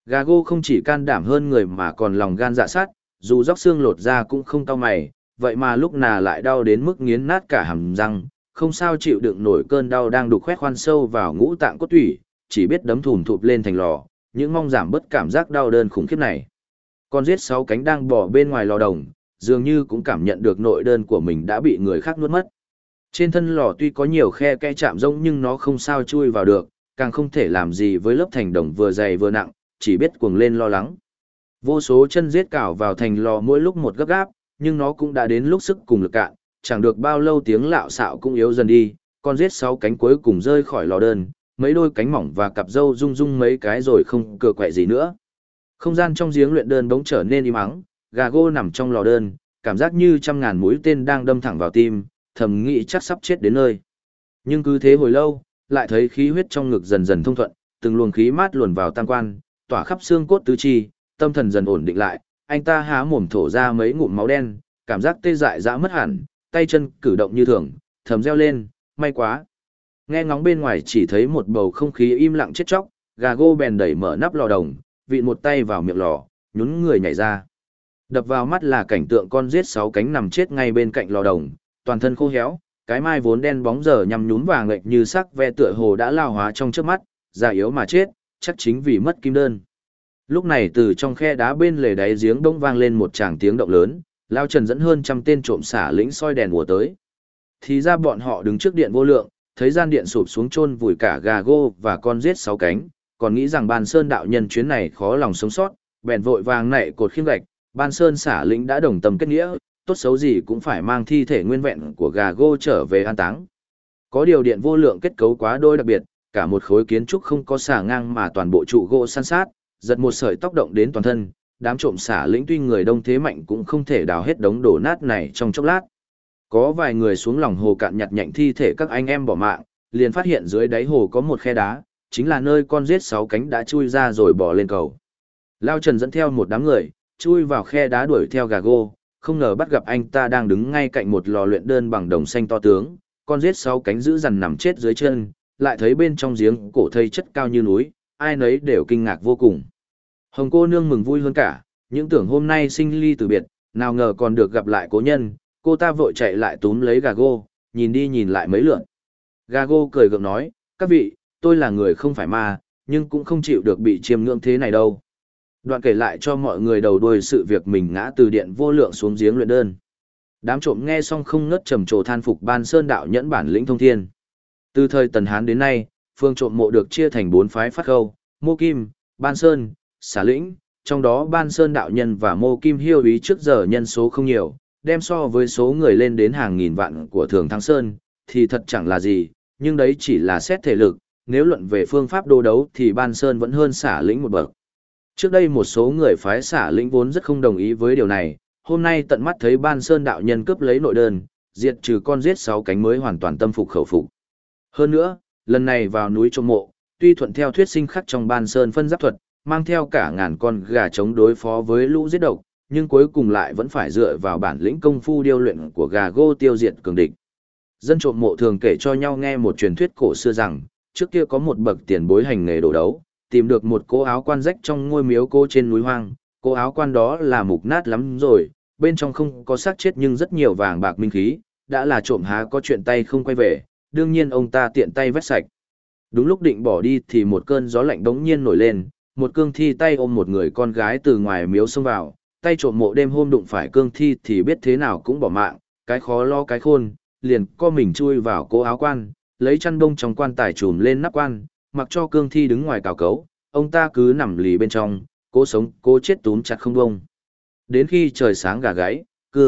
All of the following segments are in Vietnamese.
Gago không chỉ can đảm hơn người mà còn lòng gan dạ sắt, dù róc xương lột ra cũng không cau mày, vậy mà lúc nào lại đau đến mức nghiến nát cả hàm răng, không sao chịu đựng nổi cơn đau đang đục khoét khoan sâu vào ngũ tạng cốt tủy, chỉ biết đấm thùm thụp lên thành lò, những mong giảm bớt cảm giác đau đớn khủng khiếp này. Con giết 6 cánh đang bò bên ngoài lò đồng, dường như cũng cảm nhận được nội đơn của mình đã bị người khác nuốt mất. Trên thân lò tuy có nhiều khe kẽ chạm rỗng nhưng nó không sao chui vào được, càng không thể làm gì với lớp thành đồng vừa dày vừa nặng, chỉ biết cuồng lên lo lắng. Vô số chân giết cào vào thành lò mỗi lúc một gấp gáp, nhưng nó cũng đã đến lúc sức cùng lực cạn, chẳng được bao lâu tiếng lạo xạo cũng yếu dần đi, con giết 6 cánh cuối cùng rơi khỏi lò đơn, mấy đôi cánh mỏng và cặp râu rung rung mấy cái rồi không cựa quậy gì nữa. Không gian trong giếng luyện đơn bỗng trở nên im ắng, Gago nằm trong lò đơn, cảm giác như trăm ngàn mũi tên đang đâm thẳng vào tim, thầm nghĩ chắc sắp chết đến nơi. Nhưng cứ thế hồi lâu, lại thấy khí huyết trong ngực dần dần thông thuận, từng luồng khí mát luồn vào tam quan, tỏa khắp xương cốt tứ chi, tâm thần dần ổn định lại, anh ta há mồm thổ ra mấy ngụm máu đen, cảm giác tê dại dã mất hẳn, tay chân cử động như thường, thầm reo lên, may quá. Nghe ngóng bên ngoài chỉ thấy một bầu không khí im lặng chết chóc, Gago bèn đẩy mở nắp lò đồng, vịn một tay vào miệng lò, nhún người nhảy ra. Đập vào mắt là cảnh tượng con giết 6 cánh nằm chết ngay bên cạnh lò đồng, toàn thân khô héo, cái mai vốn đen bóng giờ nhằm nhún vàng lệch như sắc ve tựa hồ đã lao hóa trong trước mắt, già yếu mà chết, chắc chính vì mất kim đơn. Lúc này từ trong khe đá bên lề đáy giếng đông vang lên một tràng tiếng động lớn, Lao Trần dẫn hơn trăm tên trộm xả lĩnh soi đèn ùa tới. Thì ra bọn họ đứng trước điện vô lượng, thấy gian điện sụp xuống chôn vùi cả Gago và con giết 6 cánh, còn nghĩ rằng Ban Sơn đạo nhân chuyến này khó lòng sống sót, bèn vội vàng nảy cột khiêm gạch, Ban Sơn xả lĩnh đã đồng tâm kết nghĩa, tốt xấu gì cũng phải mang thi thể nguyên vẹn của Gago trở về an táng. Có điều điện vô lượng kết cấu quá đôi đặc biệt, cả một khối kiến trúc không có xà ngang mà toàn bộ trụ gỗ san sát, giật một sợi tóc động đến toàn thân, đám trộm xả lĩnh tuy người đông thế mạnh cũng không thể đào hết đống đổ nát này trong chốc lát. Có vài người xuống lòng hồ cạn nhặt nhạnh thi thể các anh em bỏ mạng, liền phát hiện dưới đáy hồ có một khe đá, chính là nơi con giết 6 cánh đã chui ra rồi bỏ lên cầu. Lao Trần dẫn theo một đám người, chui vào khe đá đuổi theo Gago, không ngờ bắt gặp anh ta đang đứng ngay cạnh một lò luyện đơn bằng đồng xanh to tướng, con giết 6 cánh dữ dằn nằm chết dưới chân, lại thấy bên trong giếng cổ thây chất cao như núi, ai nấy đều kinh ngạc vô cùng. Hồng cô nương mừng vui hơn cả, những tưởng hôm nay sinh ly từ biệt, nào ngờ còn được gặp lại cố nhân, cô ta vội chạy lại túm lấy Gago, nhìn đi nhìn lại mấy lượt. Gago cười gượng nói, các vị, tôi là người không phải ma, nhưng cũng không chịu được bị chiêm ngưỡng thế này đâu. Đoạn kể lại cho mọi người đầu đuôi sự việc mình ngã từ điện vô lượng xuống giếng luyện đơn. Đám trộm nghe xong không ngớt trầm trồ than phục Ban Sơn đạo nhẫn bản lĩnh thông thiên. Từ thời Tần Hán đến nay, phương trộm mộ được chia thành 4 phái phát khâu, Mô Kim, Ban Sơn, Xả Lĩnh, trong đó Ban Sơn đạo nhân và Mô Kim hiêu ý trước giờ nhân số không nhiều, đem so với số người lên đến hàng nghìn vạn của Thường Thắng Sơn, thì thật chẳng là gì, nhưng đấy chỉ là xét thể lực, nếu luận về phương pháp đô đấu thì Ban Sơn vẫn hơn Xả Lĩnh một bậc. Trước đây một số người phái Xả Lĩnh vốn rất không đồng ý với điều này, hôm nay tận mắt thấy Ban Sơn đạo nhân cướp lấy nội đơn, diệt trừ con giết 6 cánh mới hoàn toàn tâm phục khẩu phục. Hơn nữa, lần này vào núi trộm mộ, tuy thuận theo thuyết sinh khắc trong Ban Sơn phân giáp thuật, mang theo cả ngàn con gà chống đối phó với lũ giết độc, nhưng cuối cùng lại vẫn phải dựa vào bản lĩnh công phu điêu luyện của Gago tiêu diệt cường địch. Dân trộm mộ thường kể cho nhau nghe một truyền thuyết cổ xưa rằng, trước kia có một bậc tiền bối hành nghề đổ đấu, tìm được một cố áo quan rách trong ngôi miếu cô trên núi hoang, cố áo quan đó là mục nát lắm rồi, bên trong không có xác chết nhưng rất nhiều vàng bạc minh khí, đã là trộm há có chuyện tay không quay về, đương nhiên ông ta tiện tay vét sạch. Đúng lúc định bỏ đi thì một cơn gió lạnh bỗng nhiên nổi lên, một cương thi tay ôm một người con gái từ ngoài miếu xông vào, tay trộm mộ đêm hôm đụng phải cương thi thì biết thế nào cũng bỏ mạng, cái khó lo cái khôn, liền co mình chui vào cố áo quan, lấy chăn bông trong quan tài trùm lên nắp quan, mặc cho cương thi đứng ngoài cào cấu, ông ta cứ nằm lì bên trong, cố sống, cố chết túm chặt không bông. Đến khi trời sáng gà gáy,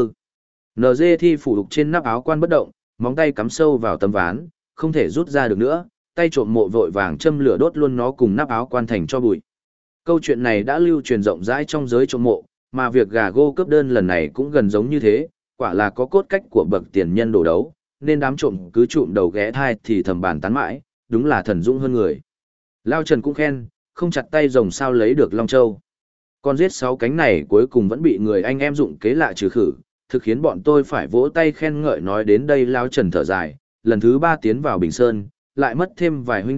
NG thi phủ đục trên nắp áo quan bất động, móng tay cắm sâu vào tấm ván, không thể rút ra được nữa, tay trộm mộ vội vàng châm lửa đốt luôn nó cùng nắp áo quan thành cho bụi. Câu chuyện này đã lưu truyền rộng rãi trong giới trộm mộ, mà việc Gago cướp đơn lần này cũng gần giống như thế, quả là có cốt cách của bậc tiền nhân đổ đấu, nên đám trộm cứ trụm đầu ghé thai thì thầm bàn tán mãi, đúng là thần dũng hơn người. Lao Trần cũng khen, không chặt tay rồng sao lấy được Long Châu. Con giết 6 cánh này cuối cùng vẫn bị người anh em dụng kế lạ trừ khử, thực khiến bọn tôi phải vỗ tay khen ngợi. Nói đến đây Lao Trần thở dài, lần thứ 3 tiến vào Bình Sơn, lại mất thêm vài huynh đệ,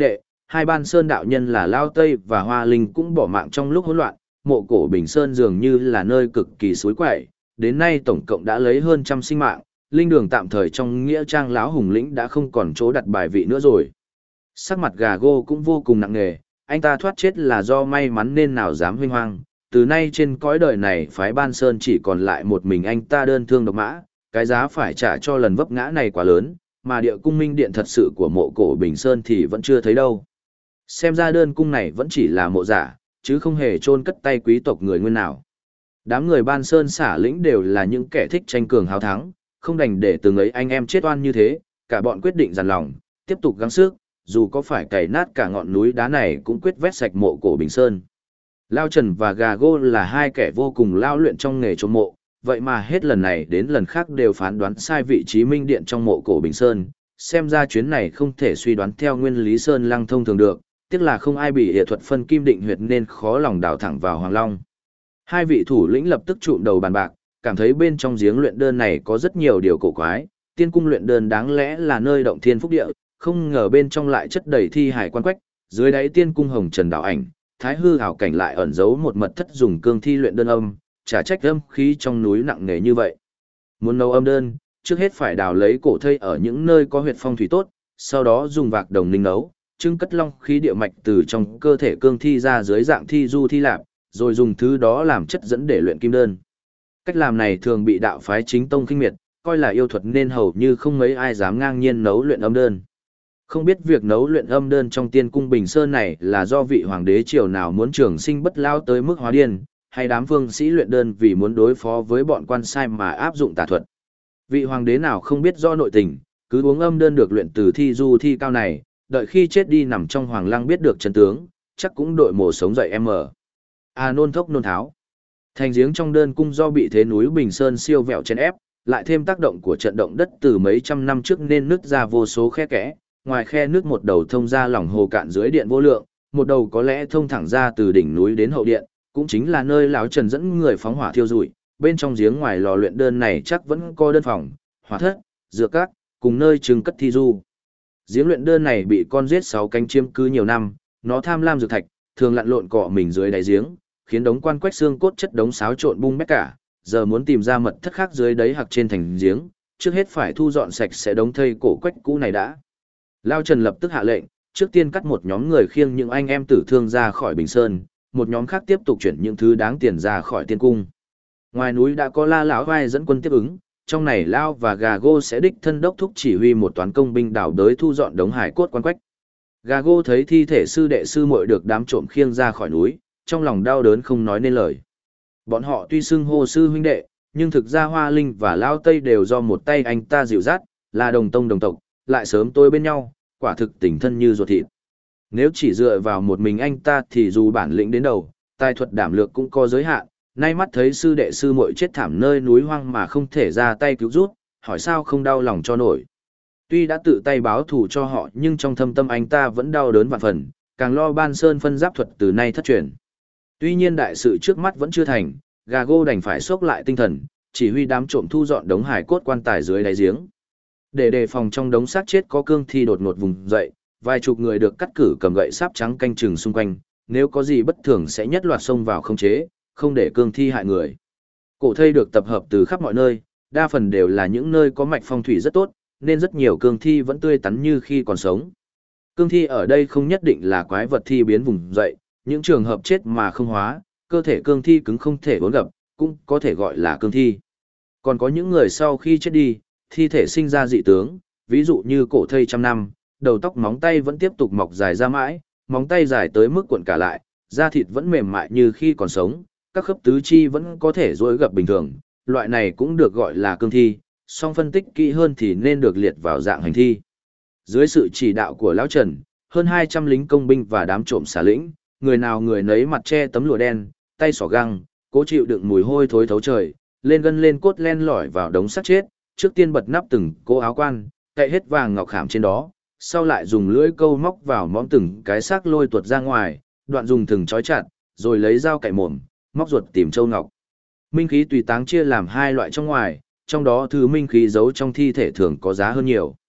hai ban sơn đạo nhân là Lao Tây và Hoa Linh cũng bỏ mạng trong lúc hỗn loạn, mộ cổ Bình Sơn dường như là nơi cực kỳ suối quậy, đến nay tổng cộng đã lấy hơn trăm sinh mạng, linh đường tạm thời trong nghĩa trang lão hùng lĩnh đã không còn chỗ đặt bài vị nữa rồi. Sắc mặt Gago cũng vô cùng nặng nề, anh ta thoát chết là do may mắn nên nào dám huy hoang, từ nay trên cõi đời này phái Ban Sơn chỉ còn lại một mình anh ta đơn thương độc mã, cái giá phải trả cho lần vấp ngã này quá lớn, mà địa cung minh điện thật sự của mộ cổ Bình Sơn thì vẫn chưa thấy đâu. Xem ra đơn cung này vẫn chỉ là mộ giả, chứ không hề chôn cất tay quý tộc người nguyên nào. Đám người Ban Sơn xả lĩnh đều là những kẻ thích tranh cường hào thắng, không đành để từng ấy anh em chết oan như thế, cả bọn quyết định dằn lòng, tiếp tục gắng sức, dù có phải cày nát cả ngọn núi đá này cũng quyết vét sạch mộ cổ Bình Sơn. Lao Trần và Gago là hai kẻ vô cùng lao luyện trong nghề trộm mộ, vậy mà hết lần này đến lần khác đều phán đoán sai vị trí minh điện trong mộ cổ Bình Sơn, xem ra chuyến này không thể suy đoán theo nguyên lý Sơn Lăng thông thường được, tiếc là không ai bị hệ thuật phân kim định huyệt nên khó lòng đào thẳng vào Hoàng Long. Hai vị thủ lĩnh lập tức trụm đầu bàn bạc, cảm thấy bên trong giếng luyện đơn này có rất nhiều điều cổ quái, tiên cung luyện đơn đáng lẽ là nơi động thiên phúc địa, không ngờ bên trong lại chất đầy thi hải quan quách, dưới đáy tiên cung hồng trần đạo ảnh, thái hư hảo cảnh lại ẩn giấu một mật thất dùng cương thi luyện đơn âm, chả trách âm khí trong núi nặng nề như vậy. Muốn nấu âm đơn, trước hết phải đào lấy cổ thây ở những nơi có huyệt phong thủy tốt, sau đó dùng vạc đồng ninh nấu, trưng cất long khí địa mạch từ trong cơ thể cương thi ra dưới dạng thi du thi lạp, rồi dùng thứ đó làm chất dẫn để luyện kim đơn. Cách làm này thường bị đạo phái chính tông khinh miệt, coi là yêu thuật nên hầu như không mấy ai dám ngang nhiên nấu luyện âm đơn. Không biết việc nấu luyện âm đơn trong tiên cung Bình Sơn này là do vị hoàng đế triều nào muốn trường sinh bất lao tới mức hóa điên, hay đám phương sĩ luyện đơn vì muốn đối phó với bọn quan sai mà áp dụng tà thuật. Vị hoàng đế nào không biết do nội tình, cứ uống âm đơn được luyện từ thi du thi cao này, đợi khi chết đi nằm trong hoàng lăng biết được chân tướng, chắc cũng đội mồ sống dậy em ở. Nôn thốc nôn tháo. Thành giếng trong đơn cung do bị thế núi Bình Sơn siêu vẹo chèn ép, lại thêm tác động của trận động đất từ mấy trăm năm trước nên nứt ra vô số khe kẽ, ngoài khe nước một đầu thông ra lòng hồ cạn dưới điện vô lượng, một đầu có lẽ thông thẳng ra từ đỉnh núi đến hậu điện, cũng chính là nơi lão Trần dẫn người phóng hỏa thiêu rụi. Bên trong giếng ngoài lò luyện đơn này chắc vẫn có đơn phòng, hỏa thất, dược các, cùng nơi trưng cất thi du. Giếng luyện đơn này bị con giết 6 cánh chiếm cứ nhiều năm, nó tham lam dược thạch, thường lặn lộn cọ mình dưới đáy giếng, khiến đống quan quách xương cốt chất đống xáo trộn bung bét cả. Giờ muốn tìm ra mật thất khác dưới đáy hoặc trên thành giếng, trước hết phải thu dọn sạch sẽ đống thây cổ quách cũ này đã. Lao Trần lập tức hạ lệnh, trước tiên cắt một nhóm người khiêng những anh em tử thương ra khỏi Bình Sơn, một nhóm khác tiếp tục chuyển những thứ đáng tiền ra khỏi tiên cung. Ngoài núi đã có La lão vai dẫn quân tiếp ứng, trong này Lao và Gago sẽ đích thân đốc thúc chỉ huy một toán công binh đào đới thu dọn đống hải cốt quan quách. Gago thấy thi thể sư đệ sư muội được đám trộm khiêng ra khỏi núi, trong lòng đau đớn không nói nên lời. Bọn họ tuy xưng hô sư huynh đệ, nhưng thực ra Hoa Linh và Lao Tây đều do một tay anh ta dịu dắt, là đồng tông đồng tộc, lại sớm tôi bên nhau, quả thực tình thân như ruột thịt. Nếu chỉ dựa vào một mình anh ta thì dù bản lĩnh đến đầu, tài thuật đảm lược cũng có giới hạn, nay mắt thấy sư đệ sư muội chết thảm nơi núi hoang mà không thể ra tay cứu rút, hỏi sao không đau lòng cho nổi. Tuy đã tự tay báo thù cho họ nhưng trong thâm tâm anh ta vẫn đau đớn vạn phần, càng lo Ban Sơn phân giáp thuật từ nay thất truyền. Tuy nhiên đại sự trước mắt vẫn chưa thành, Gago đành phải xốc lại tinh thần, chỉ huy đám trộm thu dọn đống hải cốt quan tài dưới đáy giếng. Để đề phòng trong đống xác chết có cương thi đột ngột vùng dậy, vài chục người được cắt cử cầm gậy sáp trắng canh chừng xung quanh, nếu có gì bất thường sẽ nhất loạt xông vào khống chế, không để cương thi hại người. Cổ thây được tập hợp từ khắp mọi nơi, đa phần đều là những nơi có mạch phong thủy rất tốt, nên rất nhiều cương thi vẫn tươi tắn như khi còn sống. Cương thi ở đây không nhất định là quái vật thi biến vùng dậy, những trường hợp chết mà không hóa, cơ thể cương thi cứng không thể uốn gập, cũng có thể gọi là cương thi. Còn có những người sau khi chết đi, thi thể sinh ra dị tướng, ví dụ như cổ thây trăm năm, đầu tóc móng tay vẫn tiếp tục mọc dài ra mãi, móng tay dài tới mức cuộn cả lại, da thịt vẫn mềm mại như khi còn sống, các khớp tứ chi vẫn có thể duỗi gập bình thường, loại này cũng được gọi là cương thi, song phân tích kỹ hơn thì nên được liệt vào dạng hành thi. Dưới sự chỉ đạo của Lão Trần, hơn 200 lính công binh và đám trộm xả lĩnh, người nào người nấy mặt che tấm lụa đen, tay xỏ găng, cố chịu đựng mùi hôi thối thấu trời, lên gân lên cốt len lỏi vào đống xác chết, trước tiên bật nắp từng cố áo quan, cậy hết vàng ngọc khảm trên đó, sau lại dùng lưỡi câu móc vào mõm từng cái xác lôi tuột ra ngoài, đoạn dùng thừng trói chặt, rồi lấy dao cạy mồm, móc ruột tìm châu ngọc. Minh khí tùy táng chia làm hai loại trong ngoài, trong đó thứ minh khí giấu trong thi thể thường có giá hơn nhiều.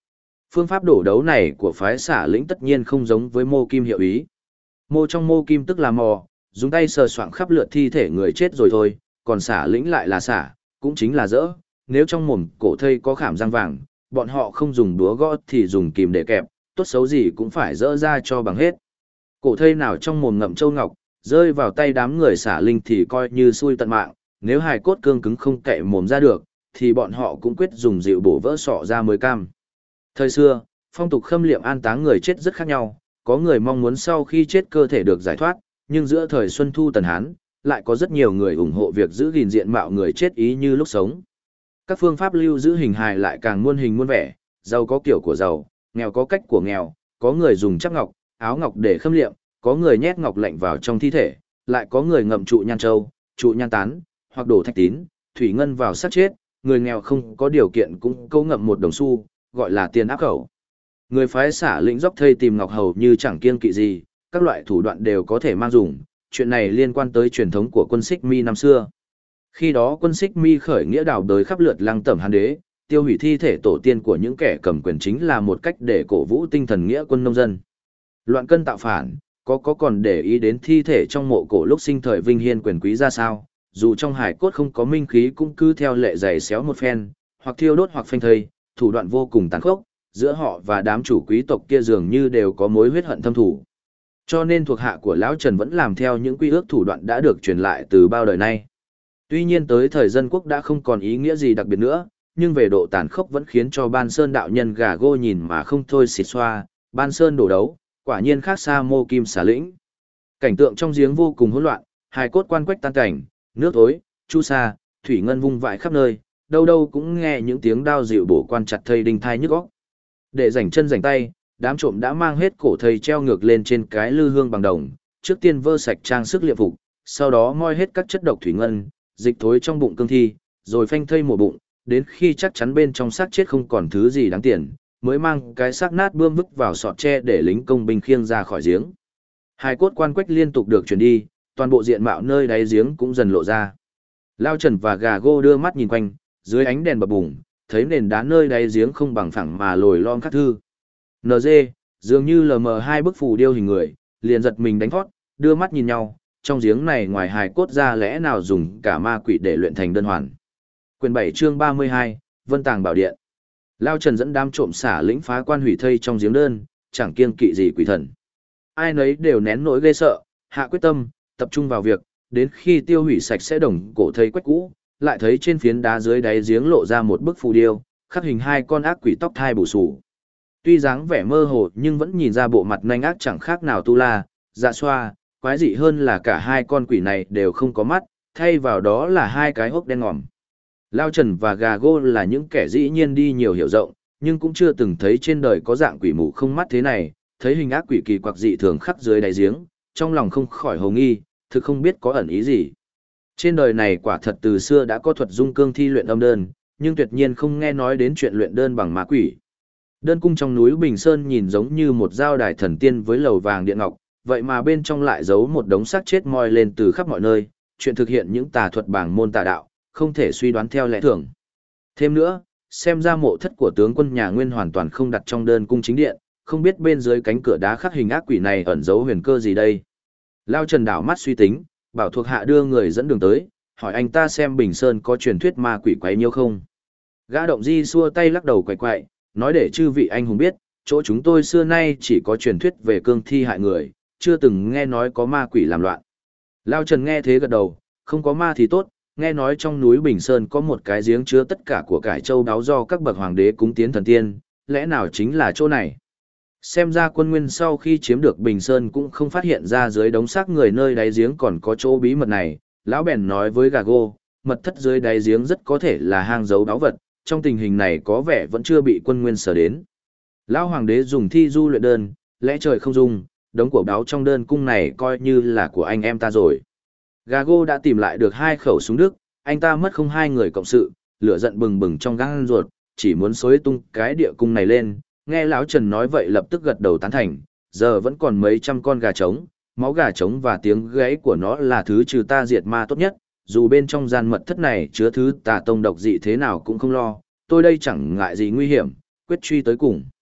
Phương pháp đổ đấu này của phái xả lĩnh tất nhiên không giống với mô kim hiệu ý. Mô trong mô kim tức là mò, dùng tay sờ soạng khắp lượt thi thể người chết rồi thôi, còn xả lĩnh lại là xả, cũng chính là dỡ. Nếu trong mồm cổ thây có khảm răng vàng, bọn họ không dùng đúa gõ thì dùng kìm để kẹp, tốt xấu gì cũng phải dỡ ra cho bằng hết. Cổ thây nào trong mồm ngậm châu ngọc, rơi vào tay đám người xả linh thì coi như xui tận mạng, nếu hài cốt cương cứng không cậy mồm ra được, thì bọn họ cũng quyết dùng dịu bổ vỡ sọ ra mới cam. Thời xưa, phong tục khâm liệm an táng người chết rất khác nhau, có người mong muốn sau khi chết cơ thể được giải thoát, nhưng giữa thời Xuân Thu Tần Hán, lại có rất nhiều người ủng hộ việc giữ gìn diện mạo người chết ý như lúc sống. Các phương pháp lưu giữ hình hài lại càng muôn hình muôn vẻ, giàu có kiểu của giàu, nghèo có cách của nghèo, có người dùng chắc ngọc, áo ngọc để khâm liệm, có người nhét ngọc lạnh vào trong thi thể, lại có người ngậm trụ nhan châu, trụ nhan tán, hoặc đổ thạch tín, thủy ngân vào xác chết, người nghèo không có điều kiện cũng câu ngậm một đồng xu, gọi là tiền áp khẩu. Người phái xả lĩnh dốc thây tìm ngọc hầu như chẳng kiêng kỵ gì, các loại thủ đoạn đều có thể mang dùng, chuyện này liên quan tới truyền thống của quân Xích Mi năm xưa. Khi đó quân Xích Mi khởi nghĩa đào đới khắp lượt lăng tẩm Hán đế, tiêu hủy thi thể tổ tiên của những kẻ cầm quyền chính là một cách để cổ vũ tinh thần nghĩa quân nông dân. Loạn cân tạo phản, có còn để ý đến thi thể trong mộ cổ lúc sinh thời vinh hiên quyền quý ra sao, dù trong hải cốt không có minh khí cũng cứ theo lệ giày xéo một phen, hoặc thiêu đốt hoặc phanh thây, thủ đoạn vô cùng tàn khốc, giữa họ và đám chủ quý tộc kia dường như đều có mối huyết hận thâm thù. Cho nên thuộc hạ của Lão Trần vẫn làm theo những quy ước thủ đoạn đã được truyền lại từ bao đời nay. Tuy nhiên tới thời dân quốc đã không còn ý nghĩa gì đặc biệt nữa, nhưng về độ tàn khốc vẫn khiến cho Ban Sơn đạo nhân gà gô nhìn mà không thôi xịt xoa. Ban Sơn đổ đấu, quả nhiên khác xa mô kim xả lĩnh. Cảnh tượng trong giếng vô cùng hỗn loạn, hài cốt quan quách tan cảnh, nước thối, chu sa, thủy ngân vung vãi khắp nơi, đâu đâu cũng nghe những tiếng đao dịu bổ quan chặt thây đinh thai nhức óc. Để rảnh chân rảnh tay, đám trộm đã mang hết cổ thây treo ngược lên trên cái lư hương bằng đồng, trước tiên vơ sạch trang sức liệm phục, sau đó moi hết các chất độc thủy ngân, dịch thối trong bụng cương thi, rồi phanh thây mổ bụng, đến khi chắc chắn bên trong xác chết không còn thứ gì đáng tiền, mới mang cái xác nát bươm vứt vào sọt tre để lính công binh khiêng ra khỏi giếng. Hài cốt quan quách liên tục được chuyển đi, toàn bộ diện mạo nơi đáy giếng cũng dần lộ ra. Lao Trần và gà gô đưa mắt nhìn quanh, dưới ánh đèn bập bùng, thấy nền đá nơi đáy giếng không bằng phẳng mà lồi lom khắc thư. NG, dường như lờ mờ hai bức phù điêu hình người, liền giật mình đánh thoát, đưa mắt nhìn nhau, trong giếng này ngoài hài cốt ra lẽ nào dùng cả ma quỷ để luyện thành đơn hoàn. Quyền 7 chương 32, Vân Tàng Bảo Điện. Lao Trần dẫn đám trộm xả lĩnh phá quan hủy thây trong giếng đơn, chẳng kiêng kỵ gì quỷ thần. Ai nấy đều nén nỗi ghê sợ, hạ quyết tâm, tập trung vào việc, đến khi tiêu hủy sạch sẽ đồng cổ thây quách cũ, lại thấy trên phiến đá dưới đáy giếng lộ ra một bức phù điêu, khắc hình hai con ác quỷ tóc thai bù xù. Tuy dáng vẻ mơ hồ nhưng vẫn nhìn ra bộ mặt nanh ác chẳng khác nào tu la, dạ xoa, quái dị hơn là cả hai con quỷ này đều không có mắt, thay vào đó là hai cái hốc đen ngòm. Lao Trần và gà gô là những kẻ dĩ nhiên đi nhiều hiểu rộng, nhưng cũng chưa từng thấy trên đời có dạng quỷ mù không mắt thế này, thấy hình ác quỷ kỳ quặc dị thường khắc dưới đáy giếng, trong lòng không khỏi hồ nghi, thực không biết có ẩn ý gì. Trên đời này quả thật từ xưa đã có thuật dung cương thi luyện âm đơn, nhưng tuyệt nhiên không nghe nói đến chuyện luyện đơn bằng ma quỷ. Đơn cung trong núi Bình Sơn nhìn giống như một giao đài thần tiên với lầu vàng điện ngọc, vậy mà bên trong lại giấu một đống xác chết moi lên từ khắp mọi nơi, chuyện thực hiện những tà thuật bảng môn tà đạo, không thể suy đoán theo lẽ thường. Thêm nữa, xem ra mộ thất của tướng quân nhà Nguyên hoàn toàn không đặt trong đơn cung chính điện, không biết bên dưới cánh cửa đá khắc hình ác quỷ này ẩn giấu huyền cơ gì đây. Lao Trần đảo mắt suy tính, bảo thuộc hạ đưa người dẫn đường tới, hỏi anh ta xem Bình Sơn có truyền thuyết ma quỷ quấy nhiêu không. Gã Động Di xua tay lắc đầu quậy quậy, nói để chư vị anh hùng biết, chỗ chúng tôi xưa nay chỉ có truyền thuyết về cương thi hại người, chưa từng nghe nói có ma quỷ làm loạn. Lao Trần nghe thế gật đầu, không có ma thì tốt, nghe nói trong núi Bình Sơn có một cái giếng chứa tất cả của cải châu đáo do các bậc hoàng đế cúng tiến thần tiên, lẽ nào chính là chỗ này. Xem ra quân Nguyên sau khi chiếm được Bình Sơn cũng không phát hiện ra dưới đống xác người nơi đáy giếng còn có chỗ bí mật này. Lão bèn nói với gà gô, mật thất dưới đáy giếng rất có thể là hang giấu báu vật, trong tình hình này có vẻ vẫn chưa bị quân Nguyên sở đến. Lão hoàng đế dùng thi du luyện đơn, lẽ trời không dung, đống của báu trong đơn cung này coi như là của anh em ta rồi. Gà gô đã tìm lại được 2 khẩu súng Đức, anh ta mất không 2 người cộng sự, lửa giận bừng bừng trong gan ruột, chỉ muốn xối tung cái địa cung này lên. Nghe lão Trần nói vậy lập tức gật đầu tán thành, giờ vẫn còn mấy trăm con gà trống, máu gà trống và tiếng gáy của nó là thứ trừ ta diệt ma tốt nhất, dù bên trong gian mật thất này chứa thứ tà tông độc dị thế nào cũng không lo, tôi đây chẳng ngại gì nguy hiểm, quyết truy tới cùng.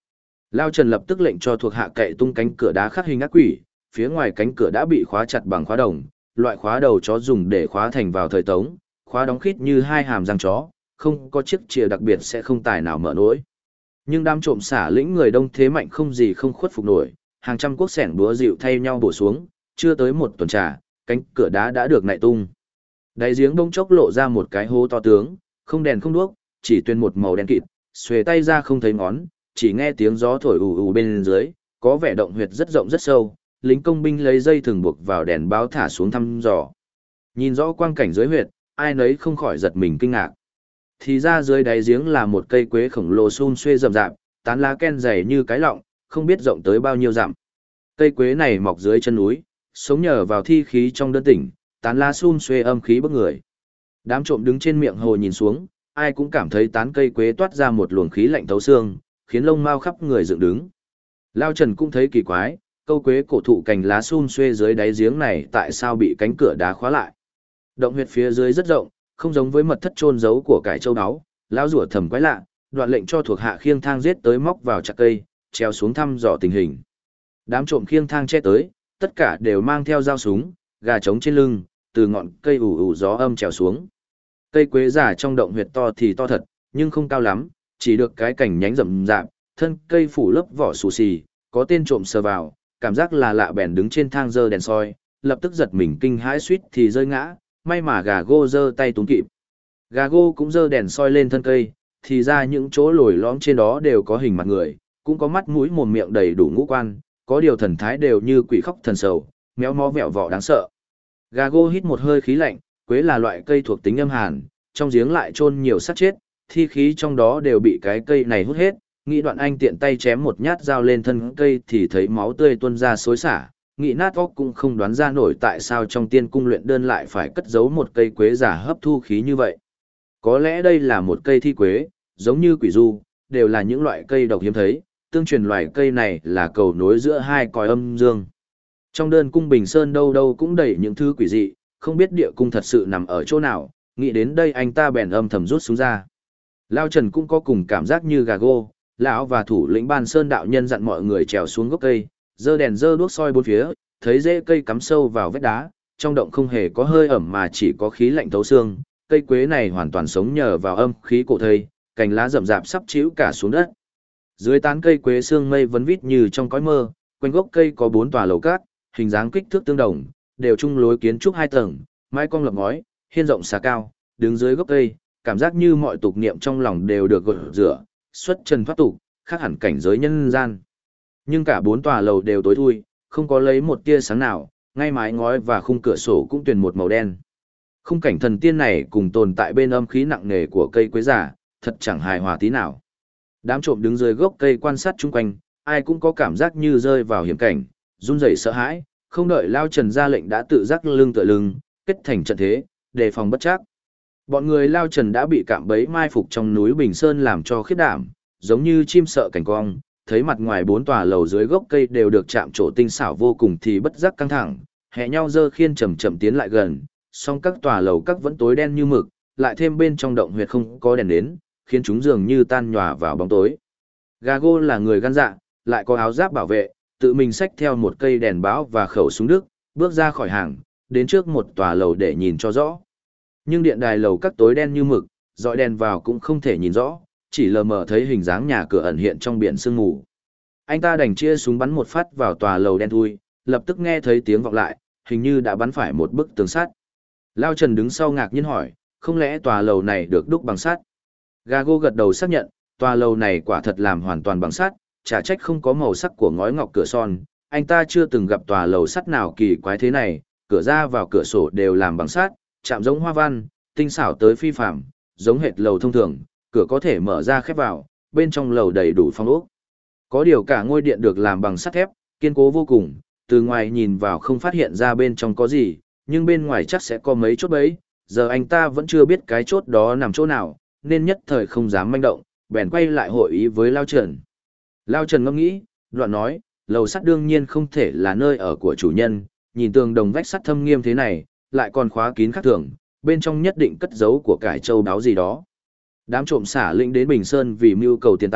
Lao Trần lập tức lệnh cho thuộc hạ cậy tung cánh cửa đá khắc hình ác quỷ, phía ngoài cánh cửa đã bị khóa chặt bằng khóa đồng, loại khóa đầu chó dùng để khóa thành vào thời Tống, khóa đóng khít như hai hàm răng chó, không có chiếc chìa đặc biệt sẽ không tài nào mở nổi. Nhưng đám trộm xả lĩnh người đông thế mạnh không gì không khuất phục nổi, hàng trăm cuốc sẻng búa dịu thay nhau bổ xuống, chưa tới một tuần trà, cánh cửa đá đã được nạy tung. Đáy giếng bỗng chốc lộ ra một cái hố to tướng, không đèn không đuốc, chỉ tuyên một màu đen kịt, xuề tay ra không thấy ngón, chỉ nghe tiếng gió thổi ù ù bên dưới, có vẻ động huyệt rất rộng rất sâu, lính công binh lấy dây thừng buộc vào đèn báo thả xuống thăm dò. Nhìn rõ quang cảnh dưới huyệt, ai nấy không khỏi giật mình kinh ngạc. Thì ra dưới đáy giếng là một cây quế khổng lồ sum xuê rậm rạp, tán lá ken dày như cái lọng, không biết rộng tới bao nhiêu dặm. Cây quế này mọc dưới chân núi, sống nhờ vào thi khí trong đơn tỉnh, tán lá sum xuê âm khí bức người. Đám trộm đứng trên miệng hồ nhìn xuống, ai cũng cảm thấy tán cây quế toát ra một luồng khí lạnh thấu xương, khiến lông mao khắp người dựng đứng. Lao Trần cũng thấy kỳ quái, câu quế cổ thụ cành lá sum xuê dưới đáy giếng này tại sao bị cánh cửa đá khóa lại. Động huyệt phía dưới rất rộng, không giống với mật thất chôn giấu của cải châu đáo, lão rủa thầm quái lạ, đoạn lệnh cho thuộc hạ khiêng thang giết tới móc vào chặt cây, treo xuống thăm dò tình hình. Đám trộm khiêng thang che tới, tất cả đều mang theo dao súng, gà trống trên lưng, từ ngọn cây ù ù gió âm trèo xuống. Cây quế giả trong động huyệt to thì to thật, nhưng không cao lắm, chỉ được cái cành nhánh rậm rạp, thân cây phủ lớp vỏ xù xì, có tên trộm sờ vào, cảm giác là lạ bèn đứng trên thang giơ đèn soi, lập tức giật mình kinh hãi suýt thì rơi ngã, may mà gà gô giơ tay túm kịp. Gà gô cũng giơ đèn soi lên thân cây, thì ra những chỗ lồi lõm trên đó đều có hình mặt người, cũng có mắt mũi mồm miệng đầy đủ ngũ quan, có điều thần thái đều như quỷ khóc thần sầu, méo mó vẹo vọ đáng sợ. Gà gô hít một hơi khí lạnh, quế là loại cây thuộc tính âm hàn, trong giếng lại chôn nhiều xác chết, thi khí trong đó đều bị cái cây này hút hết. Nghĩ đoạn anh tiện tay chém một nhát dao lên thân cây thì thấy máu tươi tuôn ra xối xả, nghĩ nát óc cũng không đoán ra nổi tại sao trong tiên cung luyện đơn lại phải cất giấu một cây quế giả hấp thu khí như vậy. Có lẽ đây là một cây thi quế, giống như quỷ du, đều là những loại cây độc hiếm thấy, tương truyền loài cây này là cầu nối giữa hai cõi âm dương. Trong đơn cung Bình Sơn đâu đâu cũng đầy những thứ quỷ dị, không biết địa cung thật sự nằm ở chỗ nào, nghĩ đến đây anh ta bèn âm thầm rút súng ra. Lao Trần cũng có cùng cảm giác như gà gô, lão và thủ lĩnh Ban Sơn đạo nhân dặn mọi người trèo xuống gốc cây, giơ đèn giơ đuốc soi bốn phía, thấy rễ cây cắm sâu vào vách đá, trong động không hề có hơi ẩm mà chỉ có khí lạnh thấu xương, cây quế này hoàn toàn sống nhờ vào âm khí cổ thây, cành lá rậm rạp sắp chĩu cả xuống đất. Dưới tán cây quế sương mây vấn vít như trong cõi mơ, quanh gốc cây có 4 tòa lầu cát, hình dáng kích thước tương đồng, đều chung lối kiến trúc 2 tầng, mái cong lập ngói, hiên rộng xà cao, đứng dưới gốc cây, cảm giác như mọi tục niệm trong lòng đều được gột rửa, xuất trần thoát tục, khác hẳn cảnh giới nhân gian. Nhưng cả 4 tòa lầu đều tối thui, không có lấy một tia sáng nào, ngay mái ngói và khung cửa sổ cũng tuyền một màu đen. Khung cảnh thần tiên này cùng tồn tại bên âm khí nặng nề của cây quế giả, thật chẳng hài hòa tí nào. Đám trộm đứng dưới gốc cây quan sát chung quanh, ai cũng có cảm giác như rơi vào hiểm cảnh, run rẩy sợ hãi, không đợi Lao Trần ra lệnh đã tự giác lưng tựa lưng, kết thành trận thế, đề phòng bất trắc. Bọn người Lao Trần đã bị cạm bẫy mai phục trong núi Bình Sơn làm cho khiếp đảm, giống như chim sợ cảnh cong, thấy mặt ngoài 4 tòa lầu dưới gốc cây đều được chạm trổ tinh xảo vô cùng thì bất giác căng thẳng, hẹ nhau dơ khiên chậm chậm tiến lại gần, song các tòa lầu các vẫn tối đen như mực, lại thêm bên trong động huyệt không có đèn đến, khiến chúng dường như tan nhòa vào bóng tối. Gago là người gan dạ, lại có áo giáp bảo vệ, tự mình xách theo một cây đèn báo và khẩu súng đức, bước ra khỏi hàng, đến trước một tòa lầu để nhìn cho rõ. Nhưng điện đài lầu các tối đen như mực, dọi đèn vào cũng không thể nhìn rõ, chỉ lờ mờ thấy hình dáng nhà cửa ẩn hiện trong biển sương mù. Anh ta đành chia súng bắn một phát vào tòa lầu đen thui, lập tức nghe thấy tiếng vọng lại, hình như đã bắn phải một bức tường sắt. Lao Trần đứng sau ngạc nhiên hỏi, không lẽ tòa lầu này được đúc bằng sắt? Gago gật đầu xác nhận, tòa lầu này quả thật làm hoàn toàn bằng sắt, chả trách không có màu sắc của ngói ngọc cửa son. Anh ta chưa từng gặp tòa lầu sắt nào kỳ quái thế này, cửa ra vào cửa sổ đều làm bằng sắt, chạm giống hoa văn, tinh xảo tới phi phàm, giống hệt lầu thông thường, cửa có thể mở ra khép vào, bên trong lầu đầy đủ phong ốc. Có điều cả ngôi điện được làm bằng sắt thép, kiên cố vô cùng, từ ngoài nhìn vào không phát hiện ra bên trong có gì, nhưng bên ngoài chắc sẽ có mấy chốt bẫy, giờ anh ta vẫn chưa biết cái chốt đó nằm chỗ nào, nên nhất thời không dám manh động, bèn quay lại hội ý với Lao Trần. Lao Trần ngẫm nghĩ, đoạn nói, lầu sắt đương nhiên không thể là nơi ở của chủ nhân, nhìn tường đồng vách sắt thâm nghiêm thế này, lại còn khóa kín khác thường, bên trong nhất định cất giấu của cải châu đáo gì đó. Đám trộm xả lĩnh đến Bình Sơn vì mưu cầu tiền tài,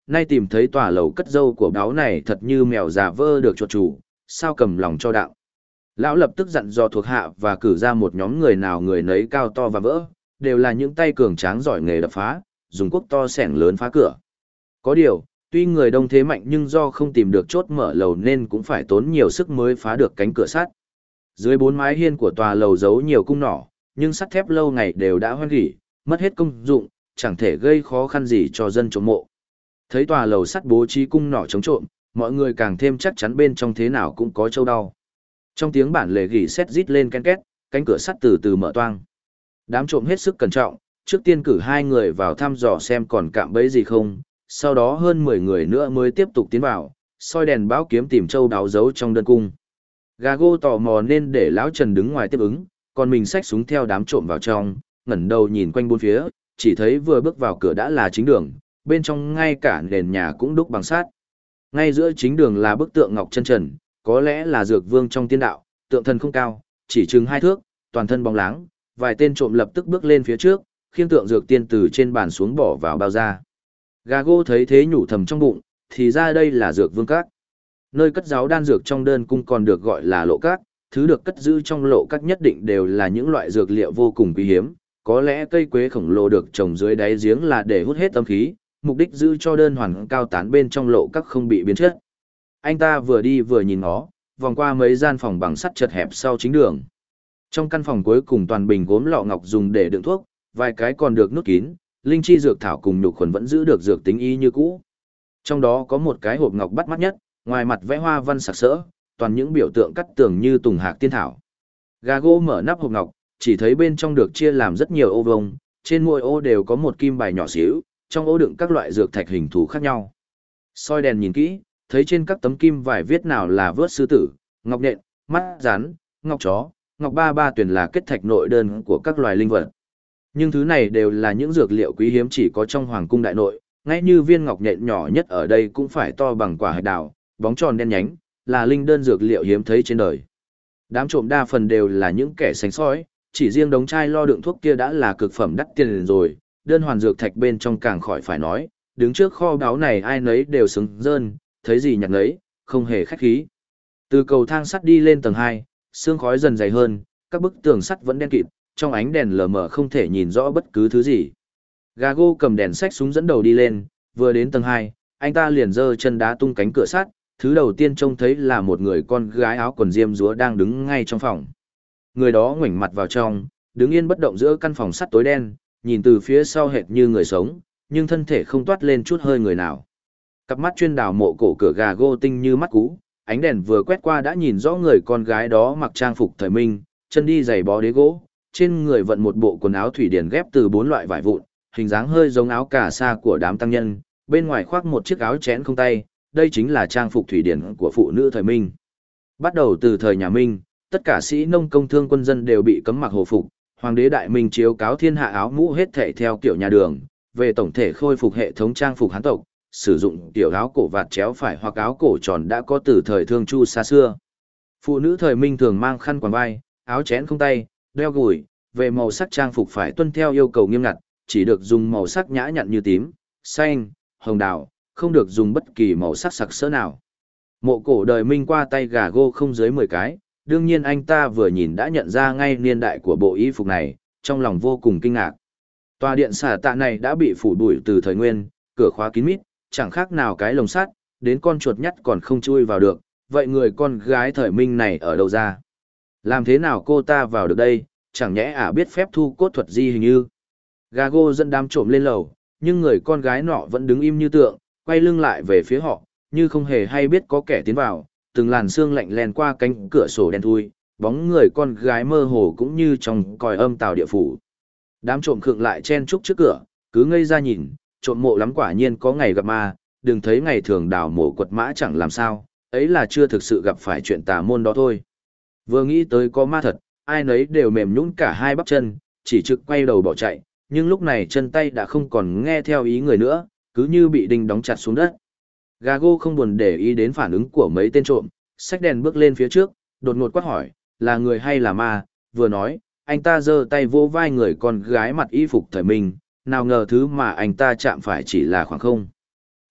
nay tìm thấy tòa lầu cất dâu của báo này thật như mèo già vơ được chuột chủ, sao cầm lòng cho đạo. Lão lập tức dặn dò thuộc hạ và cử ra một nhóm người nào người nấy cao to và vỡ, đều là những tay cường tráng giỏi nghề đập phá, dùng cuốc to xẻng lớn phá cửa. Có điều, tuy người đông thế mạnh nhưng do không tìm được chốt mở lầu nên cũng phải tốn nhiều sức mới phá được cánh cửa sắt. Dưới 4 mái hiên của tòa lầu giấu nhiều cung nỏ, nhưng sắt thép lâu ngày đều đã hoen gỉ, mất hết công dụng, chẳng thể gây khó khăn gì cho dân trộm mộ. Thấy tòa lầu sắt bố trí cung nỏ chống trộm, mọi người càng thêm chắc chắn bên trong thế nào cũng có châu đau. Trong tiếng bản lề gỉ sét rít lên ken két, cánh cửa sắt từ từ mở toang. Đám trộm hết sức cẩn trọng, trước tiên cử 2 người vào thăm dò xem còn cạm bẫy gì không, sau đó hơn 10 người nữa mới tiếp tục tiến vào, soi đèn báo kiếm tìm châu đáo giấu trong đơn cung. Gago tò mò nên để lão Trần đứng ngoài tiếp ứng, còn mình xách súng theo đám trộm vào trong, ngẩng đầu nhìn quanh bốn phía, chỉ thấy vừa bước vào cửa đã là chính đường, bên trong ngay cả nền nhà cũng đúc bằng sắt. Ngay giữa chính đường là bức tượng ngọc chân trần, có lẽ là dược vương trong tiên đạo, tượng thần không cao, chỉ chừng 2 thước, toàn thân bóng láng, vài tên trộm lập tức bước lên phía trước, khiêng tượng dược tiên từ trên bàn xuống bỏ vào bao da. Gago thấy thế nhủ thầm trong bụng, thì ra đây là dược vương các. Nơi cất giấu đan dược trong đơn cung còn được gọi là lộ các, thứ được cất giữ trong lộ các nhất định đều là những loại dược liệu vô cùng quý hiếm, có lẽ cây quế khổng lồ được trồng dưới đáy giếng là để hút hết âm khí, mục đích giữ cho đơn hoàn cao tán bên trong lộ các không bị biến chất. Anh ta vừa đi vừa nhìn nó, vòng qua mấy gian phòng bằng sắt chật hẹp sau chính đường. Trong căn phòng cuối cùng toàn bình gốm lọ ngọc dùng để đựng thuốc, vài cái còn được nút kín, linh chi dược thảo cùng nhục khuẩn vẫn giữ được dược tính y như cũ. Trong đó có một cái hộp ngọc bắt mắt nhất, ngoài mặt vẽ hoa văn sặc sỡ, toàn những biểu tượng cắt tường như tùng hạc tiên thảo. Gago mở nắp hộp ngọc, chỉ thấy bên trong được chia làm rất nhiều ô vông, trên mỗi ô đều có một kim bài nhỏ xíu, trong ô đựng các loại dược thạch hình thù khác nhau. Soi đèn nhìn kỹ, thấy trên các tấm kim vải viết nào là vớt sư tử, ngọc nện, mắt rắn, ngọc chó, ngọc ba ba tuyển là kết thạch nội đơn của các loài linh vật. Nhưng thứ này đều là những dược liệu quý hiếm chỉ có trong hoàng cung đại nội, ngay như viên ngọc nhện nhỏ nhất ở đây cũng phải to bằng quả hạch đào, bóng tròn đen nhánh, là linh đơn dược liệu hiếm thấy trên đời. Đám trộm đa phần đều là những kẻ sánh sói, chỉ riêng đống chai lo đựng thuốc kia đã là cực phẩm đắt tiền rồi, đơn hoàn dược thạch bên trong càng khỏi phải nói, đứng trước kho báu này ai nấy đều xứng rơn, thấy gì nhặt nấy, không hề khách khí. Từ cầu thang sắt đi lên tầng 2, sương khói dần dày hơn, các bức tường sắt vẫn đen kịt, trong ánh đèn lờ mờ không thể nhìn rõ bất cứ thứ gì. Gago cầm đèn xách súng dẫn đầu đi lên, vừa đến tầng 2, anh ta liền giơ chân đá tung cánh cửa sắt, thứ đầu tiên trông thấy là một người con gái áo quần diêm dúa đang đứng ngay trong phòng. Người đó ngoảnh mặt vào trong, đứng yên bất động giữa căn phòng sắt tối đen, nhìn từ phía sau hệt như người sống, nhưng thân thể không toát lên chút hơi người nào. Cặp mắt chuyên đào mộ cổ cửa Gago tinh như mắt cú, ánh đèn vừa quét qua đã nhìn rõ người con gái đó mặc trang phục thời minh, chân đi giày bó đế gỗ, trên người vận một bộ quần áo thủy điển ghép từ 4 loại vải vụn, hình dáng hơi giống áo cà sa của đám tăng nhân, bên ngoài khoác một chiếc áo chẽn không tay, đây chính là trang phục thủy điển của phụ nữ thời Minh. Bắt đầu từ thời nhà Minh, tất cả sĩ nông công thương quân dân đều bị cấm mặc hồ phục, hoàng đế đại Minh chiếu cáo thiên hạ áo mũ hết thảy theo kiểu nhà Đường, về tổng thể khôi phục hệ thống trang phục Hán tộc, sử dụng kiểu áo cổ vạt chéo phải hoặc áo cổ tròn đã có từ thời Thương Chu xa xưa. Phụ nữ thời Minh thường mang khăn quàng vai, áo chẽn không tay, đeo gùi, về màu sắc trang phục phải tuân theo yêu cầu nghiêm ngặt, chỉ được dùng màu sắc nhã nhặn như tím, xanh, hồng đào, không được dùng bất kỳ màu sắc sặc sỡ nào. Mộ cổ đời Minh qua tay Gago không dưới 10 cái, đương nhiên anh ta vừa nhìn đã nhận ra ngay niên đại của bộ y phục này, trong lòng vô cùng kinh ngạc. Tòa điện xả tạ này đã bị phủ bụi từ thời Nguyên, cửa khóa kín mít, chẳng khác nào cái lồng sắt, đến con chuột nhắt còn không chui vào được, vậy người con gái thời Minh này ở đâu ra? Làm thế nào cô ta vào được đây, chẳng nhẽ biết phép thu cốt thuật gì hình như. Gago dẫn đám trộm lên lầu, nhưng người con gái nọ vẫn đứng im như tượng, quay lưng lại về phía họ, như không hề hay biết có kẻ tiến vào, từng làn sương lạnh len qua cánh cửa sổ đen thui, bóng người con gái mơ hồ cũng như trong còi âm tào địa phủ. Đám trộm khựng lại chen chúc trước cửa, cứ ngây ra nhìn, trộm mộ lắm quả nhiên có ngày gặp ma, đừng thấy ngày thường đào mộ quật mã chẳng làm sao, ấy là chưa thực sự gặp phải chuyện tà môn đó thôi. Vừa nghĩ tới có ma thật, ai nấy đều mềm nhũn cả hai bắp chân, chỉ trực quay đầu bỏ chạy, nhưng lúc này chân tay đã không còn nghe theo ý người nữa, cứ như bị đinh đóng chặt xuống đất. Gago không buồn để ý đến phản ứng của mấy tên trộm, xách đèn bước lên phía trước, đột ngột quát hỏi, là người hay là ma, vừa nói, anh ta giơ tay vỗ vai người con gái mặt y phục thời mình, nào ngờ thứ mà anh ta chạm phải chỉ là khoảng không.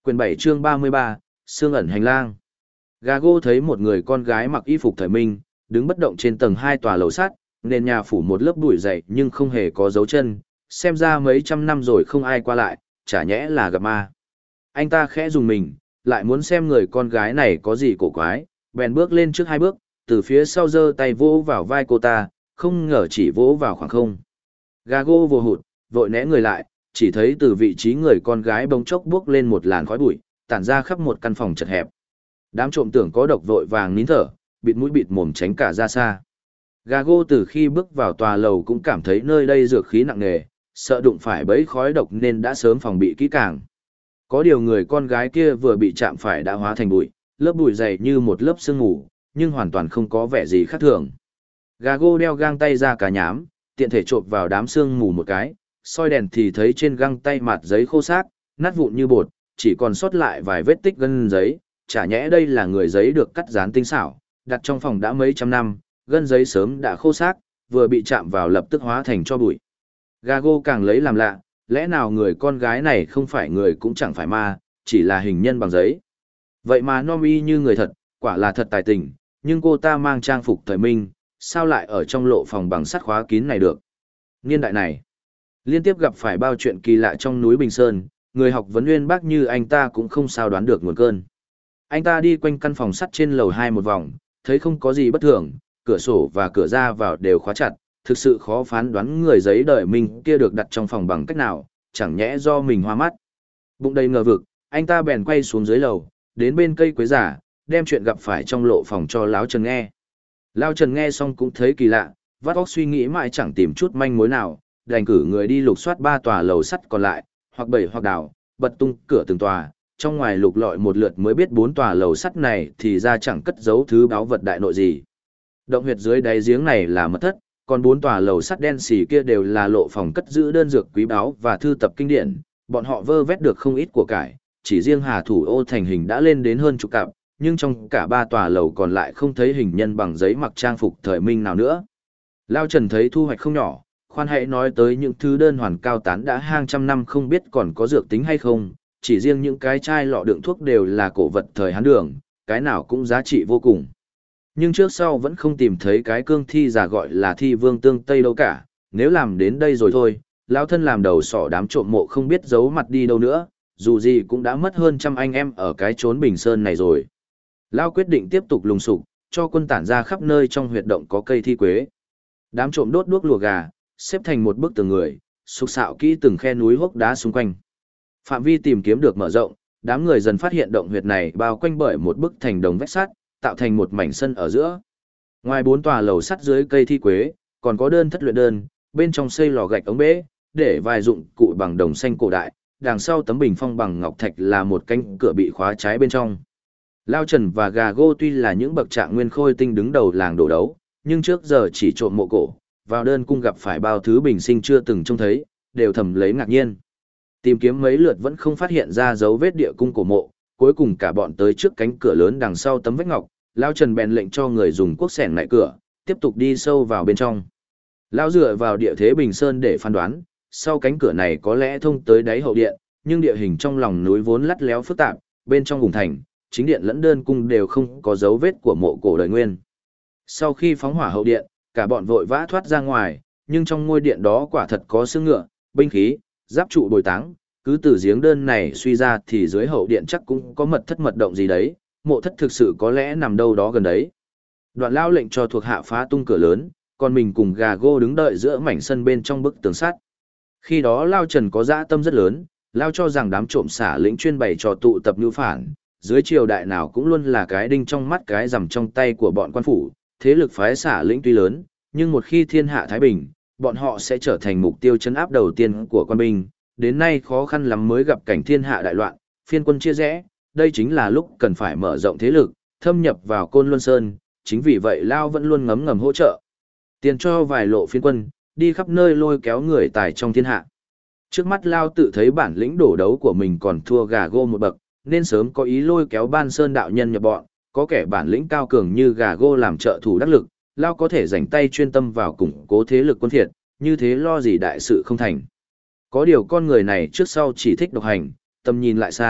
Quyền 7 chương 33, Sương ẩn hành lang. Gago thấy một người con gái mặc y phục thời minh, đứng bất động trên tầng 2 tòa lầu sắt, nền nhà phủ một lớp bụi dày nhưng không hề có dấu chân, xem ra mấy trăm năm rồi không ai qua lại, chả nhẽ là gặp ma. Anh ta khẽ dùng mình, lại muốn xem người con gái này có gì cổ quái, bèn bước lên trước 2 bước, từ phía sau giơ tay vỗ vào vai cô ta, không ngờ chỉ vỗ vào khoảng không. Gago vô hụt, vội né người lại, chỉ thấy từ vị trí người con gái bỗng chốc bước lên một làn khói bụi, tản ra khắp một căn phòng chật hẹp. Đám trộm tưởng có độc vội vàng nín thở, bịt mũi bịt mồm tránh cả ra xa. Gago từ khi bước vào tòa lầu cũng cảm thấy nơi đây dược khí nặng nề, sợ đụng phải bẫy khói độc nên đã sớm phòng bị kỹ càng. Có điều người con gái kia vừa bị chạm phải đã hóa thành bụi, lớp bụi dày như một lớp sương mù, nhưng hoàn toàn không có vẻ gì khác thường. Gago đeo găng tay ra cả nhám, tiện thể chộp vào đám sương mù một cái, soi đèn thì thấy trên găng tay mặt giấy khô xác, nát vụn như bột, chỉ còn sót lại vài vết tích gân giấy, chả nhẽ đây là người giấy được cắt dán tinh xảo, đặt trong phòng đã mấy trăm năm, gân giấy sớm đã khô xác, vừa bị chạm vào lập tức hóa thành tro bụi. Gago càng lấy làm lạ, lẽ nào người con gái này không phải người cũng chẳng phải ma, chỉ là hình nhân bằng giấy. Vậy mà nom y như người thật, quả là thật tài tình, nhưng cô ta mang trang phục thời minh, sao lại ở trong lộ phòng bằng sắt khóa kín này được? Niên đại này, liên tiếp gặp phải bao chuyện kỳ lạ trong núi Bình Sơn, người học vấn uyên bác như anh ta cũng không sao đoán được nguồn cơn. Anh ta đi quanh căn phòng sắt trên lầu 2 một vòng, thấy không có gì bất thường, cửa sổ và cửa ra vào đều khóa chặt, thực sự khó phán đoán người giấy đời mình kia được đặt trong phòng bằng cách nào, chẳng nhẽ do mình hoa mắt. Bụng đầy ngờ vực, anh ta bèn quay xuống dưới lầu, đến bên cây quế giả, đem chuyện gặp phải trong lộ phòng cho Lão Trần nghe. Lão Trần nghe xong cũng thấy kỳ lạ, vắt óc suy nghĩ mãi chẳng tìm chút manh mối nào, đành cử người đi lục soát 3 tòa lầu sắt còn lại, hoặc bẩy hoặc đào, bật tung cửa từng tòa, trong ngoài lục lọi một lượt mới biết 4 tòa lầu sắt này thì ra chẳng cất giấu thứ báu vật đại nội gì. Động huyệt dưới đáy giếng này là mật thất, còn 4 tòa lầu sắt đen xì kia đều là lộ phòng cất giữ đơn dược quý báu và thư tập kinh điển, bọn họ vơ vét được không ít của cải, chỉ riêng Hà Thủ Ô thành hình đã lên đến hơn chục cặp, nhưng trong cả 3 tòa lầu còn lại không thấy hình nhân bằng giấy mặc trang phục thời minh nào nữa. Lao Trần thấy thu hoạch không nhỏ, khoan hãy nói tới những thứ đơn hoàn cao tán đã hàng trăm năm không biết còn có dược tính hay không, chỉ riêng những cái chai lọ đựng thuốc đều là cổ vật thời Hán Đường, cái nào cũng giá trị vô cùng. Nhưng trước sau vẫn không tìm thấy cái cương thi giả gọi là thi vương tương Tây đâu cả, nếu làm đến đây rồi thôi, lão thân làm đầu sỏ đám trộm mộ không biết giấu mặt đi đâu nữa, dù gì cũng đã mất hơn trăm anh em ở cái chốn Bình Sơn này rồi. Lão quyết định tiếp tục lùng sục, cho quân tản ra khắp nơi trong huyệt động có cây thi quế. Đám trộm đốt đuốc lùa gà, xếp thành một bức tường người, sục sạo kỹ từng khe núi hốc đá xung quanh. Phạm vi tìm kiếm được mở rộng, đám người dần phát hiện động huyệt này bao quanh bởi một bức thành đồng vách sắt, tạo thành một mảnh sân ở giữa. Ngoài 4 tòa lầu sắt dưới cây thi quế, còn có đơn thất luyện đơn, bên trong xây lò gạch ống bể, để vài dụng cụ bằng đồng xanh cổ đại, đằng sau tấm bình phong bằng ngọc thạch là một cánh cửa bị khóa trái bên trong. Lao Trần và Gago tuy là những bậc trạng nguyên khôi tinh đứng đầu làng đổ đấu, nhưng trước giờ chỉ trộm mộ cổ, vào đơn cung gặp phải bao thứ bình sinh chưa từng trông thấy, đều thầm lấy ngạc nhiên. Tìm kiếm mấy lượt vẫn không phát hiện ra dấu vết địa cung cổ mộ, cuối cùng cả bọn tới trước cánh cửa lớn đằng sau tấm vách ngọc, Lao Trần bèn lệnh cho người dùng cuốc xẻng lại cửa, tiếp tục đi sâu vào bên trong. Lao dựa vào địa thế Bình Sơn để phán đoán, sau cánh cửa này có lẽ thông tới đáy hậu điện, nhưng địa hình trong lòng núi vốn lắt léo phức tạp, bên trong vùng thành, chính điện lẫn đơn cung đều không có dấu vết của mộ cổ đời nguyên. Sau khi phóng hỏa hậu điện, cả bọn vội vã thoát ra ngoài, nhưng trong ngôi điện đó quả thật có xương ngựa, binh khí, giáp trụ bồi táng, cứ từ giếng đơn này suy ra thì dưới hậu điện chắc cũng có mật thất mật động gì đấy, mộ thất thực sự có lẽ nằm đâu đó gần đấy. Đoạn Lao lệnh cho thuộc hạ phá tung cửa lớn, còn mình cùng Gago đứng đợi giữa mảnh sân bên trong bức tường sắt. Khi đó Lao Trần có dã tâm rất lớn, Lao cho rằng đám trộm xả lĩnh chuyên bày trò tụ tập nhu phản, dưới triều đại nào cũng luôn là cái đinh trong mắt cái rằm trong tay của bọn quan phủ, thế lực phái xả lĩnh tuy lớn, nhưng một khi thiên hạ thái bình, bọn họ sẽ trở thành mục tiêu trấn áp đầu tiên của quan binh. Đến nay khó khăn lắm mới gặp cảnh thiên hạ đại loạn, phiên quân chia rẽ, đây chính là lúc cần phải mở rộng thế lực, thâm nhập vào Côn Luân Sơn, chính vì vậy Lao vẫn luôn ngấm ngầm hỗ trợ. Tiền cho vài lộ phiên quân, đi khắp nơi lôi kéo người tài trong thiên hạ. Trước mắt Lao tự thấy bản lĩnh đổ đấu của mình còn thua Gago một bậc, nên sớm có ý lôi kéo Ban Sơn đạo nhân nhập bọn, có kẻ bản lĩnh cao cường như Gago làm trợ thủ đắc lực, Lao có thể dành tay chuyên tâm vào củng cố thế lực quân thiệt, như thế lo gì đại sự không thành. Có điều con người này trước sau chỉ thích độc hành, tầm nhìn lại xa,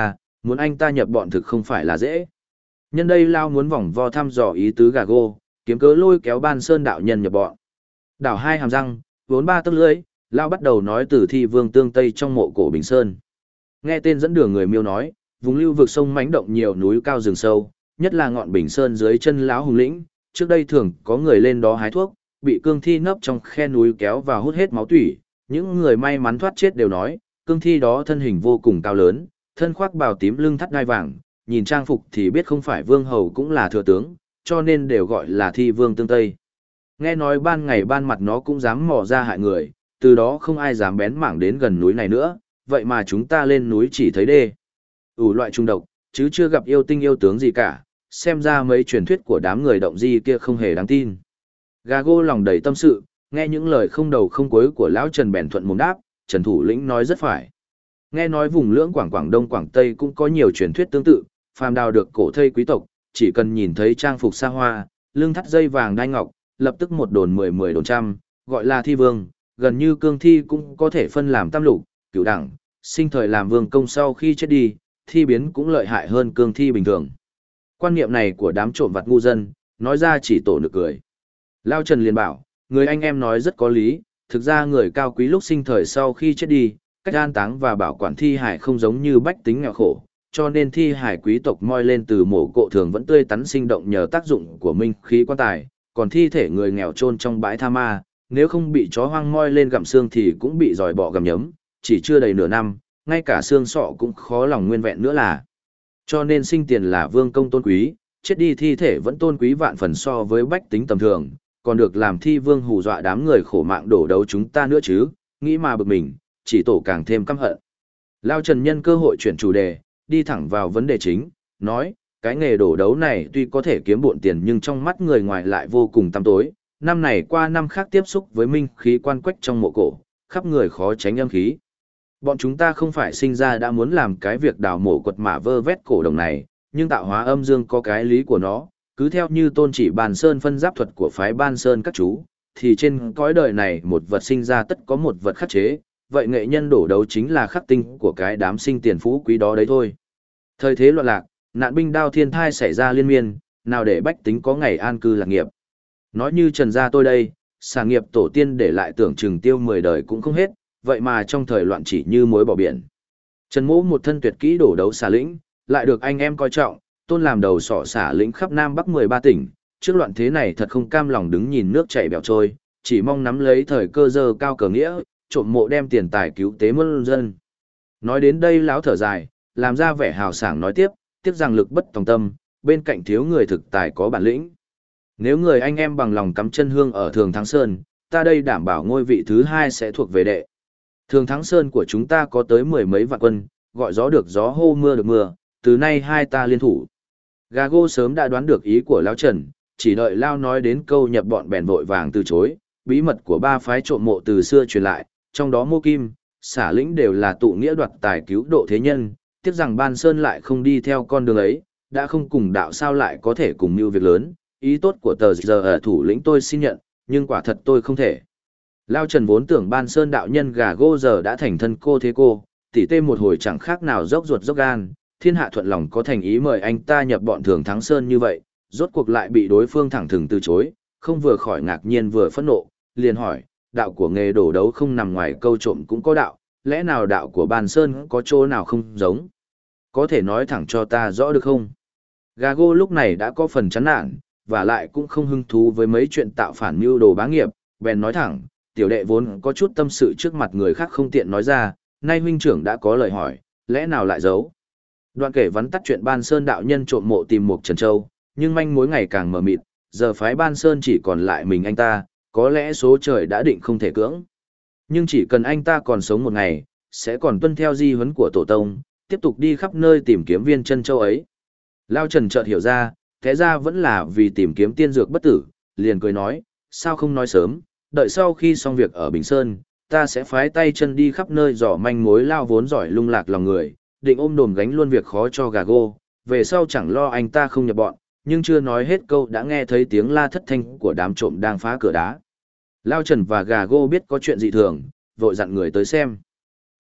muốn anh ta nhập bọn thực không phải là dễ. Nhân đây Lao muốn vòng vo thăm dò ý tứ Gago, kiếm cớ lôi kéo Ban Sơn đạo nhân nhập bọn. Đảo hai hàm răng, vốn ba tấc lưỡi, Lao bắt đầu nói từ thi vương tương tây trong mộ cổ Bình Sơn. Nghe tên dẫn đường người miêu nói, vùng lưu vực sông mãnh động nhiều núi cao rừng sâu, nhất là ngọn Bình Sơn dưới chân lão hùng lĩnh, trước đây thường có người lên đó hái thuốc, bị cương thi nấp trong khe núi kéo vào hút hết máu tủy, những người may mắn thoát chết đều nói, cương thi đó thân hình vô cùng cao lớn, thân khoác bào tím lưng thắt ngai vàng, nhìn trang phục thì biết không phải vương hầu cũng là thừa tướng, cho nên đều gọi là thi vương tương tây. Nghe nói ban ngày ban mặt nó cũng dám mò ra hại người, từ đó không ai dám bén mảng đến gần núi này nữa, vậy mà chúng ta lên núi chỉ thấy đê loại trung độc, chứ chưa gặp yêu tinh yêu tướng gì cả, xem ra mấy truyền thuyết của đám người động di kia không hề đáng tin. Gago lòng đầy tâm sự, nghe những lời không đầu không cuối của lão Trần bèn thuận mồm đáp, Trần thủ lĩnh nói rất phải. Nghe nói vùng lưỡng Quảng Đông Quảng Tây cũng có nhiều truyền thuyết tương tự, phàm đào được cổ thây quý tộc, chỉ cần nhìn thấy trang phục xa hoa, lưng thắt dây vàng đai ngọc, lập tức một đồn 10 đồn trăm, gọi là thi vương, gần như cương thi cũng có thể phân làm tam lục, cửu đẳng, sinh thời làm vương công sau khi chết đi, thi biến cũng lợi hại hơn cương thi bình thường. Quan niệm này của đám trộm vặt ngu dân, nói ra chỉ tổ nực cười. Lao Trần liền bảo, người anh em nói rất có lý, thực ra người cao quý lúc sinh thời sau khi chết đi, cách an táng và bảo quản thi hải không giống như bách tính nghèo khổ, cho nên thi hải quý tộc moi lên từ mộ cộ thường vẫn tươi tắn sinh động nhờ tác dụng của minh khí quan tài, còn thi thể người nghèo chôn trong bãi tha ma, nếu không bị chó hoang moi lên gặm xương thì cũng bị giòi bọ gặm nhấm, chỉ chưa đầy nửa năm, ngay cả xương sọ cũng khó lòng nguyên vẹn nữa là. Cho nên sinh tiền là vương công tôn quý, chết đi thi thể vẫn tôn quý vạn phần so với bách tính tầm thường, còn được làm thi vương hù dọa đám người khổ mạng đổ đấu chúng ta nữa chứ, nghĩ mà bực mình, chỉ tổ càng thêm căm hận. Lao Trần nhân cơ hội chuyển chủ đề, đi thẳng vào vấn đề chính, nói, cái nghề đổ đấu này tuy có thể kiếm bộn tiền nhưng trong mắt người ngoài lại vô cùng tăm tối, năm này qua năm khác tiếp xúc với minh khí quan quách trong mộ cổ, khắp người khó tránh âm khí. Bọn chúng ta không phải sinh ra đã muốn làm cái việc đào mộ quật mả vơ vét cổ đồng này, nhưng tạo hóa âm dương có cái lý của nó, cứ theo như tôn chỉ Bàn Sơn phân giáp thuật của phái Ban Sơn các chú, thì trên cõi đời này một vật sinh ra tất có một vật khắc chế, vậy nghệ nhân đổ đấu chính là khắc tinh của cái đám sinh tiền phú quý đó đấy thôi. Thời thế loạn lạc, nạn binh đao thiên thai xảy ra liên miên, nào để bách tính có ngày an cư lạc nghiệp. Nói như Trần gia tôi đây, sản nghiệp tổ tiên để lại tưởng chừng tiêu 10 đời cũng không hết, vậy mà trong thời loạn chỉ như muối bỏ biển. Trần Mỗ một thân tuyệt kỹ đổ đấu xả lĩnh, lại được anh em coi trọng, tôn làm đầu sỏ xả lĩnh khắp Nam Bắc 13 tỉnh, trước loạn thế này thật không cam lòng đứng nhìn nước chảy bèo trôi, chỉ mong nắm lấy thời cơ dơ cao cờ nghĩa, trộm mộ đem tiền tài cứu tế muôn dân. Nói đến đây lão thở dài, làm ra vẻ hào sảng nói tiếp, tiếc rằng lực bất tòng tâm, bên cạnh thiếu người thực tài có bản lĩnh. Nếu người anh em bằng lòng cắm chân hương ở Thường Thắng Sơn, ta đây đảm bảo ngôi vị thứ 2 sẽ thuộc về đệ. Thường Thắng Sơn của chúng ta có tới 10 mấy vạn quân, gọi gió được gió hô mưa được mưa, từ nay hai ta liên thủ. Gago sớm đã đoán được ý của Lão Trần, chỉ đợi Lao nói đến câu nhập bọn bèn vội vàng từ chối, bí mật của ba phái trộm mộ từ xưa truyền lại, trong đó Mô Kim, Xả Lĩnh đều là tụ nghĩa đoạt tài cứu độ thế nhân, tiếc rằng Ban Sơn lại không đi theo con đường ấy, đã không cùng đạo sao lại có thể cùng mưu việc lớn, ý tốt của tờ giờ ở thủ lĩnh tôi xin nhận, nhưng quả thật tôi không thể. Lao Trần vốn tưởng Ban Sơn đạo nhân Gago giờ đã thành thân cô thế cô, tỉ tê một hồi chẳng khác nào dốc ruột dốc gan, thiên hạ thuận lòng có thành ý mời anh ta nhập bọn Thường Thắng Sơn như vậy, rốt cuộc lại bị đối phương thẳng thừng từ chối, không vừa khỏi ngạc nhiên vừa phẫn nộ, liền hỏi, đạo của nghề đổ đấu không nằm ngoài câu trộm cũng có đạo, lẽ nào đạo của Ban Sơn có chỗ nào không giống? Có thể nói thẳng cho ta rõ được không? Gago lúc này đã có phần chán nản, và lại cũng không hứng thú với mấy chuyện tạo phản mưu đồ bá nghiệp, bèn nói thẳng, tiểu đệ vốn có chút tâm sự trước mặt người khác không tiện nói ra, nay huynh trưởng đã có lời hỏi, lẽ nào lại giấu? Đoạn kể vắn tắt chuyện Ban Sơn đạo nhân trộm mộ tìm Mục Trần Châu, nhưng manh mối ngày càng mờ mịt, giờ phái Ban Sơn chỉ còn lại mình anh ta, có lẽ số trời đã định không thể cưỡng. Nhưng chỉ cần anh ta còn sống một ngày, sẽ còn tuân theo di huấn của tổ tông, tiếp tục đi khắp nơi tìm kiếm viên chân châu ấy. Lao Trần chợt hiểu ra, thế ra vẫn là vì tìm kiếm tiên dược bất tử, liền cười nói, sao không nói sớm, đợi sau khi xong việc ở Bình Sơn, ta sẽ phái tay chân đi khắp nơi dò manh mối Lao vốn giỏi lung lạc lòng người, định ôm đồm gánh luôn việc khó cho Gago, về sau chẳng lo anh ta không nhập bọn, nhưng chưa nói hết câu đã nghe thấy tiếng la thất thanh của đám trộm đang phá cửa đá. Lao Trần và Gago biết có chuyện dị thường, vội dặn người tới xem.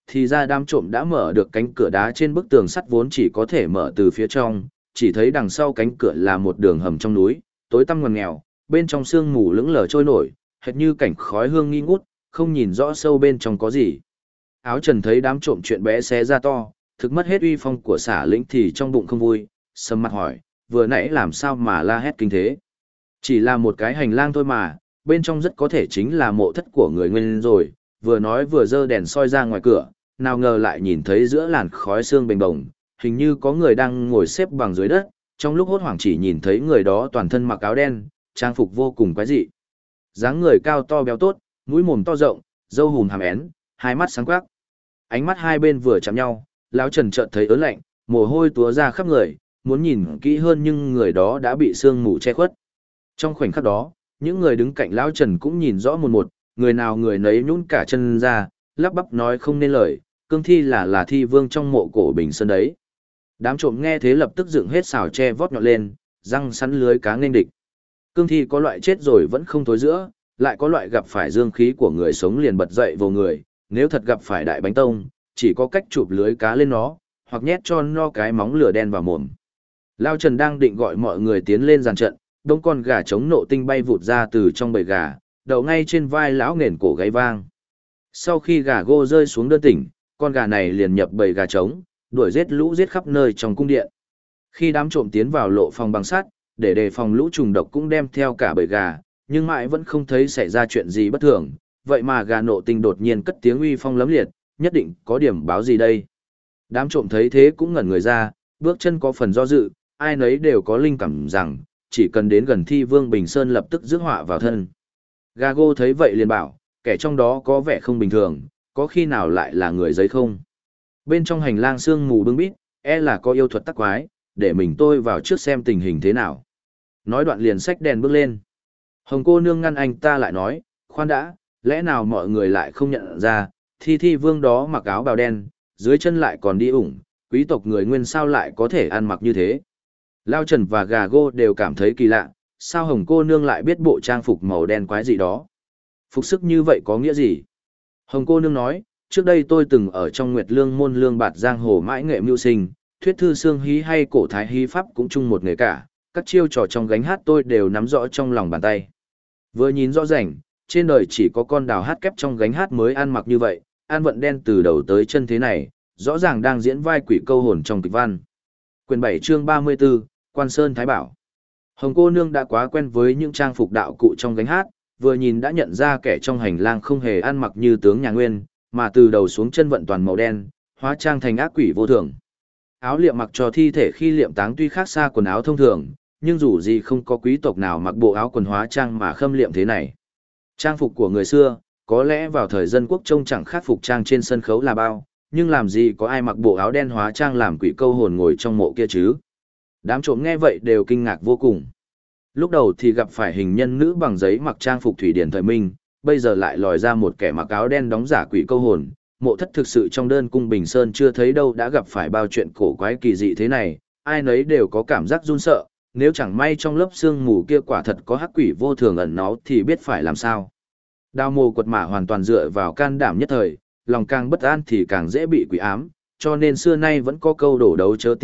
thì ra đám trộm đã mở được cánh cửa đá trên bức tường sắt vốn chỉ có thể mở từ phía trong, chỉ thấy đằng sau cánh cửa là một đường hầm trong núi, tối tăm ngoằn nghèo, bên trong sương mù lững lờ trôi nổi, hệt như cảnh khói hương nghi ngút, không nhìn rõ sâu bên trong có gì. Áo Trần thấy đám trộm chuyện bé xé ra to, thực mất hết uy phong của xả lĩnh thì trong bụng không vui, sầm mặt hỏi, vừa nãy làm sao mà la hét kinh thế? Chỉ là một cái hành lang thôi mà, bên trong rất có thể chính là mộ thất của người nguyên rồi, vừa nói vừa giơ đèn soi ra ngoài cửa, nào ngờ lại nhìn thấy giữa làn khói sương bềnh bồng, hình như có người đang ngồi xếp bằng dưới đất, trong lúc hốt hoảng chỉ nhìn thấy người đó toàn thân mặc áo đen, trang phục vô cùng quái dị. Dáng người cao to béo tốt, mũi mồm to rộng, râu hùm hàm én, hai mắt sáng quắc. Ánh mắt hai bên vừa chạm nhau, lão Trần chợt thấy ớn lạnh, mồ hôi túa ra khắp người, muốn nhìn kỹ hơn nhưng người đó đã bị sương mù che khuất. Trong khoảnh khắc đó, những người đứng cạnh lão Trần cũng nhìn rõ một một, người nào người nấy nhún cả chân ra, lắp bắp nói không nên lời, cương thi là thi vương trong mộ cổ Bình Sơn đấy. Đám trộm nghe thế lập tức dựng hết xào tre vót nhọn lên, răng sắn lưới cá nghênh địch. Cương thi có loại chết rồi vẫn không thối giữa, lại có loại gặp phải dương khí của người sống liền bật dậy vô người, nếu thật gặp phải đại bánh tông, chỉ có cách chụp lưới cá lên nó, hoặc nhét cho nó cái móng lửa đen vào mồm. Lao Trần đang định gọi mọi người tiến lên dàn trận, đông con gà trống nộ tinh bay vụt ra từ trong bầy gà, đậu ngay trên vai lão nghển cổ gáy vang. Sau khi gà gô rơi xuống đơn tỉnh, con gà này liền nhập bầy gà trống, đuổi giết lũ giết khắp nơi trong cung điện. Khi đám trộm tiến vào lộ phòng bằng sắt, để đề phòng lũ trùng độc cũng đem theo cả bầy gà, nhưng mãi vẫn không thấy xảy ra chuyện gì bất thường, vậy mà gà nộ tinh đột nhiên cất tiếng uy phong lấm liệt, nhất định có điểm báo gì đây. Đám trộm thấy thế cũng ngẩn người ra, bước chân có phần do dự, ai nấy đều có linh cảm rằng, chỉ cần đến gần thi vương Bình Sơn lập tức rước họa vào thân. Gà gô thấy vậy liền bảo, kẻ trong đó có vẻ không bình thường, có khi nào lại là người giấy không? Bên trong hành lang sương mù bưng bít, là có yêu thuật tắc quái, để mình tôi vào trước xem tình hình thế nào. Nói đoạn liền xách đèn bước lên. Hồng cô nương ngăn anh ta lại nói, khoan đã, lẽ nào mọi người lại không nhận ra, thi vương đó mặc áo bào đen, dưới chân lại còn đi ủng, quý tộc người nguyên sao lại có thể ăn mặc như thế. Lao Trần và gà gô đều cảm thấy kỳ lạ, sao hồng cô nương lại biết bộ trang phục màu đen quái gì đó. Phục sức như vậy có nghĩa gì? Hồng cô nương nói, trước đây tôi từng ở trong Nguyệt Lương môn lương bạt giang hồ mãi nghệ mưu sinh, thuyết thư xương hí hay cổ thái hí pháp cũng chung một nghề cả, các chiêu trò trong gánh hát tôi đều nắm rõ trong lòng bàn tay. Vừa nhìn rõ ràng, trên đời chỉ có con đào hát kép trong gánh hát mới ăn mặc như vậy, ăn vận đen từ đầu tới chân thế này, rõ ràng đang diễn vai quỷ câu hồn trong kịch văn. Quyền 7 chương 34, Quan Sơn Thái Bảo. Hồng cô nương đã quá quen với những trang phục đạo cụ trong gánh hát, vừa nhìn đã nhận ra kẻ trong hành lang không hề ăn mặc như tướng nhà Nguyên, mà từ đầu xuống chân vận toàn màu đen, hóa trang thành ác quỷ vô thường. Áo liệm mặc cho thi thể khi liệm táng tuy khác xa quần áo thông thường, nhưng dù gì không có quý tộc nào mặc bộ áo quần hóa trang mà khâm liệm thế này. Trang phục của người xưa, có lẽ vào thời dân quốc trông chẳng khác phục trang trên sân khấu là bao, nhưng làm gì có ai mặc bộ áo đen hóa trang làm quỷ câu hồn ngồi trong mộ kia chứ. Đám trộm nghe vậy đều kinh ngạc vô cùng. Lúc đầu thì gặp phải hình nhân nữ bằng giấy mặc trang phục thủy điển thời minh, bây giờ lại lòi ra một kẻ mặc áo đen đóng giả quỷ câu hồn. Mộ thất thực sự trong đơn cung Bình Sơn chưa thấy đâu đã gặp phải bao chuyện cổ quái kỳ dị thế này, ai nấy đều có cảm giác run sợ, nếu chẳng may trong lớp sương mù kia quả thật có hắc quỷ vô thường ẩn náu thì biết phải làm sao. Đao mồ quật mã hoàn toàn dựa vào can đảm nhất thời, lòng càng bất an thì càng dễ bị quỷ ám, cho nên xưa nay vẫn có câu đổ đấu chớ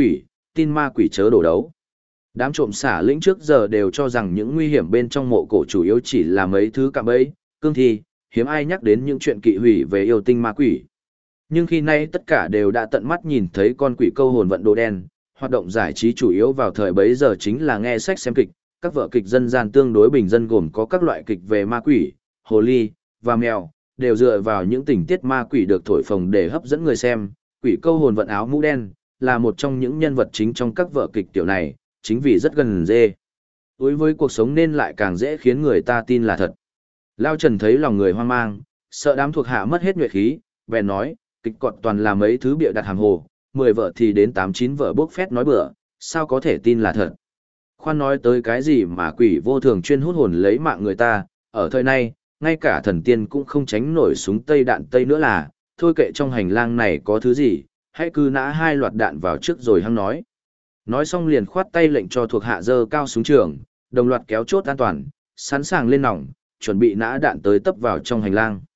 tin ma quỷ chớ đổ đấu. Đám trộm xả lĩnh trước giờ đều cho rằng những nguy hiểm bên trong mộ cổ chủ yếu chỉ là mấy thứ cạm bẫy, cương thi, hiếm ai nhắc đến những chuyện kỵ hủy về yêu tinh ma quỷ. Nhưng khi nay tất cả đều đã tận mắt nhìn thấy con quỷ câu hồn vận đồ đen, hoạt động giải trí chủ yếu vào thời bấy giờ chính là nghe sách xem kịch, các vở kịch dân gian tương đối bình dân gồm có các loại kịch về ma quỷ, hồ ly và mèo, đều dựa vào những tình tiết ma quỷ được thổi phồng để hấp dẫn người xem. Quỷ câu hồn vận áo mũ đen là một trong những nhân vật chính trong các vở kịch tiểu này, chính vì rất gần dê. Đối với cuộc sống nên lại càng dễ khiến người ta tin là thật. Lao Trần thấy lòng người hoang mang, sợ đám thuộc hạ mất hết nhuệ khí, bèn nói, kịch cọt toàn là mấy thứ bịa đặt hàm hồ, 10 vở thì đến 8-9 vở bốc phét nói bừa, sao có thể tin là thật. Khoan nói tới cái gì mà quỷ vô thường chuyên hút hồn lấy mạng người ta, ở thời nay, ngay cả thần tiên cũng không tránh nổi súng tây đạn tây nữa là, thôi kệ trong hành lang này có thứ gì, hãy cứ nã 2 loạt đạn vào trước rồi hăng nói. Nói xong liền khoát tay lệnh cho thuộc hạ dơ cao súng trường, đồng loạt kéo chốt an toàn, sẵn sàng lên nòng, chuẩn bị nã đạn tới tấp vào trong hành lang.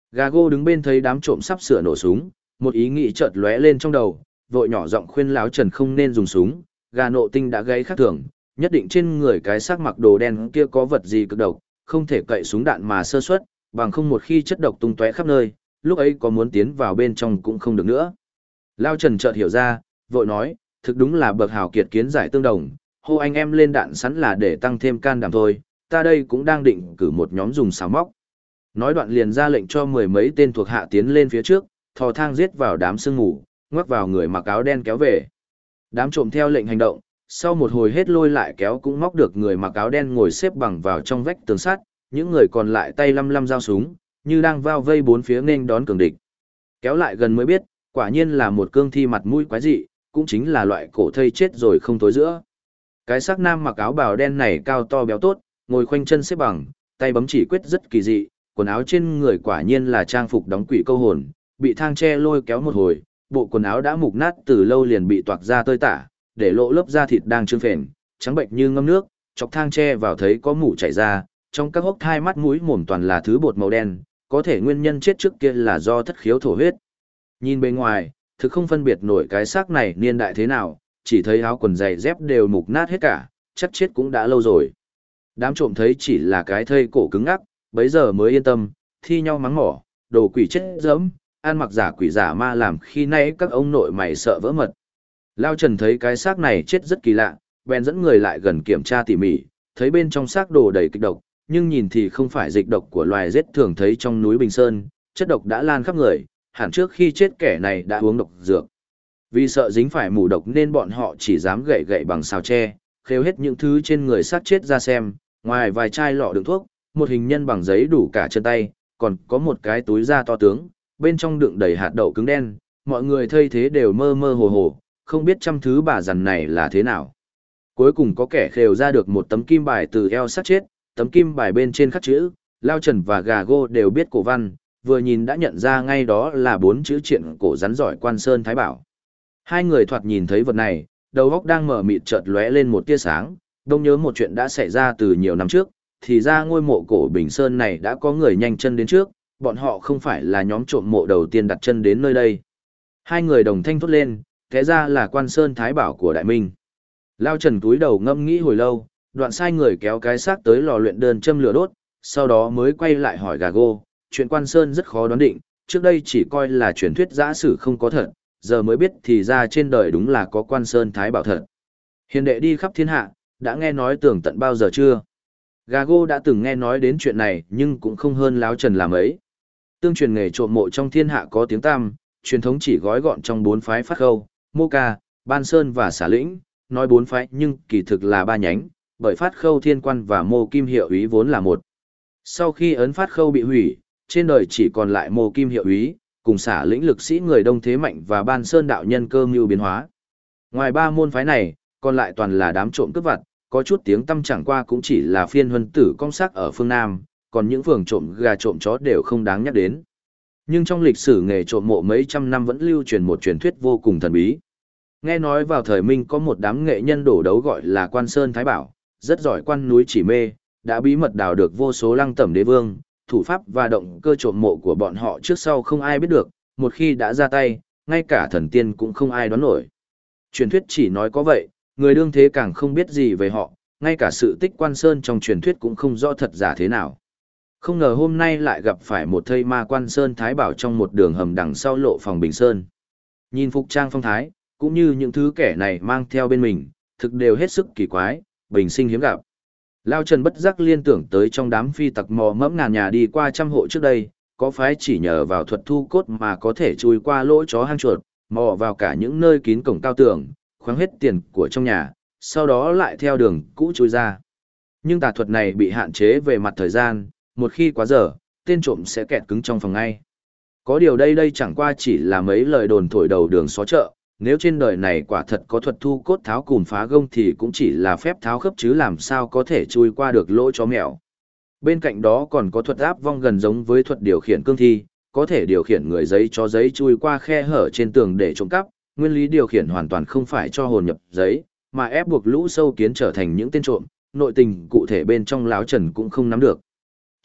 Gago đứng bên thấy đám trộm sắp sửa nổ súng, một ý nghĩ chợt lóe lên trong đầu, vội nhỏ giọng khuyên Lão Trần không nên dùng súng, gà nộ tinh đã gây khác thường, nhất định trên người cái xác mặc đồ đen kia có vật gì cực độc, không thể cậy súng đạn mà sơ suất, bằng không một khi chất độc tung tóe khắp nơi, lúc ấy có muốn tiến vào bên trong cũng không được nữa. Lão Trần chợt hiểu ra, vội nói, thực đúng là bậc hào kiệt kiến giải tương đồng, hô anh em lên đạn sẵn là để tăng thêm can đảm thôi, ta đây cũng đang định cử một nhóm dùng xào móc. Nói đoạn liền ra lệnh cho mười mấy tên thuộc hạ tiến lên phía trước, thò thang giết vào đám sương mù, ngoắc vào người mặc áo đen kéo về. Đám trộm theo lệnh hành động, sau một hồi hết lôi lại kéo cũng móc được người mặc áo đen ngồi xếp bằng vào trong vách tường sắt, những người còn lại tay lăm lăm dao súng, như đang vao vây bốn phía nên đón cường địch. Kéo lại gần mới biết, quả nhiên là một cương thi mặt mũi quái dị, cũng chính là loại cổ thây chết rồi không tối giữa. Cái xác nam mặc áo bào đen này cao to béo tốt, ngồi khoanh chân xếp bằng, tay bấm chỉ quyết rất kỳ dị, quần áo trên người quả nhiên là trang phục đóng quỷ câu hồn, bị thang tre lôi kéo một hồi, bộ quần áo đã mục nát từ lâu liền bị toạc ra tơi tả, để lộ lớp da thịt đang trương phền, trắng bệnh như ngâm nước, chọc thang tre vào thấy có mủ chảy ra, trong các hốc hai mắt mũi mồm toàn là thứ bột màu đen, có thể nguyên nhân chết trước kia là do thất khiếu thổ huyết. Nhìn bên ngoài, thực không phân biệt nổi cái xác này niên đại thế nào, chỉ thấy áo quần giày dép đều mục nát hết cả, chắc chết cũng đã lâu rồi. Đám trộm thấy chỉ là cái thây cổ cứng ngắc, bấy giờ mới yên tâm, thi nhau mắng mỏ, đồ quỷ chết dẫm, ăn mặc giả quỷ giả ma làm khi nãy các ông nội mày sợ vỡ mật. Lao Trần thấy cái xác này chết rất kỳ lạ, bèn dẫn người lại gần kiểm tra tỉ mỉ, thấy bên trong xác đồ đầy kịch độc, nhưng nhìn thì không phải dịch độc của loài rết thường thấy trong núi Bình Sơn, chất độc đã lan khắp người, hẳn trước khi chết kẻ này đã uống độc dược. Vì sợ dính phải mù độc nên bọn họ chỉ dám gậy gậy bằng xào tre, khêu hết những thứ trên người xác chết ra xem, ngoài vài chai lọ đựng thuốc, một hình nhân bằng giấy đủ cả chân tay, còn có một cái túi da to tướng, bên trong đựng đầy hạt đậu cứng đen, mọi người thấy thế đều mơ mơ hồ hồ, không biết trăm thứ bà dằn này là thế nào. Cuối cùng có kẻ khều ra được một tấm kim bài từ eo xác chết, tấm kim bài bên trên khắc chữ, Lao Trần và Gago đều biết cổ văn, vừa nhìn đã nhận ra ngay đó là 4 chữ triện cổ rắn giỏi Quan Sơn Thái Bảo. Hai người thoạt nhìn thấy vật này, đầu óc đang mở mịt chợt lóe lên một tia sáng, đông nhớ một chuyện đã xảy ra từ nhiều năm trước, thì ra ngôi mộ cổ Bình Sơn này đã có người nhanh chân đến trước, bọn họ không phải là nhóm trộm mộ đầu tiên đặt chân đến nơi đây. Hai người đồng thanh thốt lên, thế ra là Quan Sơn Thái Bảo của Đại Minh. Lao Trần túi đầu ngâm nghĩ hồi lâu, đoạn sai người kéo cái xác tới lò luyện đơn châm lửa đốt, sau đó mới quay lại hỏi Gago, chuyện Quan Sơn rất khó đoán định, trước đây chỉ coi là truyền thuyết giã sử không có thật, giờ mới biết thì ra trên đời đúng là có Quan Sơn Thái Bảo thật. Hiền đệ đi khắp thiên hạ, đã nghe nói tường tận bao giờ chưa? Gago đã từng nghe nói đến chuyện này nhưng cũng không hơn Láo Trần làm ấy. Tương truyền nghề trộm mộ trong thiên hạ có tiếng tăm, truyền thống chỉ gói gọn trong 4 phái Phát Khâu, Mô Ca, Ban Sơn và Xả Lĩnh, nói 4 phái nhưng kỳ thực là 3 nhánh, bởi Phát Khâu Thiên Quan và Mô Kim Hiệu Úy vốn là một. Sau khi ấn Phát Khâu bị hủy, trên đời chỉ còn lại Mô Kim Hiệu Úy, cùng Xả Lĩnh lực sĩ người Đông Thế Mạnh và Ban Sơn đạo nhân cơ mưu biến hóa. Ngoài 3 môn phái này, còn lại toàn là đám trộm cướp vặt, có chút tiếng tăm chẳng qua cũng chỉ là phiên huân tử công sắc ở phương Nam, còn những phường trộm gà trộm chó đều không đáng nhắc đến. Nhưng trong lịch sử nghề trộm mộ mấy trăm năm vẫn lưu truyền một truyền thuyết vô cùng thần bí. Nghe nói vào thời Minh có một đám nghệ nhân đổ đấu gọi là Quan Sơn Thái Bảo, rất giỏi quan núi chỉ mê, đã bí mật đào được vô số lăng tẩm đế vương, thủ pháp và động cơ trộm mộ của bọn họ trước sau không ai biết được, một khi đã ra tay, ngay cả thần tiên cũng không ai đoán nổi. Truyền thuyết chỉ nói có vậy, người đương thế càng không biết gì về họ, ngay cả sự tích Quan Sơn trong truyền thuyết cũng không rõ thật giả thế nào. Không ngờ hôm nay lại gặp phải một thây ma Quan Sơn Thái Bảo trong một đường hầm đằng sau lộ phòng Bình Sơn. Nhìn phục trang phong thái, cũng như những thứ kẻ này mang theo bên mình, thực đều hết sức kỳ quái, bình sinh hiếm gặp. Lao Trần bất giác liên tưởng tới trong đám phi tặc mò mẫm ngàn nhà đi qua trăm hộ trước đây, có phái chỉ nhờ vào thuật thu cốt mà có thể chui qua lỗ chó hang chuột, mò vào cả những nơi kín cổng cao tường, khoáng hết tiền của trong nhà, sau đó lại theo đường cũ chui ra. Nhưng tà thuật này bị hạn chế về mặt thời gian, một khi quá giờ, tên trộm sẽ kẹt cứng trong phòng ngay. Có điều đây chẳng qua chỉ là mấy lời đồn thổi đầu đường xó chợ, nếu trên đời này quả thật có thuật thu cốt tháo cùn phá gông thì cũng chỉ là phép tháo khớp chứ làm sao có thể chui qua được lỗ chó mèo. Bên cạnh đó còn có thuật áp vong gần giống với thuật điều khiển cương thi, có thể điều khiển người giấy chó giấy chui qua khe hở trên tường để trộm cắp, nguyên lý điều khiển hoàn toàn không phải cho hồn nhập giấy, mà ép buộc lũ sâu kiến trở thành những tên trộm, nội tình cụ thể bên trong Láo Trần cũng không nắm được.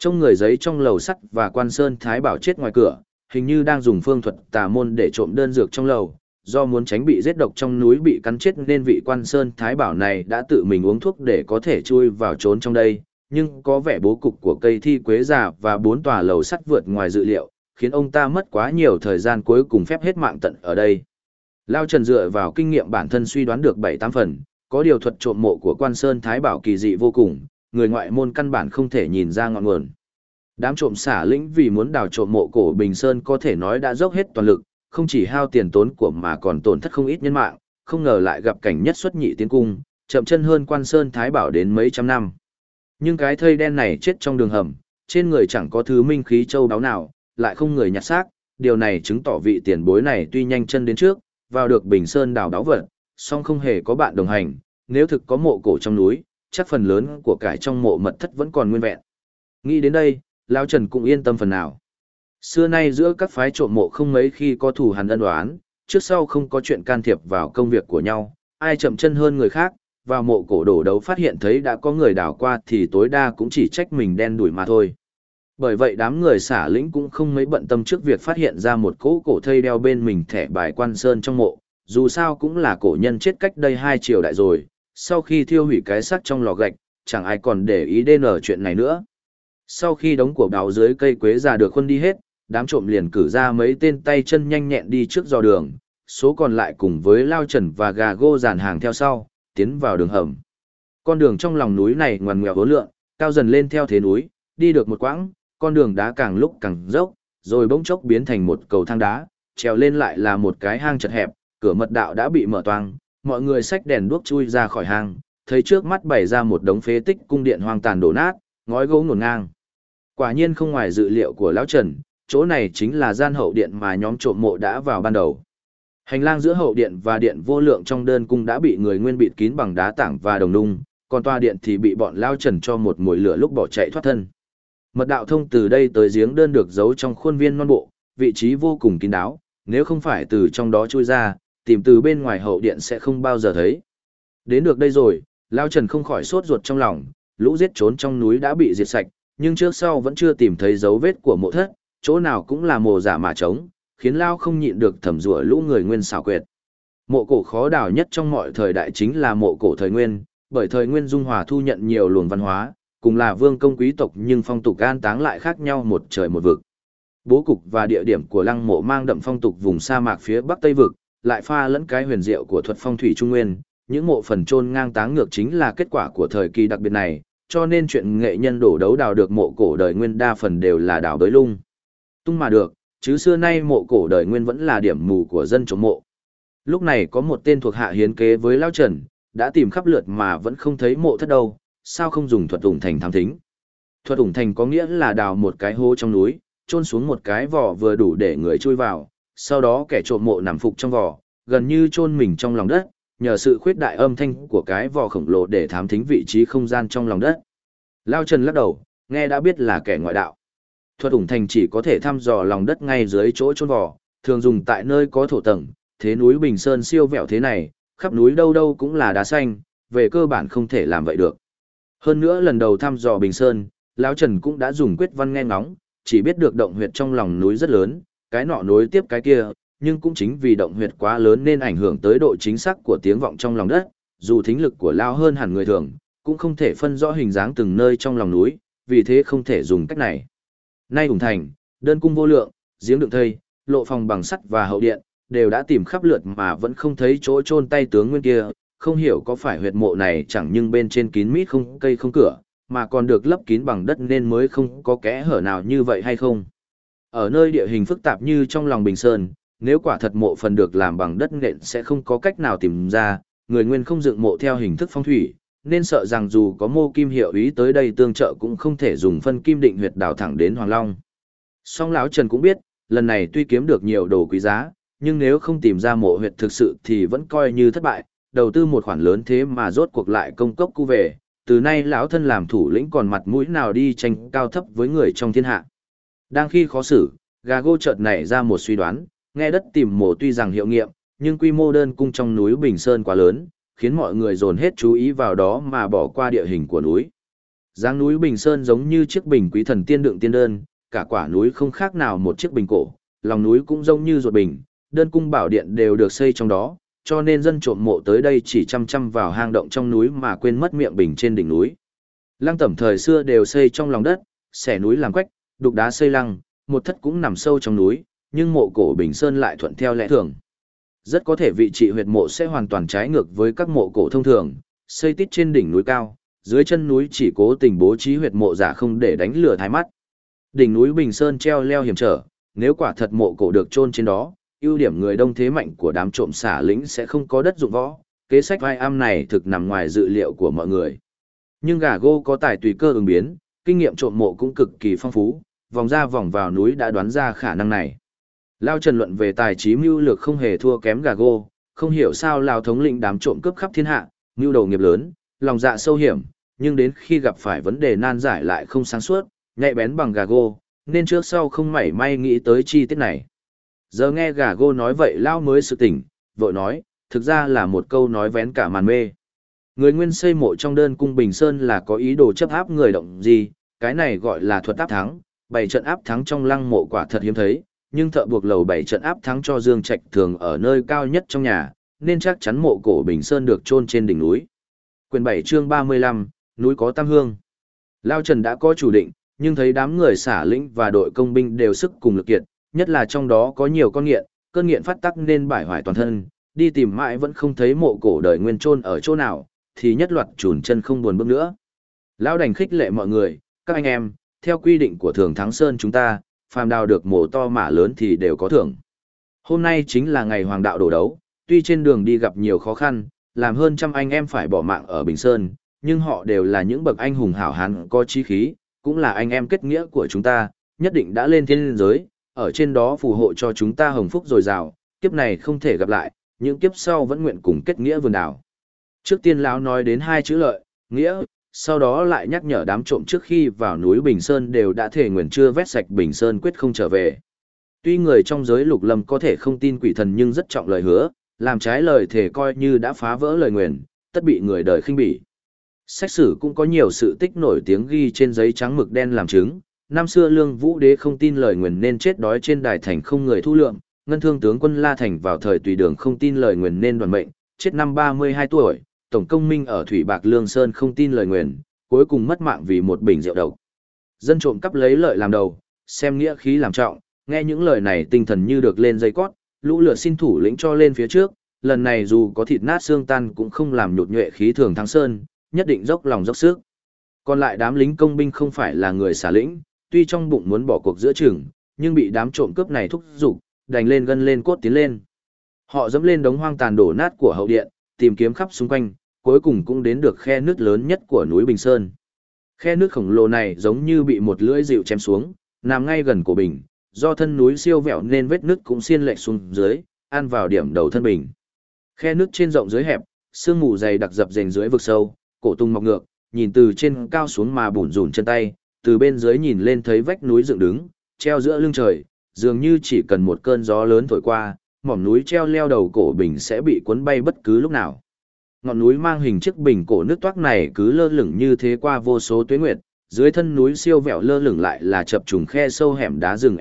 Trong người giấy trong lầu sắt và Quan Sơn Thái Bảo chết ngoài cửa, hình như đang dùng phương thuật tà môn để trộm đơn dược trong lầu. Do muốn tránh bị giết độc trong núi bị cắn chết nên vị Quan Sơn Thái Bảo này đã tự mình uống thuốc để có thể chui vào trốn trong đây, nhưng có vẻ bố cục của cây thi quế già và 4 tòa lầu sắt vượt ngoài dự liệu, khiến ông ta mất quá nhiều thời gian, cuối cùng phép hết mạng tận ở đây. Lao Trần dựa vào kinh nghiệm bản thân suy đoán được 7-8 phần, có điều thuật trộm mộ của Quan Sơn Thái Bảo kỳ dị vô cùng, người ngoại môn căn bản không thể nhìn ra ngọn nguồn. Đám trộm xả lĩnh vì muốn đào trộm mộ cổ Bình Sơn có thể nói đã dốc hết toàn lực, không chỉ hao tiền tốn của mà còn tổn thất không ít nhân mạng, không ngờ lại gặp cảnh nhất xuất nhị tiến cung, chậm chân hơn Quan Sơn Thái Bảo đến mấy trăm năm. Nhưng cái thây đen này chết trong đường hầm, trên người chẳng có thứ minh khí châu báu nào, lại không người nhặt xác, điều này chứng tỏ vị tiền bối này tuy nhanh chân đến trước, vào được Bình Sơn đào báu vật, song không hề có bạn đồng hành, nếu thực có mộ cổ trong núi, chắc phần lớn của cải trong mộ mật thất vẫn còn nguyên vẹn. Nghĩ đến đây, Lão Trần cũng yên tâm phần nào. Xưa nay giữa các phái trộm mộ không mấy khi có thù hằn ân oán, trước sau không có chuyện can thiệp vào công việc của nhau, ai chậm chân hơn người khác, vào mộ cổ đổ đấu phát hiện thấy đã có người đào qua thì tối đa cũng chỉ trách mình đen đủi mà thôi. Bởi vậy đám người xả lĩnh cũng không mấy bận tâm trước việc phát hiện ra một cỗ cổ thây đeo bên mình thẻ bài Quan Sơn trong mộ, dù sao cũng là cổ nhân chết cách đây 2 triều đại rồi, sau khi thiêu hủy cái xác trong lò gạch, chẳng ai còn để ý đến ở chuyện này nữa. Sau khi đống của đào dưới cây quế già được khuân đi hết, đám trộm liền cử ra mấy tên tay chân nhanh nhẹn đi trước dò đường, số còn lại cùng với Lao Trần và Gà Gô dàn hàng theo sau, tiến vào đường hầm. Con đường trong lòng núi này ngoằn ngoèo hố lượn, cao dần lên theo thế núi, đi được một quãng, con đường đá càng lúc càng dốc, rồi bỗng chốc biến thành một cầu thang đá, trèo lên lại là một cái hang chật hẹp, cửa mật đạo đã bị mở toang, mọi người xách đèn đuốc chui ra khỏi hang, thấy trước mắt bày ra một đống phế tích cung điện hoang tàn đổ nát, ngói gỗ ngổn ngang. Quả nhiên không ngoài dự liệu của Lão Trần, chỗ này chính là gian hậu điện mà nhóm trộm mộ đã vào ban đầu. Hành lang giữa hậu điện và điện vô lượng trong đơn cung đã bị người nguyên bịt kín bằng đá tảng và đồng nung, còn toa điện thì bị bọn Lão Trần cho một mồi lửa lúc bỏ chạy thoát thân. Mật đạo thông từ đây tới giếng đơn được giấu trong khuôn viên non bộ, vị trí vô cùng kín đáo, nếu không phải từ trong đó chui ra, tìm từ bên ngoài hậu điện sẽ không bao giờ thấy. Đến được đây rồi, Lão Trần không khỏi sốt ruột trong lòng, lũ giết trốn trong núi đã bị diệt sạch, nhưng trước sau vẫn chưa tìm thấy dấu vết của mộ thất, chỗ nào cũng là mồ giả mà trống, khiến Lao không nhịn được thầm rủa lũ người nguyên xảo quyệt. Mộ cổ khó đào nhất trong mọi thời đại chính là mộ cổ thời Nguyên, bởi thời Nguyên dung hòa thu nhận nhiều luồng văn hóa, cùng là vương công quý tộc nhưng phong tục an táng lại khác nhau một trời một vực. Bố cục và địa điểm của lăng mộ mang đậm phong tục vùng sa mạc phía bắc tây vực, lại pha lẫn cái huyền diệu của thuật phong thủy trung nguyên, những mộ phần chôn ngang táng ngược chính là kết quả của thời kỳ đặc biệt này, cho nên chuyện nghệ nhân đổ đấu đào được mộ cổ đời Nguyên đa phần đều là đào đới lung tung mà được, chứ xưa nay mộ cổ đời Nguyên vẫn là điểm mù của dân trộm mộ. Lúc này có một tên thuộc hạ hiến kế với Lão Trần, đã tìm khắp lượt mà vẫn không thấy mộ thất đâu, sao không dùng thuật ủng thành thám thính. Thuật ủng thành có nghĩa là đào một cái hố trong núi, chôn xuống một cái vỏ vừa đủ để người chui vào, sau đó kẻ trộm mộ nằm phục trong vỏ, gần như chôn mình trong lòng đất, nhờ sự khuyết đại âm thanh của cái vỏ khổng lồ để thám thính vị trí không gian trong lòng đất. Lao Trần lắc đầu, nghe đã biết là kẻ ngoại đạo. Thuật ủng thành chỉ có thể thăm dò lòng đất ngay dưới chỗ chôn vỏ, thường dùng tại nơi có thổ tầng, thế núi Bình Sơn siêu vẹo thế này, khắp núi đâu đâu cũng là đá xanh, về cơ bản không thể làm vậy được. Hơn nữa lần đầu thăm dò Bình Sơn, Lão Trần cũng đã dùng quyết văn nghe ngóng, chỉ biết được động huyệt trong lòng núi rất lớn, cái nọ nối tiếp cái kia, nhưng cũng chính vì động huyệt quá lớn nên ảnh hưởng tới độ chính xác của tiếng vọng trong lòng đất, dù thính lực của Lao hơn hẳn người thường, cũng không thể phân rõ hình dáng từng nơi trong lòng núi, vì thế không thể dùng cách này. Nay ủng thành, đơn cung vô lượng, giếng đựng thây, lộ phòng bằng sắt và hậu điện, đều đã tìm khắp lượt mà vẫn không thấy chỗ chôn tay tướng nguyên kia, không hiểu có phải huyệt mộ này chẳng nhưng bên trên kín mít không cây không cửa, mà còn được lấp kín bằng đất nên mới không có kẽ hở nào như vậy hay không. Ở nơi địa hình phức tạp như trong lòng Bình Sơn, nếu quả thật mộ phần được làm bằng đất nện sẽ không có cách nào tìm ra, người nguyên không dựng mộ theo hình thức phong thủy, nên sợ rằng dù có mô kim hiệu ý tới đây tương trợ cũng không thể dùng phân kim định huyệt đào thẳng đến Hoàng Long. Song Lão Trần cũng biết, lần này tuy kiếm được nhiều đồ quý giá, nhưng nếu không tìm ra mộ huyệt thực sự thì vẫn coi như thất bại, đầu tư một khoản lớn thế mà rốt cuộc lại công cốc cu về, từ nay lão thân làm thủ lĩnh còn mặt mũi nào đi tranh cao thấp với người trong thiên hạ. Đang khi khó xử, Gà Gô chợt nảy ra một suy đoán, nghe đất tìm mộ tuy rằng hiệu nghiệm, nhưng quy mô đơn cung trong núi Bình Sơn quá lớn, khiến mọi người dồn hết chú ý vào đó mà bỏ qua địa hình của núi. Dáng núi Bình Sơn giống như chiếc bình quý thần tiên đựng tiên đơn, cả quả núi không khác nào một chiếc bình cổ, lòng núi cũng giống như ruột bình, đơn cung bảo điện đều được xây trong đó, cho nên dân trộm mộ tới đây chỉ chăm chăm vào hang động trong núi mà quên mất miệng bình trên đỉnh núi. Lăng tẩm thời xưa đều xây trong lòng đất, xẻ núi làm quách, đục đá xây lăng, một thất cũng nằm sâu trong núi, nhưng mộ cổ Bình Sơn lại thuận theo lẽ thường. Rất có thể vị trí huyệt mộ sẽ hoàn toàn trái ngược với các mộ cổ thông thường, xây tít trên đỉnh núi cao, dưới chân núi chỉ cố tình bố trí huyệt mộ giả không để đánh lừa thái mắt. Đỉnh núi Bình Sơn treo leo hiểm trở, nếu quả thật mộ cổ được chôn trên đó, ưu điểm người đông thế mạnh của đám trộm xả lính sẽ không có đất dụng võ, kế sách vai am này thực nằm ngoài dự liệu của mọi người. Nhưng gà gô có tài tùy cơ ứng biến, kinh nghiệm trộm mộ cũng cực kỳ phong phú, vòng ra vòng vào núi đã đoán ra khả năng này. Lao Trần luận về tài trí mưu lược không hề thua kém gà gô, không hiểu sao Lao thống lĩnh đám trộm cướp khắp thiên hạ, mưu đầu nghiệp lớn, lòng dạ sâu hiểm, nhưng đến khi gặp phải vấn đề nan giải lại không sáng suốt, nhạy bén bằng gà gô, nên trước sau không mảy may nghĩ tới chi tiết này. Giờ nghe gà gô nói vậy Lao mới sự tỉnh, vội nói, thực ra là một câu nói vén cả màn mê. Người nguyên xây mộ trong đơn cung Bình Sơn là có ý đồ chấp áp người động gì, cái này gọi là thuật áp thắng, bày trận áp thắng trong lăng mộ quả thật hiếm thấy, nhưng thợ buộc lầu bày trận áp thắng cho Dương Trạch thường ở nơi cao nhất trong nhà, nên chắc chắn mộ cổ Bình Sơn được chôn trên đỉnh núi. Quyền 7 chương 35, núi có tam hương. Lao Trần đã có chủ định, nhưng thấy đám người xả lĩnh và đội công binh đều sức cùng lực kiệt, nhất là trong đó có nhiều con nghiện, cơn nghiện phát tắc nên bải hoại toàn thân, đi tìm mãi vẫn không thấy mộ cổ đời nguyên chôn ở chỗ nào, thì nhất loạt chùn chân không buồn bước nữa. Lão đành khích lệ mọi người, các anh em, theo quy định của Thường Thắng Sơn chúng ta, phàm đào được mộ to mả lớn thì đều có thưởng. Hôm nay chính là ngày hoàng đạo đổ đấu, tuy trên đường đi gặp nhiều khó khăn, làm hơn trăm anh em phải bỏ mạng ở Bình Sơn, nhưng họ đều là những bậc anh hùng hảo hán có chí khí, cũng là anh em kết nghĩa của chúng ta, nhất định đã lên thiên giới, ở trên đó phù hộ cho chúng ta hồng phúc dồi dào, kiếp này không thể gặp lại, những kiếp sau vẫn nguyện cùng kết nghĩa vườn đảo. Trước tiên lão nói đến hai chữ lợi, nghĩa, sau đó lại nhắc nhở đám trộm trước khi vào núi Bình Sơn đều đã thề nguyện chưa vét sạch Bình Sơn quyết không trở về. Tuy người trong giới lục lâm có thể không tin quỷ thần nhưng rất trọng lời hứa, làm trái lời thề coi như đã phá vỡ lời nguyền, tất bị người đời khinh bỉ. Sách sử cũng có nhiều sự tích nổi tiếng ghi trên giấy trắng mực đen làm chứng. Năm xưa Lương Vũ Đế không tin lời nguyền nên chết đói trên đài thành không người thu lượng, ngân thương tướng quân La Thành vào thời Tùy Đường không tin lời nguyền nên đoàn mệnh, chết năm 32 tuổi, tổng công minh ở Thủy Bạc Lương Sơn không tin lời nguyền, cuối cùng mất mạng vì một bình rượu độc. Dân trộm cắp lấy lợi làm đầu, xem nghĩa khí làm trọng, nghe những lời này tinh thần như được lên dây cót, lũ lượt xin thủ lĩnh cho lên phía trước, lần này dù có thịt nát xương tan cũng không làm nhụt nhuệ khí Thường Thắng Sơn, nhất định dốc lòng dốc sức. Còn lại đám lính công binh không phải là người xả lĩnh, tuy trong bụng muốn bỏ cuộc giữa chừng, nhưng bị đám trộm cướp này thúc giục, đành lên gân lên cốt tiến lên. Họ dẫm lên đống hoang tàn đổ nát của hậu điện, tìm kiếm khắp xung quanh, cuối cùng cũng đến được khe nước lớn nhất của núi Bình Sơn. Khe nước khổng lồ này giống như bị một lưỡi dịu chém xuống, nằm ngay gần cổ bình, do thân núi siêu vẹo nên vết nước cũng xiên lệch xuống dưới, ăn vào điểm đầu thân bình. Khe nước trên rộng dưới hẹp, sương mù dày đặc dập dềnh dưới vực sâu, cổ tung mọc ngược, nhìn từ trên cao xuống mà bủn rủn chân tay, từ bên dưới nhìn lên thấy vách núi dựng đứng, treo giữa lưng trời, dường như chỉ cần một cơn gió lớn thổi qua, mỏm núi treo leo đầu cổ bình sẽ bị cuốn bay bất cứ lúc nào. Ngọn núi mang hình chiếc bình cổ nước toát này cứ lơ lửng như thế qua vô số tuế nguyệt, dưới thân núi siêu vẹo lơ lửng lại là chập trùng khe sâu hẻm đá rừng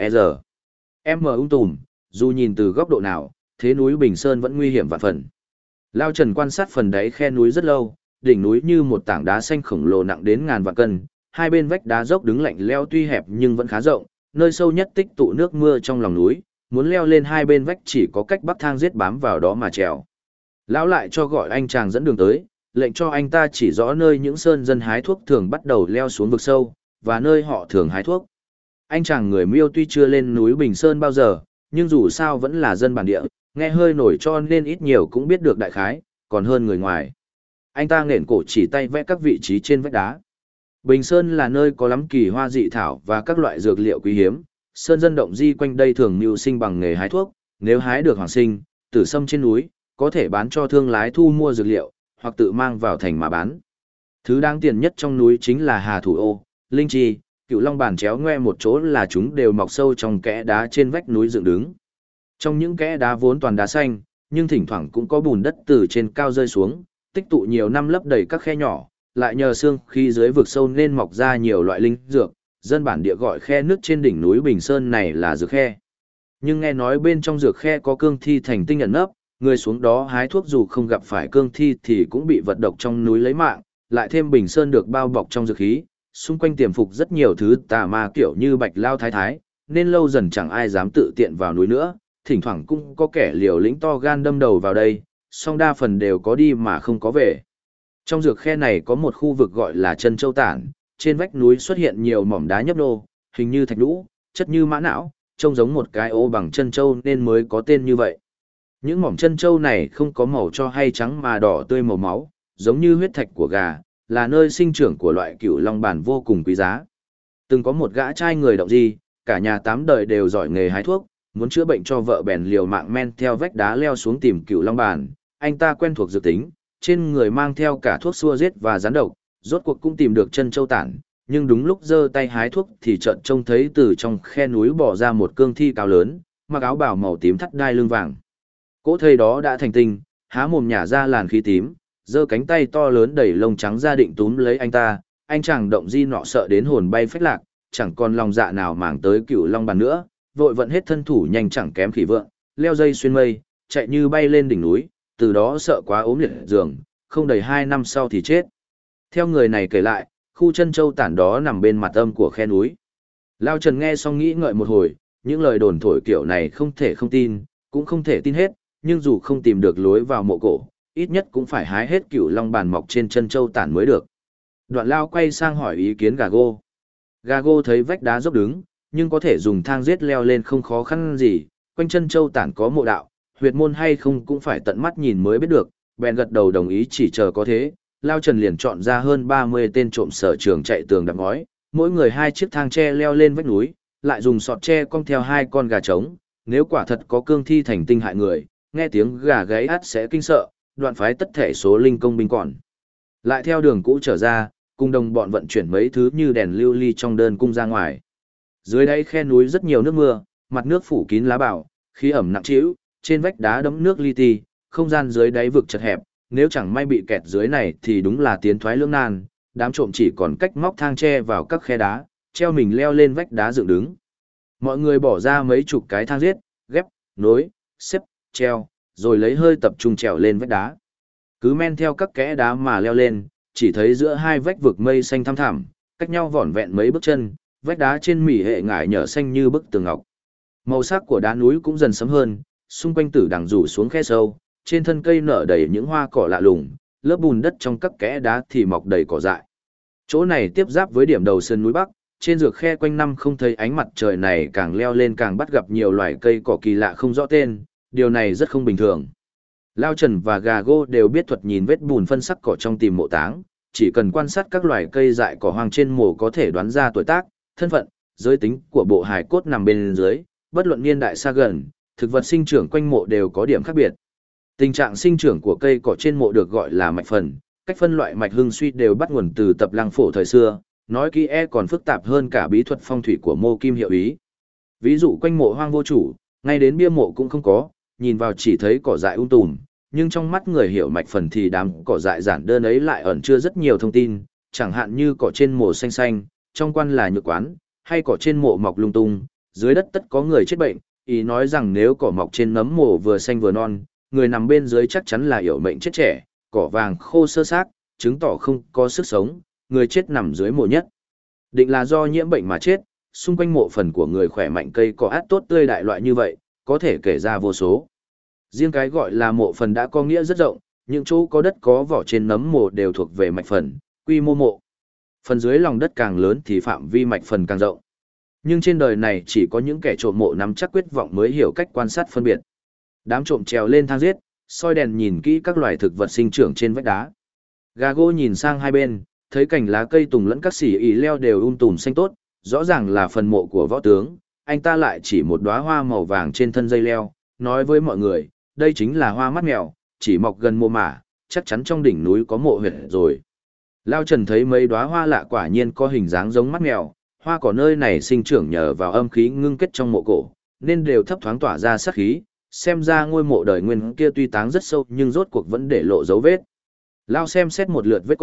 em mờ tùm, dù nhìn từ góc độ nào, thế núi Bình Sơn vẫn nguy hiểm vạn phần. Lao Trần quan sát phần đáy khe núi rất lâu, đỉnh núi như một tảng đá xanh khổng lồ nặng đến ngàn vạn cân, hai bên vách đá dốc đứng lạnh leo tuy hẹp nhưng vẫn khá rộng, nơi sâu nhất tích tụ nước mưa trong lòng núi, muốn leo lên hai bên vách chỉ có cách bắc thang giết bám vào đó mà trèo. Lão lại cho gọi anh chàng dẫn đường tới, lệnh cho anh ta chỉ rõ nơi những sơn dân hái thuốc thường bắt đầu leo xuống vực sâu, và nơi họ thường hái thuốc. Anh chàng người Miêu tuy chưa lên núi Bình Sơn bao giờ, nhưng dù sao vẫn là dân bản địa, nghe hơi nổi cho nên ít nhiều cũng biết được đại khái, còn hơn người ngoài. Anh ta nghển cổ chỉ tay vẽ các vị trí trên vách đá. Bình Sơn là nơi có lắm kỳ hoa dị thảo và các loại dược liệu quý hiếm, sơn dân động di quanh đây thường mưu sinh bằng nghề hái thuốc, nếu hái được hoàng sinh, tử sâm trên núi, có thể bán cho thương lái thu mua dược liệu, hoặc tự mang vào thành mà bán. Thứ đáng tiền nhất trong núi chính là hà thủ ô, linh chi, cựu long bản chéo ngoe một chỗ là chúng đều mọc sâu trong kẽ đá trên vách núi dựng đứng. Trong những kẽ đá vốn toàn đá xanh, nhưng thỉnh thoảng cũng có bùn đất từ trên cao rơi xuống, tích tụ nhiều năm lấp đầy các khe nhỏ, lại nhờ xương khí dưới vực sâu nên mọc ra nhiều loại linh dược, dân bản địa gọi khe nước trên đỉnh núi Bình Sơn này là dược khe. Nhưng nghe nói bên trong dược khe có cương thi thành tinh ẩn nấp, người xuống đó hái thuốc dù không gặp phải cương thi thì cũng bị vật độc trong núi lấy mạng, lại thêm Bình Sơn được bao bọc trong dược khí, xung quanh tiềm phục rất nhiều thứ tà ma kiểu như bạch lao thái thái, nên lâu dần chẳng ai dám tự tiện vào núi nữa, thỉnh thoảng cũng có kẻ liều lĩnh to gan đâm đầu vào đây, song đa phần đều có đi mà không có về. Trong dược khe này có một khu vực gọi là Chân Châu Tản, trên vách núi xuất hiện nhiều mỏm đá nhấp nô, hình như thạch lũ, chất như mã não, trông giống một cái ô bằng chân châu nên mới có tên như vậy. Những mỏm chân châu này không có màu cho hay trắng mà đỏ tươi màu máu, giống như huyết thạch của gà, là nơi sinh trưởng của loại cửu long bản vô cùng quý giá. Từng có một gã trai người động di, cả nhà 8 đời đều giỏi nghề hái thuốc, muốn chữa bệnh cho vợ bèn liều mạng men theo vách đá leo xuống tìm cửu long bản. Anh ta quen thuộc dược tính, trên người mang theo cả thuốc xua giết và rắn độc, rốt cuộc cũng tìm được Chân Châu Tản, nhưng đúng lúc giơ tay hái thuốc thì chợt trông thấy từ trong khe núi bò ra một cương thi cao lớn, mặc áo bào màu tím thắt đai lưng vàng. Cỗ thây đó đã thành tinh, há mồm nhả ra làn khí tím, giơ cánh tay to lớn đẩy lông trắng ra định túm lấy anh ta. Anh chàng động di nọ sợ đến hồn bay phách lạc, chẳng còn lòng dạ nào màng tới cửu long bàn nữa, vội vận hết thân thủ nhanh chẳng kém khỉ vượng, leo dây xuyên mây, chạy như bay lên đỉnh núi, từ đó sợ quá ốm liệt giường, không đầy 2 năm sau thì chết. Theo người này kể lại, khu Chân Châu Tản đó nằm bên mặt âm của khe núi. Lao Trần nghe xong nghĩ ngợi một hồi, những lời đồn thổi kiểu này không thể không tin, cũng không thể tin hết, nhưng dù không tìm được lối vào mộ cổ, ít nhất cũng phải hái hết cửu long bàn mọc trên Chân Châu Tản mới được. Đoạn Lao quay sang hỏi ý kiến Gago. Gago thấy vách đá dốc đứng, nhưng có thể dùng thang giết leo lên không khó khăn gì, quanh Chân Châu Tản có mộ đạo, huyệt môn hay không cũng phải tận mắt nhìn mới biết được, bèn gật đầu đồng ý chỉ chờ có thế. Lao Trần liền chọn ra hơn 30 tên trộm sở trường chạy tường đạp ngói, mỗi người 2 chiếc thang tre leo lên vách núi, lại dùng sọt tre cong theo 2 con gà trống, nếu quả thật có cương thi thành tinh hại người, nghe tiếng gà gáy át sẽ kinh sợ, đoạn phái tất thể số linh công binh còn. Lại theo đường cũ trở ra, cùng đồng bọn vận chuyển mấy thứ như đèn lưu ly trong đơn cung ra ngoài. Dưới đáy khe núi rất nhiều nước mưa, mặt nước phủ kín lá bảo, khí ẩm nặng trĩu, trên vách đá đẫm nước li ti, không gian dưới đáy vực chật hẹp, nếu chẳng may bị kẹt dưới này thì đúng là tiến thoái lưỡng nan, đám trộm chỉ còn cách móc thang tre vào các khe đá, treo mình leo lên vách đá dựng đứng. Mọi người bỏ ra mấy chục cái thang giết, ghép, nối, xếp, treo, rồi lấy hơi tập trung trèo lên vách đá. Cứ men theo các kẽ đá mà leo lên, chỉ thấy giữa 2 vách vực mây xanh thăm thẳm, cách nhau vỏn vẹn mấy bước chân, vách đá trên mỉ hệ ngải nhở xanh như bức tường ngọc. Màu sắc của đá núi cũng dần sẫm hơn, xung quanh tử đằng rủ xuống khe sâu, trên thân cây nở đầy những hoa cỏ lạ lùng, lớp bùn đất trong các kẽ đá thì mọc đầy cỏ dại. Chỗ này tiếp giáp với điểm đầu sơn núi Bắc, trên dược khe quanh năm không thấy ánh mặt trời này, càng leo lên càng bắt gặp nhiều loài cây cỏ kỳ lạ không rõ tên, điều này rất không bình thường. Lao Trần và Gago đều biết thuật nhìn vết bùn phân sắc cỏ trong tìm mộ táng, chỉ cần quan sát các loài cây dại cỏ hoang trên mộ có thể đoán ra tuổi tác, thân phận, giới tính của bộ hài cốt nằm bên dưới, bất luận niên đại xa gần, thực vật sinh trưởng quanh mộ đều có điểm khác biệt. Tình trạng sinh trưởng của cây cỏ trên mộ được gọi là mạch phần, cách phân loại mạch hưng suy đều bắt nguồn từ tập lăng phổ thời xưa, nói kỹ còn phức tạp hơn cả bí thuật phong thủy của Mô Kim Hiệu Ý. Ví dụ quanh mộ hoang vô chủ, ngay đến bia mộ cũng không có, nhìn vào chỉ thấy cỏ dại tùm, nhưng trong mắt người hiểu mạch phần thì đám cỏ dại giản đơn ấy lại ẩn chứa rất nhiều thông tin, chẳng hạn như cỏ trên mộ xanh xanh, trong quan là nhược quán, hay cỏ trên mộ mọc lung tung, dưới đất tất có người chết bệnh, ý nói rằng nếu cỏ mọc trên nấm mộ vừa xanh vừa non, người nằm bên dưới chắc chắn là yểu mệnh chết trẻ, cỏ vàng khô sơ xác, chứng tỏ không có sức sống, người chết nằm dưới mộ nhất. Định là do nhiễm bệnh mà chết, xung quanh mộ phần của người khỏe mạnh cây cỏ át tốt tươi đại loại như vậy, có thể kể ra vô số. Riêng cái gọi là mộ phần đã có nghĩa rất rộng, những chỗ có đất có vỏ trên nấm mộ đều thuộc về mạch phần, quy mô mộ. Phần dưới lòng đất càng lớn thì phạm vi mạch phần càng rộng. Nhưng trên đời này chỉ có những kẻ trộm mộ nắm chắc quyết vọng mới hiểu cách quan sát phân biệt. Đám trộm trèo lên thang giết, soi đèn nhìn kỹ các loài thực vật sinh trưởng trên vách đá. Gago nhìn sang hai bên, thấy cành lá cây tùng lẫn các xỉ ỉ leo đều tùm xanh tốt, rõ ràng là phần mộ của võ tướng. Anh ta lại chỉ một đóa hoa màu vàng trên thân dây leo, nói với mọi người, đây chính là hoa mắt mèo, chỉ mọc gần mộ mả, chắc chắn trong đỉnh núi có mộ huyệt rồi. Lao Trần thấy mấy đóa hoa lạ quả nhiên có hình dáng giống mắt mèo, hoa cỏ nơi này sinh trưởng nhờ vào âm khí ngưng kết trong mộ cổ, nên đều thấp thoáng tỏa ra sát khí, xem ra ngôi mộ đời nguyên kia tuy táng rất sâu nhưng rốt cuộc vẫn để lộ dấu vết. Lao xem xét một lượt vết cỏ,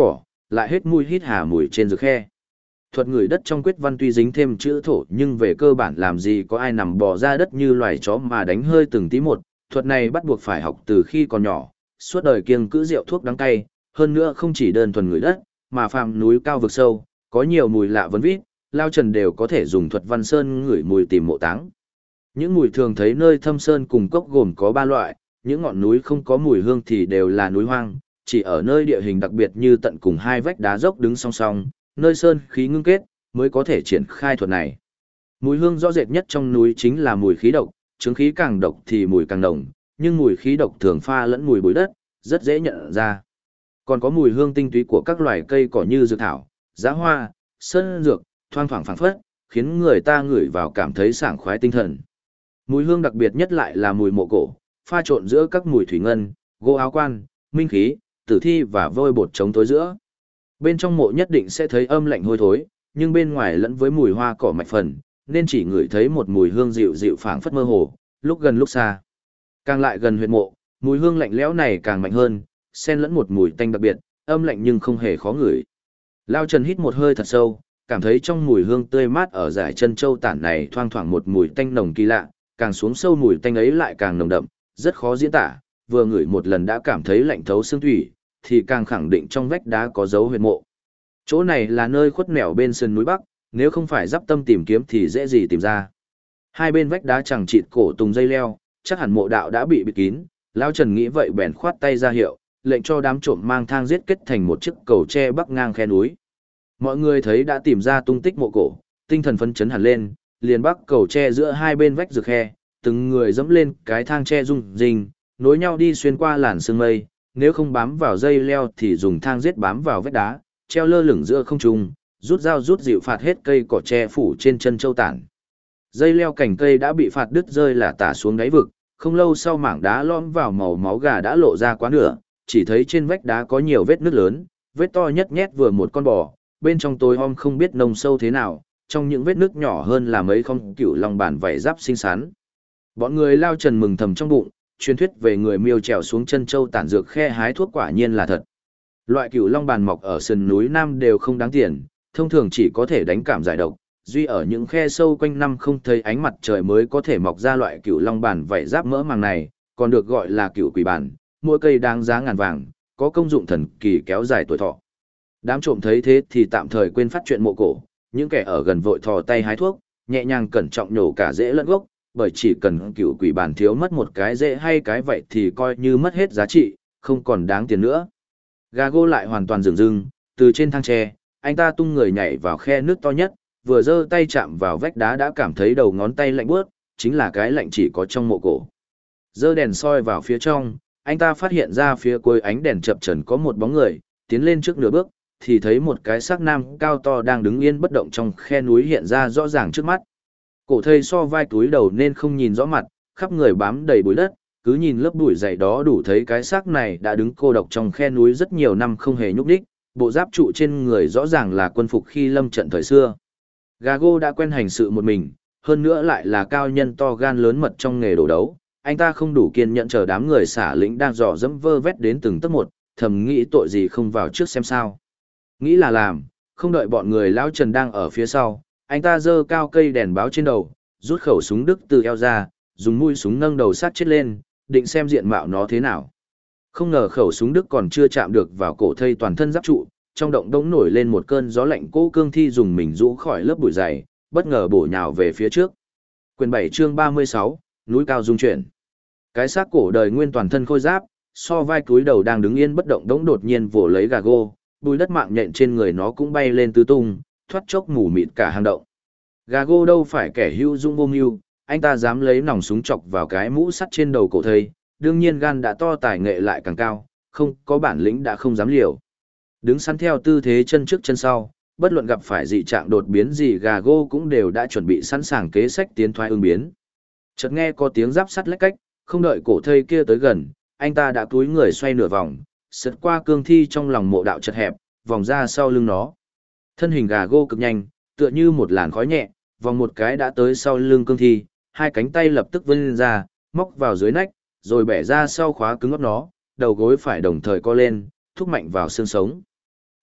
lại hết mùi hít hà mùi trên dược khe. Thuật ngửi đất trong quyết văn tuy dính thêm chữ thổ nhưng về cơ bản làm gì có ai nằm bò ra đất như loài chó mà đánh hơi từng tí một, thuật này bắt buộc phải học từ khi còn nhỏ, suốt đời kiêng cữ rượu thuốc đắng cay, hơn nữa không chỉ đơn thuần ngửi đất, mà phàm núi cao vực sâu, có nhiều mùi lạ vấn vít, Lao Trần đều có thể dùng thuật văn sơn ngửi mùi tìm mộ táng. Những mùi thường thấy nơi thâm sơn cùng cốc gồm có 3 loại, những ngọn núi không có mùi hương thì đều là núi hoang, chỉ ở nơi địa hình đặc biệt như tận cùng hai vách đá dốc đứng song song, nơi sơn khí ngưng kết, mới có thể triển khai thuật này. Mùi hương rõ rệt nhất trong núi chính là mùi khí độc, chứng khí càng độc thì mùi càng nồng, nhưng mùi khí độc thường pha lẫn mùi bụi đất, rất dễ nhận ra. Còn có mùi hương tinh túy của các loài cây cỏ như dược thảo, giá hoa, sơn dược, thoang thoảng phảng phất, khiến người ta ngửi vào cảm thấy sảng khoái tinh thần. Mùi hương đặc biệt nhất lại là mùi mộ cổ, pha trộn giữa các mùi thủy ngân, gỗ áo quan, minh khí, tử thi và vôi bột chống tối giữa. Bên trong mộ nhất định sẽ thấy âm lạnh hôi thối, nhưng bên ngoài lẫn với mùi hoa cỏ mạch phần, nên chỉ ngửi thấy một mùi hương dịu dịu phảng phất mơ hồ, lúc gần lúc xa. Càng lại gần huyệt mộ, mùi hương lạnh lẽo này càng mạnh hơn, xen lẫn một mùi tanh đặc biệt, âm lạnh nhưng không hề khó ngửi. Lao Trần hít một hơi thật sâu, cảm thấy trong mùi hương tươi mát ở dải chân châu tản này thoang thoảng một mùi tanh nồng kỳ lạ, càng xuống sâu mùi tanh ấy lại càng nồng đậm, rất khó diễn tả, vừa ngửi một lần đã cảm thấy lạnh thấu xương thủy, thì càng khẳng định trong vách đá có dấu huyệt mộ. Chỗ này là nơi khuất nẻo bên sườn núi Bắc, nếu không phải dắp tâm tìm kiếm thì dễ gì tìm ra. Hai bên vách đá chẳng chịt cổ tùng dây leo, chắc hẳn mộ đạo đã bị bịt kín, Lão Trần nghĩ vậy bèn khoát tay ra hiệu, lệnh cho đám trộm mang thang giết kết thành một chiếc cầu tre bắc ngang khe núi. Mọi người thấy đã tìm ra tung tích mộ cổ, tinh thần phấn chấn hẳn lên, liền bắc cầu tre giữa hai bên vách rực khe, từng người dẫm lên cái thang tre rung rinh, nối nhau đi xuyên qua làn sương mây, nếu không bám vào dây leo thì dùng thang giết bám vào vách đá, treo lơ lửng giữa không trung, rút dao rút dịu phạt hết cây cỏ tre phủ trên chân châu tản. Dây leo cành cây đã bị phạt đứt rơi là tả xuống đáy vực, không lâu sau mảng đá lõm vào màu máu gà đã lộ ra quá nửa, chỉ thấy trên vách đá có nhiều vết nứt lớn, vết to nhất nhét vừa một con bò, bên trong tối om không biết nông sâu thế nào, trong những vết nứt nhỏ hơn là mấy con cựu long bản vảy giáp xinh xắn. Bọn người Lao Trần mừng thầm trong bụng, truyền thuyết về người miêu trèo xuống chân châu tản dược khe hái thuốc quả nhiên là thật. Loại cựu long bàn mọc ở sườn núi Nam đều không đáng tiền, thông thường chỉ có thể đánh cảm giải độc, duy ở những khe sâu quanh năm không thấy ánh mặt trời mới có thể mọc ra loại cựu long bản vảy giáp mỡ màng này, còn được gọi là cựu quỷ bản, mỗi cây đáng giá ngàn vàng, có công dụng thần kỳ kéo dài tuổi thọ. Đám trộm thấy thế thì tạm thời quên phát chuyện mộ cổ, những kẻ ở gần vội thò tay hái thuốc, nhẹ nhàng cẩn trọng nhổ cả rễ lẫn gốc, bởi chỉ cần cựu quỷ bản thiếu mất một cái rễ hay cái vậy thì coi như mất hết giá trị, không còn đáng tiền nữa. Gago lại hoàn toàn dửng dưng, từ trên thang tre, anh ta tung người nhảy vào khe nước to nhất, vừa giơ tay chạm vào vách đá đã cảm thấy đầu ngón tay lạnh buốt, chính là cái lạnh chỉ có trong mộ cổ. Giơ đèn soi vào phía trong, anh ta phát hiện ra phía cuối ánh đèn chập chờn có một bóng người, tiến lên trước nửa bước, thì thấy một cái xác nam cao to đang đứng yên bất động trong khe núi hiện ra rõ ràng trước mắt. Cổ thây so vai túi đầu nên không nhìn rõ mặt, khắp người bám đầy bụi đất, cứ nhìn lớp bụi dày đó đủ thấy cái xác này đã đứng cô độc trong khe núi rất nhiều năm không hề nhúc nhích, bộ giáp trụ trên người rõ ràng là quân phục khi lâm trận thời xưa. Gago đã quen hành sự một mình, hơn nữa lại là cao nhân to gan lớn mật trong nghề đổ đấu, anh ta không đủ kiên nhẫn chờ đám người xả lĩnh đang dò dẫm vơ vét đến từng tấc một, thầm nghĩ tội gì không vào trước xem sao. Nghĩ là làm, không đợi bọn người Lão Trần đang ở phía sau, anh ta giơ cao cây đèn báo trên đầu, rút khẩu súng Đức từ eo ra, dùng mũi súng nâng đầu sát chết lên, định xem diện mạo nó thế nào. Không ngờ khẩu súng Đức còn chưa chạm được vào cổ thây toàn thân giáp trụ, trong động đống nổi lên một cơn gió lạnh, cố cương thi dùng mình rũ khỏi lớp bụi dày, bất ngờ bổ nhào về phía trước. Quyền 7 chương 36, núi cao dung chuyển. Cái xác cổ đời nguyên toàn thân khôi giáp, so vai cúi đầu đang đứng yên bất động đống đột nhiên vồ lấy Gago, bùi đất mạng nhện trên người nó cũng bay lên tứ tung, thoát chốc mù mịt cả hang động. Gago đâu phải kẻ hữu dung vô mưu, anh ta dám lấy nòng súng chọc vào cái mũ sắt trên đầu cổ thây, đương nhiên gan đã to tài nghệ lại càng cao, không có bản lĩnh đã không dám liều. Đứng sẵn theo tư thế chân trước chân sau, bất luận gặp phải dị trạng đột biến gì Gago cũng đều đã chuẩn bị sẵn sàng kế sách tiến thoái ứng biến. Chợt nghe có tiếng giáp sắt lách cách, không đợi cổ thây kia tới gần, anh ta đã cúi người xoay nửa vòng, sượt qua cương thi trong lòng mộ đạo chật hẹp, vòng ra sau lưng nó. Thân hình Gago cực nhanh, tựa như một làn khói nhẹ, vòng một cái đã tới sau lưng cương thi, hai cánh tay lập tức vươn ra, móc vào dưới nách, rồi bẻ ra sau khóa cứng ấp nó, đầu gối phải đồng thời co lên, thúc mạnh vào xương sống.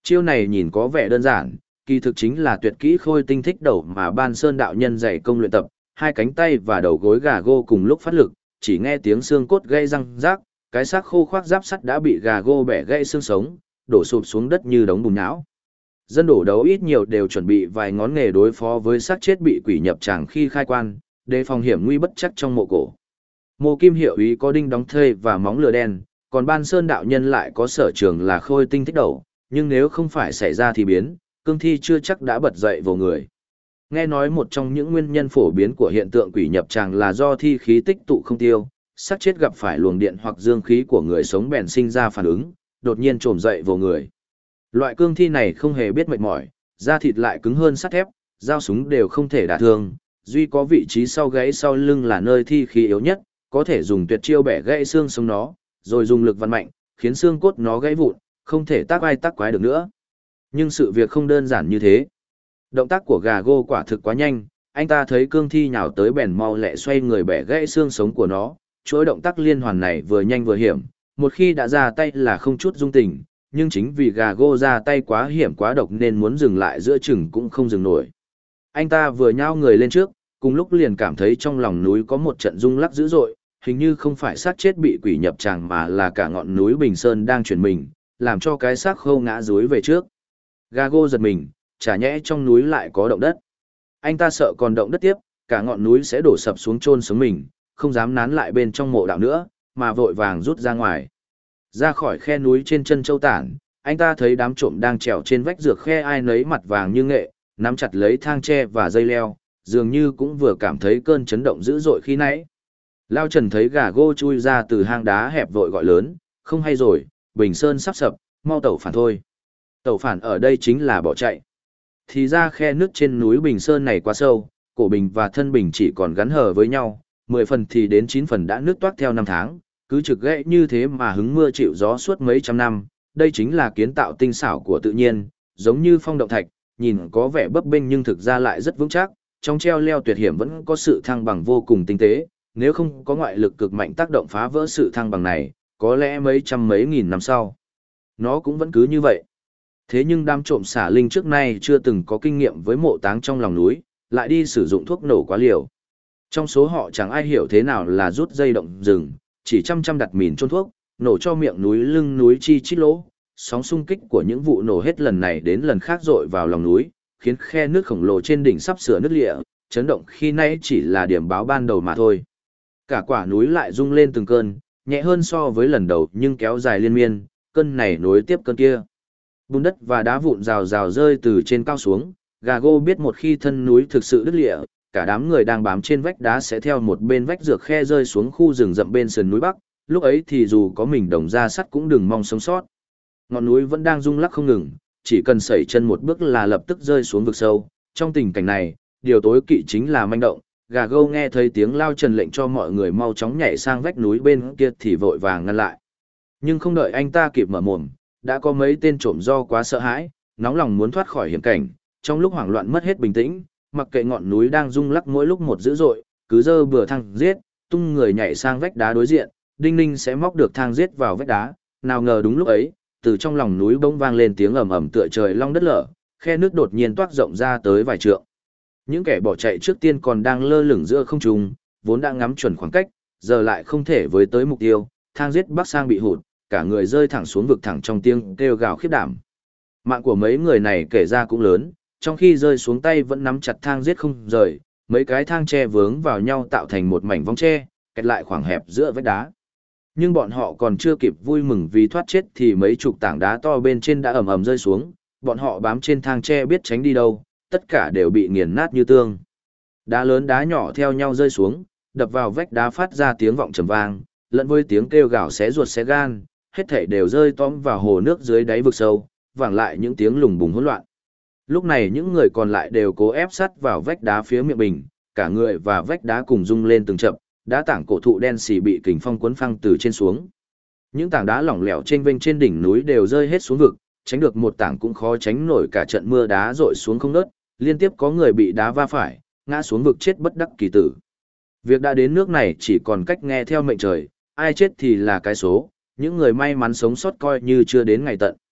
Chiêu này nhìn có vẻ đơn giản, kỳ thực chính là tuyệt kỹ khôi tinh thích đầu mà Ban Sơn đạo nhân dạy công luyện tập, hai cánh tay và đầu gối gà gô cùng lúc phát lực, chỉ nghe tiếng xương cốt gãy răng rác, cái xác khô khoác giáp sắt đã bị gà gô bẻ gãy xương sống, đổ sụp xuống đất như đống bùn nhão. Dân đổ đấu ít nhiều đều chuẩn bị vài ngón nghề đối phó với xác chết bị quỷ nhập tràng khi khai quan, đề phòng hiểm nguy bất chắc trong mộ cổ. Mộ Kim hiệu úy có đinh đóng thây và móng lửa đen, còn Ban Sơn đạo nhân lại có sở trường là khôi tinh thích đầu, nhưng nếu không phải xảy ra thì biến, cương thi chưa chắc đã bật dậy vào người. Nghe nói một trong những nguyên nhân phổ biến của hiện tượng quỷ nhập tràng là do thi khí tích tụ không tiêu, xác chết gặp phải luồng điện hoặc dương khí của người sống bèn sinh ra phản ứng, đột nhiên trồm dậy vào người. Loại cương thi này không hề biết mệt mỏi, da thịt lại cứng hơn sắt thép, dao súng đều không thể đả thương, duy có vị trí sau gáy sau lưng là nơi thi khí yếu nhất, có thể dùng tuyệt chiêu bẻ gãy xương sống nó, rồi dùng lực văn mạnh, khiến xương cốt nó gãy vụn, không thể tác vai tác quái được nữa. Nhưng sự việc không đơn giản như thế. Động tác của gà gô quả thực quá nhanh, anh ta thấy cương thi nhào tới bèn mau lẹ xoay người bẻ gãy xương sống của nó, chuỗi động tác liên hoàn này vừa nhanh vừa hiểm, một khi đã ra tay là không chút dung tình, nhưng chính vì gà gô ra tay quá hiểm quá độc nên muốn dừng lại giữa chừng cũng không dừng nổi. Anh ta vừa nhao người lên trước, cùng lúc liền cảm thấy trong lòng núi có một trận rung lắc dữ dội, hình như không phải xác chết bị quỷ nhập tràng mà là cả ngọn núi Bình Sơn đang chuyển mình, làm cho cái xác khô ngã rúi về trước. Gà gô giật mình, chả nhẽ trong núi lại có động đất. Anh ta sợ còn động đất tiếp, cả ngọn núi sẽ đổ sập xuống chôn sống mình, không dám nán lại bên trong mộ đạo nữa, mà vội vàng rút ra ngoài. Ra khỏi khe núi trên chân châu tản, anh ta thấy đám trộm đang trèo trên vách dược khe ai nấy mặt vàng như nghệ, nắm chặt lấy thang tre và dây leo, dường như cũng vừa cảm thấy cơn chấn động dữ dội khi nãy. Lao Trần thấy gà gô chui ra từ hang đá hẹp vội gọi lớn, không hay rồi, Bình Sơn sắp sập, mau tẩu phản thôi. Tẩu phản ở đây chính là bỏ chạy. Thì ra khe nước trên núi Bình Sơn này quá sâu, cổ bình và thân bình chỉ còn gắn hờ với nhau, 10 phần thì đến 9 phần đã nước toát theo năm tháng, cứ trực gãy như thế mà hứng mưa chịu gió suốt mấy trăm năm, đây chính là kiến tạo tinh xảo của tự nhiên, giống như phong động thạch, nhìn có vẻ bấp bênh nhưng thực ra lại rất vững chắc, trong treo leo tuyệt hiểm vẫn có sự thăng bằng vô cùng tinh tế, nếu không có ngoại lực cực mạnh tác động phá vỡ sự thăng bằng này, có lẽ mấy trăm mấy nghìn năm sau, nó cũng vẫn cứ như vậy. Thế nhưng đám trộm xả linh trước nay chưa từng có kinh nghiệm với mộ táng trong lòng núi, lại đi sử dụng thuốc nổ quá liều. Trong số họ chẳng ai hiểu thế nào là rút dây động rừng, chỉ chăm chăm đặt mìn chôn thuốc, nổ cho miệng núi lưng núi chi chít lỗ. Sóng xung kích của những vụ nổ hết lần này đến lần khác dội vào lòng núi, khiến khe nước khổng lồ trên đỉnh sắp sửa nứt lịa, chấn động khi nãy chỉ là điểm báo ban đầu mà thôi. Cả quả núi lại rung lên từng cơn, nhẹ hơn so với lần đầu nhưng kéo dài liên miên, cơn này nối tiếp cơn kia. Bùn đất và đá vụn rào rào rơi từ trên cao xuống, gà gô biết một khi thân núi thực sự đứt lịa, cả đám người đang bám trên vách đá sẽ theo một bên vách dược khe rơi xuống khu rừng rậm bên sườn núi Bắc, lúc ấy thì dù có mình đồng ra sắt cũng đừng mong sống sót. Ngọn núi vẫn đang rung lắc không ngừng, chỉ cần sẩy chân một bước là lập tức rơi xuống vực sâu. Trong tình cảnh này, điều tối kỵ chính là manh động. Gà gâu nghe thấy tiếng Lao Trần lệnh cho mọi người mau chóng nhảy sang vách núi bên kia thì vội vàng ngăn lại. Nhưng không đợi anh ta kịp mở mồm, đã có mấy tên trộm do quá sợ hãi, nóng lòng muốn thoát khỏi hiểm cảnh, trong lúc hoảng loạn mất hết bình tĩnh, mặc kệ ngọn núi đang rung lắc mỗi lúc một dữ dội, cứ dơ bừa thang giết, tung người nhảy sang vách đá đối diện, đinh ninh sẽ móc được thang giết vào vách đá. Nào ngờ đúng lúc ấy, từ trong lòng núi bỗng vang lên tiếng ầm ầm tựa trời long đất lở, khe nước đột nhiên toát rộng ra tới vài trượng. Những kẻ bỏ chạy trước tiên còn đang lơ lửng giữa không trung, vốn đã ngắm chuẩn khoảng cách, giờ lại không thể với tới mục tiêu, thang giết bắc sang bị hụt, cả người rơi thẳng xuống vực thẳng trong tiếng kêu gào khiếp đảm. Mạng của mấy người này kể ra cũng lớn, trong khi rơi xuống tay vẫn nắm chặt thang giết không rời, mấy cái thang tre vướng vào nhau tạo thành một mảnh vòng tre, kẹt lại khoảng hẹp giữa vách đá. Nhưng bọn họ còn chưa kịp vui mừng vì thoát chết thì mấy chục tảng đá to bên trên đã ầm ầm rơi xuống, bọn họ bám trên thang tre biết tránh đi đâu, tất cả đều bị nghiền nát như tương. Đá lớn đá nhỏ theo nhau rơi xuống, đập vào vách đá phát ra tiếng vọng trầm vang, lẫn với tiếng kêu gào xé ruột xé gan, hết thảy đều rơi tóm vào hồ nước dưới đáy vực sâu, vẳng lại những tiếng lùng bùng hỗn loạn. Lúc này những người còn lại đều cố ép sát vào vách đá phía miệng bình, cả người và vách đá cùng rung lên từng chậm, đá tảng cổ thụ đen xì bị kình phong cuốn phăng từ trên xuống. Những tảng đá lỏng lẻo chênh vênh trên đỉnh núi đều rơi hết xuống vực, tránh được một tảng cũng khó tránh nổi cả trận mưa đá rội xuống không ngớt, liên tiếp có người bị đá va phải, ngã xuống vực chết bất đắc kỳ tử. Việc đã đến nước này chỉ còn cách nghe theo mệnh trời, ai chết thì là cái số, những người may mắn sống sót coi như chưa đến ngày tận.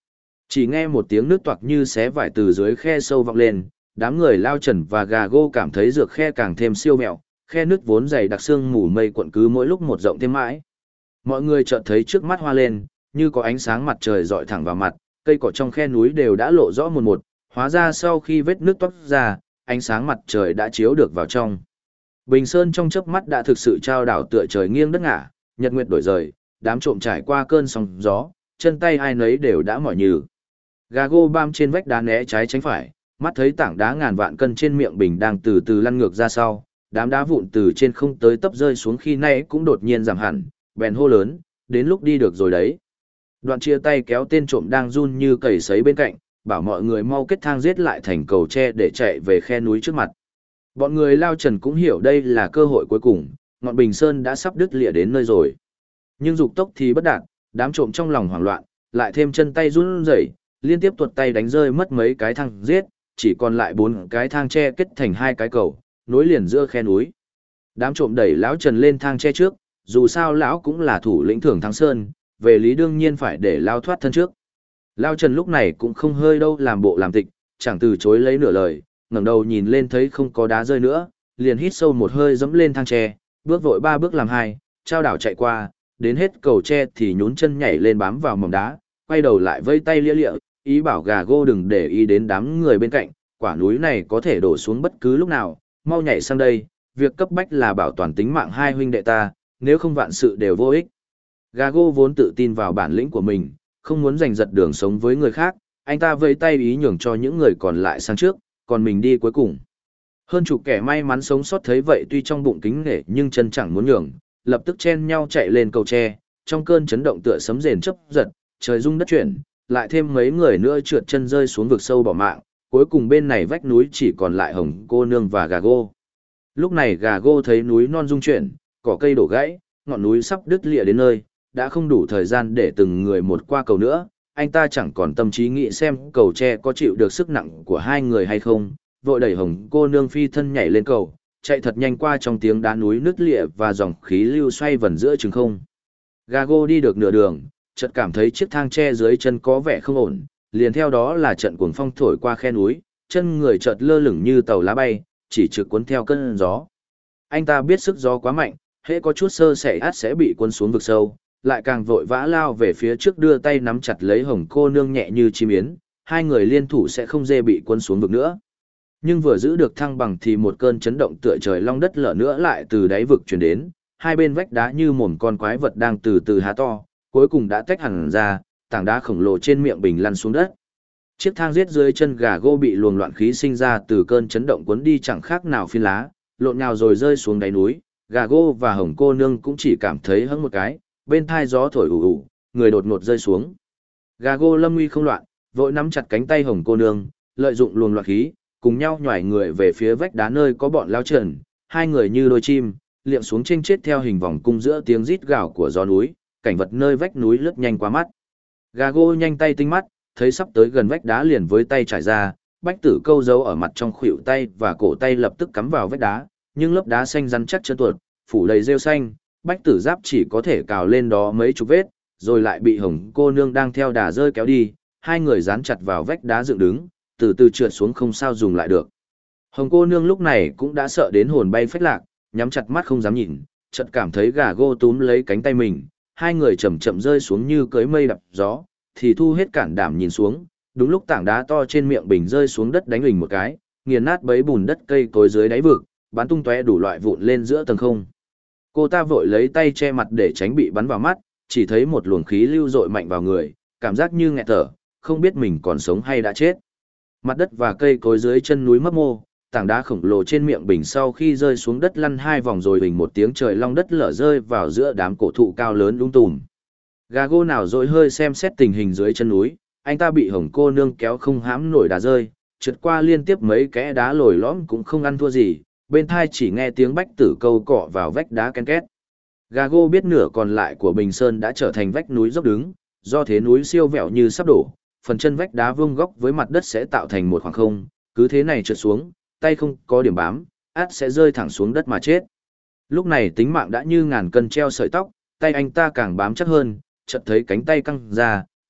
Chỉ nghe một tiếng nước toạc như xé vải từ dưới khe sâu vọng lên, đám người Lao Trần và Gà Gô cảm thấy dược khe càng thêm siêu mẹo, khe nước vốn dày đặc xương mù mây cuộn cứ mỗi lúc một rộng thêm mãi. Mọi người chợt thấy trước mắt hoa lên, như có ánh sáng mặt trời rọi thẳng vào mặt, cây cỏ trong khe núi đều đã lộ rõ một một, hóa ra sau khi vết nước toát ra, ánh sáng mặt trời đã chiếu được vào trong. Bình Sơn trong chớp mắt đã thực sự trao đảo tựa trời nghiêng đất ngả, nhật nguyệt đổi rời, đám trộm trải qua cơn sóng gió, chân tay ai nấy đều đã mỏi nhừ. Gà Gô bam trên vách đá né trái tránh phải, mắt thấy tảng đá ngàn vạn cân trên miệng bình đang từ từ lăn ngược ra sau, đám đá vụn từ trên không tới tấp rơi xuống khi nay cũng đột nhiên giảm hẳn, bèn hô lớn, đến lúc đi được rồi đấy. Đoạn chia tay kéo tên trộm đang run như cầy sấy bên cạnh, bảo mọi người mau kết thang giết lại thành cầu tre để chạy về khe núi trước mặt. Bọn người Lao Trần cũng hiểu đây là cơ hội cuối cùng, ngọn Bình Sơn đã sắp đứt lìa đến nơi rồi. Nhưng dục tốc thì bất đạt, đám trộm trong lòng hoảng loạn, lại thêm chân tay run rẩy, liên tiếp tuột tay đánh rơi mất mấy cái thang giết, chỉ còn lại 4 cái thang tre kết thành 2 cái cầu, nối liền giữa khe núi. Đám trộm đẩy lão Trần lên thang tre trước, dù sao lão cũng là thủ lĩnh Thường Thắng Sơn, về lý đương nhiên phải để lao thoát thân trước. Lao Trần lúc này cũng không hơi đâu làm bộ làm tịch, chẳng từ chối lấy nửa lời, ngẩng đầu nhìn lên thấy không có đá rơi nữa, liền hít sâu một hơi dẫm lên thang tre, bước vội 3 bước làm 2, trao đảo chạy qua, đến hết cầu tre thì nhún chân nhảy lên bám vào mỏm đá, quay đầu lại vây tay lia lịa, ý bảo Gà Gô đừng để ý đến đám người bên cạnh, quả núi này có thể đổ xuống bất cứ lúc nào, mau nhảy sang đây, việc cấp bách là bảo toàn tính mạng hai huynh đệ ta, nếu không vạn sự đều vô ích. Gà Gô vốn tự tin vào bản lĩnh của mình, không muốn giành giật đường sống với người khác, anh ta vẫy tay ý nhường cho những người còn lại sang trước, còn mình đi cuối cùng. Hơn chục kẻ may mắn sống sót thấy vậy tuy trong bụng kính nể nhưng chân chẳng muốn nhường, lập tức chen nhau chạy lên cầu tre, trong cơn chấn động tựa sấm rền chớp giật, trời rung đất chuyển, lại thêm mấy người nữa trượt chân rơi xuống vực sâu bỏ mạng, cuối cùng bên này vách núi chỉ còn lại Hồng Cô Nương và Gà Gô. Lúc này Gà Gô thấy núi non rung chuyển, cỏ cây đổ gãy, ngọn núi sắp đứt lìa đến nơi, đã không đủ thời gian để từng người một qua cầu nữa, anh ta chẳng còn tâm trí nghĩ xem cầu tre có chịu được sức nặng của hai người hay không, vội đẩy Hồng Cô Nương phi thân nhảy lên cầu, chạy thật nhanh qua trong tiếng đá núi nứt lìa và dòng khí lưu xoay vần giữa trường không. Gà Gô đi được nửa đường, chợt cảm thấy chiếc thang tre dưới chân có vẻ không ổn, liền theo đó là trận cuồng phong thổi qua khe núi, chân người chợt lơ lửng như tàu lá bay, chỉ trực cuốn theo cơn gió. Anh ta biết sức gió quá mạnh, hễ có chút sơ sẩy ắt sẽ bị cuốn xuống vực sâu, lại càng vội vã lao về phía trước đưa tay nắm chặt lấy Hồng Cô Nương nhẹ như chim yến, hai người liên thủ sẽ không dễ bị cuốn xuống vực nữa. Nhưng vừa giữ được thăng bằng thì một cơn chấn động tựa trời long đất lở nữa lại từ đáy vực truyền đến, hai bên vách đá như mồm con quái vật đang từ từ há to, cuối cùng đã tách hẳn ra, tảng đá khổng lồ trên miệng bình lăn xuống đất. Chiếc thang giết dưới chân Gà Gô bị luồng loạn khí sinh ra từ cơn chấn động cuốn đi chẳng khác nào phiến lá, lộn nhào rồi rơi xuống đáy núi. Gà Gô và Hồng Cô Nương cũng chỉ cảm thấy hững một cái, bên thai gió thổi ù ù, người đột ngột rơi xuống. Gà Gô lâm nguy không loạn, vội nắm chặt cánh tay Hồng Cô Nương, lợi dụng luồng loạn khí, cùng nhau nhảy người về phía vách đá nơi có bọn Lao Trần, hai người như đôi chim, liệng xuống chênh chết theo hình vòng cung giữa tiếng rít gào của gió núi, cảnh vật nơi vách núi lướt nhanh qua mắt. Gà Gô nhanh tay tinh mắt, thấy sắp tới gần vách đá liền với tay trải ra, bách tử câu dấu ở mặt trong khuỷu tay và cổ tay lập tức cắm vào vách đá, nhưng lớp đá xanh rắn chắc trơn tuột, phủ đầy rêu xanh, bách tử giáp chỉ có thể cào lên đó mấy chục vết, rồi lại bị Hồng Cô Nương đang theo đà rơi kéo đi, hai người dán chặt vào vách đá dựng đứng, từ từ trượt xuống không sao dùng lại được. Hồng Cô Nương lúc này cũng đã sợ đến hồn bay phách lạc, nhắm chặt mắt không dám nhìn, chợt cảm thấy Gà Gô túm lấy cánh tay mình, hai người chậm chậm rơi xuống như cưỡi mây đập gió, thì thu hết cản đảm nhìn xuống, đúng lúc tảng đá to trên miệng bình rơi xuống đất đánh huỳnh một cái, nghiền nát bấy bùn đất cây cối dưới đáy vực, bắn tung tóe đủ loại vụn lên giữa tầng không. Cô ta vội lấy tay che mặt để tránh bị bắn vào mắt, chỉ thấy một luồng khí lưu dội mạnh vào người, cảm giác như nghẹt thở, không biết mình còn sống hay đã chết. Mặt đất và cây cối dưới chân núi mấp mô, tảng đá khổng lồ trên miệng bình sau khi rơi xuống đất lăn hai vòng rồi huỳnh một tiếng trời long đất lở rơi vào giữa đám cổ thụ cao lớn lung tùm. Gà Gô nào dội hơi xem xét tình hình dưới chân núi, anh ta bị Hồng Cô Nương kéo không hãm nổi đá rơi, trượt qua liên tiếp mấy kẽ đá lồi lõm cũng không ăn thua gì, bên thai chỉ nghe tiếng bách tử câu cọ vào vách đá ken két. Gà Gô biết nửa còn lại của Bình Sơn đã trở thành vách núi dốc đứng, do thế núi siêu vẹo như sắp đổ, phần chân vách đá vuông góc với mặt đất sẽ tạo thành một khoảng không, cứ thế này trượt xuống, tay không có điểm bám, át sẽ rơi thẳng xuống đất mà chết. Lúc này tính mạng đã như ngàn cân treo sợi tóc, tay anh ta càng bám chắc hơn, chợt thấy cánh tay căng ra,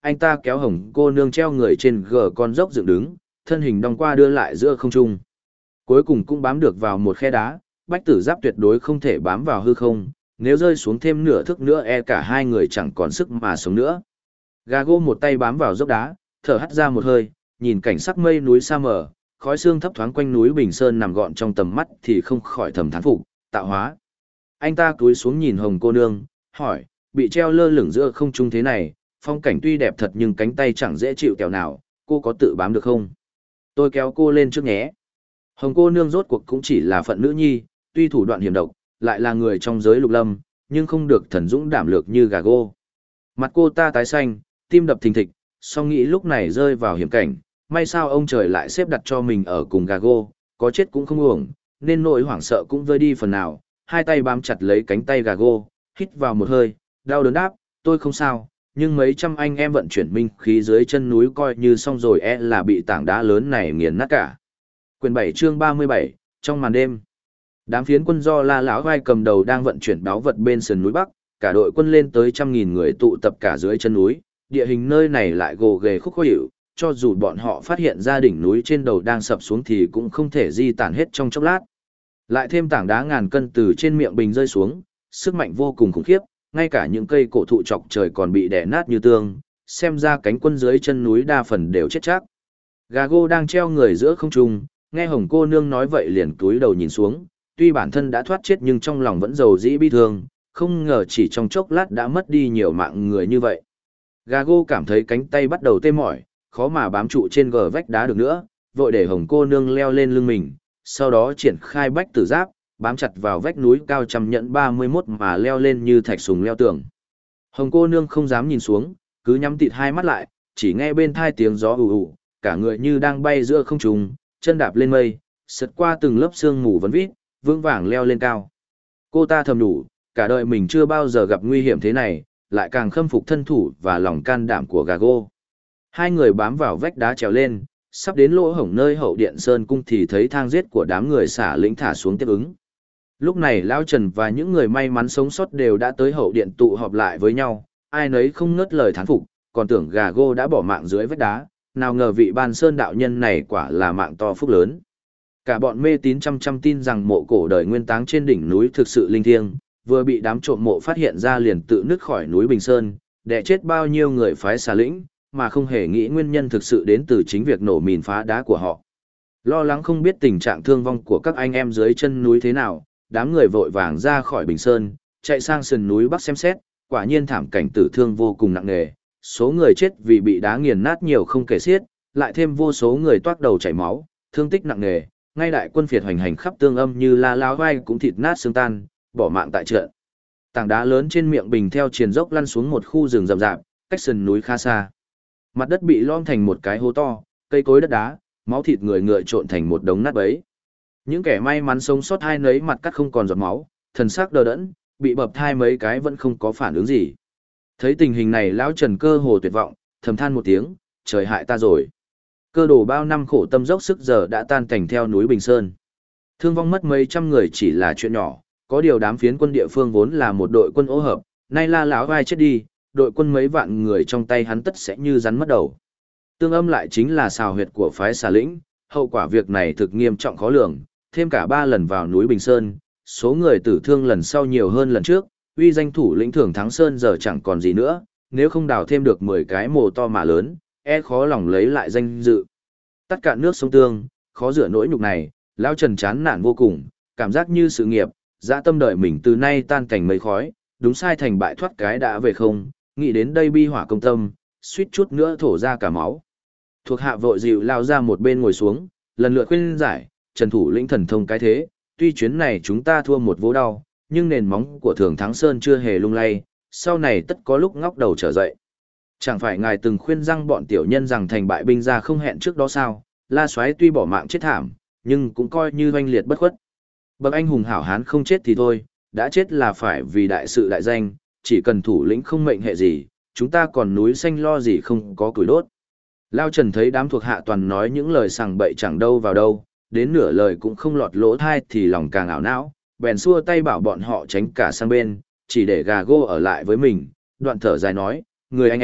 anh ta kéo Hồng cô nương treo người trên gờ con dốc dựng đứng, thân hình đong qua đưa lại giữa không trung. Cuối cùng cũng bám được vào một khe đá, Bách Tử Giáp tuyệt đối không thể bám vào hư không, nếu rơi xuống thêm nửa thước nữa cả hai người chẳng còn sức mà sống nữa. Gago một tay bám vào dốc đá, thở hắt ra một hơi, nhìn cảnh sắc mây núi xa mờ, khói sương thấp thoáng quanh núi Bình Sơn nằm gọn trong tầm mắt thì không khỏi thầm thán phục, tạo hóa. Anh ta cúi xuống nhìn Hồng cô nương, hỏi, bị treo lơ lửng giữa không trung thế này, phong cảnh tuy đẹp thật nhưng cánh tay chẳng dễ chịu kẻo nào, cô có tự bám được không? Tôi kéo cô lên trước nhé. Hồng cô nương rốt cuộc cũng chỉ là phận nữ nhi, tuy thủ đoạn hiểm độc, lại là người trong giới lục lâm, nhưng không được thần dũng đảm lược như Gago. Mặt cô ta tái xanh, tim đập thình thịch, song nghĩ lúc này rơi vào hiểm cảnh, may sao ông trời lại xếp đặt cho mình ở cùng Gago, có chết cũng không uổng, nên nỗi hoảng sợ cũng vơi đi phần nào, hai tay bám chặt lấy cánh tay Gago, hít vào một hơi, đau đớn đáp, tôi không sao, nhưng mấy trăm anh em vận chuyển minh khí dưới chân núi coi như xong rồi là bị tảng đá lớn này nghiền nát cả. Quyển 7 chương 37, trong màn đêm. Đám phiến quân do La Lão Vai cầm đầu đang vận chuyển báu vật bên sườn núi Bắc, cả đội quân lên tới 100.000 người tụ tập cả dưới chân núi, địa hình nơi này lại gồ ghề khúc khó hiểu, cho dù bọn họ phát hiện ra đỉnh núi trên đầu đang sập xuống thì cũng không thể di tản hết trong chốc lát. Lại thêm tảng đá ngàn cân từ trên miệng bình rơi xuống, sức mạnh vô cùng khủng khiếp, ngay cả những cây cổ thụ chọc trời còn bị đè nát như tương, xem ra cánh quân dưới chân núi đa phần đều chết chắc. Gago đang treo người giữa không trung, nghe Hồng cô nương nói vậy liền cúi đầu nhìn xuống, tuy bản thân đã thoát chết nhưng trong lòng vẫn dầu dĩ bi thương, không ngờ chỉ trong chốc lát đã mất đi nhiều mạng người như vậy. Gago cảm thấy cánh tay bắt đầu tê mỏi, khó mà bám trụ trên gờ vách đá được nữa, vội để Hồng cô nương leo lên lưng mình, sau đó triển khai Bách Tử Giáp, bám chặt vào vách núi cao trăm nhẫn 31 mà leo lên như thạch sùng leo tường. Hồng cô nương không dám nhìn xuống, cứ nhắm tịt hai mắt lại, chỉ nghe bên tai tiếng gió ù ù, cả người như đang bay giữa không trung, chân đạp lên mây, sượt qua từng lớp sương mù vấn vít, vững vàng leo lên cao. Cô ta thầm đủ, cả đời mình chưa bao giờ gặp nguy hiểm thế này, lại càng khâm phục thân thủ và lòng can đảm của Gago. Hai người bám vào vách đá trèo lên, sắp đến lỗ hổng nơi hậu điện sơn cung thì thấy thang giết của đám người xả lĩnh thả xuống tiếp ứng. Lúc này Lão Trần và những người may mắn sống sót đều đã tới hậu điện tụ họp lại với nhau, ai nấy không ngớt lời thán phục, còn tưởng Gago đã bỏ mạng dưới vách đá, nào ngờ vị Ban Sơn đạo nhân này quả là mạng to phúc lớn. Cả bọn mê tín trăm tin rằng mộ cổ đời nguyên táng trên đỉnh núi thực sự linh thiêng, vừa bị đám trộm mộ phát hiện ra liền tự nứt khỏi núi Bình Sơn, đè chết bao nhiêu người phái xà lĩnh, mà không hề nghĩ nguyên nhân thực sự đến từ chính việc nổ mìn phá đá của họ. Lo lắng không biết tình trạng thương vong của các anh em dưới chân núi thế nào, đám người vội vàng ra khỏi Bình Sơn, chạy sang sườn núi Bắc xem xét, quả nhiên thảm cảnh tử thương vô cùng nặng nề, số người chết vì bị đá nghiền nát nhiều không kể xiết, lại thêm vô số người toát đầu chảy máu, thương tích nặng nề, ngay đại quân phiệt hoành hành khắp Tương Âm như La Lão Vai cũng thịt nát xương tan, bỏ mạng tại trận. Tảng đá lớn trên miệng bình theo triền dốc lăn xuống một khu rừng rậm rạp, cách sườn núi khá xa. Mặt đất bị lõm thành một cái hố to, cây cối đất đá, máu thịt người ngựa trộn thành một đống nát bấy. Những kẻ may mắn sống sót hai nấy mặt cắt không còn giọt máu, thần sắc đờ đẫn, bị bập thai mấy cái vẫn không có phản ứng gì. Thấy tình hình này Lão Trần cơ hồ tuyệt vọng, thầm than một tiếng, trời hại ta rồi. Cơ đồ bao năm khổ tâm dốc sức giờ đã tan cảnh theo núi Bình Sơn. Thương vong mất mấy trăm người chỉ là chuyện nhỏ, có điều đám phiến quân địa phương vốn là một đội quân ô hợp, nay La Lão Vai chết đi, đội quân mấy vạn người trong tay hắn tất sẽ như rắn mất đầu. Tương Âm lại chính là xào huyệt của phái xà lĩnh, hậu quả việc này thực nghiêm trọng khó lường, thêm cả 3 lần vào núi Bình Sơn, số người tử thương lần sau nhiều hơn lần trước, uy danh thủ lĩnh Thường Thắng Sơn giờ chẳng còn gì nữa, nếu không đào thêm được 10 cái mồ to mà lớn, khó lòng lấy lại danh dự. Tất cả nước sông Tương, khó rửa nỗi nhục này, Lão Trần chán nản vô cùng, cảm giác như sự nghiệp, dã tâm đời mình từ nay tan cảnh mây khói, đúng sai thành bại thoát cái đã về không, nghĩ đến đây bi hỏa công tâm, suýt chút nữa thổ ra cả máu. Thuộc hạ vội dịu lao ra một bên ngồi xuống, lần lượt khuyên giải, Trần thủ lĩnh thần thông cái thế, tuy chuyến này chúng ta thua một vố đau, nhưng nền móng của Thường Thắng Sơn chưa hề lung lay, sau này tất có lúc ngóc đầu trở dậy. Chẳng phải ngài từng khuyên răng bọn tiểu nhân rằng thành bại binh ra không hẹn trước đó sao? La Soái tuy bỏ mạng chết thảm, nhưng cũng coi như oanh liệt bất khuất. Bậc anh hùng hảo hán không chết thì thôi, đã chết là phải vì đại sự đại danh, chỉ cần thủ lĩnh không mệnh hệ gì, chúng ta còn núi xanh lo gì không có củi đốt. Lao Trần thấy đám thuộc hạ toàn nói những lời sằng bậy chẳng đâu vào đâu, đến nửa lời cũng không lọt lỗ thai thì lòng càng ảo não, bèn xua tay bảo bọn họ tránh cả sang bên, chỉ để Gago ở lại với mình, đoạn thở dài nói, người anh em,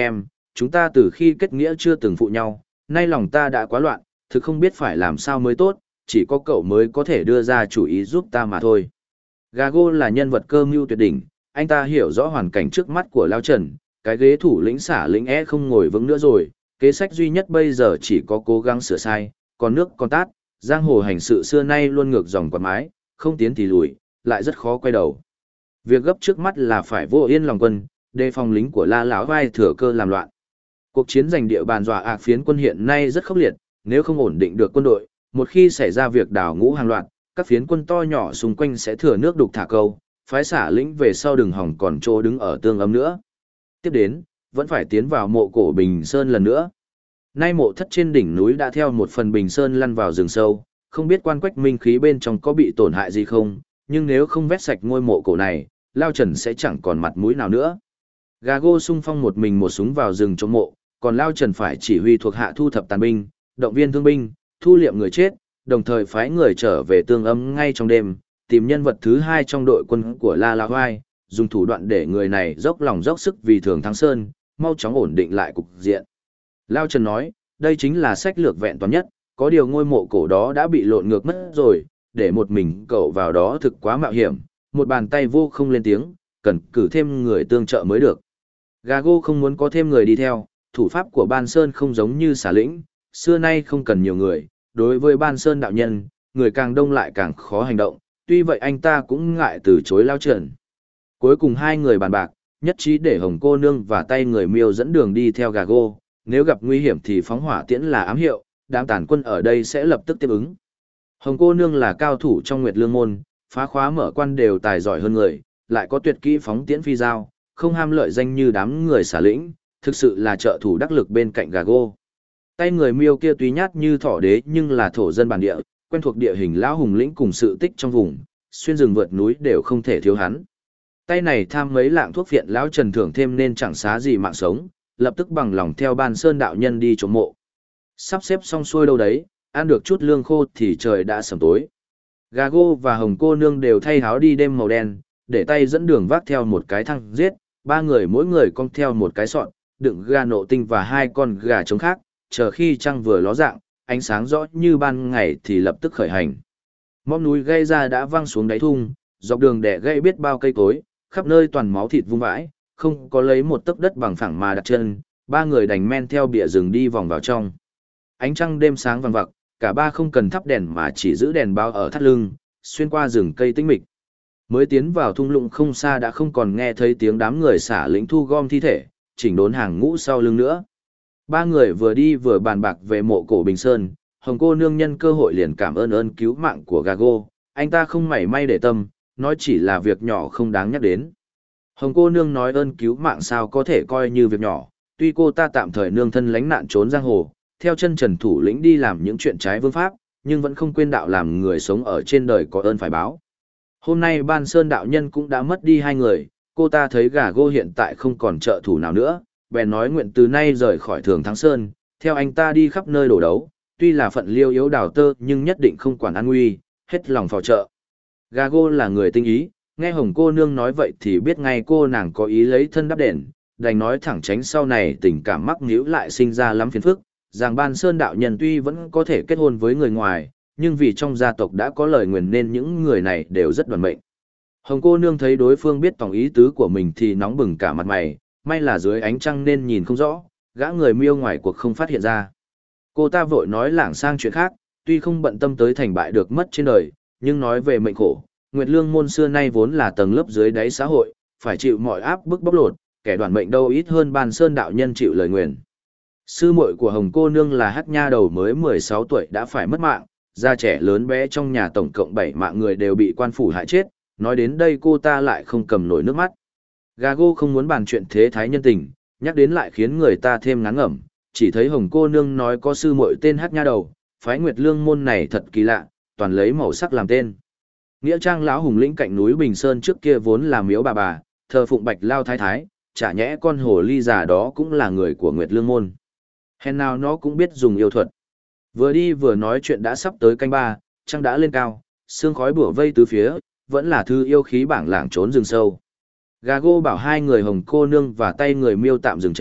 chúng ta từ khi kết nghĩa chưa từng phụ nhau, nay lòng ta đã quá loạn, thực không biết phải làm sao mới tốt, chỉ có cậu mới có thể đưa ra chủ ý giúp ta mà thôi. Gago là nhân vật cơ mưu tuyệt đỉnh, anh ta hiểu rõ hoàn cảnh trước mắt của Lao Trần, cái ghế thủ lĩnh xả lĩnh không ngồi vững nữa rồi, kế sách duy nhất bây giờ chỉ có cố gắng sửa sai, còn nước còn tát, giang hồ hành sự xưa nay luôn ngược dòng quạt mái, không tiến thì lùi, lại rất khó quay đầu. Việc gấp trước mắt là phải vô yên lòng quân, đề phòng lính của La Lão Vai thừa cơ làm loạn. Cuộc chiến giành địa bàn dọa phiến quân hiện nay rất khốc liệt, nếu không ổn định được quân đội, một khi xảy ra việc đào ngũ hàng loạt, các phiến quân to nhỏ xung quanh sẽ thừa nước đục thả câu, phái xả lĩnh về sau đừng hỏng còn chỗ đứng ở tương ấm nữa. Tiếp đến, vẫn phải tiến vào mộ cổ Bình Sơn lần nữa. Nay mộ thất trên đỉnh núi đã theo một phần Bình Sơn lăn vào rừng sâu, không biết quan quách minh khí bên trong có bị tổn hại gì không, nhưng nếu không vét sạch ngôi mộ cổ này, Lao Trần sẽ chẳng còn mặt mũi nào nữa. Gago xung phong một mình một súng vào rừng chống mộ, còn Lao Trần phải chỉ huy thuộc hạ thu thập tàn binh, động viên thương binh, thu liệm người chết, đồng thời phái người trở về tương âm ngay trong đêm, tìm nhân vật thứ hai trong đội quân của La La Hoai, dùng thủ đoạn để người này dốc lòng dốc sức vì thường thắng sơn, mau chóng ổn định lại cục diện. Lao Trần nói, đây chính là sách lược vẹn toàn nhất, có điều ngôi mộ cổ đó đã bị lộn ngược mất rồi, để một mình cậu vào đó thực quá mạo hiểm, một bàn tay vô không lên tiếng, cần cử thêm người tương trợ mới được. Gago không muốn có thêm người đi theo, thủ pháp của Ban Sơn không giống như xả lĩnh, xưa nay không cần nhiều người, đối với Ban Sơn đạo nhân, người càng đông lại càng khó hành động, tuy vậy anh ta cũng ngại từ chối Lao Trần. Cuối cùng hai người bàn bạc, nhất trí để Hồng Cô Nương và tay người Miêu dẫn đường đi theo Gago, nếu gặp nguy hiểm thì phóng hỏa tiễn là ám hiệu, đám tàn quân ở đây sẽ lập tức tiếp ứng. Hồng Cô Nương là cao thủ trong Nguyệt Lương môn, phá khóa mở quan đều tài giỏi hơn người, lại có tuyệt kỹ phóng tiễn phi dao, không ham lợi danh như đám người xả lĩnh, thực sự là trợ thủ đắc lực bên cạnh Gago. Tay người Miêu kia tuy nhát như thỏ đế nhưng là thổ dân bản địa, quen thuộc địa hình lão hùng lĩnh cùng sự tích trong vùng, xuyên rừng vượt núi đều không thể thiếu hắn. Tay này tham mấy lạng thuốc phiện lão Trần thưởng thêm nên chẳng xá gì mạng sống, lập tức bằng lòng theo Ban Sơn đạo nhân đi trộm mộ. Sắp xếp xong xuôi đâu đấy, ăn được chút lương khô thì trời đã sầm tối. Gago và Hồng Cô Nương đều thay áo đi đêm màu đen, để tay dẫn đường vác theo một cái thăng giết, ba người mỗi người cong theo một cái sọt, đựng gà nộ tinh và hai con gà trống khác, chờ khi trăng vừa ló dạng, ánh sáng rõ như ban ngày thì lập tức khởi hành. Móc núi gây ra đã văng xuống đáy thung, dọc đường đẻ gây biết bao cây cối, khắp nơi toàn máu thịt vung vãi, không có lấy một tấc đất bằng phẳng mà đặt chân, ba người đành men theo bìa rừng đi vòng vào trong. Ánh trăng đêm sáng vàng vặc, cả ba không cần thắp đèn mà chỉ giữ đèn bao ở thắt lưng, xuyên qua rừng cây tĩnh mịch. Mới tiến vào thung lũng không xa đã không còn nghe thấy tiếng đám người xả lính thu gom thi thể, chỉnh đốn hàng ngũ sau lưng nữa. Ba người vừa đi vừa bàn bạc về mộ cổ Bình Sơn, Hồng Cô Nương nhân cơ hội liền cảm ơn cứu mạng của Gago, anh ta không mảy may để tâm, nói chỉ là việc nhỏ không đáng nhắc đến. Hồng Cô Nương nói ơn cứu mạng sao có thể coi như việc nhỏ, tuy cô ta tạm thời nương thân lánh nạn trốn giang hồ, theo chân Trần thủ lĩnh đi làm những chuyện trái vương pháp, nhưng vẫn không quên đạo làm người sống ở trên đời có ơn phải báo. Hôm nay Ban Sơn đạo nhân cũng đã mất đi hai người, cô ta thấy Gago hiện tại không còn trợ thủ nào nữa, bèn nói nguyện từ nay rời khỏi Thường Thắng Sơn, theo anh ta đi khắp nơi đổ đấu, tuy là phận liêu yếu đào tơ nhưng nhất định không quản an nguy, hết lòng phò trợ. Gago là người tinh ý, nghe Hồng Cô Nương nói vậy thì biết ngay cô nàng có ý lấy thân đắp đền, đành nói thẳng tránh sau này tình cảm mắc níu lại sinh ra lắm phiền phức, rằng Ban Sơn đạo nhân tuy vẫn có thể kết hôn với người ngoài, nhưng vì trong gia tộc đã có lời nguyền nên những người này đều rất đoan mệnh. Hồng Cô Nương thấy đối phương biết tòng ý tứ của mình thì nóng bừng cả mặt mày, may là dưới ánh trăng nên nhìn không rõ, gã người Miêu ngoài cuộc không phát hiện ra. Cô ta vội nói lảng sang chuyện khác, tuy không bận tâm tới thành bại được mất trên đời, nhưng nói về mệnh khổ, Nguyệt Lương môn xưa nay vốn là tầng lớp dưới đáy xã hội, phải chịu mọi áp bức bóc lột, kẻ đoản mệnh đâu ít hơn Ban Sơn đạo nhân chịu lời nguyền. Sư muội của Hồng Cô Nương là Hắc Nha Đầu mới 16 tuổi đã phải mất mạng, già trẻ lớn bé trong nhà tổng cộng 7 mạng người đều bị quan phủ hại chết, nói đến đây cô ta lại không cầm nổi nước mắt. Gago không muốn bàn chuyện thế thái nhân tình, nhắc đến lại khiến người ta thêm ngán ngẩm, chỉ thấy Hồng Cô Nương nói có sư muội tên Hắc Nha Đầu, phái Nguyệt Lương môn này thật kỳ lạ, toàn lấy màu sắc làm tên. Nghĩa trang lão hùng lĩnh cạnh núi Bình Sơn trước kia vốn là miếu bà, thờ phụng Bạch Lao Thái Thái, chả nhẽ con hồ ly già đó cũng là người của Nguyệt Lương môn. Hèn nào nó cũng biết dùng yêu thuật. Vừa đi vừa nói chuyện đã sắp tới canh ba, trăng đã lên cao, sương khói bủa vây tứ phía, vẫn là thư yêu khí bảng lảng trốn rừng sâu. Gago bảo hai người Hồng Cô Nương và tay người Miêu tạm dừng chân,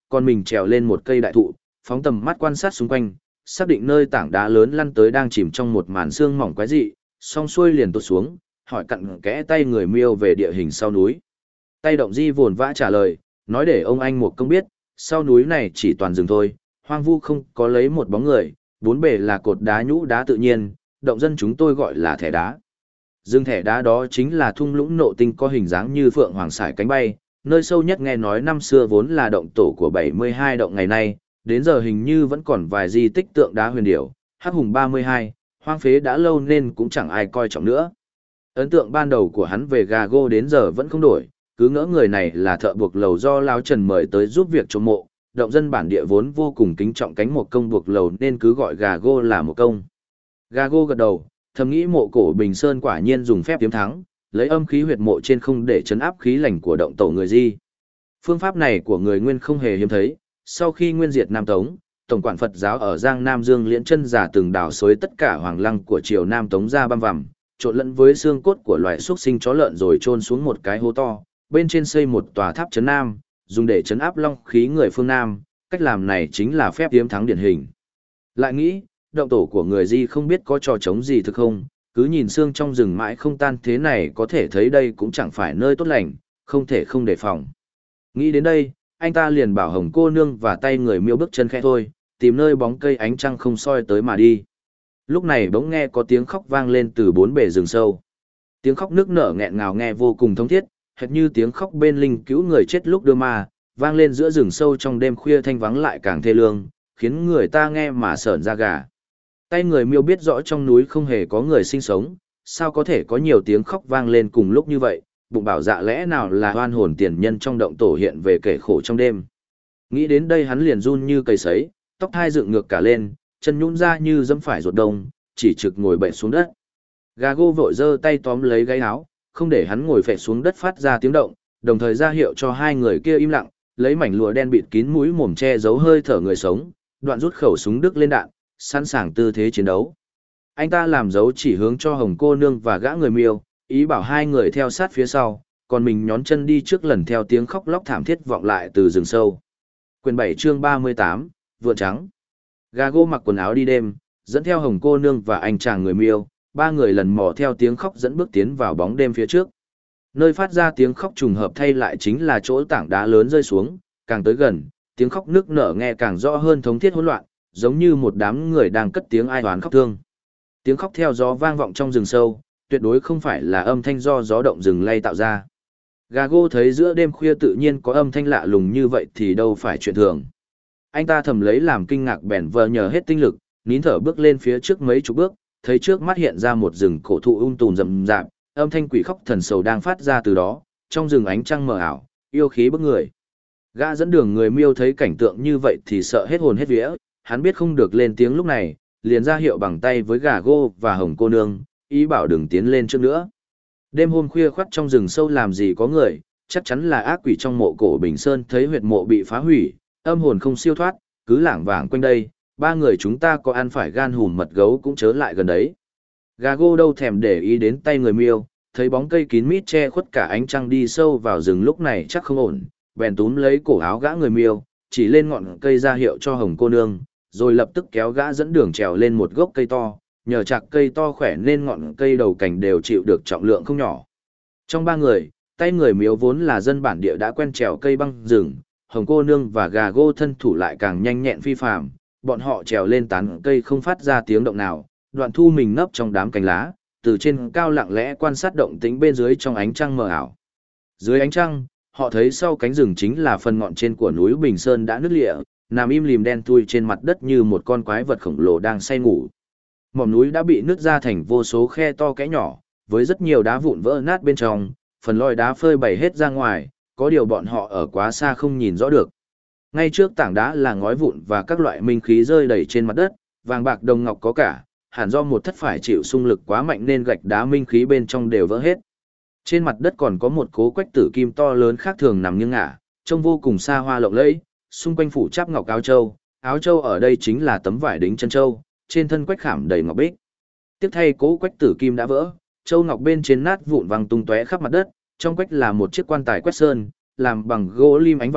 còn mình trèo lên một cây đại thụ, phóng tầm mắt quan sát xung quanh, xác định nơi tảng đá lớn lăn tới đang chìm trong một màn sương mỏng quái dị, xong xuôi liền tụt xuống, hỏi cặn kẽ tay người miêu về địa hình sau núi. Tay động di vồn vã trả lời, nói để ông anh một công biết, sau núi này chỉ toàn rừng thôi, hoang vu không có lấy một bóng người, bốn bề là cột đá nhũ đá tự nhiên, động dân chúng tôi gọi là thẻ đá. Rừng thẻ đá đó chính là thung lũng nộ tinh có hình dáng như phượng hoàng sải cánh bay, nơi sâu nhất nghe nói năm xưa vốn là động tổ của 72 động ngày nay, đến giờ hình như vẫn còn vài di tích tượng đá huyền điểu, hắc hùng 32, hoang phế đã lâu nên cũng chẳng ai coi trọng nữa. Ấn tượng ban đầu của hắn về Gago đến giờ vẫn không đổi, cứ ngỡ người này là thợ buộc lầu do Lão Trần mời tới giúp việc trộm mộ, động dân bản địa vốn vô cùng kính trọng cánh một công buộc lầu nên cứ gọi Gago là một công. Gago gật đầu, thầm nghĩ mộ cổ Bình Sơn quả nhiên dùng phép tiếm thắng, lấy âm khí huyệt mộ trên không để chấn áp khí lành của động tổ người Di. Phương pháp này của người Nguyên không hề hiếm thấy, sau khi Nguyên diệt Nam Tống, Tổng quản Phật giáo ở Giang Nam Dương Liễn Chân giả từng đào xới tất cả hoàng lăng của triều Nam Tống ra băm vằm, trộn lẫn với xương cốt của loài xuất sinh chó lợn rồi chôn xuống một cái hố to, bên trên xây một tòa tháp trấn Nam, dùng để trấn áp long khí người phương Nam, cách làm này chính là phép tiếm thắng điển hình. Lại nghĩ, động tổ của người Di không biết có trò trống gì thực không, cứ nhìn xương trong rừng mãi không tan thế này có thể thấy đây cũng chẳng phải nơi tốt lành, không thể không đề phòng. Nghĩ đến đây, anh ta liền bảo Hồng cô nương và tay người miêu bước chân khẽ thôi, tìm nơi bóng cây ánh trăng không soi tới mà đi. Lúc này bỗng nghe có tiếng khóc vang lên từ bốn bề rừng sâu. Tiếng khóc nức nở nghẹn ngào nghe vô cùng thống thiết, hệt như tiếng khóc bên linh cứu người chết lúc đưa ma, vang lên giữa rừng sâu trong đêm khuya thanh vắng lại càng thê lương, khiến người ta nghe mà sởn da gà. Tay người miêu biết rõ trong núi không hề có người sinh sống, sao có thể có nhiều tiếng khóc vang lên cùng lúc như vậy, bụng bảo dạ lẽ nào là oan hồn tiền nhân trong động tổ hiện về kể khổ trong đêm. Nghĩ đến đây hắn liền run như cây sấy, tóc hai dựng ngược cả lên, chân nhũn ra như dẫm phải ruột đông, chỉ trực ngồi bệt xuống đất. Gago vội giơ tay tóm lấy gáy áo, không để hắn ngồi phệ xuống đất phát ra tiếng động, đồng thời ra hiệu cho hai người kia im lặng, lấy mảnh lụa đen bịt kín mũi mồm che giấu hơi thở người sống, đoạn rút khẩu súng Đức lên đạn, sẵn sàng tư thế chiến đấu. Anh ta làm dấu chỉ hướng cho Hồng cô nương và gã người miêu, ý bảo hai người theo sát phía sau, còn mình nhón chân đi trước lần theo tiếng khóc lóc thảm thiết vọng lại từ rừng sâu. Quyền 7 chương 38, Vượn trắng. Gago mặc quần áo đi đêm, dẫn theo Hồng cô nương và anh chàng người miêu, ba người lần mò theo tiếng khóc dẫn bước tiến vào bóng đêm phía trước. Nơi phát ra tiếng khóc trùng hợp thay lại chính là chỗ tảng đá lớn rơi xuống, càng tới gần, tiếng khóc nức nở nghe càng rõ hơn thống thiết hỗn loạn, giống như một đám người đang cất tiếng ai oán khóc thương. Tiếng khóc theo gió vang vọng trong rừng sâu, tuyệt đối không phải là âm thanh do gió động rừng lay tạo ra. Gago thấy giữa đêm khuya tự nhiên có âm thanh lạ lùng như vậy thì đâu phải chuyện thường. Anh ta thầm lấy làm kinh ngạc bèn vờ nhờ hết tinh lực, nín thở bước lên phía trước mấy chục bước, thấy trước mắt hiện ra một rừng cổ thụ tùm rậm rạp, âm thanh quỷ khóc thần sầu đang phát ra từ đó, trong rừng ánh trăng mờ ảo, yêu khí bức người. Gã dẫn đường người miêu thấy cảnh tượng như vậy thì sợ hết hồn hết vía, hắn biết không được lên tiếng lúc này, liền ra hiệu bằng tay với Gago và Hồng cô nương, ý bảo đừng tiến lên trước nữa. Đêm hôm khuya khoắt trong rừng sâu làm gì có người, chắc chắn là ác quỷ trong mộ cổ Bình Sơn thấy huyệt mộ bị phá hủy, âm hồn không siêu thoát, cứ lảng vảng quanh đây, ba người chúng ta có ăn phải gan hùm mật gấu cũng chớ lại gần đấy. Gago đâu thèm để ý đến tay người miêu, thấy bóng cây kín mít che khuất cả ánh trăng đi sâu vào rừng lúc này chắc không ổn, bèn túm lấy cổ áo gã người miêu, chỉ lên ngọn cây ra hiệu cho Hồng cô nương, rồi lập tức kéo gã dẫn đường trèo lên một gốc cây to, nhờ chạc cây to khỏe nên ngọn cây đầu cành đều chịu được trọng lượng không nhỏ. Trong ba người, tay người miêu vốn là dân bản địa đã quen trèo cây băng rừng, Hồng cô nương và Gago thân thủ lại càng nhanh nhẹn phi phàm, bọn họ trèo lên tán cây không phát ra tiếng động nào, đoạn thu mình nấp trong đám cành lá, từ trên cao lặng lẽ quan sát động tĩnh bên dưới trong ánh trăng mờ ảo. Dưới ánh trăng, họ thấy sau cánh rừng chính là phần ngọn trên của núi Bình Sơn đã nứt lịa, nằm im lìm đen thui trên mặt đất như một con quái vật khổng lồ đang say ngủ. Mỏm núi đã bị nứt ra thành vô số khe to kẽ nhỏ, với rất nhiều đá vụn vỡ nát bên trong, phần lòi đá phơi bày hết ra ngoài, có điều bọn họ ở quá xa không nhìn rõ được. Ngay trước tảng đá là ngói vụn và các loại minh khí rơi đầy trên mặt đất, vàng bạc đồng ngọc có cả, hẳn do một thất phải chịu xung lực quá mạnh nên gạch đá minh khí bên trong đều vỡ hết. Trên mặt đất còn có một cố quách tử kim to lớn khác thường nằm nghiêng ngả, trông vô cùng xa hoa lộng lẫy, xung quanh phủ chắp ngọc áo châu ở đây chính là tấm vải đính chân châu, trên thân quách khảm đầy ngọc bích. Tiếp thay cố quách tử kim đã vỡ, châu ngọc bên trên nát vụn văng tung tóe khắp mặt đất, trong quách là một chiếc quan tài quét sơn, làm bằng gỗ lim ánh vàng,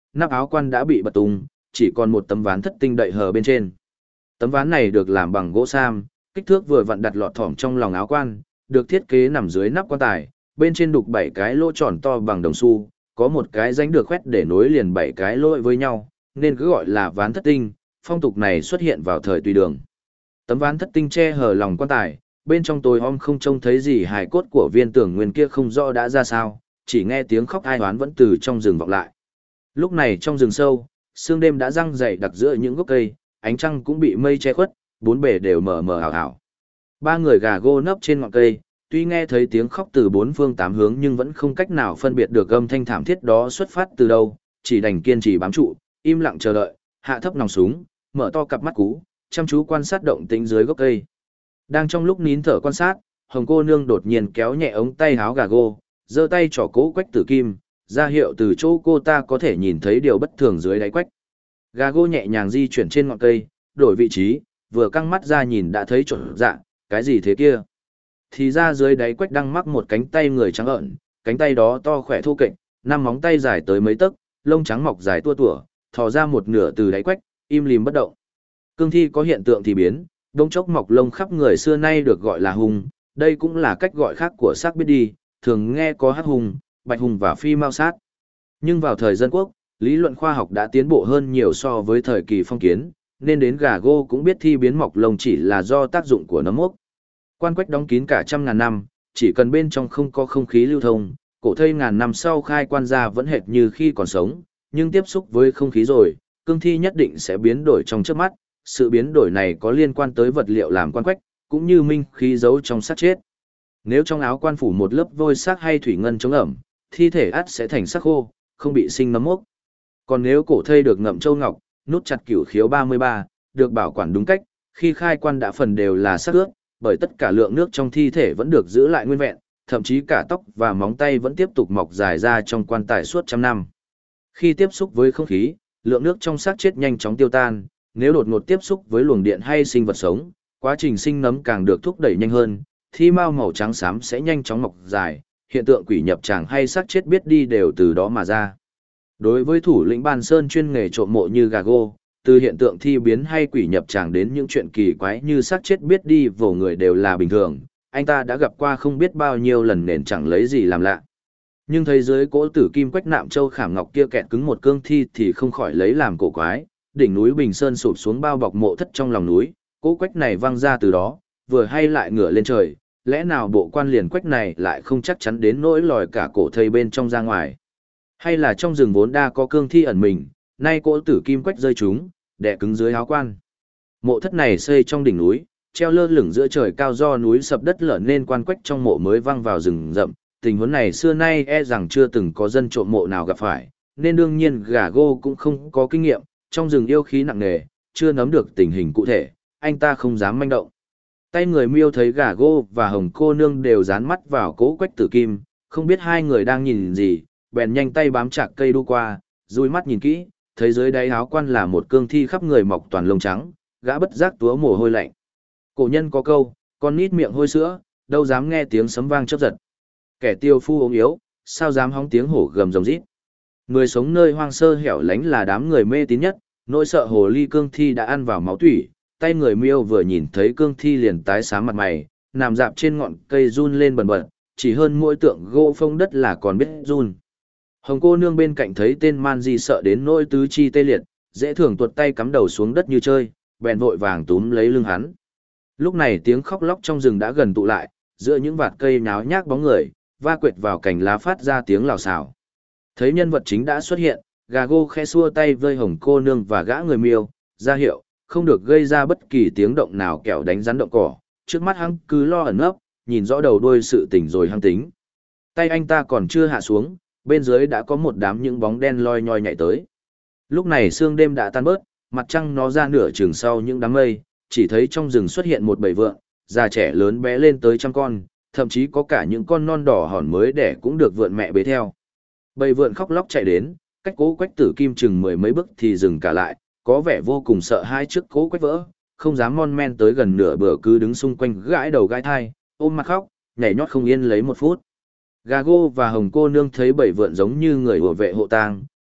nắp áo quan đã bị bật tung, chỉ còn một tấm ván thất tinh đậy hờ bên trên. Tấm ván này được làm bằng gỗ sam, kích thước vừa vặn đặt lọt thỏm trong lòng áo quan, được thiết kế nằm dưới nắp quan tài, bên trên đục 7 cái lỗ tròn to bằng đồng xu, có một cái rãnh được khoét để nối liền 7 cái lỗ với nhau, nên cứ gọi là ván thất tinh. Phong tục này xuất hiện vào thời Tùy Đường. Tấm ván thất tinh che hở lòng quan tài, bên trong tối om không trông thấy gì, hài cốt của Viên Tưởng Nguyên kia không rõ đã ra sao, chỉ nghe tiếng khóc ai oán vẫn từ trong rừng vọng lại. Lúc này trong rừng sâu, sương đêm đã răng dày đặc giữa những gốc cây, ánh trăng cũng bị mây che khuất, bốn bề đều mờ mờ ảo ảo. Ba người gà gô nấp trên ngọn cây, tuy nghe thấy tiếng khóc từ bốn phương tám hướng nhưng vẫn không cách nào phân biệt được âm thanh thảm thiết đó xuất phát từ đâu, chỉ đành kiên trì bám trụ, im lặng chờ đợi, hạ thấp nòng súng, mở to cặp mắt cú, chăm chú quan sát động tĩnh dưới gốc cây. Đang trong lúc nín thở quan sát, Hồng cô nương đột nhiên kéo nhẹ ống tay áo gà gô, giơ tay trỏ cố Quách Tử Kim, ra hiệu từ chỗ cô ta có thể nhìn thấy điều bất thường dưới đáy Quách. Gà gô nhẹ nhàng di chuyển trên ngọn cây, đổi vị trí, vừa căng mắt ra nhìn đã thấy trộn dạ, cái gì thế kia? Thì ra dưới đáy Quách đang mắc một cánh tay người trắng ợn, cánh tay đó to khỏe thô kệch, năm móng tay dài tới mấy tấc, lông trắng mọc dài tua tủa, thò ra một nửa từ đáy Quách, im lìm bất động. Cương thi có hiện tượng thì biến, đông chốc mọc lông khắp người xưa nay được gọi là hung, đây cũng là cách gọi khác của xác biết đi, thường nghe có hắc hung, bạch hung và phi mao sát. Nhưng vào thời Dân Quốc, lý luận khoa học đã tiến bộ hơn nhiều so với thời kỳ phong kiến, nên đến gà gô cũng biết thi biến mọc lông chỉ là do tác dụng của nấm mốc. Quan Quách đóng kín cả trăm ngàn năm, chỉ cần bên trong không có không khí lưu thông, cổ thây ngàn năm sau khai quan ra vẫn hệt như khi còn sống, nhưng tiếp xúc với không khí rồi, cương thi nhất định sẽ biến đổi trong chớp mắt. Sự biến đổi này có liên quan tới vật liệu làm quan quách, cũng như minh khí giấu trong xác chết. Nếu trong áo quan phủ một lớp vôi xác hay thủy ngân chống ẩm, thi thể ắt sẽ thành xác khô, không bị sinh nấm mốc. Còn nếu cổ thây được ngậm châu ngọc, nút chặt cửu khiếu 33, được bảo quản đúng cách, khi khai quan đã phần đều là xác ướt, bởi tất cả lượng nước trong thi thể vẫn được giữ lại nguyên vẹn, thậm chí cả tóc và móng tay vẫn tiếp tục mọc dài ra trong quan tài suốt trăm năm. Khi tiếp xúc với không khí, lượng nước trong xác chết nhanh chóng tiêu tan. Nếu đột ngột tiếp xúc với luồng điện hay sinh vật sống, quá trình sinh nấm càng được thúc đẩy nhanh hơn, thi mao màu trắng xám sẽ nhanh chóng mọc dài, hiện tượng quỷ nhập tràng hay xác chết biết đi đều từ đó mà ra. Đối với thủ lĩnh Ban Sơn chuyên nghề trộm mộ như gà gô, từ hiện tượng thi biến hay quỷ nhập tràng đến những chuyện kỳ quái như xác chết biết đi vồ người đều là bình thường, anh ta đã gặp qua không biết bao nhiêu lần nên chẳng lấy gì làm lạ. Nhưng thấy dưới cỗ tử kim Quách Nạm Châu Khảm Ngọc kia kẹt cứng một cương thi thì không khỏi lấy làm cổ quái. Đỉnh núi Bình Sơn sụp xuống bao bọc mộ thất trong lòng núi, cỗ Quách này văng ra từ đó, vừa hay lại ngửa lên trời, lẽ nào bộ quan liền Quách này lại không chắc chắn đến nỗi lòi cả cổ thây bên trong ra ngoài. Hay là trong rừng vốn đa có cương thi ẩn mình, nay cỗ tử kim Quách rơi chúng, đè cứng dưới áo quan. Mộ thất này xây trong đỉnh núi, treo lơ lửng giữa trời cao do núi sập đất lở nên quan Quách trong mộ mới văng vào rừng rậm, tình huống này xưa nay e rằng chưa từng có dân trộm mộ nào gặp phải, nên đương nhiên gà gô cũng không có kinh nghiệm. Trong rừng yêu khí nặng nề, chưa nắm được tình hình cụ thể, anh ta không dám manh động. Tay người Miêu thấy gà gô và Hồng cô nương đều dán mắt vào cỗ Quách Tử Kim, không biết hai người đang nhìn gì, bèn nhanh tay bám chặt cây đu qua, dùi mắt nhìn kỹ, thấy dưới đáy áo quan là một cương thi khắp người mọc toàn lông trắng, gã bất giác túa mồ hôi lạnh. Cổ nhân có câu, con nít miệng hôi sữa, đâu dám nghe tiếng sấm vang chớp giật. Kẻ tiêu phu ốm yếu, sao dám hóng tiếng hổ gầm rồng rít. Người sống nơi hoang sơ hẻo lánh là đám người mê tín nhất, nỗi sợ hồ ly cương thi đã ăn vào máu tủy, tay người Miêu vừa nhìn thấy cương thi liền tái xám mặt mày, nằm dạp trên ngọn cây run lên bần bật, chỉ hơn mỗi tượng gỗ phông đất là còn biết run. Hồng cô nương bên cạnh thấy tên man di sợ đến nỗi tứ chi tê liệt, dễ thường tuột tay cắm đầu xuống đất như chơi, bèn vội vàng túm lấy lưng hắn. Lúc này tiếng khóc lóc trong rừng đã gần tụ lại, giữa những vạt cây nháo nhác bóng người, va quệt vào cành lá phát ra tiếng lào xào. Thấy nhân vật chính đã xuất hiện, gà gô khẽ xua tay vơi Hồng cô nương và gã người Miêu, ra hiệu, không được gây ra bất kỳ tiếng động nào kẻo đánh rắn động cỏ. Trước mắt hắn cứ lo ẩn nấp, nhìn rõ đầu đuôi sự tình rồi hăng tính. Tay anh ta còn chưa hạ xuống, bên dưới đã có một đám những bóng đen loi nhoi nhảy tới. Lúc này sương đêm đã tan bớt, mặt trăng nó ra nửa chừng sau những đám mây, chỉ thấy trong rừng xuất hiện một bầy vượn, già trẻ lớn bé lên tới trăm con, thậm chí có cả những con non đỏ hòn mới đẻ cũng được vượn mẹ bế theo. Bầy vượn khóc lóc chạy đến, cách cố Quách Tử Kim chừng mười mấy bước thì dừng cả lại, có vẻ vô cùng sợ hãi trước cố Quách vỡ, không dám mon men tới gần nửa bờ cứ đứng xung quanh gãi đầu gãi thai, ôm mặt khóc, nhảy nhót không yên lấy một phút. Gà gô và Hồng cô nương thấy bầy vượn giống như người hộ vệ hộ tang,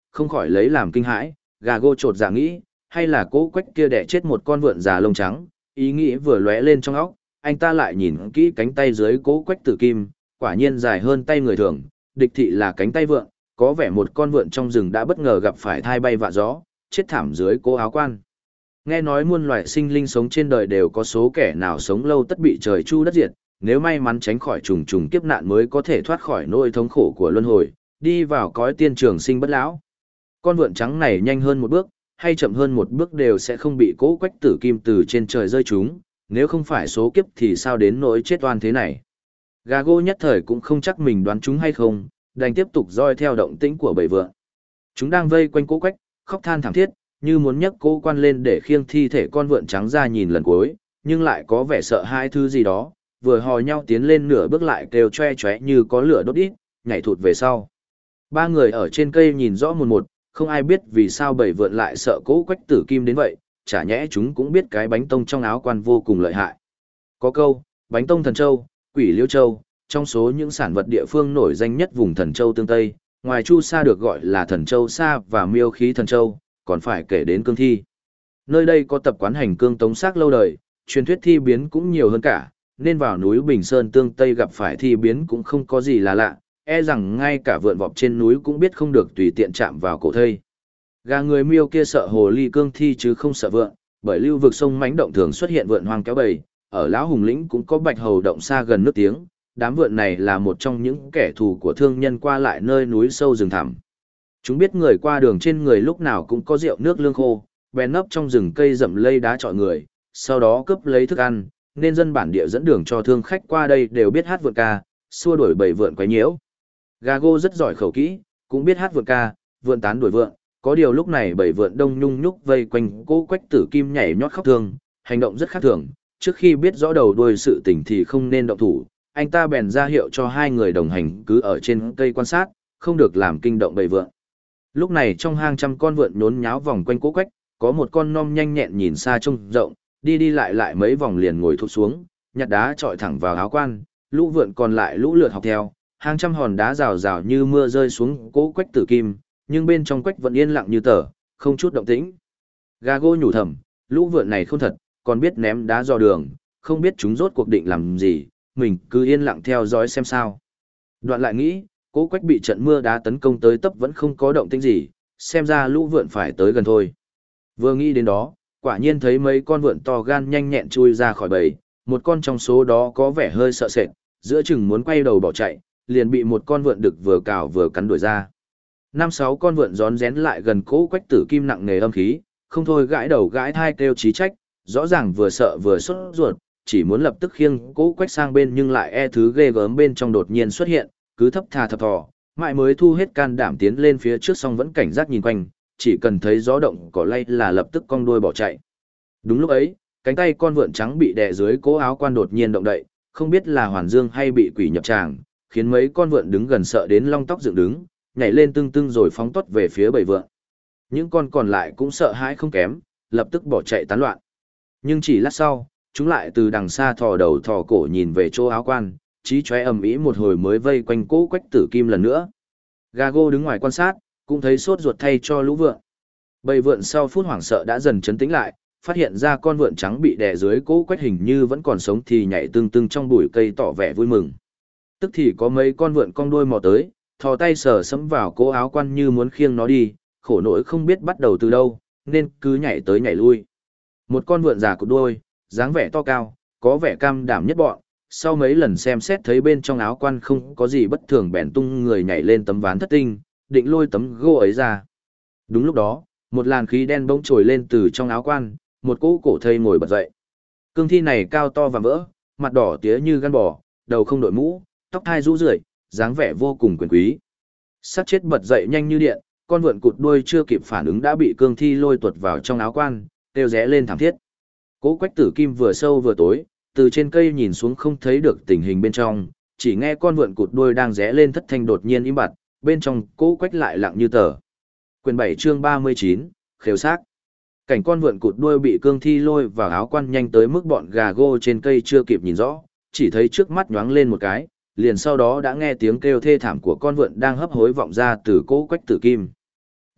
không khỏi lấy làm kinh hãi, Gago chột dạ nghĩ, hay là cố quách kia đẻ chết một con vượn già lông trắng, ý nghĩ vừa lóe lên trong óc, anh ta lại nhìn kỹ cánh tay dưới cố quách tử kim, quả nhiên dài hơn tay người thường, địch thị là cánh tay vượn, có vẻ một con vượn trong rừng đã bất ngờ gặp phải thai bay vạ gió, chết thảm dưới cố áo quan. Nghe nói muôn loài sinh linh sống trên đời đều có số kẻ nào sống lâu tất bị trời chu đất diệt, nếu may mắn tránh khỏi trùng trùng kiếp nạn mới có thể thoát khỏi nỗi thống khổ của luân hồi, đi vào cõi tiên trường sinh bất lão. Con vượn trắng này nhanh hơn một bước, hay chậm hơn một bước đều sẽ không bị cố quách tử kim từ trên trời rơi chúng, nếu không phải số kiếp thì sao đến nỗi chết oan thế này. Gago nhất thời cũng không chắc mình đoán chúng hay không, đành tiếp tục dõi theo động tĩnh của bầy vượn. Chúng đang vây quanh cố quách, khóc than thảm thiết, như muốn nhấc cố quan lên để khiêng thi thể con vượn trắng ra nhìn lần cuối, nhưng lại có vẻ sợ hai thứ gì đó, vừa hò nhau tiến lên nửa bước lại kêu choe choé như có lửa đốt đít, nhảy thụt về sau. Ba người ở trên cây nhìn rõ một một, không ai biết vì sao bầy vượn lại sợ cố quách tử kim đến vậy, chả nhẽ chúng cũng biết cái bánh tông trong áo quan vô cùng lợi hại. Có câu, bánh tông thần châu, quỷ liêu châu, trong số những sản vật địa phương nổi danh nhất vùng thần châu tương Tây, ngoài chu sa được gọi là thần châu sa và miêu khí thần châu, còn phải kể đến cương thi. Nơi đây có tập quán hành cương tống xác lâu đời, truyền thuyết thi biến cũng nhiều hơn cả, nên vào núi Bình Sơn tương Tây gặp phải thi biến cũng không có gì là lạ, e rằng ngay cả vượn vọp trên núi cũng biết không được tùy tiện chạm vào cổ thây. Gà người miêu kia sợ hồ ly cương thi chứ không sợ vượn, bởi lưu vực sông mãnh động thường xuất hiện vượn hoang kéo bầy, ở Lão Hùng Lĩnh cũng có bạch hầu động xa gần nước tiếng, đám vượn này là một trong những kẻ thù của thương nhân qua lại nơi núi sâu rừng thẳm. Chúng biết người qua đường trên người lúc nào cũng có rượu nước lương khô, bèn nấp trong rừng cây rậm lây đá trọi người, sau đó cướp lấy thức ăn, nên dân bản địa dẫn đường cho thương khách qua đây đều biết hát vượn ca, xua đuổi bầy vượn quấy nhiễu. Gago rất giỏi khẩu kỹ, cũng biết hát vượn ca, vượn tán đuổi vượn, có điều lúc này bầy vượn đông nhung nhúc vây quanh cố quách tử kim nhảy nhót khóc thương, hành động rất khác thường, trước khi biết rõ đầu đuôi sự tình thì không nên động thủ, anh ta bèn ra hiệu cho hai người đồng hành cứ ở trên cây quan sát, không được làm kinh động bầy vượn. Lúc này trong hang trăm con vượn nhốn nháo vòng quanh cố quách, có một con non nhanh nhẹn nhìn xa trông rộng, đi đi lại lại mấy vòng liền ngồi thụt xuống, nhặt đá chọi thẳng vào áo quan, lũ vượn còn lại lũ lượt học theo, hàng trăm hòn đá rào rào như mưa rơi xuống cố quách tử kim, nhưng bên trong quách vẫn yên lặng như tờ, không chút động tĩnh. Gago nhủ thầm, lũ vượn này không thật, còn biết ném đá dò đường, không biết chúng rốt cuộc định làm gì, mình cứ yên lặng theo dõi xem sao. Đoạn lại nghĩ, cố quách bị trận mưa đá tấn công tới tấp vẫn không có động tĩnh gì, xem ra lũ vượn phải tới gần thôi. Vừa nghĩ đến đó, quả nhiên thấy mấy con vượn to gan nhanh nhẹn chui ra khỏi bầy, một con trong số đó có vẻ hơi sợ sệt, giữa chừng muốn quay đầu bỏ chạy, liền bị một con vượn đực vừa cào vừa cắn đuổi ra. 5-6 con vượn rón rén lại gần cố quách tử kim nặng nề âm khí, không thôi gãi đầu gãi thai kêu chí trách, rõ ràng vừa sợ vừa sốt ruột, chỉ muốn lập tức khiêng cố quách sang bên nhưng lại e thứ ghê gớm bên trong đột nhiên xuất hiện, cứ thấp thà thập thò, mãi mới thu hết can đảm tiến lên phía trước song vẫn cảnh giác nhìn quanh, chỉ cần thấy gió động cỏ lay là lập tức cong đuôi bỏ chạy. Đúng lúc ấy, cánh tay con vượn trắng bị đè dưới cố áo quan đột nhiên động đậy, không biết là hoàn dương hay bị quỷ nhập tràng, khiến mấy con vượn đứng gần sợ đến long tóc dựng đứng, nhảy lên tưng tưng rồi phóng tót về phía bầy vượn. Những con còn lại cũng sợ hãi không kém, lập tức bỏ chạy tán loạn. Nhưng chỉ lát sau, chúng lại từ đằng xa thò đầu thò cổ nhìn về chỗ áo quan, chí chóe ầm ĩ một hồi mới vây quanh cố quách tử kim lần nữa. Gago đứng ngoài quan sát, cũng thấy sốt ruột thay cho lũ vượn. Bầy vượn sau phút hoảng sợ đã dần trấn tĩnh lại, phát hiện ra con vượn trắng bị đè dưới cố quách hình như vẫn còn sống thì nhảy tưng tưng trong bụi cây tỏ vẻ vui mừng. Tức thì có mấy con vượn cong đuôi mò tới, thò tay sờ sẫm vào cố áo quan như muốn khiêng nó đi, khổ nỗi không biết bắt đầu từ đâu, nên cứ nhảy tới nhảy lui. Một con vượn già cụt đuôi, dáng vẻ to cao, có vẻ cam đảm nhất bọn, sau mấy lần xem xét thấy bên trong áo quan không có gì bất thường bèn tung người nhảy lên tấm ván thất tinh, định lôi tấm gỗ ấy ra. Đúng lúc đó, một làn khí đen bỗng trồi lên từ trong áo quan, một cỗ cổ thây ngồi bật dậy. Cương thi này cao to và vỡ, mặt đỏ tía như gan bò, đầu không đội mũ, tóc thai rũ rượi, dáng vẻ vô cùng quyền quý. Sát chết bật dậy nhanh như điện, con vượn cụt đuôi chưa kịp phản ứng đã bị cương thi lôi tuột vào trong áo quan, kêu rẽ lên thảm thiết. Cố quách tử kim vừa sâu vừa tối, từ trên cây nhìn xuống không thấy được tình hình bên trong, chỉ nghe con vượn cụt đuôi đang rẽ lên thất thanh đột nhiên im bặt, bên trong cố quách lại lặng như tờ. Quyền 7 chương 39, khều xác. Cảnh con vượn cụt đuôi bị cương thi lôi vào áo quan nhanh tới mức bọn gà gô trên cây chưa kịp nhìn rõ, chỉ thấy trước mắt nhoáng lên một cái, liền sau đó đã nghe tiếng kêu thê thảm của con vượn đang hấp hối vọng ra từ cố quách tử kim.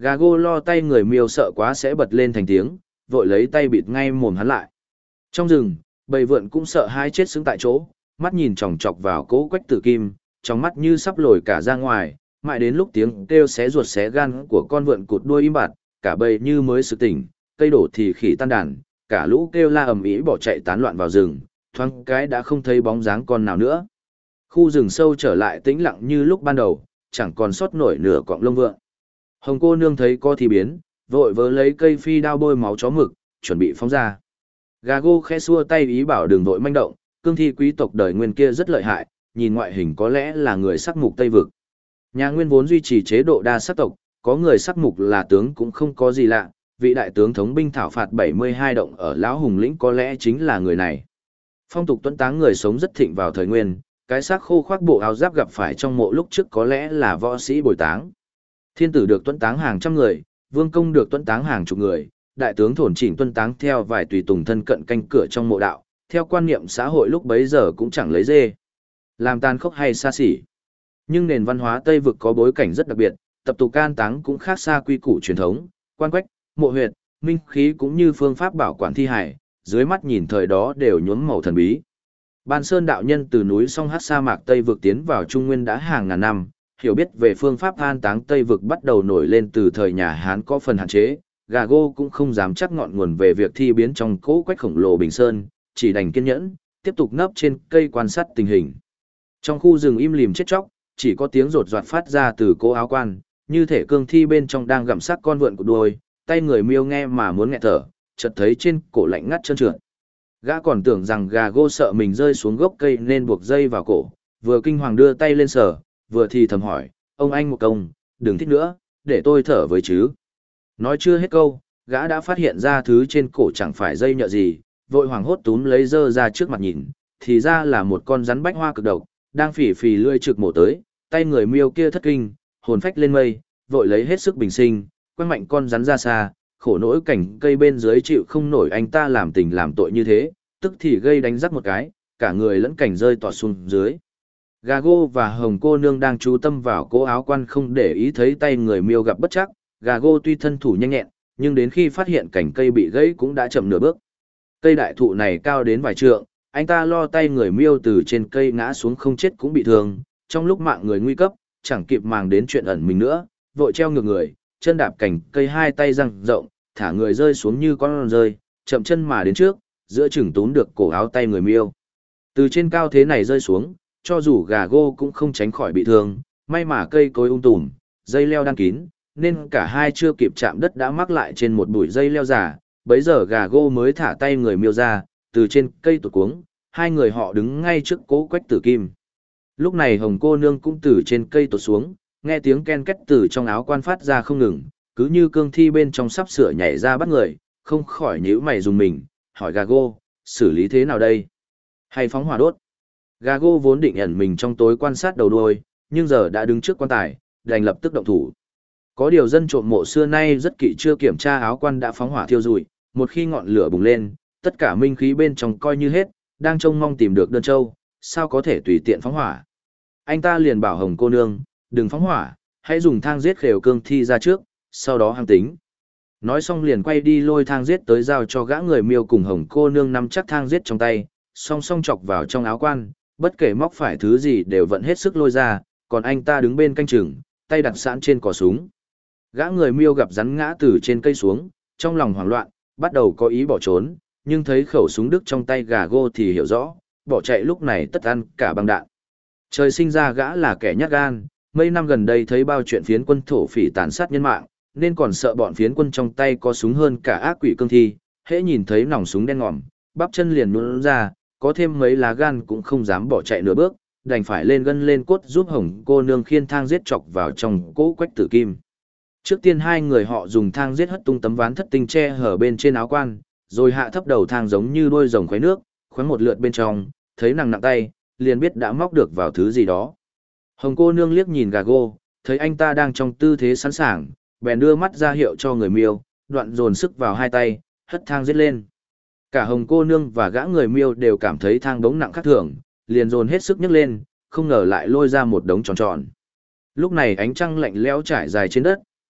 Gà gô lo tay người miêu sợ quá sẽ bật lên thành tiếng, vội lấy tay bịt ngay mồm hắn lại. Trong rừng, bầy vượn cũng sợ hai chết sững tại chỗ, mắt nhìn chòng chọc vào cỗ Quách Tử Kim, trong mắt như sắp lồi cả ra ngoài, mãi đến lúc tiếng kêu xé ruột xé gan của con vượn cụt đuôi im bặt, cả bầy như mới sực tỉnh, cây đổ thì khỉ tan đàn, cả lũ kêu la ầm ĩ bỏ chạy tán loạn vào rừng, thoáng cái đã không thấy bóng dáng con nào nữa. Khu rừng sâu trở lại tĩnh lặng như lúc ban đầu, chẳng còn sót nổi nửa cọng lông vượn. Hồng cô nương thấy có thì biến, vội vớ lấy cây phi đao bôi máu chó mực, chuẩn bị phóng ra. Gà gô khẽ xua tay ý bảo đừng vội manh động, cương thi quý tộc đời Nguyên kia rất lợi hại, nhìn ngoại hình có lẽ là người sắc mục Tây Vực. Nhà Nguyên vốn duy trì chế độ đa sắc tộc, có người sắc mục là tướng cũng không có gì lạ, vị đại tướng thống binh thảo phạt 72 động ở Lão Hùng Lĩnh có lẽ chính là người này. Phong tục tuấn táng người sống rất thịnh vào thời Nguyên, cái xác khô khoác bộ áo giáp gặp phải trong mộ lúc trước có lẽ là võ sĩ bồi táng. Thiên tử được tuấn táng hàng trăm người, vương công được tuấn táng hàng chục người, đại tướng thổn chỉnh tuân táng theo vài tùy tùng thân cận canh cửa trong mộ đạo, theo quan niệm xã hội lúc bấy giờ cũng chẳng lấy dê làm tàn khốc hay xa xỉ. Nhưng nền văn hóa Tây Vực có bối cảnh rất đặc biệt, tập tục can táng cũng khác xa quy củ truyền thống, quan quách, mộ huyệt, minh khí cũng như phương pháp bảo quản thi hài, dưới mắt nhìn thời đó đều nhuốm màu thần bí. Ban Sơn đạo nhân từ núi Song Hát sa mạc Tây Vực tiến vào Trung Nguyên đã hàng ngàn năm, hiểu biết về phương pháp an táng Tây Vực bắt đầu nổi lên từ thời nhà Hán có phần hạn chế, gà gô cũng không dám chắc ngọn nguồn về việc thi biến trong cỗ quách khổng lồ Bình Sơn, chỉ đành kiên nhẫn, tiếp tục nấp trên cây quan sát tình hình. Trong khu rừng im lìm chết chóc, chỉ có tiếng rột rọt phát ra từ cỗ áo quan, như thể cương thi bên trong đang gặm xác con vượn của đuôi, tay người miêu nghe mà muốn nghẹt thở, chợt thấy trên cổ lạnh ngắt trơn trượt. Gã còn tưởng rằng gà gô sợ mình rơi xuống gốc cây nên buộc dây vào cổ, vừa kinh hoàng đưa tay lên sờ, vừa thì thầm hỏi, ông anh một công, đừng thích nữa, để tôi thở với chứ. Nói chưa hết câu, gã đã phát hiện ra thứ trên cổ chẳng phải dây nhợ gì, vội hoảng hốt túm lấy dơ ra trước mặt nhìn, thì ra là một con rắn bách hoa cực độc, đang phì phì lươi trực mổ tới, tay người miêu kia thất kinh, hồn phách lên mây, vội lấy hết sức bình sinh, quăng mạnh con rắn ra xa, khổ nỗi cảnh cây bên dưới chịu không nổi anh ta làm tình làm tội như thế, tức thì gây đánh rắc một cái, cả người lẫn cảnh rơi tọt xuống dưới. Gà gô và hồng cô nương đang chú tâm vào cố áo quan không để ý thấy tay người miêu gặp bất chắc, gà gô tuy thân thủ nhanh nhẹn, nhưng đến khi phát hiện cảnh cây bị gãy cũng đã chậm nửa bước. Cây đại thụ này cao đến vài trượng, anh ta lo tay người miêu từ trên cây ngã xuống không chết cũng bị thương, trong lúc mạng người nguy cấp, chẳng kịp màng đến chuyện ẩn mình nữa, vội treo ngược người, chân đạp cành cây hai tay răng rộng, thả người rơi xuống như con rơi, chậm chân mà đến trước, giữa chừng túm được cổ áo tay người miêu. Từ trên cao thế này rơi xuống, cho dù gà gô cũng không tránh khỏi bị thương, may mà cây cối tùm, dây leo đan kín, nên cả hai chưa kịp chạm đất đã mắc lại trên một bụi dây leo già. Bấy giờ gà gô mới thả tay người miêu ra, từ trên cây tụt cuống, hai người họ đứng ngay trước cố Quách Tử Kim. Lúc này hồng cô nương cũng từ trên cây tụt xuống, nghe tiếng ken két từ trong áo quan phát ra không ngừng, cứ như cương thi bên trong sắp sửa nhảy ra bắt người, không khỏi nhíu mày dùng mình, hỏi gà gô, xử lý thế nào đây? Hay phóng hỏa đốt? Gà gô vốn định ẩn mình trong tối quan sát đầu đuôi, nhưng giờ đã đứng trước quan tài, đành lập tức động thủ. Có điều dân trộm mộ xưa nay rất kỹ chưa kiểm tra áo quan đã phóng hỏa thiêu rụi, một khi ngọn lửa bùng lên, tất cả minh khí bên trong coi như hết, đang trông mong tìm được đơn châu, sao có thể tùy tiện phóng hỏa. Anh ta liền bảo hồng cô nương, đừng phóng hỏa, hãy dùng thang giết khều cương thi ra trước, sau đó hăng tính. Nói xong liền quay đi lôi thang giết tới giao cho gã người miêu cùng hồng cô nương nắm chắc thang giết trong tay, song song chọc vào trong áo quan, bất kể móc phải thứ gì đều vận hết sức lôi ra, còn anh ta đứng bên canh chừng, tay đặt sẵn trên cò súng. Gã người miêu gặp rắn ngã từ trên cây xuống, trong lòng hoảng loạn, bắt đầu có ý bỏ trốn, nhưng thấy khẩu súng đức trong tay gà gô thì hiểu rõ, bỏ chạy lúc này tất ăn cả băng đạn. Trời sinh ra gã là kẻ nhát gan, mấy năm gần đây thấy bao chuyện phiến quân thổ phỉ tàn sát nhân mạng, nên còn sợ bọn phiến quân trong tay có súng hơn cả ác quỷ cương thi, hễ nhìn thấy nòng súng đen ngòm, bắp chân liền nhún ra, có thêm mấy lá gan cũng không dám bỏ chạy nửa bước, đành phải lên gân lên cốt giúp hồng cô nương khiên thang giết chọc vào trong cỗ Quách Tử Kim. Trước tiên hai người họ dùng thang giết hất tung tấm ván thất tinh che hở bên trên áo quan, rồi hạ thấp đầu thang giống như đuôi rồng khuấy nước, khoắn một lượt bên trong, thấy nặng nặng tay, liền biết đã móc được vào thứ gì đó. Hồng cô nương liếc nhìn gà gô, thấy anh ta đang trong tư thế sẵn sàng, bèn đưa mắt ra hiệu cho người miêu, đoạn dồn sức vào hai tay, hất thang giết lên. Cả hồng cô nương và gã người miêu đều cảm thấy thang đống nặng khác thường, liền dồn hết sức nhấc lên, không ngờ lại lôi ra một đống tròn tròn. Lúc này ánh trăng lạnh lẽo trải dài trên đất,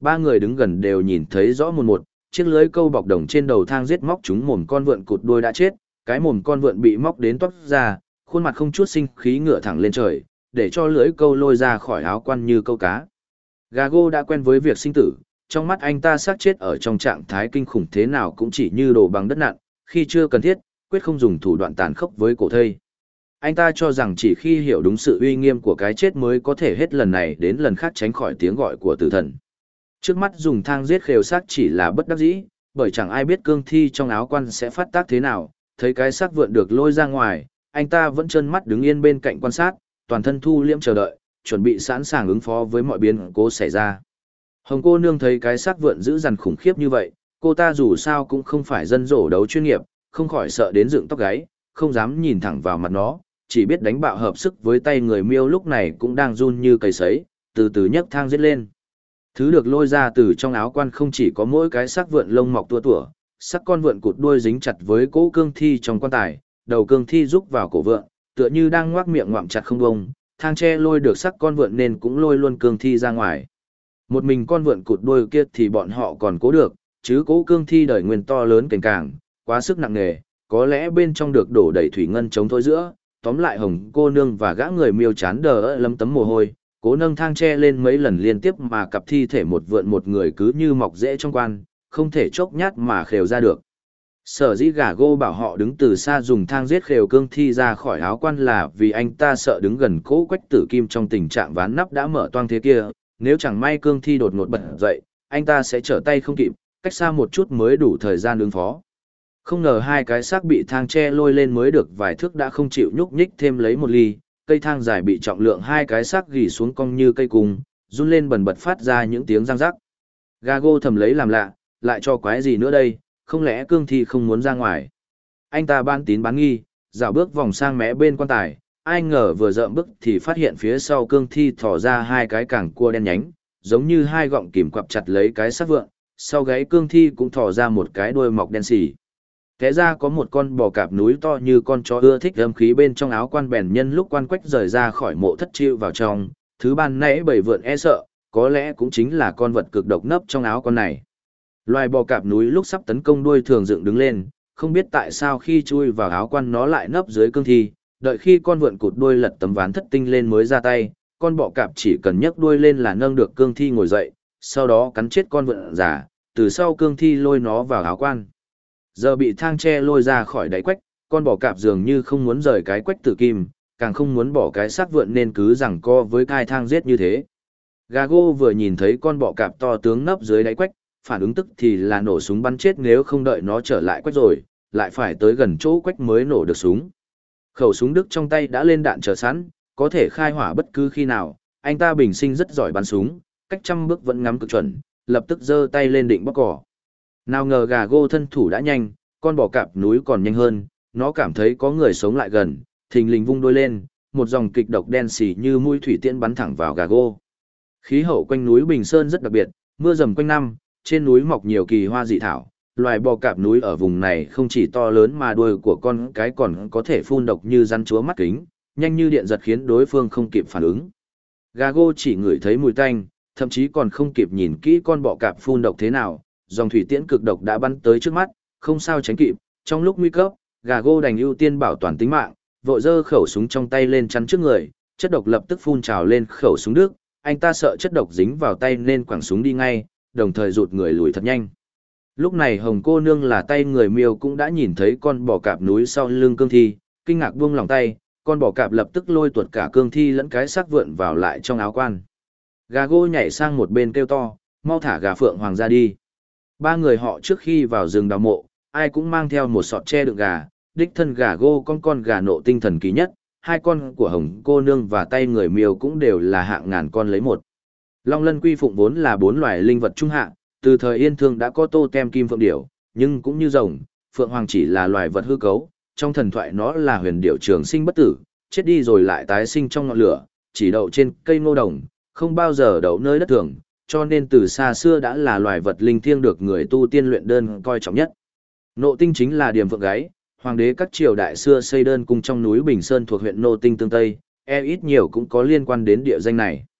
Ba người đứng gần đều nhìn thấy rõ một, chiếc lưới câu bọc đồng trên đầu thang giết móc chúng mồm con vượn cụt đuôi đã chết, cái mồm con vượn bị móc đến toát ra, khuôn mặt không chút sinh khí ngửa thẳng lên trời, để cho lưỡi câu lôi ra khỏi áo quan như câu cá. Gago đã quen với việc sinh tử, trong mắt anh ta xác chết ở trong trạng thái kinh khủng thế nào cũng chỉ như đồ bằng đất nặn, khi chưa cần thiết, quyết không dùng thủ đoạn tàn khốc với cổ thây. Anh ta cho rằng chỉ khi hiểu đúng sự uy nghiêm của cái chết mới có thể hết lần này đến lần khác tránh khỏi tiếng gọi của tử thần. Trước mắt dùng thang giết khều xác chỉ là bất đắc dĩ, bởi chẳng ai biết cương thi trong áo quan sẽ phát tác thế nào, thấy cái xác vượn được lôi ra ngoài, anh ta vẫn trơn mắt đứng yên bên cạnh quan sát, toàn thân thu liễm chờ đợi, chuẩn bị sẵn sàng ứng phó với mọi biến cố xảy ra. Hồng cô nương thấy cái xác vượn dữ dằn khủng khiếp như vậy, cô ta dù sao cũng không phải dân rổ đấu chuyên nghiệp, không khỏi sợ đến dựng tóc gáy, không dám nhìn thẳng vào mặt nó, chỉ biết đánh bạo hợp sức với tay người miêu lúc này cũng đang run như cầy sấy, từ từ nhấc thang giết lên. Thứ được lôi ra từ trong áo quan không chỉ có mỗi cái xác vượn lông mọc tua tủa, xác con vượn cụt đuôi dính chặt với cỗ cương thi trong quan tài, đầu cương thi rúc vào cổ vượn, tựa như đang ngoác miệng ngoạm chặt không bông, thang tre lôi được xác con vượn nên cũng lôi luôn cương thi ra ngoài. Một mình con vượn cụt đuôi kia thì bọn họ còn cố được, chứ cỗ cương thi đời nguyên to lớn cành càng, quá sức nặng nề, có lẽ bên trong được đổ đầy thủy ngân chống thối giữa. Tóm lại Hồng cô nương và gã người miêu chán đờ lấm tấm mồ hôi, cố nâng thang tre lên mấy lần liên tiếp mà cặp thi thể một vượn một người cứ như mọc rễ trong quan, không thể chốc nhát mà khều ra được. Sở dĩ Gago bảo họ đứng từ xa dùng thang giết khều cương thi ra khỏi áo quan là vì anh ta sợ đứng gần cỗ Quách Tử Kim trong tình trạng ván nắp đã mở toang thế kia, nếu chẳng may cương thi đột ngột bật dậy, anh ta sẽ trở tay không kịp, cách xa một chút mới đủ thời gian ứng phó. Không ngờ hai cái xác bị thang tre lôi lên mới được vài thước đã không chịu nhúc nhích thêm lấy một ly, cây thang dài bị trọng lượng hai cái xác gỉ xuống cong như cây cung, run lên bần bật phát ra những tiếng răng rắc. Gago thầm lấy làm lạ, lại cho quái gì nữa đây, không lẽ cương thi không muốn ra ngoài. Anh ta ban tín bán nghi, dạo bước vòng sang mé bên quan tài, ai ngờ vừa dợm bước thì phát hiện phía sau cương thi thò ra hai cái cẳng cua đen nhánh, giống như hai gọng kìm quặp chặt lấy cái xác vượn, sau gáy cương thi cũng thò ra một cái đuôi mọc đen xì. Thế ra có một con bò cạp núi to như con chó ưa thích âm khí bên trong áo quan bèn nhân lúc quan Quách rời ra khỏi mộ thất chịu vào trong, thứ ban nãy bầy vượn e sợ, có lẽ cũng chính là con vật cực độc nấp trong áo quan này. Loài bò cạp núi lúc sắp tấn công đuôi thường dựng đứng lên, không biết tại sao khi chui vào áo quan nó lại nấp dưới cương thi, đợi khi con vượn cụt đuôi lật tấm ván thất tinh lên mới ra tay, con bọ cạp chỉ cần nhấc đuôi lên là nâng được cương thi ngồi dậy, sau đó cắn chết con vượn già, từ sau cương thi lôi nó vào áo quan. Giờ bị thang tre lôi ra khỏi đáy Quách, con bò cạp dường như không muốn rời cái Quách Tử Kim, càng không muốn bỏ cái xác vượn nên cứ giằng co với cai thang giết như thế. Gago vừa nhìn thấy con bọ cạp to tướng nấp dưới đáy Quách, phản ứng tức thì là nổ súng bắn chết, nếu không đợi nó trở lại Quách rồi, lại phải tới gần chỗ Quách mới nổ được súng. Khẩu súng Đức trong tay đã lên đạn chờ sẵn, có thể khai hỏa bất cứ khi nào, anh ta bình sinh rất giỏi bắn súng, cách trăm bước vẫn ngắm cực chuẩn, lập tức giơ tay lên định bóc cỏ. Nào ngờ Gago thân thủ đã nhanh, con bò cạp núi còn nhanh hơn, nó cảm thấy có người sống lại gần, thình lình vung đôi lên, một dòng kịch độc đen xì như mũi thủy tiễn bắn thẳng vào Gago. Khí hậu quanh núi Bình Sơn rất đặc biệt, mưa rầm quanh năm, trên núi mọc nhiều kỳ hoa dị thảo. Loài bò cạp núi ở vùng này không chỉ to lớn mà đuôi của con cái còn có thể phun độc như rắn chúa mắt kính, nhanh như điện giật khiến đối phương không kịp phản ứng. Gago chỉ ngửi thấy mùi tanh, thậm chí còn không kịp nhìn kỹ con bọ cạp phun độc thế nào, dòng thủy tiễn cực độc đã bắn tới trước mắt, không sao tránh kịp. Trong lúc nguy cấp, Gago đành ưu tiên bảo toàn tính mạng, vội giơ khẩu súng trong tay lên chắn trước người, chất độc lập tức phun trào lên khẩu súng Đức, anh ta sợ chất độc dính vào tay nên quẳng súng đi ngay, đồng thời rụt người lùi thật nhanh. Lúc này Hồng cô nương là tay người miêu cũng đã nhìn thấy con bò cạp núi sau lưng cương thi, kinh ngạc buông lòng tay, con bò cạp lập tức lôi tuột cả cương thi lẫn cái xác vượn vào lại trong áo quan. Gago nhảy sang một bên kêu to, mau thả gà phượng hoàng ra đi. Ba người họ trước khi vào rừng đào mộ, ai cũng mang theo một sọt tre đựng gà, đích thân Gago con gà nộ tinh thần kỳ nhất, hai con của Hồng cô nương và tay người miêu cũng đều là hạng ngàn con lấy một. Long lân quy phụng vốn là 4 loài linh vật trung hạng, từ thời Yên Thương đã có tô tem kim phượng điểu, nhưng cũng như rồng, phượng hoàng chỉ là loài vật hư cấu, trong thần thoại nó là huyền điểu trường sinh bất tử, chết đi rồi lại tái sinh trong ngọn lửa, chỉ đậu trên cây ngô đồng, không bao giờ đậu nơi đất thường, cho nên từ xa xưa đã là loài vật linh thiêng được người tu tiên luyện đơn coi trọng nhất. Nộ tinh chính là điểm phượng gáy, hoàng đế các triều đại xưa xây đơn cung trong núi Bình Sơn thuộc huyện Nô Tinh tương Tây, ít nhiều cũng có liên quan đến địa danh này.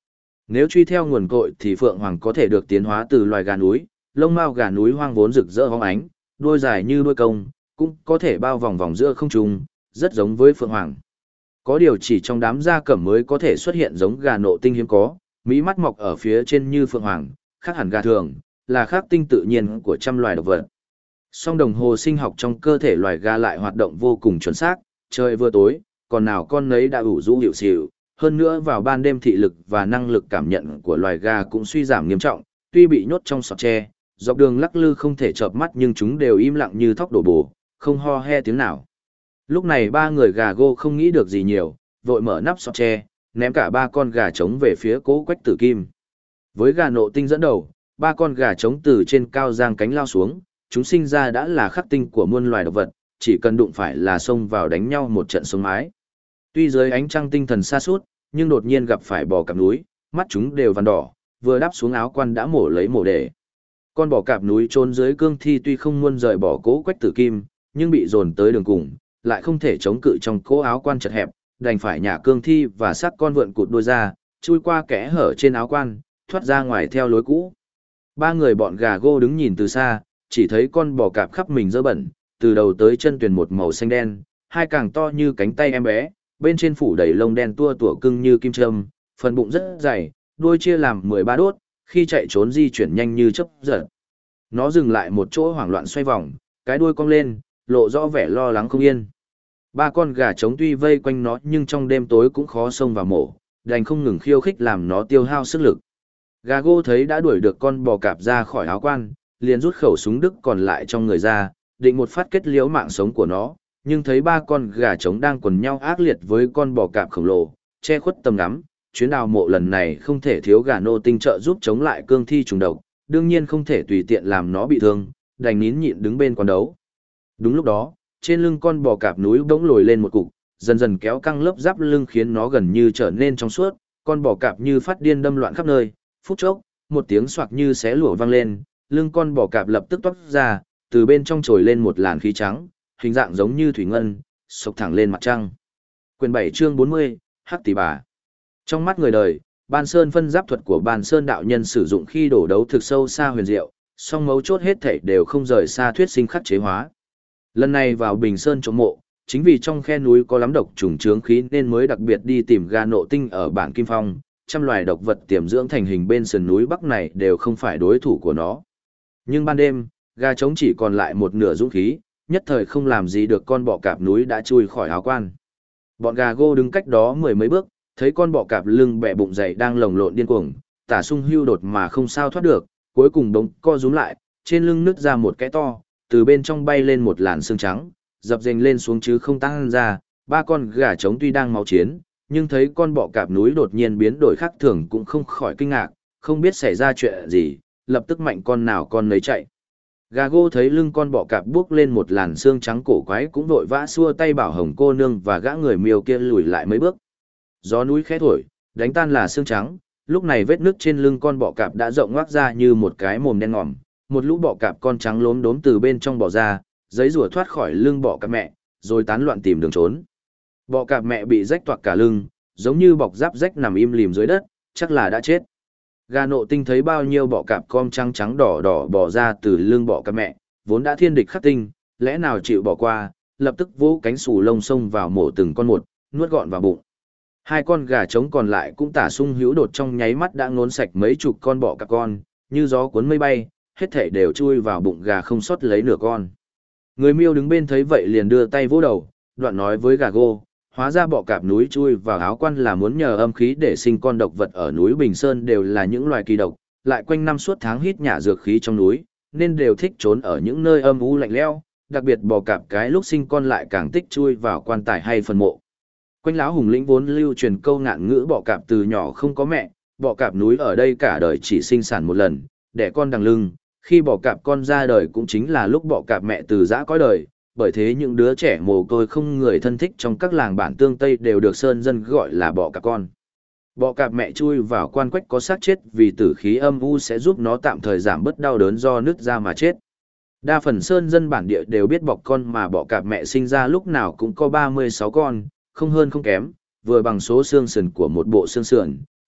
Nếu truy theo nguồn cội thì phượng hoàng có thể được tiến hóa từ loài gà núi, lông mao gà núi hoang vốn rực rỡ hóng ánh, đuôi dài như đuôi công, cũng có thể bao vòng vòng giữa không trung, rất giống với phượng hoàng. Có điều chỉ trong đám gia cẩm mới có thể xuất hiện giống gà nộ tinh hiếm có, mí mắt mọc ở phía trên như phượng hoàng, khác hẳn gà thường, là khắc tinh tự nhiên của trăm loài động vật. Song đồng hồ sinh học trong cơ thể loài gà lại hoạt động vô cùng chuẩn xác, trời vừa tối, còn nào con nấy đã ủ rũ hiệu xỉu, hơn nữa vào ban đêm thị lực và năng lực cảm nhận của loài gà cũng suy giảm nghiêm trọng, tuy bị nhốt trong sọt tre, dọc đường lắc lư không thể chợp mắt nhưng chúng đều im lặng như thóc đổ bổ, không ho he tiếng nào. Lúc này ba người gà gô không nghĩ được gì nhiều, vội mở nắp sọt tre, ném cả ba con gà trống về phía Cố Quách Tử Kim. Với gà nộ tinh dẫn đầu, ba con gà trống từ trên cao giang cánh lao xuống, chúng sinh ra đã là khắc tinh của muôn loài động vật, chỉ cần đụng phải là xông vào đánh nhau một trận sống mái. Tuy dưới ánh trăng tinh thần xa suốt, nhưng đột nhiên gặp phải bò cạp núi, mắt chúng đều vằn đỏ, vừa đáp xuống áo quan đã mổ lấy mổ để. Con bò cạp núi trốn dưới cương thi tuy không muốn rời bỏ Cố Quách Tử Kim, nhưng bị dồn tới đường cùng, lại không thể chống cự trong cố áo quan chật hẹp, đành phải nhả cương thi và xác con vượn cụt đuôi ra, chui qua kẽ hở trên áo quan, thoát ra ngoài theo lối cũ. Ba người bọn gà gô đứng nhìn từ xa, chỉ thấy con bò cạp khắp mình dơ bẩn, từ đầu tới chân tuyền một màu xanh đen, hai càng to như cánh tay em bé, bên trên phủ đầy lông đen tua tủa cưng như kim châm, phần bụng rất dày, đuôi chia làm 13 đốt, khi chạy trốn di chuyển nhanh như chớp giật. Nó dừng lại một chỗ hoảng loạn xoay vòng, cái đuôi cong lên, lộ rõ vẻ lo lắng không yên. Ba con gà trống tuy vây quanh nó nhưng trong đêm tối cũng khó xông vào mổ, đành không ngừng khiêu khích làm nó tiêu hao sức lực. Gà gô thấy đã đuổi được con bò cạp ra khỏi áo quan, liền rút khẩu súng đức còn lại trong người ra, định một phát kết liễu mạng sống của nó, nhưng thấy ba con gà trống đang quần nhau ác liệt với con bò cạp khổng lồ, che khuất tầm ngắm. Chuyến đào mộ lần này không thể thiếu gà nô tinh trợ giúp chống lại cương thi trùng độc, đương nhiên không thể tùy tiện làm nó bị thương, đành nín nhịn đứng bên quan đấu. Đúng lúc đó, trên lưng con bò cạp núi bỗng lồi lên một cục, dần dần kéo căng lớp giáp lưng khiến nó gần như trở nên trong suốt, con bò cạp như phát điên đâm loạn khắp nơi, phút chốc, một tiếng xoạc như xé lụa vang lên, lưng con bò cạp lập tức toát ra, từ bên trong trồi lên một làn khí trắng, hình dạng giống như thủy ngân, sộc thẳng lên mặt trăng. Quyền 7 chương 40, Hắc Tỷ Bà. Trong mắt người đời, Ban Sơn phân giáp thuật của Ban Sơn đạo nhân sử dụng khi đổ đấu thực sâu xa huyền diệu, song mấu chốt hết thảy đều không rời xa thuyết sinh khắc chế hóa. Lần này vào Bình Sơn trộm mộ, chính vì trong khe núi có lắm độc trùng chướng khí nên mới đặc biệt đi tìm gà nộ tinh ở bản Kim Phong, trăm loài độc vật tiềm dưỡng thành hình bên sườn núi Bắc này đều không phải đối thủ của nó. Nhưng ban đêm, gà trống chỉ còn lại một nửa dũng khí, nhất thời không làm gì được con bọ cạp núi đã chui khỏi áo quan. Bọn gà gô đứng cách đó mười mấy bước, thấy con bọ cạp lưng bẹ bụng dày đang lồng lộn điên cuồng, tả sung hưu đột mà không sao thoát được, cuối cùng đống co rúm lại, trên lưng nứt ra một cái to, từ bên trong bay lên một làn xương trắng, dập dềnh lên xuống chứ không tăng ra. Ba con gà trống tuy đang máu chiến, nhưng thấy con bọ cạp núi đột nhiên biến đổi khác thường cũng không khỏi kinh ngạc, không biết xảy ra chuyện gì, lập tức mạnh con nào con nấy chạy. Gà gô thấy lưng con bọ cạp bước lên một làn xương trắng cổ quái cũng vội vã xua tay bảo Hồng cô nương và gã người miêu kia lùi lại mấy bước. Gió núi khẽ thổi, đánh tan là xương trắng, lúc này vết nứt trên lưng con bọ cạp đã rộng ngoác ra như một cái mồm đen ngòm, một lũ bọ cạp con trắng lốm đốm từ bên trong bò ra, giấy rùa thoát khỏi lưng bọ cạp mẹ, rồi tán loạn tìm đường trốn. Bọ cạp mẹ bị rách toạc cả lưng, giống như bọc giáp rách nằm im lìm dưới đất, chắc là đã chết. Gà nộ tinh thấy bao nhiêu bọ cạp con trắng trắng đỏ đỏ bò ra từ lưng bọ cạp mẹ, vốn đã thiên địch khắc tinh, lẽ nào chịu bỏ qua, lập tức vỗ cánh xù lông xông vào mổ từng con một, nuốt gọn vào bụng. Hai con gà trống còn lại cũng tả sung hữu đột trong nháy mắt đã ngốn sạch mấy chục con bọ cạp con, như gió cuốn mây bay, hết thảy đều chui vào bụng gà không sót lấy nửa con. Người miêu đứng bên thấy vậy liền đưa tay vỗ đầu, đoạn nói với gà gô, hóa ra bọ cạp núi chui vào áo quan là muốn nhờ âm khí để sinh con độc vật ở núi Bình Sơn đều là những loài kỳ độc, lại quanh năm suốt tháng hít nhả dược khí trong núi, nên đều thích trốn ở những nơi âm u lạnh lẽo, đặc biệt bò cạp cái lúc sinh con lại càng thích chui vào quan tài hay phần mộ. Quanh lão hùng lĩnh vốn lưu truyền câu ngạn ngữ bọ cạp từ nhỏ không có mẹ, bọ cạp núi ở đây cả đời chỉ sinh sản một lần, đẻ con đằng lưng, khi bọ cạp con ra đời cũng chính là lúc bọ cạp mẹ từ giã cõi đời, bởi thế những đứa trẻ mồ côi không người thân thích trong các làng bản tương Tây đều được sơn dân gọi là bọ cạp con. Bọ cạp mẹ chui vào quan quách có xác chết vì tử khí âm u sẽ giúp nó tạm thời giảm bớt đau đớn do nứt ra mà chết. Đa phần sơn dân bản địa đều biết bọc con mà bọ cạp mẹ sinh ra lúc nào cũng có 36 con, không hơn không kém, vừa bằng số xương sườn của một bộ xương sườn,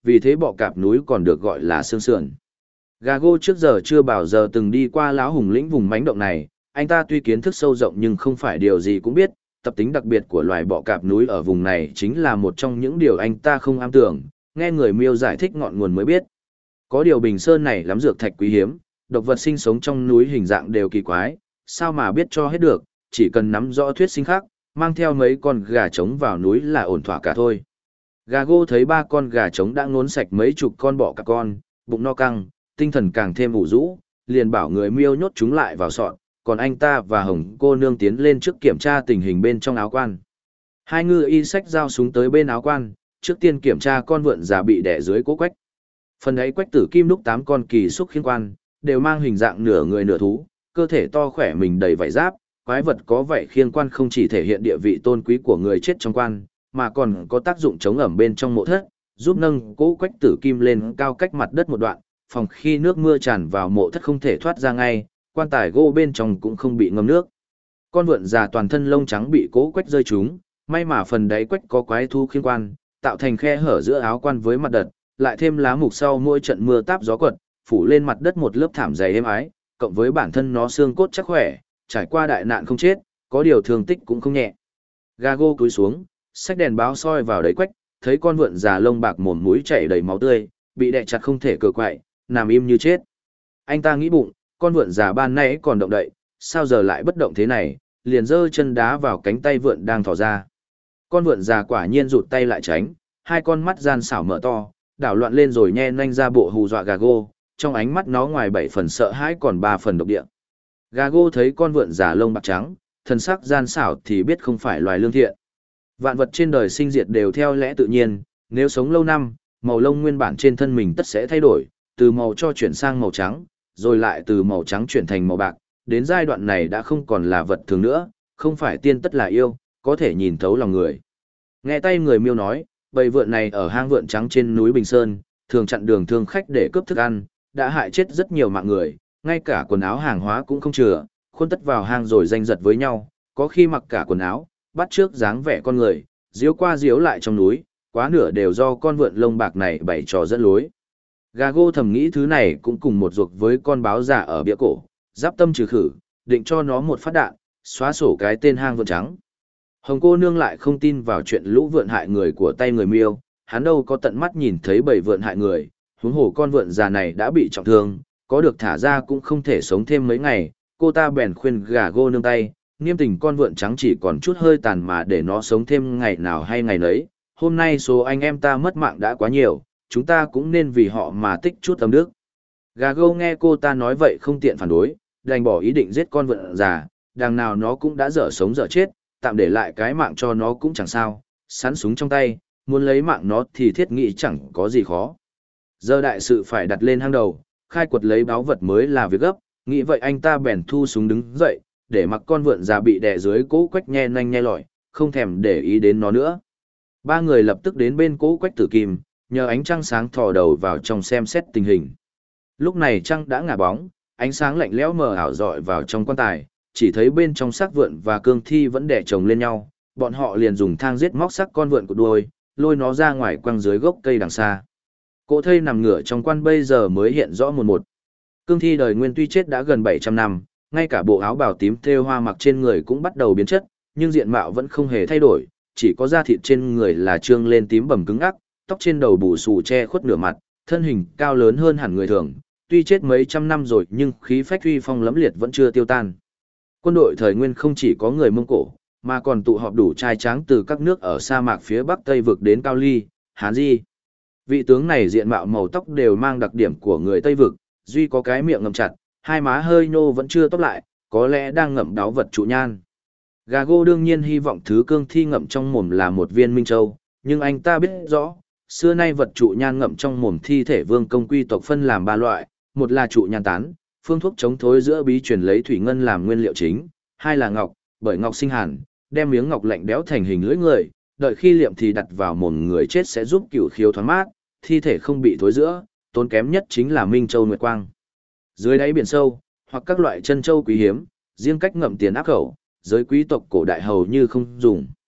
vì thế bọ cạp núi còn được gọi là xương sườn. Gago trước giờ chưa bao giờ từng đi qua lão hùng lĩnh vùng mánh động này, anh ta tuy kiến thức sâu rộng nhưng không phải điều gì cũng biết, tập tính đặc biệt của loài bọ cạp núi ở vùng này chính là một trong những điều anh ta không am tưởng, nghe người Miêu giải thích ngọn nguồn mới biết. Có điều Bình Sơn này lắm dược thạch quý hiếm, độc vật sinh sống trong núi hình dạng đều kỳ quái, sao mà biết cho hết được, chỉ cần nắm rõ thuyết sinh khác, mang theo mấy con gà trống vào núi là ổn thỏa cả thôi. Gago thấy 3 con gà trống đã ngốn sạch mấy chục con bọ cạp con, bụng no căng, tinh thần càng thêm ủ rũ, liền bảo người Miêu nhốt chúng lại vào sọt, còn anh ta và Hồng cô nương tiến lên trước kiểm tra tình hình bên trong áo quan. Hai ngư y xách dao súng tới bên áo quan, trước tiên kiểm tra con vượn già bị đè dưới cố quách. Phần ấy quách tử kim đúc 8 con kỳ xúc khiên quan, đều mang hình dạng nửa người nửa thú, cơ thể to khỏe mình đầy vảy giáp, quái vật có vảy khiên quan không chỉ thể hiện địa vị tôn quý của người chết trong quan, mà còn có tác dụng chống ẩm bên trong mộ thất, giúp nâng cỗ quách tử kim lên cao cách mặt đất một đoạn, phòng khi nước mưa tràn vào mộ thất không thể thoát ra ngay, quan tài gỗ bên trong cũng không bị ngâm nước. Con vượn già toàn thân lông trắng bị cỗ quách rơi trúng, may mà phần đáy quách có quái thú khiên quan, tạo thành khe hở giữa áo quan với mặt đất, lại thêm lá mục sau mỗi trận mưa táp gió quật, phủ lên mặt đất một lớp thảm dày êm ái, cộng với bản thân nó xương cốt chắc khỏe, trải qua đại nạn không chết, có điều thương tích cũng không nhẹ. Gago cúi xuống, xách đèn báo soi vào đấy quách, thấy con vượn già lông bạc mồm mũi chảy đầy máu tươi, bị đè chặt không thể cựa quậy, nằm im như chết. Anh ta nghĩ bụng, con vượn già ban nãy còn động đậy, sao giờ lại bất động thế này, liền giơ chân đá vào cánh tay vượn đang thò ra. Con vượn già quả nhiên rụt tay lại tránh, hai con mắt gian xảo mở to, đảo loạn lên rồi nhe nanh ra bộ hù dọa Gago, trong ánh mắt nó ngoài 7 phần sợ hãi còn 3 phần độc địa. Gago thấy con vượn già lông bạc trắng, thân sắc gian xảo thì biết không phải loài lương thiện. Vạn vật trên đời sinh diệt đều theo lẽ tự nhiên, nếu sống lâu năm, màu lông nguyên bản trên thân mình tất sẽ thay đổi, từ màu cho chuyển sang màu trắng, rồi lại từ màu trắng chuyển thành màu bạc, đến giai đoạn này đã không còn là vật thường nữa, không phải tiên tất là yêu, có thể nhìn thấu lòng người. Nghe tay người Miêu nói, bầy vượn này ở hang vượn trắng trên núi Bình Sơn, thường chặn đường thương khách để cướp thức ăn, đã hại chết rất nhiều mạng người, ngay cả quần áo hàng hóa cũng không chừa, khuôn tất vào hang rồi giành giật với nhau, có khi mặc cả quần áo, bắt trước dáng vẻ con người, diếu qua diếu lại trong núi, quá nửa đều do con vượn lông bạc này bày trò dẫn lối. Gago thầm nghĩ thứ này cũng cùng một ruột với con báo giả ở bia cổ, giáp tâm trừ khử, định cho nó một phát đạn, xóa sổ cái tên hang vượn trắng. Hồng cô nương lại không tin vào chuyện lũ vượn hại người của tay người Miêu, hắn đâu có tận mắt nhìn thấy bầy vượn hại người, huống hồ con vượn già này đã bị trọng thương, có được thả ra cũng không thể sống thêm mấy ngày, cô ta bèn khuyên Gago nương tay, nghiêm tình con vượn trắng chỉ còn chút hơi tàn mà để nó sống thêm ngày nào hay ngày nấy, hôm nay số anh em ta mất mạng đã quá nhiều, chúng ta cũng nên vì họ mà tích chút tâm đức. Gago nghe cô ta nói vậy không tiện phản đối, đành bỏ ý định giết con vượn già, đằng nào nó cũng đã dở sống dở chết, tạm để lại cái mạng cho nó cũng chẳng sao, sẵn súng trong tay, muốn lấy mạng nó thì thiết nghĩ chẳng có gì khó. Giờ đại sự phải đặt lên hàng đầu, khai quật lấy báu vật mới là việc gấp, nghĩ vậy anh ta bèn thu súng đứng dậy, để mặc con vượn già bị đè dưới cỗ quách nhe nanh nhe lỏi, không thèm để ý đến nó nữa. Ba người lập tức đến bên cỗ quách tử kim, nhờ ánh trăng sáng thò đầu vào trong xem xét tình hình. Lúc này trăng đã ngả bóng, ánh sáng lạnh lẽo mờ ảo dọi vào trong quan tài, chỉ thấy bên trong xác vượn và cương thi vẫn đè chồng lên nhau, bọn họ liền dùng thang giết móc xác con vượn của đuôi, lôi nó ra ngoài quăng dưới gốc cây đằng xa. Cỗ thây nằm ngửa trong quan bây giờ mới hiện rõ một một. Cương thi đời nguyên tuy chết đã gần 700 năm, ngay cả bộ áo bào tím thêu hoa mặc trên người cũng bắt đầu biến chất, nhưng diện mạo vẫn không hề thay đổi, chỉ có da thịt trên người là trương lên tím bầm cứng ắc, tóc trên đầu bù xù che khuất nửa mặt, thân hình cao lớn hơn hẳn người thường, tuy chết mấy trăm năm rồi nhưng khí phách uy phong lẫm liệt vẫn chưa tiêu tan. Quân đội thời nguyên không chỉ có người Mông Cổ, mà còn tụ họp đủ trai tráng từ các nước ở sa mạc phía Bắc Tây vực đến Cao Ly, Hán Di. Vị tướng này diện mạo màu tóc đều mang đặc điểm của người Tây vực, duy có cái miệng ngậm chặt, hai má hơi nhô vẫn chưa tóc lại, có lẽ đang ngậm đáo vật trụ nhan. Gago đương nhiên hy vọng thứ cương thi ngậm trong mồm là một viên minh châu, nhưng anh ta biết rõ, xưa nay vật trụ nhan ngậm trong mồm thi thể vương công quy tộc phân làm ba loại, một là trụ nhan tán, phương thuốc chống thối giữa bí truyền lấy thủy ngân làm nguyên liệu chính, hai là ngọc, bởi ngọc sinh hàn, đem miếng ngọc lạnh béo thành hình lưỡi người, đợi khi liệm thì đặt vào mồm người chết sẽ giúp cửu khiếu thoáng mát, thi thể không bị thối giữa, tốn kém nhất chính là minh châu nguyệt quang. Dưới đáy biển sâu, hoặc các loại chân châu quý hiếm, riêng cách ngậm tiền áp khẩu, giới quý tộc cổ đại hầu như không dùng.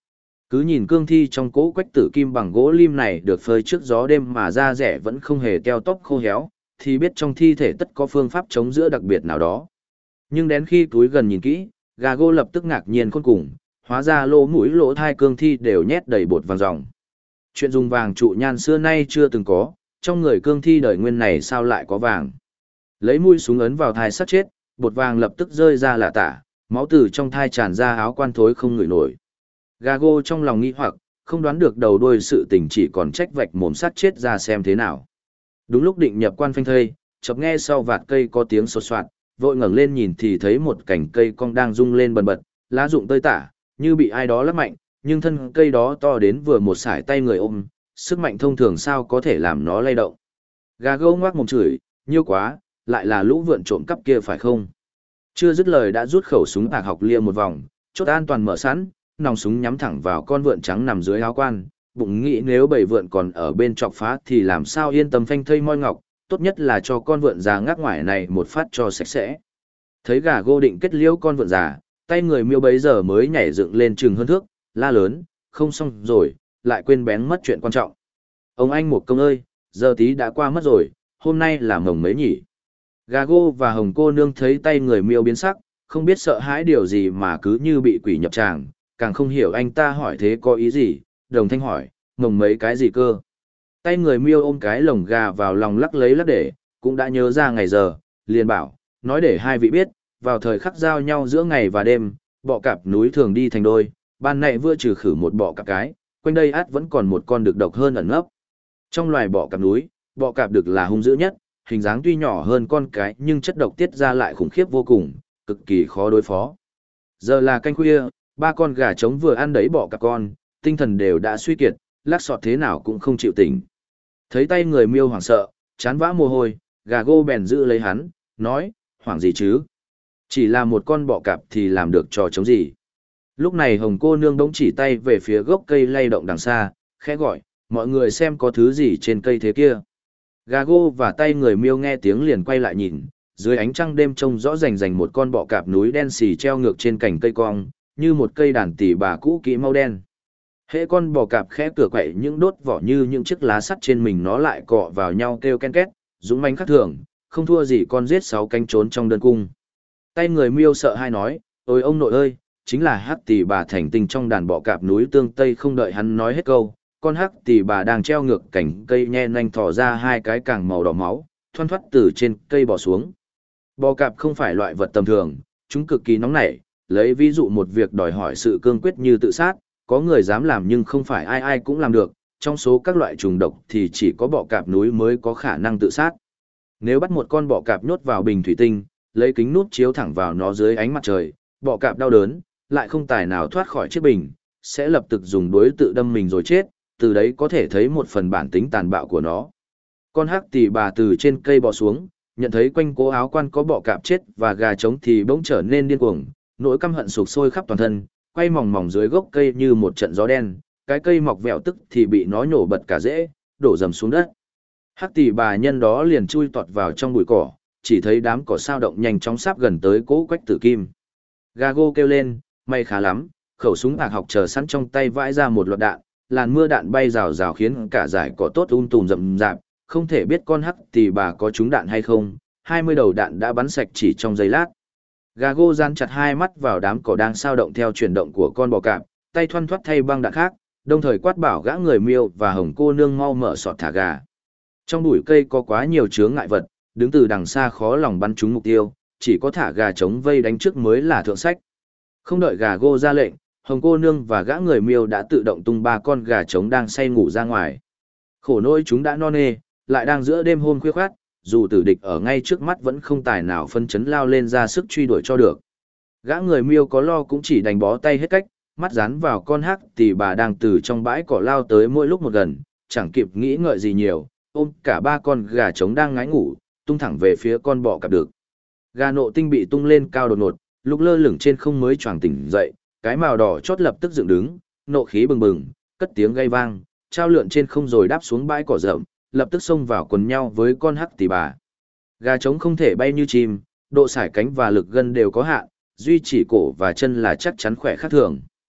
Cứ nhìn cương thi trong cỗ quách tử kim bằng gỗ lim này được phơi trước gió đêm mà da rẻ vẫn không hề teo tóp khô héo, thì biết trong thi thể tất có phương pháp chống giữa đặc biệt nào đó. Nhưng đến khi túi gần nhìn kỹ, gà gô lập tức ngạc nhiên khôn cùng, hóa ra lỗ mũi lỗ thai cương thi đều nhét đầy bột vàng ròng. Chuyện dùng vàng trụ nhan xưa nay chưa từng có, trong người cương thi đời nguyên này sao lại có vàng. Lấy mũi súng ấn vào thai sắp chết, bột vàng lập tức rơi ra lạ tả, máu từ trong thai tràn ra áo quan thối không ngửi nổi. Gà gô trong lòng nghĩ hoặc, không đoán được đầu đuôi sự tình, chỉ còn trách vạch mồm sắt chết ra xem thế nào. Đúng lúc định nhập quan phanh thây, chợt nghe sau vạt cây có tiếng xột xoạt, vội ngẩng lên nhìn thì thấy một cành cây cong đang rung lên bần bật, lá rụng tơi tả, như bị ai đó lắc mạnh, nhưng thân cây đó to đến vừa một sải tay người ôm, sức mạnh thông thường sao có thể làm nó lay động. Gà gâu ngoác mồm chửi, nhiêu quá, lại là lũ vượn trộm cắp kia phải không? Chưa dứt lời đã rút khẩu súng tạc học lia một vòng, chốt an toàn mở sẵn, nòng súng nhắm thẳng vào con vượn trắng nằm dưới áo quan, bụng nghĩ nếu bầy vượn còn ở bên chọc phá thì làm sao yên tâm phanh thây moi ngọc, tốt nhất là cho con vượn già ngác ngoài này một phát cho sạch sẽ. Thấy gà gô định kết liễu con vượn già, tay người miêu bấy giờ mới nhảy dựng lên chừng hơn thước, la lớn, không xong rồi, lại quên bén mất chuyện quan trọng. Ông anh một công ơi, giờ tí đã qua mất rồi, hôm nay là mồng mấy nhỉ? Gà gô và hồng cô nương thấy tay người miêu biến sắc, không biết sợ hãi điều gì mà cứ như bị quỷ nhập tràng, càng không hiểu anh ta hỏi thế có ý gì, đồng thanh hỏi, mồng mấy cái gì cơ? Tay người miêu ôm cái lồng gà vào lòng lắc lấy lắc để, cũng đã nhớ ra ngày giờ, liền bảo, nói để hai vị biết, vào thời khắc giao nhau giữa ngày và đêm, bọ cạp núi thường đi thành đôi, ban nãy vừa trừ khử một bọ cạp cái, quanh đây át vẫn còn một con đực độc hơn ẩn nấp. Trong loài bọ cạp núi, bọ cạp đực là hung dữ nhất, hình dáng tuy nhỏ hơn con cái nhưng chất độc tiết ra lại khủng khiếp vô cùng, cực kỳ khó đối phó. Giờ là canh khuya, ba con gà trống vừa ăn đấy bọ cạp con, tinh thần đều đã suy kiệt, lắc sọt thế nào cũng không chịu tỉnh. Thấy tay người miêu hoảng sợ, chán vã mồ hôi, gà gô bèn giữ lấy hắn, nói, hoảng gì chứ? Chỉ là một con bọ cạp thì làm được trò chống gì? Lúc này hồng cô nương bỗng chỉ tay về phía gốc cây lay động đằng xa, khẽ gọi, mọi người xem có thứ gì trên cây thế kia. Gà gô và tay người miêu nghe tiếng liền quay lại nhìn, dưới ánh trăng đêm trông rõ rành rành một con bọ cạp núi đen xì treo ngược trên cành cây cong, như một cây đàn tỳ bà cũ kỹ mau đen. Hễ con bò cạp khẽ cửa quậy những đốt vỏ như những chiếc lá sắt trên mình nó lại cọ vào nhau kêu ken két, dũng mãnh khác thường, không thua gì con giết 6 cánh trốn trong đơn cung. Tay người miêu sợ hai nói, ôi ông nội ơi, chính là hắc tỷ bà thành tinh trong đàn bọ cạp núi tương tây. Không đợi hắn nói hết câu, con hắc tỷ bà đang treo ngược cành cây nhe nanh thò ra hai cái càng màu đỏ máu, thoăn thoắt từ trên cây bò xuống. Bò cạp không phải loại vật tầm thường, chúng cực kỳ nóng nảy, lấy ví dụ một việc đòi hỏi sự cương quyết như tự sát, có người dám làm nhưng không phải ai ai cũng làm được, trong số các loại trùng độc thì chỉ có bọ cạp núi mới có khả năng tự sát. Nếu bắt một con bọ cạp nhốt vào bình thủy tinh, lấy kính nút chiếu thẳng vào nó dưới ánh mặt trời, bọ cạp đau đớn, lại không tài nào thoát khỏi chiếc bình, sẽ lập tức dùng đuối tự đâm mình rồi chết, từ đấy có thể thấy một phần bản tính tàn bạo của nó. Con hắc tỷ bà từ trên cây bò xuống, nhận thấy quanh cố áo quan có bọ cạp chết và gà trống thì bỗng trở nên điên cuồng, nỗi căm hận sục sôi khắp toàn thân, quay mòng mòng dưới gốc cây như một trận gió đen, cái cây mọc vẹo tức thì bị nó nhổ bật cả rễ, đổ dầm xuống đất. Hắc tỷ bà nhân đó liền chui tọt vào trong bụi cỏ, chỉ thấy đám cỏ sao động nhanh chóng sáp gần tới cỗ quách tử kim. Gà gô kêu lên, may khá lắm, khẩu súng bạc học chờ sẵn trong tay vãi ra một loạt đạn, làn mưa đạn bay rào rào khiến cả dải cỏ tốt tùm rậm rạp, không thể biết con hắc tỷ bà có trúng đạn hay không, 20 đầu đạn đã bắn sạch chỉ trong giây lát. Gà gô dán chặt hai mắt vào đám cỏ đang sao động theo chuyển động của con bò cạp, tay thoăn thoắt thay băng đạn khác, đồng thời quát bảo gã người miêu và hồng cô nương mau mở sọt thả gà. Trong bụi cây có quá nhiều chướng ngại vật, đứng từ đằng xa khó lòng bắn trúng mục tiêu, chỉ có thả gà trống vây đánh trước mới là thượng sách. Không đợi gà gô ra lệnh, hồng cô nương và gã người miêu đã tự động tung 3 con gà trống đang say ngủ ra ngoài. Khổ nỗi chúng đã no nê, lại đang giữa đêm hôm khuya khoắt, dù tử địch ở ngay trước mắt vẫn không tài nào phân chấn lao lên ra sức truy đuổi cho được. Gã người miêu có lo cũng chỉ đành bó tay hết cách, mắt dán vào con hắc tỷ bà đang từ trong bãi cỏ lao tới mỗi lúc một gần, chẳng kịp nghĩ ngợi gì nhiều, ôm cả 3 con gà trống đang ngái ngủ, tung thẳng về phía con bọ cạp được. Gà nộ tinh bị tung lên cao đột ngột, lúc lơ lửng trên không mới choàng tỉnh dậy, cái mào đỏ chót lập tức dựng đứng, nộ khí bừng bừng, cất tiếng gây vang, trao lượn trên không rồi đáp xuống bãi cỏ rậm, lập tức xông vào quần nhau với con hắc tỷ bà. Gà trống không thể bay như chim, độ sải cánh và lực gân đều có hạn, duy chỉ cổ và chân là chắc chắn khỏe khác thường.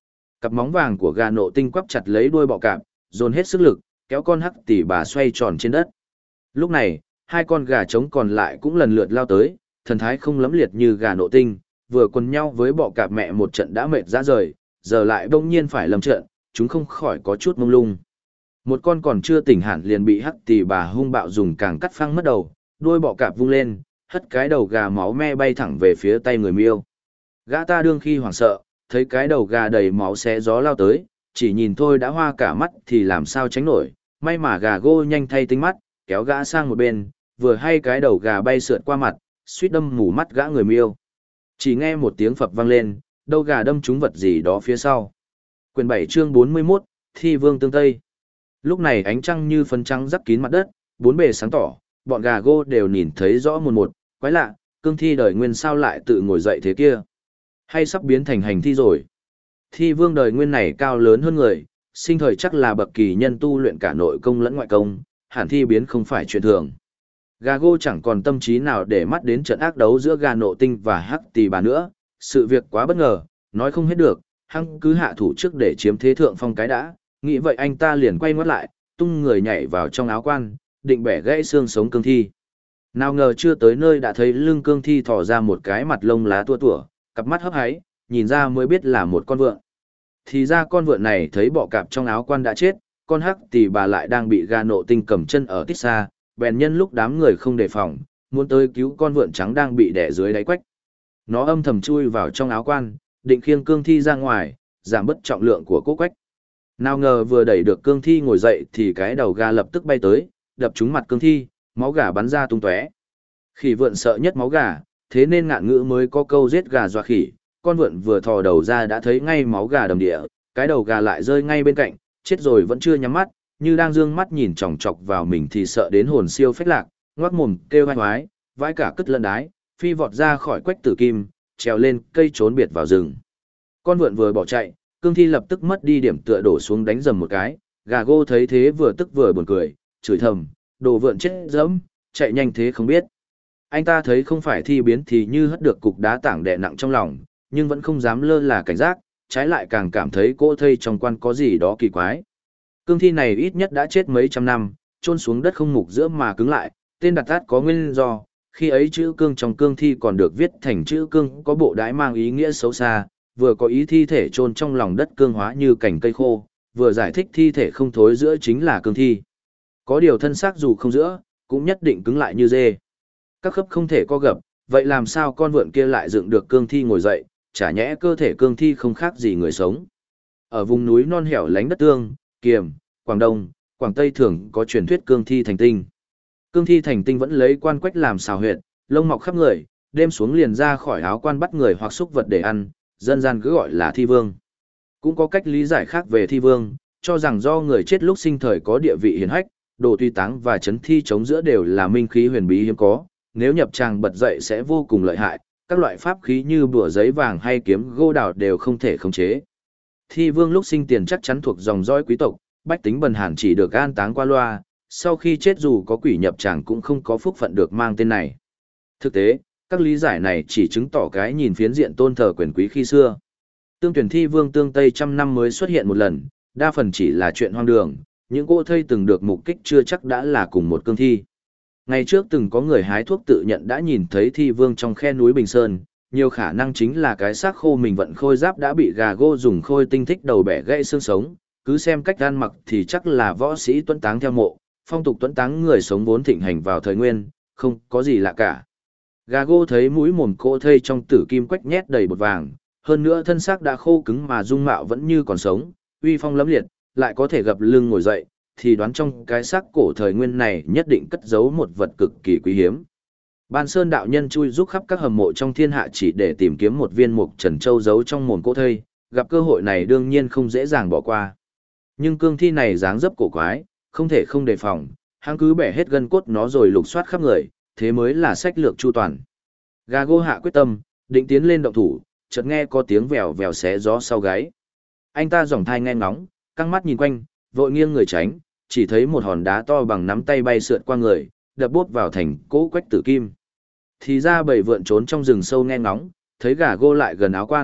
Cặp móng vàng của gà nộ tinh quắp chặt lấy đuôi bọ cạp, dồn hết sức lực, kéo con hắc tỷ bà xoay tròn trên đất. Lúc này, hai con gà trống còn lại cũng lần lượt lao tới, thần thái không lẫm liệt như gà nộ tinh, vừa quần nhau với bọ cạp mẹ một trận đã mệt ra rời, giờ lại bỗng nhiên phải lâm trận, chúng không khỏi có chút mông lung. Một con còn chưa tỉnh hẳn liền bị hắc tỷ bà hung bạo dùng càng cắt phăng mất đầu, đuôi bọ cạp vung lên, hất cái đầu gà máu me bay thẳng về phía tay người miêu. Gã ta đương khi hoảng sợ, thấy cái đầu gà đầy máu xé gió lao tới, chỉ nhìn thôi đã hoa cả mắt thì làm sao tránh nổi, may mà gà gô nhanh thay tinh mắt, kéo gã sang một bên, vừa hay cái đầu gà bay sượt qua mặt, suýt đâm mù mắt gã người miêu. Chỉ nghe một tiếng phập vang lên, đầu gà đâm trúng vật gì đó phía sau. Quyển 7 chương 41, Thi Vương Tương Tây. Lúc này ánh trăng như phấn trắng rắc kín mặt đất, bốn bề sáng tỏ, bọn gà gô đều nhìn thấy rõ một, quái lạ, cương thi đời nguyên sao lại tự ngồi dậy thế kia? Hay sắp biến thành hành thi rồi? Thi vương đời nguyên này cao lớn hơn người, sinh thời chắc là bậc kỳ nhân tu luyện cả nội công lẫn ngoại công, hẳn thi biến không phải chuyện thường. Gà gô chẳng còn tâm trí nào để mắt đến trận ác đấu giữa gà nộ tinh và hắc tỳ bà nữa, sự việc quá bất ngờ, nói không hết được, hắn cứ hạ thủ trước để chiếm thế thượng phong cái đã, nghĩ vậy anh ta liền quay ngoắt lại, tung người nhảy vào trong áo quan, định bẻ gãy xương sống cương thi. Nào ngờ chưa tới nơi đã thấy lưng cương thi thò ra một cái mặt lông lá tua tủa, cặp mắt hấp háy, nhìn ra mới biết là một con vượn. Thì ra con vượn này thấy bọ cạp trong áo quan đã chết, con hắc tỳ bà lại đang bị gà nộ tinh cầm chân ở tít xa, bèn nhân lúc đám người không đề phòng, muốn tới cứu con vượn trắng đang bị đè dưới đáy quách. Nó âm thầm chui vào trong áo quan, định khiêng cương thi ra ngoài, giảm bớt trọng lượng của cỗ quách. Nào ngờ vừa đẩy được cương thi ngồi dậy thì cái đầu gà lập tức bay tới, đập trúng mặt cương thi, máu gà bắn ra tung tóe. Khỉ vượn sợ nhất máu gà, thế nên ngạn ngữ mới có câu giết gà dọa khỉ, con vượn vừa thò đầu ra đã thấy ngay máu gà đầm địa, cái đầu gà lại rơi ngay bên cạnh, chết rồi vẫn chưa nhắm mắt, như đang dương mắt nhìn chòng chọc vào mình thì sợ đến hồn siêu phách lạc, ngoác mồm kêu oai oái, vãi cả cứt lẫn đái, phi vọt ra khỏi quách tử kim, trèo lên cây trốn biệt vào rừng. Con vượn vừa bỏ chạy, cương thi lập tức mất đi điểm tựa đổ xuống đánh dầm một cái, gà gô thấy thế vừa tức vừa buồn cười, chửi thầm, đồ vượn chết dẫm, chạy nhanh thế không biết. Anh ta thấy không phải thi biến thì như hất được cục đá tảng đè nặng trong lòng, nhưng vẫn không dám lơ là cảnh giác, trái lại càng cảm thấy cỗ thây trong quan có gì đó kỳ quái. Cương thi này ít nhất đã chết mấy trăm năm, chôn xuống đất không mục giữa mà cứng lại, tên đặt tát có nguyên do, khi ấy chữ cương trong cương thi còn được viết thành chữ cương có bộ đái mang ý nghĩa xấu xa, vừa có ý thi thể chôn trong lòng đất cương hóa như cành cây khô, vừa giải thích thi thể không thối giữa chính là cương thi. Có điều thân xác dù không giữa, cũng nhất định cứng lại như dê. Các khớp không thể co gập, vậy làm sao con vượn kia lại dựng được cương thi ngồi dậy, chả nhẽ cơ thể cương thi không khác gì người sống. Ở vùng núi non hẻo lánh đất Tương, Kiềm, Quảng Đông, Quảng Tây thường có truyền thuyết cương thi thành tinh. Cương thi thành tinh vẫn lấy quan quách làm xào huyệt, lông mọc khắp người, đêm xuống liền ra khỏi áo quan bắt người hoặc xúc vật để ăn, dân gian cứ gọi là thi vương. Cũng có cách lý giải khác về thi vương, cho rằng do người chết lúc sinh thời có địa vị hiển hách, đồ tùy táng và chấn thi chống giữa đều là minh khí huyền bí hiếm có, nếu nhập tràng bật dậy sẽ vô cùng lợi hại, các loại pháp khí như bùa giấy vàng hay kiếm gô đào đều không thể khống chế. Thi vương lúc sinh tiền chắc chắn thuộc dòng dõi quý tộc, bách tính bần hàn chỉ được an táng qua loa, sau khi chết dù có quỷ nhập tràng cũng không có phúc phận được mang tên này. Thực tế, các lý giải này chỉ chứng tỏ cái nhìn phiến diện tôn thờ quyền quý khi xưa. Tương tuyển thi vương tương Tây trăm năm mới xuất hiện một lần, đa phần chỉ là chuyện hoang đường, những cỗ thây từng được mục kích chưa chắc đã là cùng một cương thi. Ngày trước từng có người hái thuốc tự nhận đã nhìn thấy thi vương trong khe núi Bình Sơn, nhiều khả năng chính là cái xác khô mình vận khôi giáp đã bị gà gô dùng khôi tinh thích đầu bẻ gãy xương sống, cứ xem cách ăn mặc thì chắc là võ sĩ tuấn táng theo mộ, phong tục tuấn táng người sống vốn thịnh hành vào thời nguyên, không có gì lạ cả. Gà gô thấy mũi mồm cỗ thây trong tử kim quách nhét đầy bột vàng, hơn nữa thân xác đã khô cứng mà dung mạo vẫn như còn sống, uy phong lẫm liệt, lại có thể gập lưng ngồi dậy, thì đoán trong cái xác cổ thời nguyên này nhất định cất giấu một vật cực kỳ quý hiếm. Ban Sơn đạo nhân chui rúc khắp các hầm mộ trong thiên hạ chỉ để tìm kiếm một viên mục trần châu giấu trong mồm cỗ thây, gặp cơ hội này đương nhiên không dễ dàng bỏ qua. Nhưng cương thi này dáng dấp cổ quái, không thể không đề phòng, hắn cứ bẻ hết gân cốt nó rồi lục soát khắp người, thế mới là sách lược chu toàn. Gà gô hạ quyết tâm, định tiến lên động thủ, chợt nghe có tiếng vèo vèo xé gió sau gáy. Anh ta giỏng thai nghe ngóng, căng mắt nhìn quanh, vội nghiêng người tránh, chỉ thấy một hòn đá to bằng nắm tay bay sượt qua người, đập bốt vào thành cỗ quách tử kim. Thì ra bầy vượn trốn trong rừng sâu nghe ngóng, thấy gà gô lại gần áo quan,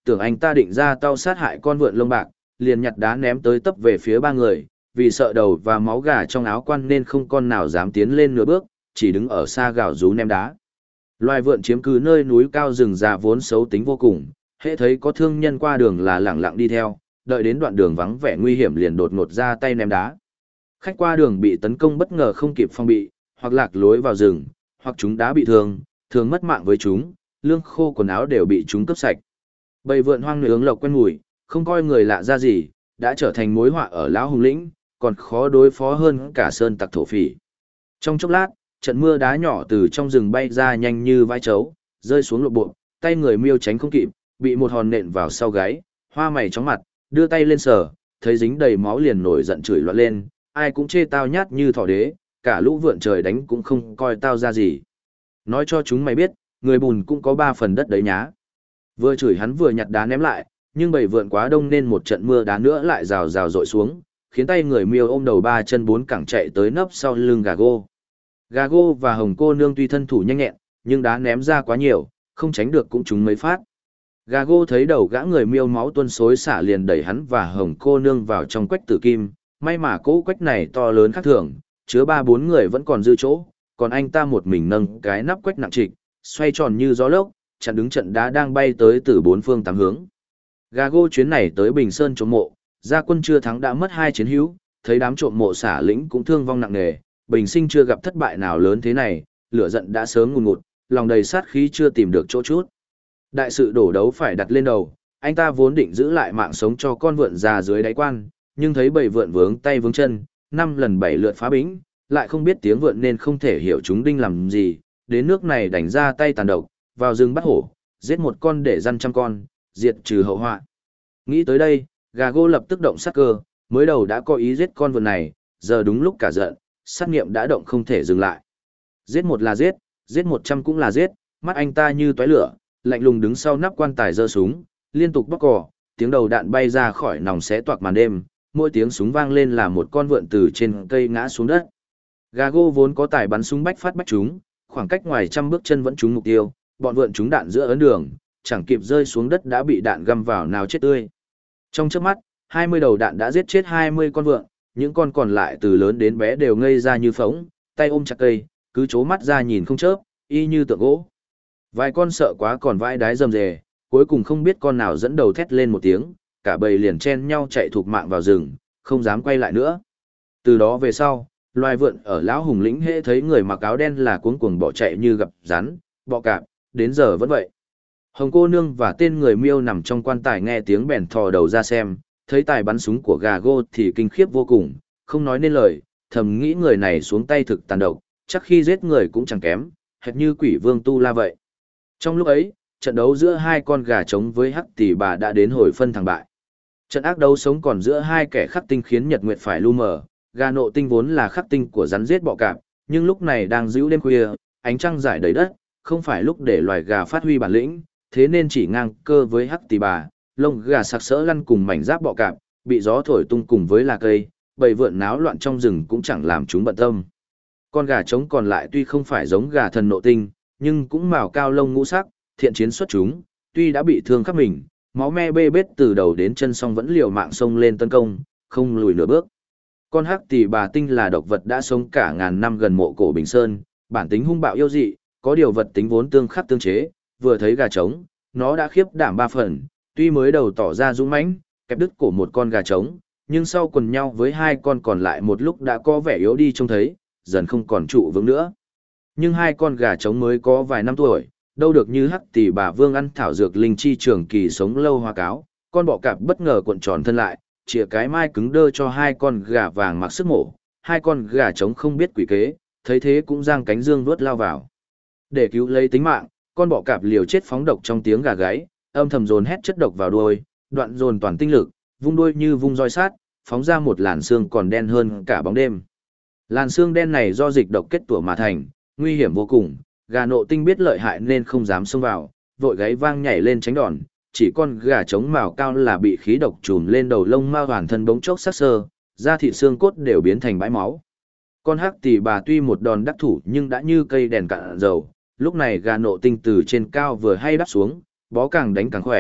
tưởng anh ta định ra tao sát hại con vượn lông bạc, liền nhặt đá ném tới tấp về phía ba người, vì sợ đầu và máu gà trong áo quan nên không con nào dám tiến lên nửa bước, chỉ đứng ở xa gào rú ném đá. Loài vượn chiếm cứ nơi núi cao rừng già vốn xấu tính vô cùng, hễ thấy có thương nhân qua đường là lẳng lặng đi theo, đợi đến đoạn đường vắng vẻ nguy hiểm liền đột ngột ra tay ném đá. Khách qua đường bị tấn công bất ngờ không kịp phòng bị, hoặc lạc lối vào rừng, hoặc chúng đá bị thương, thường mất mạng với chúng, lương khô quần áo đều bị chúng cướp sạch. Bầy vượn hoang nướng lộc quen mùi, không coi người lạ ra gì, đã trở thành mối họa ở Lão Hùng Lĩnh, còn khó đối phó hơn cả sơn tặc thổ phỉ. Trong chốc lát, trận mưa đá nhỏ từ trong rừng bay ra nhanh như vai trấu, rơi xuống lộ bộ, tay người miêu tránh không kịp, bị một hòn nện vào sau gáy, hoa mày chóng mặt, đưa tay lên sờ, thấy dính đầy máu liền nổi giận chửi loạn lên, ai cũng chê tao nhát như thỏ đế, cả lũ vượn trời đánh cũng không coi tao ra gì. Nói cho chúng mày biết, người bùn cũng có 3 phần đất đấy nhá. Vừa chửi hắn vừa nhặt đá ném lại, nhưng bầy vượn quá đông nên một trận mưa đá nữa lại rào rào rội xuống, khiến tay người miêu ôm đầu 3 chân 4 cẳng chạy tới nấp sau lưng Gago. Gago và Hồng cô nương tuy thân thủ nhanh nhẹn, nhưng đá ném ra quá nhiều, không tránh được cũng trúng mấy phát. Gago thấy đầu gã người miêu máu tuôn xối xả liền đẩy hắn và Hồng cô nương vào trong quách tử kim, may mà cỗ quách này to lớn khác thường, chứa 3-4 người vẫn còn dư chỗ, còn anh ta một mình nâng cái nắp quách nặng trịch, xoay tròn như gió lốc, chặn đứng trận đá đang bay tới từ 4 phương 8 hướng. Gago chuyến này tới Bình Sơn trộm mộ, gia quân chưa thắng đã mất 2 chiến hữu, thấy đám trộm mộ xả lĩnh cũng thương vong nặng nề, Bình Sinh chưa gặp thất bại nào lớn thế này, lửa giận đã sớm ngùn ngụt, lòng đầy sát khí chưa tìm được chỗ chút. Đại sự đổ đấu phải đặt lên đầu, anh ta vốn định giữ lại mạng sống cho con vượn già dưới đáy quan, nhưng thấy bầy vượn vướng tay vướng chân, 5 lần 7 lượt phá bĩnh, lại không biết tiếng vượn nên không thể hiểu chúng đinh làm gì, đến nước này đánh ra tay tàn độc, vào rừng bắt hổ, giết một con để răn trăm con, diệt trừ hậu họa. Nghĩ tới đây, Gago lập tức động sát cơ, mới đầu đã có ý giết con vượn này, giờ đúng lúc cả giận, sát nghiệm đã động không thể dừng lại. Giết một là giết 100 cũng là giết, mắt anh ta như tóe lửa, lạnh lùng đứng sau nắp quan tài giơ súng, liên tục bóc cò, tiếng đầu đạn bay ra khỏi nòng xé toạc màn đêm, mỗi tiếng súng vang lên là một con vượn từ trên cây ngã xuống đất. Gago vốn có tài bắn súng bách phát bách trúng, khoảng cách ngoài trăm bước chân vẫn trúng mục tiêu, bọn vượn trúng đạn giữa ấn đường, chẳng kịp rơi xuống đất đã bị đạn găm vào nào chết tươi. Trong chớp mắt, 20 đầu đạn đã giết chết 20 con vượn, những con còn lại từ lớn đến bé đều ngây ra như phỗng, tay ôm chặt cây, cứ chố mắt ra nhìn không chớp, y như tượng gỗ. Vài con sợ quá còn vãi đái rầm rề, cuối cùng không biết con nào dẫn đầu thét lên một tiếng, cả bầy liền chen nhau chạy thục mạng vào rừng, không dám quay lại nữa. Từ đó về sau, loài vượn ở Lão Hùng Lĩnh hễ thấy người mặc áo đen là cuống cuồng bỏ chạy như gặp rắn, bọ cạp, đến giờ vẫn vậy. Hồng cô nương và tên người miêu nằm trong quan tài nghe tiếng bèn thò đầu ra xem, thấy tài bắn súng của Gago thì kinh khiếp vô cùng, không nói nên lời, thầm nghĩ người này xuống tay thực tàn độc, chắc khi giết người cũng chẳng kém, hệt như quỷ vương tu la vậy. Trong lúc ấy, trận đấu giữa hai con gà trống với Hắc Tỷ Bà đã đến hồi phân thắng bại. Trận ác đấu sống còn giữa hai kẻ khắc tinh khiến Nhật Nguyệt phải lu mờ, gà nộ tinh vốn là khắc tinh của rắn giết bọ cạp, nhưng lúc này đang dịu đêm khuya, ánh trăng rải đầy đất, không phải lúc để loài gà phát huy bản lĩnh, thế nên chỉ ngang cơ với Hắc Tỷ Bà, lông gà sặc sỡ lăn cùng mảnh giáp bọ cạp, bị gió thổi tung cùng với là cây, bầy vượn náo loạn trong rừng cũng chẳng làm chúng bận tâm. Con gà trống còn lại tuy không phải giống gà thần nộ tinh, nhưng cũng mào cao lông ngũ sắc, thiện chiến xuất chúng, tuy đã bị thương khắp mình, máu me bê bết từ đầu đến chân song vẫn liều mạng xông lên tấn công, không lùi nửa bước. Con Hắc Tỷ Bà tinh là độc vật đã sống cả ngàn năm gần mộ cổ Bình Sơn, bản tính hung bạo yêu dị, có điều vật tính vốn tương khắc tương chế, vừa thấy gà trống, nó đã khiếp đảm 3 phần, tuy mới đầu tỏ ra dũng mãnh, kẹp đứt cổ một con gà trống, nhưng sau quần nhau với hai con còn lại một lúc đã có vẻ yếu đi trông thấy, dần không còn trụ vững nữa. Nhưng hai con gà trống mới có vài năm tuổi, đâu được như Hắc Tỷ Bà vương ăn thảo dược linh chi trường kỳ sống lâu hoa cáo, con bọ cạp bất ngờ cuộn tròn thân lại, chĩa cái mai cứng đơ cho hai con gà vàng mặc sức mổ, hai con gà trống không biết quỷ kế, thấy thế cũng giang cánh dương vuốt lao vào. Để cứu lấy tính mạng, con bọ cạp liều chết phóng độc trong tiếng gà gáy, âm thầm dồn hét chất độc vào đuôi, đoạn dồn toàn tinh lực, vung đuôi như vung roi sát, phóng ra một làn xương còn đen hơn cả bóng đêm. Làn xương đen này do dịch độc kết tủa mà thành, nguy hiểm vô cùng, gà nộ tinh biết lợi hại nên không dám xông vào, vội gáy vang nhảy lên tránh đòn, chỉ con gà trống mào cao là bị khí độc trùm lên đầu lông ma hoàn thân bỗng chốc sắc sơ, da thịt xương cốt đều biến thành bãi máu. Con Hắc Tỷ Bà tuy một đòn đắc thủ nhưng đã như cây đèn cạn dầu, lúc này gà nộ tinh từ trên cao vừa hay đáp xuống, bó càng đánh càng khỏe,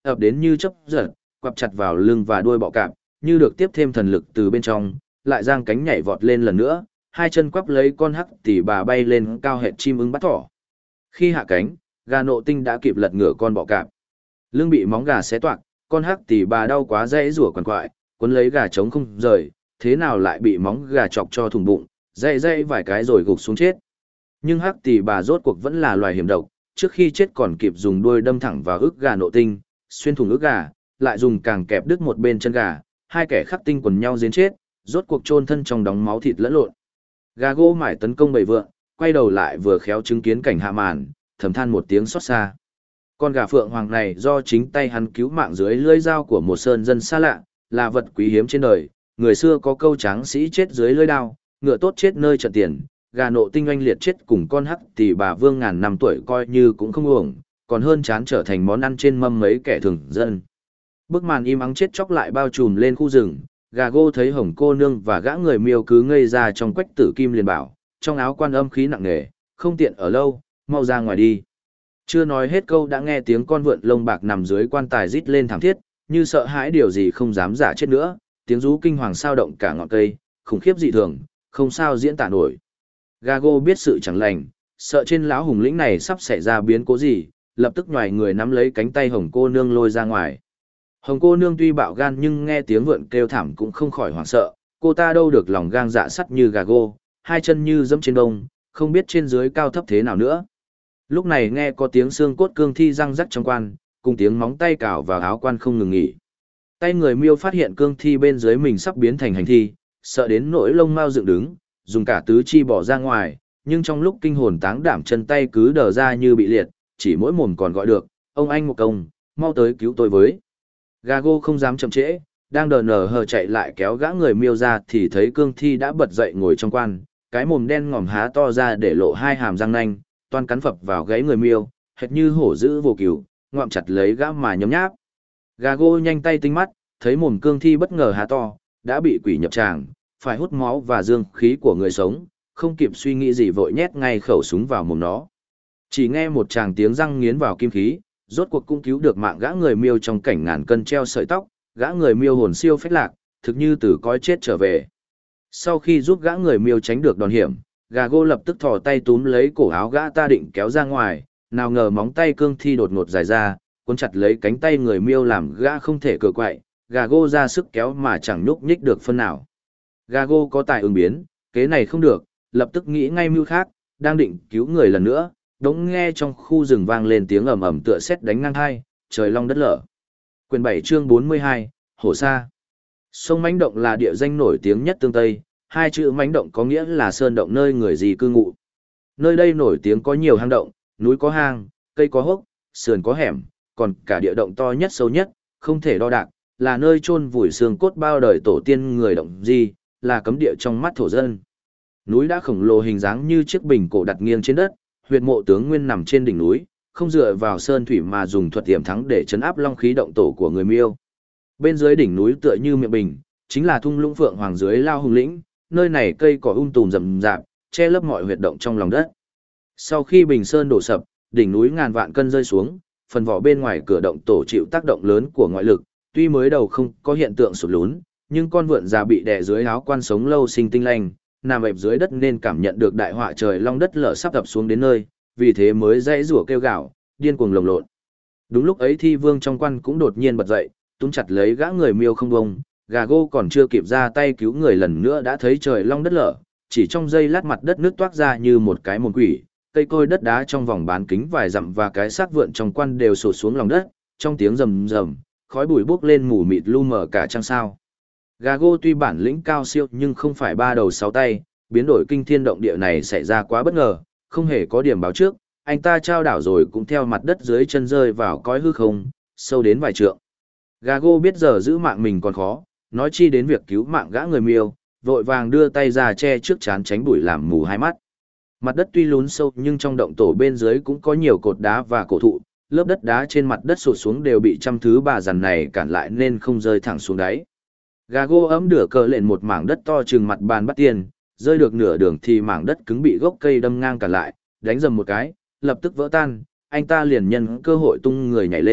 ập đến như chớp giật, quặp chặt vào lưng và đuôi bọ cạp, như được tiếp thêm thần lực từ bên trong, lại giang cánh nhảy vọt lên lần nữa, hai chân quắp lấy con hắc tỷ bà bay lên cao hệt chim ưng bắt thỏ. Khi hạ cánh, gà nộ tinh đã kịp lật ngửa con bọ cạp. Lưng bị móng gà xé toạc, con hắc tỷ bà đau quá dãy rủa quằn quại, cuốn lấy gà trống không rời, thế nào lại bị móng gà chọc cho thủng bụng, dãy vài cái rồi gục xuống chết. Nhưng hắc tỷ bà rốt cuộc vẫn là loài hiểm độc, trước khi chết còn kịp dùng đuôi đâm thẳng vào ức gà nộ tinh, xuyên thủng ức gà, lại dùng càng kẹp đứt một bên chân gà, hai kẻ khắc tinh quần nhau giết chết, rốt cuộc chôn thân trong đống máu thịt lẫn lộn. Gà gỗ mải tấn công bầy vượn, quay đầu lại vừa khéo chứng kiến cảnh hạ màn, thầm than một tiếng xót xa. Con gà phượng hoàng này do chính tay hắn cứu mạng dưới lưỡi dao của một sơn dân xa lạ, là vật quý hiếm trên đời. Người xưa có câu tráng sĩ chết dưới lưỡi đao, ngựa tốt chết nơi trận tiền, gà nộ tinh oanh liệt chết cùng con hắc thì bà vương ngàn năm tuổi coi như cũng không uổng, còn hơn chán trở thành món ăn trên mâm mấy kẻ thường dân. Bức màn im ắng chết chóc lại bao trùm lên khu rừng, gà gô thấy hồng cô nương và gã người miêu cứ ngây ra trong quách tử kim liền bảo, trong áo quan âm khí nặng nề, không tiện ở lâu, mau ra ngoài đi. Chưa nói hết câu đã nghe tiếng con vượn lông bạc nằm dưới quan tài rít lên thảm thiết, như sợ hãi điều gì không dám giả chết nữa, tiếng rú kinh hoàng sao động cả ngọn cây, khủng khiếp dị thường, không sao diễn tả nổi. Gago biết sự chẳng lành, sợ trên lão hùng lĩnh này sắp xảy ra biến cố gì, lập tức nhòi người nắm lấy cánh tay hồng cô nương lôi ra ngoài. Hồng cô nương tuy bạo gan nhưng nghe tiếng vượn kêu thảm cũng không khỏi hoảng sợ, cô ta đâu được lòng gang dạ sắt như Gago, hai chân như dẫm trên đông, không biết trên dưới cao thấp thế nào nữa. Lúc này nghe có tiếng xương cốt cương thi răng rắc trong quan, cùng tiếng móng tay cào vào áo quan không ngừng nghỉ. Tay người miêu phát hiện cương thi bên dưới mình sắp biến thành hành thi, sợ đến nỗi lông mao dựng đứng, dùng cả tứ chi bỏ ra ngoài, nhưng trong lúc kinh hồn táng đảm chân tay cứ đờ ra như bị liệt, chỉ mỗi mồm còn gọi được, ông anh một công, mau tới cứu tôi với. Gago không dám chậm trễ, đang đờ nở hờ chạy lại kéo gã người miêu ra thì thấy cương thi đã bật dậy ngồi trong quan, cái mồm đen ngòm há to ra để lộ hai hàm răng nanh, toan cắn phập vào gáy người miêu, hệt như hổ dữ vô cừu, ngoạm chặt lấy gã mà nhấm nháp. Gago nhanh tay tinh mắt, thấy mồm cương thi bất ngờ há to, đã bị quỷ nhập tràng, phải hút máu và dương khí của người sống, không kịp suy nghĩ gì vội nhét ngay khẩu súng vào mồm nó. Chỉ nghe một tràng tiếng răng nghiến vào kim khí, rốt cuộc cũng cứu được mạng gã người miêu trong cảnh ngàn cân treo sợi tóc, gã người miêu hồn siêu phách lạc, thực như từ cõi chết trở về. Sau khi giúp gã người miêu tránh được đòn hiểm, Gago lập tức thò tay túm lấy cổ áo gã ta định kéo ra ngoài, nào ngờ móng tay cương thi đột ngột dài ra, cuốn chặt lấy cánh tay người miêu làm gã không thể cựa quậy, Gago ra sức kéo mà chẳng nhúc nhích được phân nào. Gago có tài ứng biến, kế này không được, lập tức nghĩ ngay mưu khác, đang định cứu người lần nữa, đống nghe trong khu rừng vang lên tiếng ầm ầm tựa sét đánh ngang hai, trời long đất lở. Quyền 7 chương 42, Hổ Sa. Sông Mãnh Động là địa danh nổi tiếng nhất tương Tây, hai chữ Mãnh Động có nghĩa là sơn động nơi người gì cư ngụ. Nơi đây nổi tiếng có nhiều hang động, núi có hang, cây có hốc, sườn có hẻm, còn cả địa động to nhất sâu nhất, không thể đo đạc, là nơi chôn vùi xương cốt bao đời tổ tiên người động di, là cấm địa trong mắt thổ dân. Núi đã khổng lồ hình dáng như chiếc bình cổ đặt nghiêng trên đất, huyệt mộ tướng nguyên nằm trên đỉnh núi, không dựa vào sơn thủy mà dùng thuật tiềm thắng để chấn áp long khí động tổ của người Miêu. Bên dưới đỉnh núi tựa như miệng bình, chính là thung lũng phượng hoàng dưới lao hùng lĩnh, nơi này cây cỏ tùm rậm rạp, che lấp mọi huyệt động trong lòng đất. Sau khi bình sơn đổ sập, đỉnh núi ngàn vạn cân rơi xuống, phần vỏ bên ngoài cửa động tổ chịu tác động lớn của ngoại lực, tuy mới đầu không có hiện tượng sụt lún, nhưng con vượn già bị đè dưới áo quan sống lâu sinh tinh lành, nằm ẹp dưới đất nên cảm nhận được đại họa trời long đất lở sắp ập xuống đến nơi, vì thế mới dãy rủa kêu gào, điên cuồng lồng lộn. Đúng lúc ấy Thi Vương trong quan cũng đột nhiên bật dậy, túm chặt lấy gã người Miêu không bông, Gago còn chưa kịp ra tay cứu người lần nữa đã thấy trời long đất lở, chỉ trong giây lát mặt đất nứt toác ra như một cái mồm quỷ, cây cối đất đá trong vòng bán kính vài dặm và cái xác vượn trong quan đều sụt xuống lòng đất, trong tiếng rầm rầm, khói bụi bốc lên mù mịt lu mờ cả trăng sao. Gago tuy bản lĩnh cao siêu nhưng không phải ba đầu sáu tay, biến đổi kinh thiên động địa này xảy ra quá bất ngờ, không hề có điểm báo trước, anh ta trao đảo rồi cũng theo mặt đất dưới chân rơi vào cõi hư không, sâu đến vài trượng. Gago biết giờ giữ mạng mình còn khó, nói chi đến việc cứu mạng gã người Miêu, vội vàng đưa tay ra che trước trán tránh bụi làm mù hai mắt. Mặt đất tuy lún sâu nhưng trong động tổ bên dưới cũng có nhiều cột đá và cổ thụ, lớp đất đá trên mặt đất sụt xuống đều bị trăm thứ bà dằn này cản lại nên không rơi thẳng xuống đáy. Gago ấm đửa cờ lên một mảng đất to chừng mặt bàn bắt tiền, rơi được nửa đường thì mảng đất cứng bị gốc cây đâm ngang cản lại, đánh dầm một cái, lập tức vỡ tan, anh ta liền nhân cơ hội tung người nhảy lên,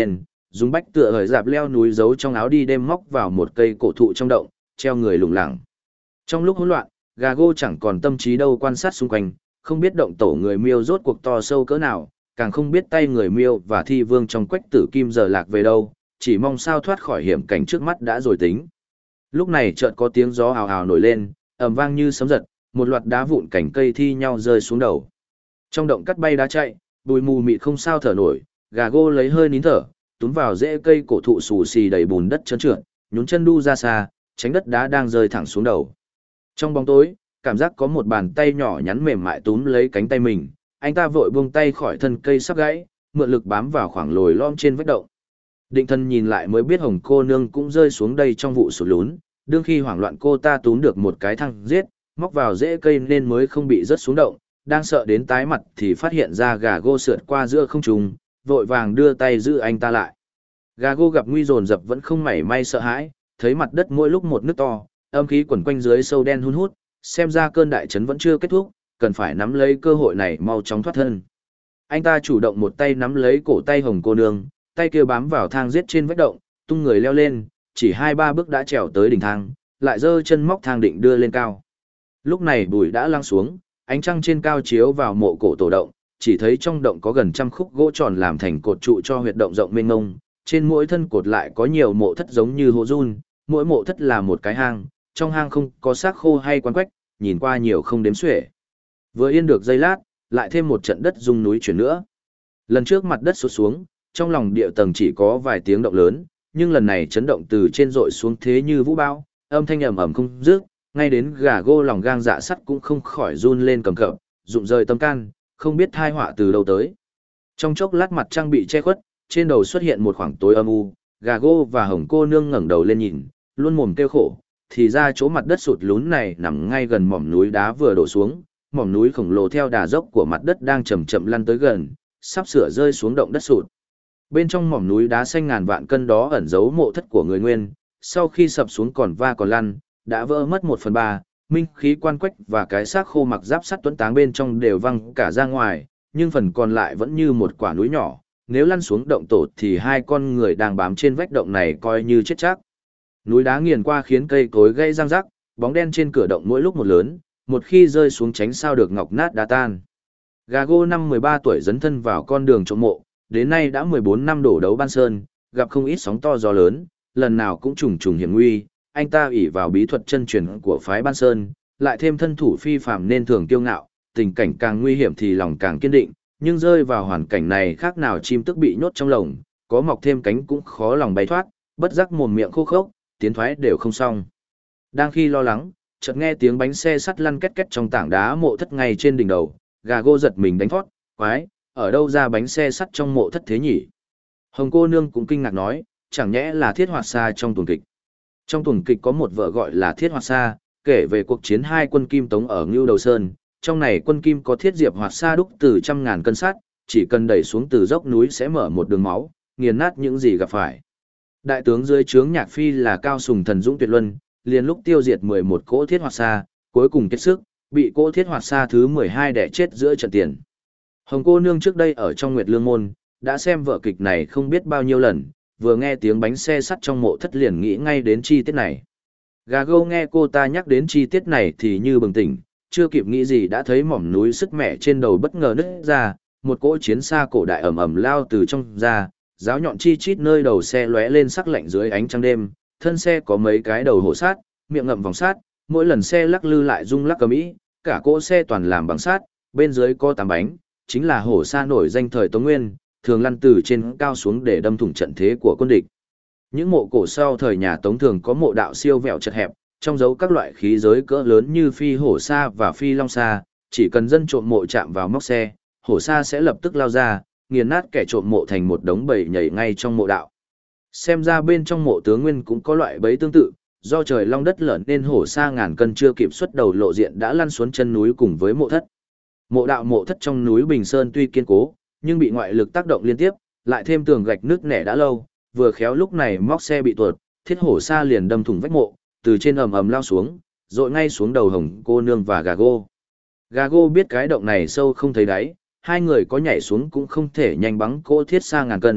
dùng bách tựa hởi dạp leo núi giấu trong áo đi đêm móc vào một cây cổ thụ trong động, treo người lủng lẳng. Trong lúc hỗn loạn, Gago chẳng còn tâm trí đâu quan sát xung quanh, không biết động tổ người miêu rốt cuộc to sâu cỡ nào, càng không biết tay người miêu và thi vương trong quách tử kim giờ lạc về đâu, chỉ mong sao thoát khỏi hiểm cảnh trước mắt đã rồi tính. Lúc này chợt có tiếng gió ào ào nổi lên, ầm vang như sấm giật, một loạt đá vụn cành cây thi nhau rơi xuống đầu. Trong động cắt bay đá chạy, bụi mù mịt không sao thở nổi, Gago lấy hơi nín thở, túm vào rễ cây cổ thụ xù xì đầy bùn đất trơn trượt, nhún chân đu ra xa, tránh đất đá đang rơi thẳng xuống đầu. Trong bóng tối, cảm giác có một bàn tay nhỏ nhắn mềm mại túm lấy cánh tay mình, anh ta vội buông tay khỏi thân cây sắp gãy, mượn lực bám vào khoảng lồi lõm trên vách động. Định thân nhìn lại mới biết Hồng cô nương cũng rơi xuống đây trong vụ sụt lún, đương khi hoảng loạn cô ta túm được một cái thăng giết, móc vào rễ cây nên mới không bị rớt xuống động, đang sợ đến tái mặt thì phát hiện ra Gago sượt qua giữa không trung, vội vàng đưa tay giữ anh ta lại. Gago gặp nguy dồn dập vẫn không mảy may sợ hãi, thấy mặt đất mỗi lúc một nước to, âm khí quẩn quanh dưới sâu đen hun hút, xem ra cơn đại chấn vẫn chưa kết thúc, cần phải nắm lấy cơ hội này mau chóng thoát thân. Anh ta chủ động một tay nắm lấy cổ tay Hồng cô nương, tay kia bám vào thang giết trên vách động, tung người leo lên, chỉ 2-3 bước đã trèo tới đỉnh thang, lại giơ chân móc thang định đưa lên cao. Lúc này bụi đã lắng xuống, ánh trăng trên cao chiếu vào mộ cổ tổ động, chỉ thấy trong động có gần trăm khúc gỗ tròn làm thành cột trụ cho huyệt động rộng mênh mông, trên mỗi thân cột lại có nhiều mộ thất giống như hố run, mỗi mộ thất là một cái hang, trong hang không có xác khô hay quán quách, nhìn qua nhiều không đếm xuể. Vừa yên được giây lát, lại thêm một trận đất rung núi chuyển nữa. Lần trước mặt đất sụt xuống, trong lòng địa tầng chỉ có vài tiếng động lớn, nhưng lần này chấn động từ trên dội xuống thế như vũ bão, âm thanh ầm ầm không dứt, ngay đến Gago lòng gang dạ sắt cũng không khỏi run lên cầm cập, rụng rời tâm can, không biết tai họa từ đâu tới. Trong chốc lát mặt trăng bị che khuất, trên đầu xuất hiện một khoảng tối âm u, Gago và Hồng cô nương ngẩng đầu lên nhìn, luôn mồm kêu khổ, thì ra chỗ mặt đất sụt lún này nằm ngay gần mỏm núi đá vừa đổ xuống, mỏm núi khổng lồ theo đà dốc của mặt đất đang chậm chậm lăn tới gần, sắp sửa rơi xuống động đất sụt. Bên trong mỏm núi đá xanh ngàn vạn cân đó ẩn giấu mộ thất của người Nguyên, sau khi sập xuống còn va còn lăn, đã vỡ mất 1/3, minh khí quan quách và cái xác khô mặc giáp sắt tuấn táng bên trong đều văng cả ra ngoài, nhưng phần còn lại vẫn như một quả núi nhỏ, nếu lăn xuống động tổ thì hai con người đang bám trên vách động này coi như chết chắc. Núi đá nghiền qua khiến cây cối gây răng rắc, bóng đen trên cửa động mỗi lúc một lớn, một khi rơi xuống tránh sao được ngọc nát đá tan. Gago năm 13 tuổi dấn thân vào con đường trộm mộ, đến nay đã 14 năm đổ đấu Ban Sơn, gặp không ít sóng to gió lớn, lần nào cũng trùng trùng hiểm nguy, anh ta ỷ vào bí thuật chân truyền của phái Ban Sơn, lại thêm thân thủ phi phàm nên thường kiêu ngạo, tình cảnh càng nguy hiểm thì lòng càng kiên định, nhưng rơi vào hoàn cảnh này khác nào chim tức bị nhốt trong lồng, có mọc thêm cánh cũng khó lòng bay thoát, bất giác mồm miệng khô khốc, tiến thoái đều không xong. Đang khi lo lắng, chợt nghe tiếng bánh xe sắt lăn két két trong tảng đá mộ thất ngay trên đỉnh đầu, Gago giật mình đánh thót, quái, ở đâu ra bánh xe sắt trong mộ thất thế nhỉ? Hồng cô nương cũng kinh ngạc nói, chẳng nhẽ là Thiết Hoạt Sa trong tuồng kịch. Trong tuồng kịch có một vở gọi là Thiết Hoạt Sa, kể về cuộc chiến hai quân Kim Tống ở Ngưu Đầu Sơn, trong này quân Kim có thiết diệp Hoạt Sa đúc từ trăm ngàn cân sắt, chỉ cần đẩy xuống từ dốc núi sẽ mở một đường máu, nghiền nát những gì gặp phải. Đại tướng dưới trướng Nhạc Phi là Cao Sùng thần dũng tuyệt luân, liền lúc tiêu diệt 11 cỗ Thiết Hoạt Sa, cuối cùng kết sức, bị cỗ Thiết Hoạt Sa thứ 12 đẻ chết giữa trận tiền. Hồng cô nương trước đây ở trong Nguyệt Lương Môn, đã xem vở kịch này không biết bao nhiêu lần, vừa nghe tiếng bánh xe sắt trong mộ thất liền nghĩ ngay đến chi tiết này. Gago nghe cô ta nhắc đến chi tiết này thì như bừng tỉnh, chưa kịp nghĩ gì đã thấy mỏm núi sức mẻ trên đầu bất ngờ nứt ra, một cỗ chiến xa cổ đại ầm ầm lao từ trong ra, giáo nhọn chi chít nơi đầu xe lóe lên sắc lạnh dưới ánh trăng đêm, thân xe có mấy cái đầu hổ sát, miệng ngậm vòng sát, mỗi lần xe lắc lư lại rung lắc cầm ý, cả cỗ xe toàn làm bằng sắt, bên dưới có 8 bánh, chính là hổ sa nổi danh thời Tống Nguyên, thường lăn từ trên cao xuống để đâm thủng trận thế của quân địch. Những mộ cổ sau thời nhà Tống thường có mộ đạo siêu vẹo chật hẹp, trong dấu các loại khí giới cỡ lớn như phi hổ sa và phi long sa, chỉ cần dân trộm mộ chạm vào móc xe, hổ sa sẽ lập tức lao ra, nghiền nát kẻ trộm mộ thành một đống bầy nhảy ngay trong mộ đạo. Xem ra bên trong mộ tướng Nguyên cũng có loại bẫy tương tự, do trời long đất lở nên hổ sa ngàn cân chưa kịp xuất đầu lộ diện đã lăn xuống chân núi cùng với mộ thất. Mộ đạo mộ thất trong núi Bình Sơn tuy kiên cố, nhưng bị ngoại lực tác động liên tiếp, lại thêm tường gạch nứt nẻ đã lâu, vừa khéo lúc này móc xe bị tuột, thiết hổ sa liền đâm thủng vách mộ, từ trên ầm ầm lao xuống, rồi ngay xuống đầu Hồng cô nương và Gago. Gago biết cái động này sâu không thấy đáy, hai người có nhảy xuống cũng không thể nhanh bắn cỗ thiết xa ngàn cân,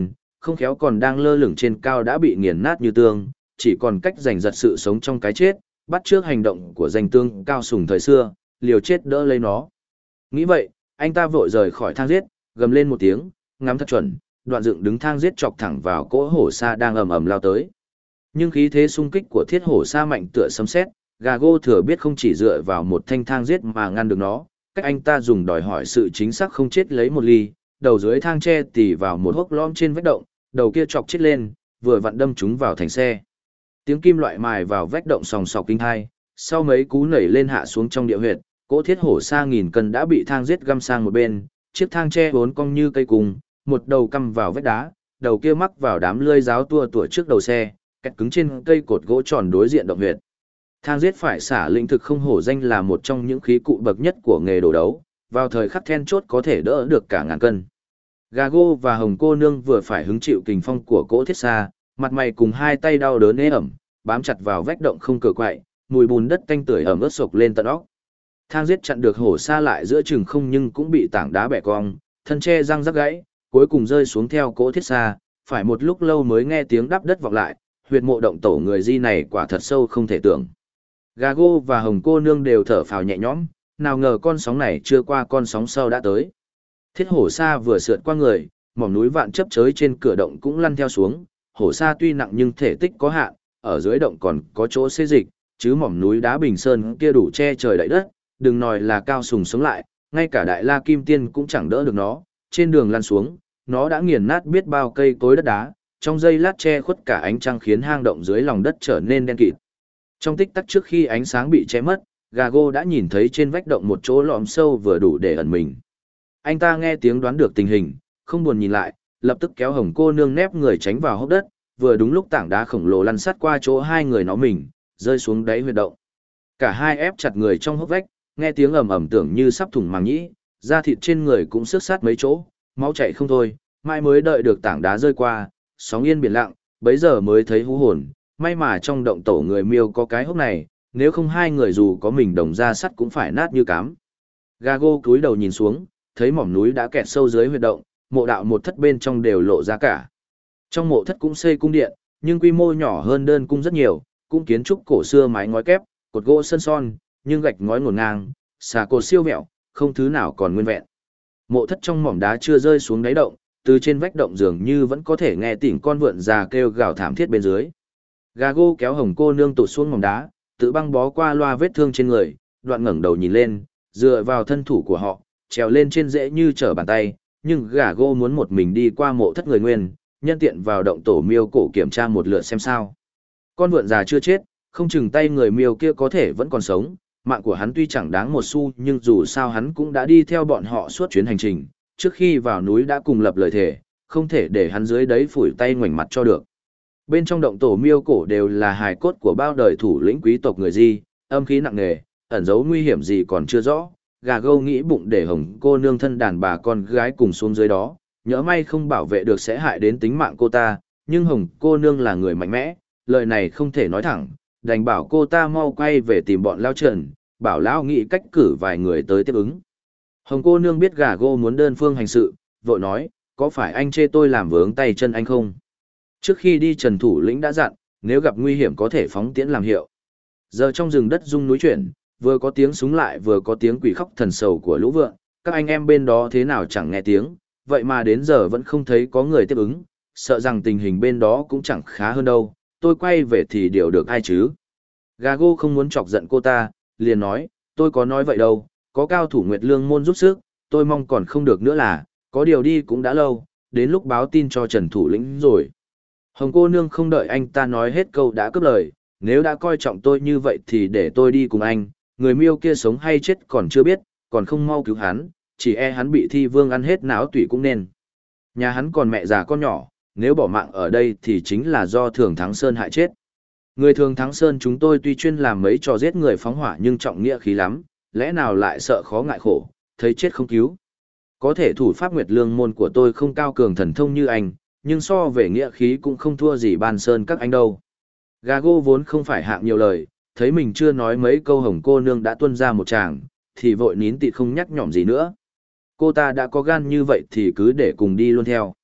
không khéo còn đang lơ lửng trên cao đã bị nghiền nát như tương, chỉ còn cách giành giật sự sống trong cái chết, bắt trước hành động của danh tương cao sùng thời xưa, liều chết đỡ lấy nó. Nghĩ vậy, anh ta vội rời khỏi thang giết, gầm lên một tiếng, ngắm thật chuẩn, đoạn dựng đứng thang giết chọc thẳng vào cỗ hổ sa đang ầm ầm lao tới. Nhưng khí thế xung kích của thiết hổ sa mạnh tựa sấm sét, Gago thừa biết không chỉ dựa vào một thanh thang giết mà ngăn được nó, cách anh ta dùng đòi hỏi sự chính xác không chết lấy một ly, đầu dưới thang tre tì vào một hốc lõm trên vách động, đầu kia chọc chết lên, vừa vặn đâm chúng vào thành xe. Tiếng kim loại mài vào vách động sòng sọc kinh hai, sau mấy cú nảy lên hạ xuống trong địa huyệt, cỗ thiết hổ sa nghìn cân đã bị thang giết găm sang một bên, chiếc thang tre vốn cong như cây cung, một đầu cắm vào vách đá, đầu kia mắc vào đám lưỡi giáo tua tủa trước đầu xe, kẹt cứng trên cây cột gỗ tròn đối diện động huyệt. Thang giết phải xả lĩnh thực không hổ danh là một trong những khí cụ bậc nhất của nghề đồ đấu, vào thời khắc then chốt có thể đỡ được cả ngàn cân. Gago và Hồng cô nương vừa phải hứng chịu kình phong của cỗ thiết xa, mặt mày cùng hai tay đau đớn ế ẩm, bám chặt vào vách động không cờ quậy, mùi bùn đất tanh tưởi ẩm ướt sộc lên tận óc. Thang giết chặn được hổ xa lại giữa chừng không nhưng cũng bị tảng đá bẻ cong, thân tre răng rắc gãy, cuối cùng rơi xuống theo cỗ thiết xa, phải một lúc lâu mới nghe tiếng đắp đất vọng lại, huyệt mộ động tổ người di này quả thật sâu không thể tưởng. Gago và Hồng cô nương đều thở phào nhẹ nhõm, nào ngờ con sóng này chưa qua con sóng sau đã tới. Thiết hổ sa vừa sượt qua người, mỏm núi vạn chấp chới trên cửa động cũng lăn theo xuống, hổ sa tuy nặng nhưng thể tích có hạn, ở dưới động còn có chỗ xê dịch, chứ mỏm núi đá Bình Sơn kia đủ che trời đậy đất, đừng nói là cao sùng sống lại, ngay cả Đại La Kim Tiên cũng chẳng đỡ được nó, trên đường lăn xuống, nó đã nghiền nát biết bao cây cối đất đá, trong giây lát che khuất cả ánh trăng khiến hang động dưới lòng đất trở nên đen kịt. Trong tích tắc trước khi ánh sáng bị che mất, Gago đã nhìn thấy trên vách động một chỗ lõm sâu vừa đủ để ẩn mình. Anh ta nghe tiếng đoán được tình hình, không buồn nhìn lại, lập tức kéo Hồng cô nương nép người tránh vào hốc đất, vừa đúng lúc tảng đá khổng lồ lăn sát qua chỗ hai người nó mình, rơi xuống đáy huyệt động. Cả hai ép chặt người trong hốc vách, nghe tiếng ầm ầm tưởng như sắp thủng màng nhĩ, da thịt trên người cũng xước sát mấy chỗ, máu chảy không thôi, mãi mới đợi được tảng đá rơi qua, sóng yên biển lặng, bấy giờ mới thấy hú hồn, may mà trong động tổ người Miêu có cái hốc này, nếu không hai người dù có mình đồng ra sắt cũng phải nát như cám. Gago cúi đầu nhìn xuống, thấy mỏm núi đã kẹt sâu dưới huyệt động, mộ đạo một thất bên trong đều lộ ra cả. Trong mộ thất cũng xây cung điện, nhưng quy mô nhỏ hơn đơn cung rất nhiều, cũng kiến trúc cổ xưa mái ngói kép, cột gỗ sơn son, nhưng gạch ngói ngổn ngang, xà cột siêu vẹo, không thứ nào còn nguyên vẹn. Mộ thất trong mỏm đá chưa rơi xuống đáy động, từ trên vách động dường như vẫn có thể nghe tiếng con vượn già kêu gào thảm thiết bên dưới. Gago kéo Hồng cô nương tụt xuống mỏm đá, tự băng bó qua loa vết thương trên người, đoạn ngẩng đầu nhìn lên, dựa vào thân thủ của họ, trèo lên trên dễ như trở bàn tay, nhưng Gago muốn một mình đi qua mộ thất người nguyên, nhân tiện vào động tổ Miêu cổ kiểm tra một lượt xem sao. Con vượn già chưa chết, không chừng tay người Miêu kia có thể vẫn còn sống, mạng của hắn tuy chẳng đáng một xu nhưng dù sao hắn cũng đã đi theo bọn họ suốt chuyến hành trình, trước khi vào núi đã cùng lập lời thề, không thể để hắn dưới đấy phủi tay ngoảnh mặt cho được. Bên trong động tổ Miêu cổ đều là hài cốt của bao đời thủ lĩnh quý tộc người Di, âm khí nặng nề, ẩn giấu nguy hiểm gì còn chưa rõ. Gago nghĩ bụng để Hồng cô nương thân đàn bà con gái cùng xuống dưới đó, nhỡ may không bảo vệ được sẽ hại đến tính mạng cô ta, nhưng Hồng cô nương là người mạnh mẽ, lời này không thể nói thẳng, đành bảo cô ta mau quay về tìm bọn Lao Trần, bảo Lão nghĩ cách cử vài người tới tiếp ứng. Hồng cô nương biết Gago muốn đơn phương hành sự, vội nói, có phải anh chê tôi làm vướng tay chân anh không? Trước khi đi Trần thủ lĩnh đã dặn, nếu gặp nguy hiểm có thể phóng tiễn làm hiệu. Giờ trong rừng đất rung núi chuyển, vừa có tiếng súng lại vừa có tiếng quỷ khóc thần sầu của lũ vượn, các anh em bên đó thế nào chẳng nghe tiếng, vậy mà đến giờ vẫn không thấy có người tiếp ứng, sợ rằng tình hình bên đó cũng chẳng khá hơn đâu, tôi quay về thì điều được ai chứ? Gago không muốn chọc giận cô ta, liền nói, tôi có nói vậy đâu, có cao thủ Nguyệt Lương môn giúp sức, tôi mong còn không được nữa là, có điều đi cũng đã lâu, đến lúc báo tin cho Trần thủ lĩnh rồi. Hồng cô nương không đợi anh ta nói hết câu đã cướp lời, nếu đã coi trọng tôi như vậy thì để tôi đi cùng anh, người Miêu kia sống hay chết còn chưa biết, còn không mau cứu hắn, chỉ e hắn bị thi vương ăn hết não tủy cũng nên. Nhà hắn còn mẹ già con nhỏ, nếu bỏ mạng ở đây thì chính là do Thường Thắng Sơn hại chết. Người Thường Thắng Sơn chúng tôi tuy chuyên làm mấy trò giết người phóng hỏa nhưng trọng nghĩa khí lắm, lẽ nào lại sợ khó ngại khổ, thấy chết không cứu. Có thể thủ pháp Nguyệt Lương môn của tôi không cao cường thần thông như anh, nhưng so về nghĩa khí cũng không thua gì Ban Sơn các anh đâu. Gago vốn không phải hạng nhiều lời, thấy mình chưa nói mấy câu Hồng cô nương đã tuôn ra một tràng, thì vội nín tịt không nhắc nhỏm gì nữa. Cô ta đã có gan như vậy thì cứ để cùng đi luôn theo.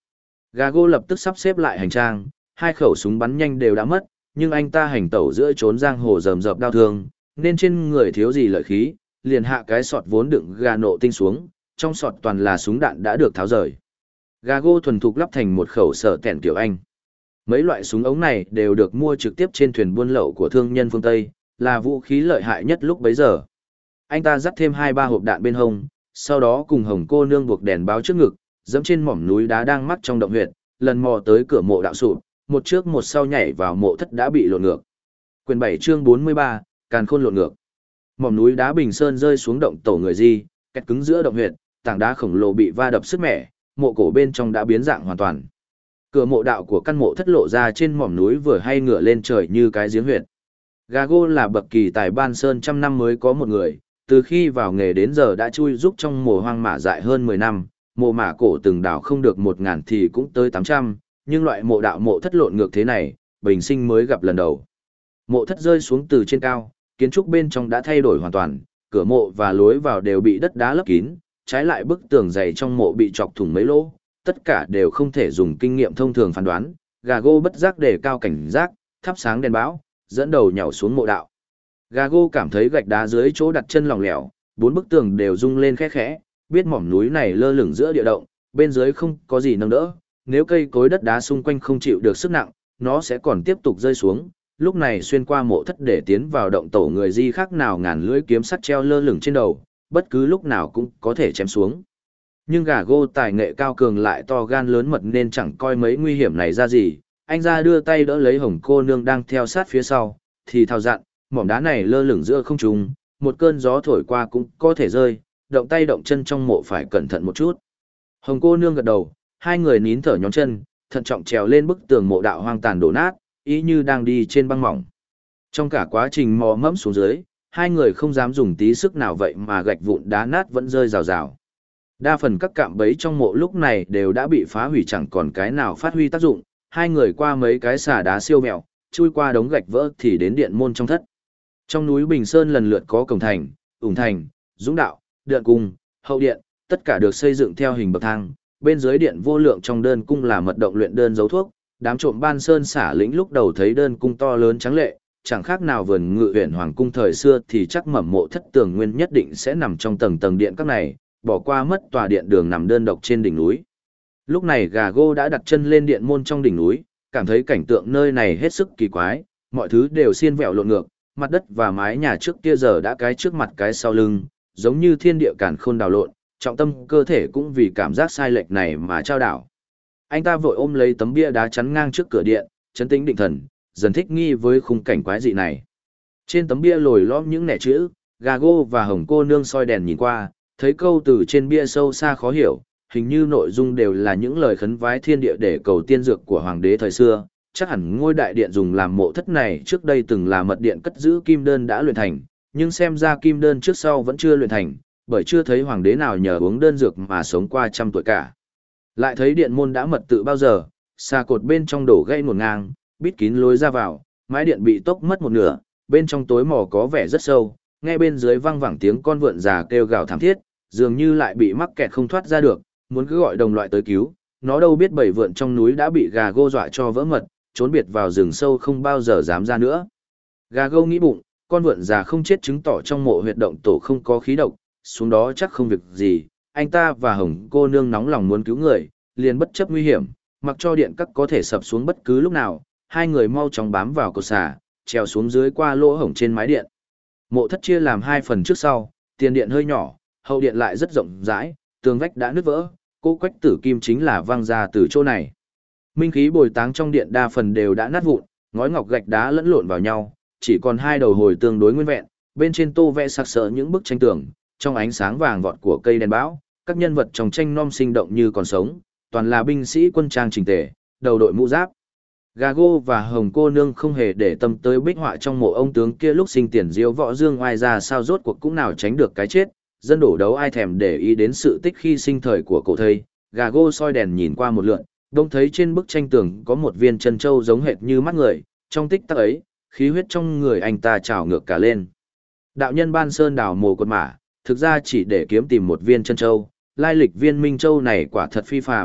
Gago lập tức sắp xếp lại hành trang, hai khẩu súng bắn nhanh đều đã mất, nhưng anh ta hành tẩu giữa trốn giang hồ rầm rập đau thương, nên trên người thiếu gì lợi khí, liền hạ cái sọt vốn đựng gà nộ tinh xuống, trong sọt toàn là súng đạn đã được tháo rời. Gago thuần thục lắp thành một khẩu sở kẹn kiểu Anh. Mấy loại súng ống này đều được mua trực tiếp trên thuyền buôn lậu của thương nhân phương Tây, là vũ khí lợi hại nhất lúc bấy giờ. Anh ta dắt thêm 2-3 hộp đạn bên hông, sau đó cùng Hồng cô nương buộc đèn báo trước ngực, dẫm trên mỏm núi đá đang mắc trong động huyệt, lần mò tới cửa mộ đạo sụp, một trước một sau nhảy vào mộ thất đã bị lộn ngược. Quyền 7 chương 43, Càn khôn lộn ngược. Mỏm núi đá Bình Sơn rơi xuống động tổ người Di, kẹt cứng giữa động huyệt, tảng đá khổng lồ bị va đập sức mẻ, mộ cổ bên trong đã biến dạng hoàn toàn. Cửa mộ đạo của căn mộ thất lộ ra trên mỏm núi vừa hay ngửa lên trời như cái giếng huyệt. Gago là bậc kỳ tài Ban Sơn trăm năm mới có một người, từ khi vào nghề đến giờ đã chui rúc trong mồ hoang mả dại hơn 10 năm, mộ mả cổ từng đảo không được 1.000 thì cũng tới 800, nhưng loại mộ đạo mộ thất lộn ngược thế này, bình sinh mới gặp lần đầu. Mộ thất rơi xuống từ trên cao, kiến trúc bên trong đã thay đổi hoàn toàn, cửa mộ và lối vào đều bị đất đá lấp kín, trái lại bức tường dày trong mộ bị chọc thủng mấy lỗ, tất cả đều không thể dùng kinh nghiệm thông thường phán đoán. Gago bất giác đề cao cảnh giác, thắp sáng đèn bão, dẫn đầu nhảy xuống mộ đạo. Gago cảm thấy gạch đá dưới chỗ đặt chân lỏng lẻo, 4 bức tường đều rung lên khẽ khẽ, biết mỏm núi này lơ lửng giữa địa động, bên dưới không có gì nâng đỡ, nếu cây cối đất đá xung quanh không chịu được sức nặng, nó sẽ còn tiếp tục rơi xuống. Lúc này xuyên qua mộ thất để tiến vào động tổ người Di khác nào ngàn lưỡi kiếm sắt treo lơ lửng trên đầu, bất cứ lúc nào cũng có thể chém xuống. Nhưng Gago tài nghệ cao cường lại to gan lớn mật nên chẳng coi mấy nguy hiểm này ra gì, anh ra đưa tay đỡ lấy Hồng cô nương đang theo sát phía sau, thì thao dặn, mỏm đá này lơ lửng giữa không trung, một cơn gió thổi qua cũng có thể rơi, động tay động chân trong mộ phải cẩn thận một chút. Hồng cô nương gật đầu, hai người nín thở nhón chân, thận trọng trèo lên bức tường mộ đạo hoang tàn đổ nát, ý như đang đi trên băng mỏng. Trong cả quá trình mò mẫm xuống dưới, hai người không dám dùng tí sức nào vậy mà gạch vụn đá nát vẫn rơi rào rào. Đa phần các cạm bẫy trong mộ lúc này đều đã bị phá hủy, chẳng còn cái nào phát huy tác dụng, hai người qua mấy cái xà đá siêu mẹo, chui qua đống gạch vỡ thì đến điện môn trong thất. Trong núi Bình Sơn lần lượt có cổng thành, ủng thành, dũng đạo, điện cung, hậu điện, tất cả được xây dựng theo hình bậc thang. Bên dưới điện vô lượng trong đơn cung là mật động luyện đơn dấu thuốc. Đám trộm Ban Sơn xả lĩnh lúc đầu thấy đơn cung to lớn trắng lệ, chẳng khác nào vườn ngự huyện hoàng cung thời xưa, thì chắc mẩm mộ thất tường nguyên nhất định sẽ nằm trong tầng tầng điện các này, bỏ qua mất tòa điện đường nằm đơn độc trên đỉnh núi. Lúc này Gago đã đặt chân lên điện môn trong đỉnh núi, cảm thấy cảnh tượng nơi này hết sức kỳ quái, mọi thứ đều xiên vẹo lộn ngược, mặt đất và mái nhà trước kia giờ đã cái trước mặt cái sau lưng, giống như thiên địa càn khôn đảo lộn, trọng tâm cơ thể cũng vì cảm giác sai lệch này mà trao đảo. Anh ta vội ôm lấy tấm bia đá chắn ngang trước cửa điện, trấn tĩnh định thần, dần thích nghi với khung cảnh quái dị này. Trên tấm bia lồi lõm những nét chữ, Gago và Hồng cô nương soi đèn nhìn qua, thấy câu từ trên bia sâu xa khó hiểu, hình như nội dung đều là những lời khấn vái thiên địa để cầu tiên dược của hoàng đế thời xưa. Chắc hẳn ngôi đại điện dùng làm mộ thất này trước đây từng là mật điện cất giữ kim đơn đã luyện thành, nhưng xem ra kim đơn trước sau vẫn chưa luyện thành, bởi chưa thấy hoàng đế nào nhờ uống đơn dược mà sống qua 100 tuổi cả. Lại thấy điện môn đã mật tự bao giờ, xà cột bên trong đổ gãy ngổn ngang, bít kín lối ra vào, mái điện bị tốc mất một nửa, bên trong tối mò có vẻ rất sâu, nghe bên dưới vang vẳng tiếng con vượn già kêu gào thảm thiết, dường như lại bị mắc kẹt không thoát ra được, muốn cứ gọi đồng loại tới cứu, nó đâu biết bầy vượn trong núi đã bị Gago dọa cho vỡ mật, trốn biệt vào rừng sâu không bao giờ dám ra nữa. Gago nghĩ bụng, con vượn già không chết chứng tỏ trong mộ huyệt động tổ không có khí độc, xuống đó chắc không việc gì. Anh ta và Hồng cô nương nóng lòng muốn cứu người, liền bất chấp nguy hiểm, mặc cho điện các có thể sập xuống bất cứ lúc nào, hai người mau chóng bám vào cột xà, trèo xuống dưới qua lỗ hổng trên mái điện. Mộ thất chia làm 2 phần trước sau, tiền điện hơi nhỏ, hậu điện lại rất rộng rãi, tường vách đã nứt vỡ, cô quách tử kim chính là văng ra từ chỗ này. Minh khí bồi táng trong điện đa phần đều đã nát vụn, ngói ngọc gạch đá lẫn lộn vào nhau, chỉ còn 2 đầu hồi tương đối nguyên vẹn, bên trên tô vẽ sặc sỡ những bức tranh tường, trong ánh sáng vàng vọt của cây đèn bão, các nhân vật trong tranh non sinh động như còn sống, toàn là binh sĩ quân trang chỉnh tề, đầu đội mũ giáp. Gago và Hồng cô nương không hề để tâm tới bích họa trong mộ ông tướng kia lúc sinh tiền diêu võ dương oai ra sao, rốt cuộc cũng nào tránh được cái chết, dân đổ đấu ai thèm để ý đến sự tích khi sinh thời của cổ thầy. Gago soi đèn nhìn qua một lượt, đông thấy trên bức tranh tường có một viên chân châu giống hệt như mắt người, trong tích tắc ấy, khí huyết trong người anh ta trào ngược cả lên. Đạo nhân Ban Sơn đào mồ cột mả, thực ra chỉ để kiếm tìm một viên chân châu, lai lịch viên minh châu này quả thật phi phàm,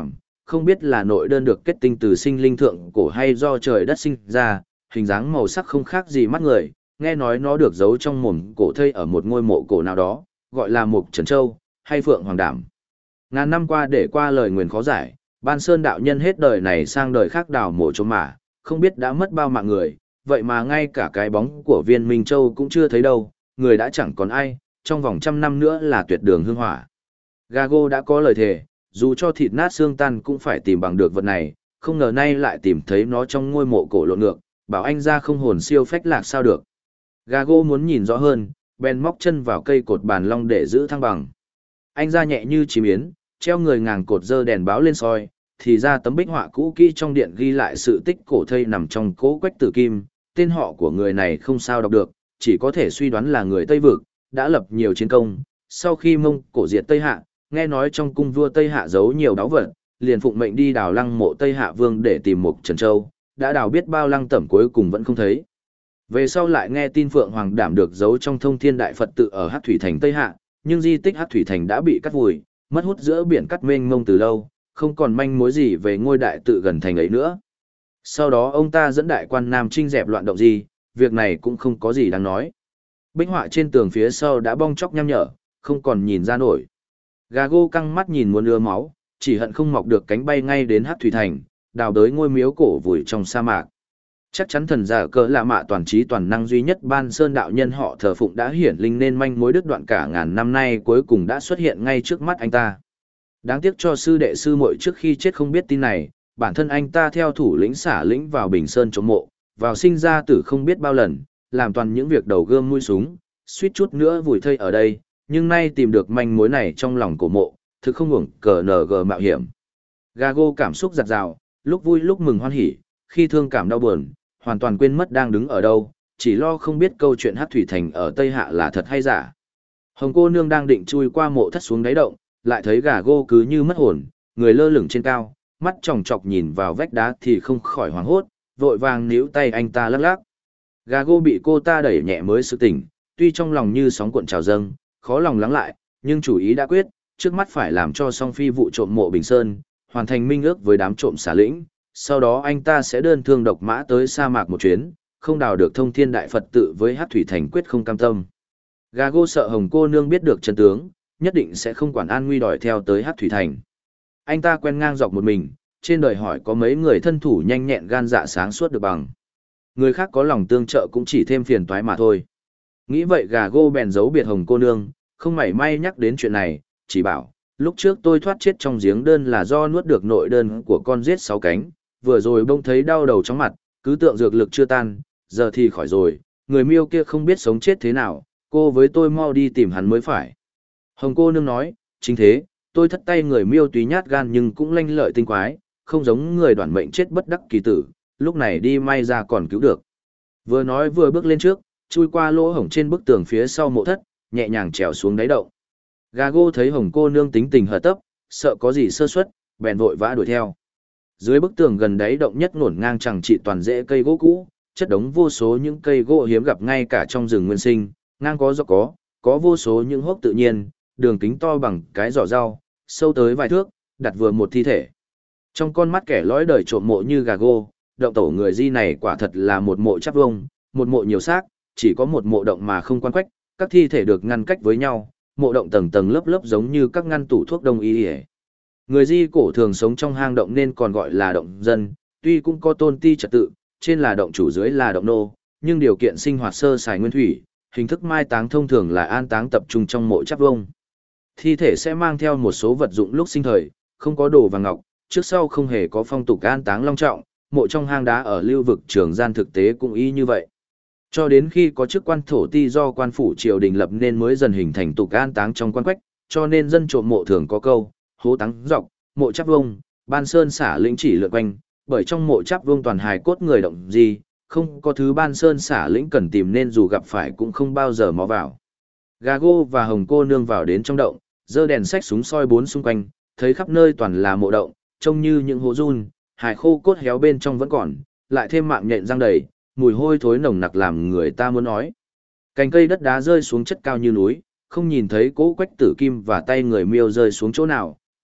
không biết là nội đơn được kết tinh từ sinh linh thượng cổ hay do trời đất sinh ra, hình dáng màu sắc không khác gì mắt người, nghe nói nó được giấu trong mồm cổ thây ở một ngôi mộ cổ nào đó, gọi là Mục Trần Châu, hay Phượng Hoàng Đảm. Ngàn năm qua để qua lời nguyền khó giải, Ban Sơn đạo nhân hết đời này sang đời khác đào mộ trốn mả, không biết đã mất bao mạng người, vậy mà ngay cả cái bóng của Viên Minh Châu cũng chưa thấy đâu, người đã chẳng còn ai, trong vòng 100 năm nữa là tuyệt đường hương hỏa. Gago đã có lời thề, dù cho thịt nát xương tan cũng phải tìm bằng được vật này, không ngờ nay lại tìm thấy nó trong ngôi mộ cổ lộn ngược, bảo anh ra không hồn siêu phách lạc sao được. Gago muốn nhìn rõ hơn, bèn móc chân vào cây cột bàn long để giữ thăng bằng. Anh ra nhẹ như chim yến, treo người ngàng cột dơ đèn báo lên soi, thì ra tấm bích họa cũ kỹ trong điện ghi lại sự tích cổ thây nằm trong cố Quách Tử Kim, tên họ của người này không sao đọc được, chỉ có thể suy đoán là người Tây Vực, đã lập nhiều chiến công. Sau khi Mông Cổ diệt Tây Hạ, nghe nói trong cung vua Tây Hạ giấu nhiều báu vật, liền phụng mệnh đi đào lăng mộ Tây Hạ Vương để tìm Mục Trần Châu, đã đào biết bao lăng tẩm cuối cùng vẫn không thấy. Về sau lại nghe tin Phượng Hoàng Đảm được giấu trong Thông Thiên Đại Phật tự ở Hắc Thủy Thành Tây Hạ, nhưng di tích Hắc Thủy Thành đã bị cắt vùi, mất hút giữa biển cắt mênh mông từ lâu, không còn manh mối gì về ngôi đại tự gần thành ấy nữa. Sau đó ông ta dẫn đại quan Nam Trinh dẹp loạn động gì, việc này cũng không có gì đáng nói. Bích họa trên tường phía sau đã bong chóc nham nhở, không còn nhìn ra nổi. Gago căng mắt nhìn muốn ưa máu, chỉ hận không mọc được cánh bay ngay đến Hắc Thủy Thành, đào tới ngôi miếu cổ vùi trong sa mạc. Chắc chắn thần giả cỡ lạ mạ toàn trí toàn năng duy nhất Ban Sơn đạo nhân họ thờ phụng đã hiển linh nên manh mối đứt đoạn cả ngàn năm nay cuối cùng đã xuất hiện ngay trước mắt anh ta. Đáng tiếc cho sư đệ sư muội trước khi chết không biết tin này, bản thân anh ta theo thủ lĩnh xả lĩnh vào Bình Sơn chống mộ, vào sinh ra tử không biết bao lần, làm toàn những việc đầu gươm mũi súng, suýt chút nữa vùi thây ở đây, nhưng nay tìm được manh mối này trong lòng cổ mộ, thực không hưởng cờ nờ gờ mạo hiểm. Gago cảm xúc giặt rào, lúc vui lúc mừng hoan hỉ, khi thương cảm đau buồn, hoàn toàn quên mất đang đứng ở đâu, chỉ lo không biết câu chuyện Hắc Thủy Thành ở Tây Hạ là thật hay giả. Hồng cô nương đang định chui qua mộ thất xuống đáy động, lại thấy Gago cứ như mất hồn, người lơ lửng trên cao, mắt tròng trọc nhìn vào vách đá thì không khỏi hoảng hốt, vội vàng níu tay anh ta lắc lắc. Gago bị cô ta đẩy nhẹ mới sự tỉnh, tuy trong lòng như sóng cuộn trào dâng, khó lòng lắng lại, nhưng chủ ý đã quyết, trước mắt phải làm cho xong phi vụ trộm mộ Bình Sơn, hoàn thành minh ước với đám trộm xả lĩnh, sau đó anh ta sẽ đơn thương độc mã tới sa mạc một chuyến, không đào được Thông Thiên Đại Phật tự với Hắc Thủy Thành quyết không cam tâm. Gago sợ Hồng cô nương biết được chân tướng, nhất định sẽ không quản an nguy đòi theo tới Hắc Thủy Thành. Anh ta quen ngang dọc một mình, trên đời hỏi có mấy người thân thủ nhanh nhẹn gan dạ sáng suốt được bằng. Người khác có lòng tương trợ cũng chỉ thêm phiền toái mà thôi. Nghĩ vậy Gago bèn giấu biệt Hồng cô nương, không mảy may nhắc đến chuyện này, chỉ bảo, lúc trước tôi thoát chết trong giếng đơn là do nuốt được nội đơn của con giết 6 cánh, vừa rồi bỗng thấy đau đầu chóng mặt, cứ tưởng dược lực chưa tan, giờ thì khỏi rồi, người miêu kia không biết sống chết thế nào, cô với tôi mau đi tìm hắn mới phải. Hồng cô nương nói, chính thế, tôi thất tay người miêu tuy nhát gan nhưng cũng lanh lợi tinh quái, không giống người đoản mệnh chết bất đắc kỳ tử, lúc này đi may ra còn cứu được. Vừa nói vừa bước lên trước, chui qua lỗ hổng trên bức tường phía sau mộ thất, nhẹ nhàng trèo xuống đáy động. Gago thấy Hồng cô nương tính tình hở tấp, sợ có gì sơ suất, bèn vội vã đuổi theo. Dưới bức tường gần đáy động nhất ngổn ngang chẳng trị toàn rễ cây gỗ cũ, chất đống vô số những cây gỗ hiếm gặp ngay cả trong rừng nguyên sinh, ngang có dọc có vô số những hốc tự nhiên, đường kính to bằng cái giỏ rau, sâu tới vài thước, đặt vừa một thi thể. Trong con mắt kẻ lõi đời trộm mộ như Gago, động tổ người Di này quả thật là một mộ chắp vông, một mộ nhiều xác, chỉ có một mộ động mà không quan quách, các thi thể được ngăn cách với nhau, mộ động tầng tầng lớp lớp giống như các ngăn tủ thuốc đông y. Người Di cổ thường sống trong hang động nên còn gọi là động dân, tuy cũng có tôn ti trật tự, trên là động chủ dưới là động nô, nhưng điều kiện sinh hoạt sơ sài nguyên thủy, hình thức mai táng thông thường là an táng tập trung trong mộ chắp vông. Thi thể sẽ mang theo một số vật dụng lúc sinh thời, không có đồ vàng ngọc, trước sau không hề có phong tục an táng long trọng, mộ trong hang đá ở lưu vực Trường Gian thực tế cũng y như vậy. Cho đến khi có chức quan thổ ti do quan phủ triều đình lập nên mới dần hình thành tục an táng trong quan quách, cho nên dân trộm mộ thường có câu, hố táng dọc, mộ chắp vông, Ban Sơn xả lĩnh chỉ lượn quanh, bởi trong mộ chắp vông toàn hài cốt người động gì, không có thứ Ban Sơn xả lĩnh cần tìm nên dù gặp phải cũng không bao giờ mò vào. Gago và Hồng cô nương vào đến trong động, giơ đèn xách súng soi bốn xung quanh, thấy khắp nơi toàn là mộ động, trông như những hố run, hài khô cốt héo bên trong vẫn còn, lại thêm mạng nhện răng đầy, mùi hôi thối nồng nặc làm người ta muốn nói. Cành cây đất đá rơi xuống chất cao như núi, không nhìn thấy cỗ Quách Tử Kim và tay người miêu rơi xuống chỗ nào,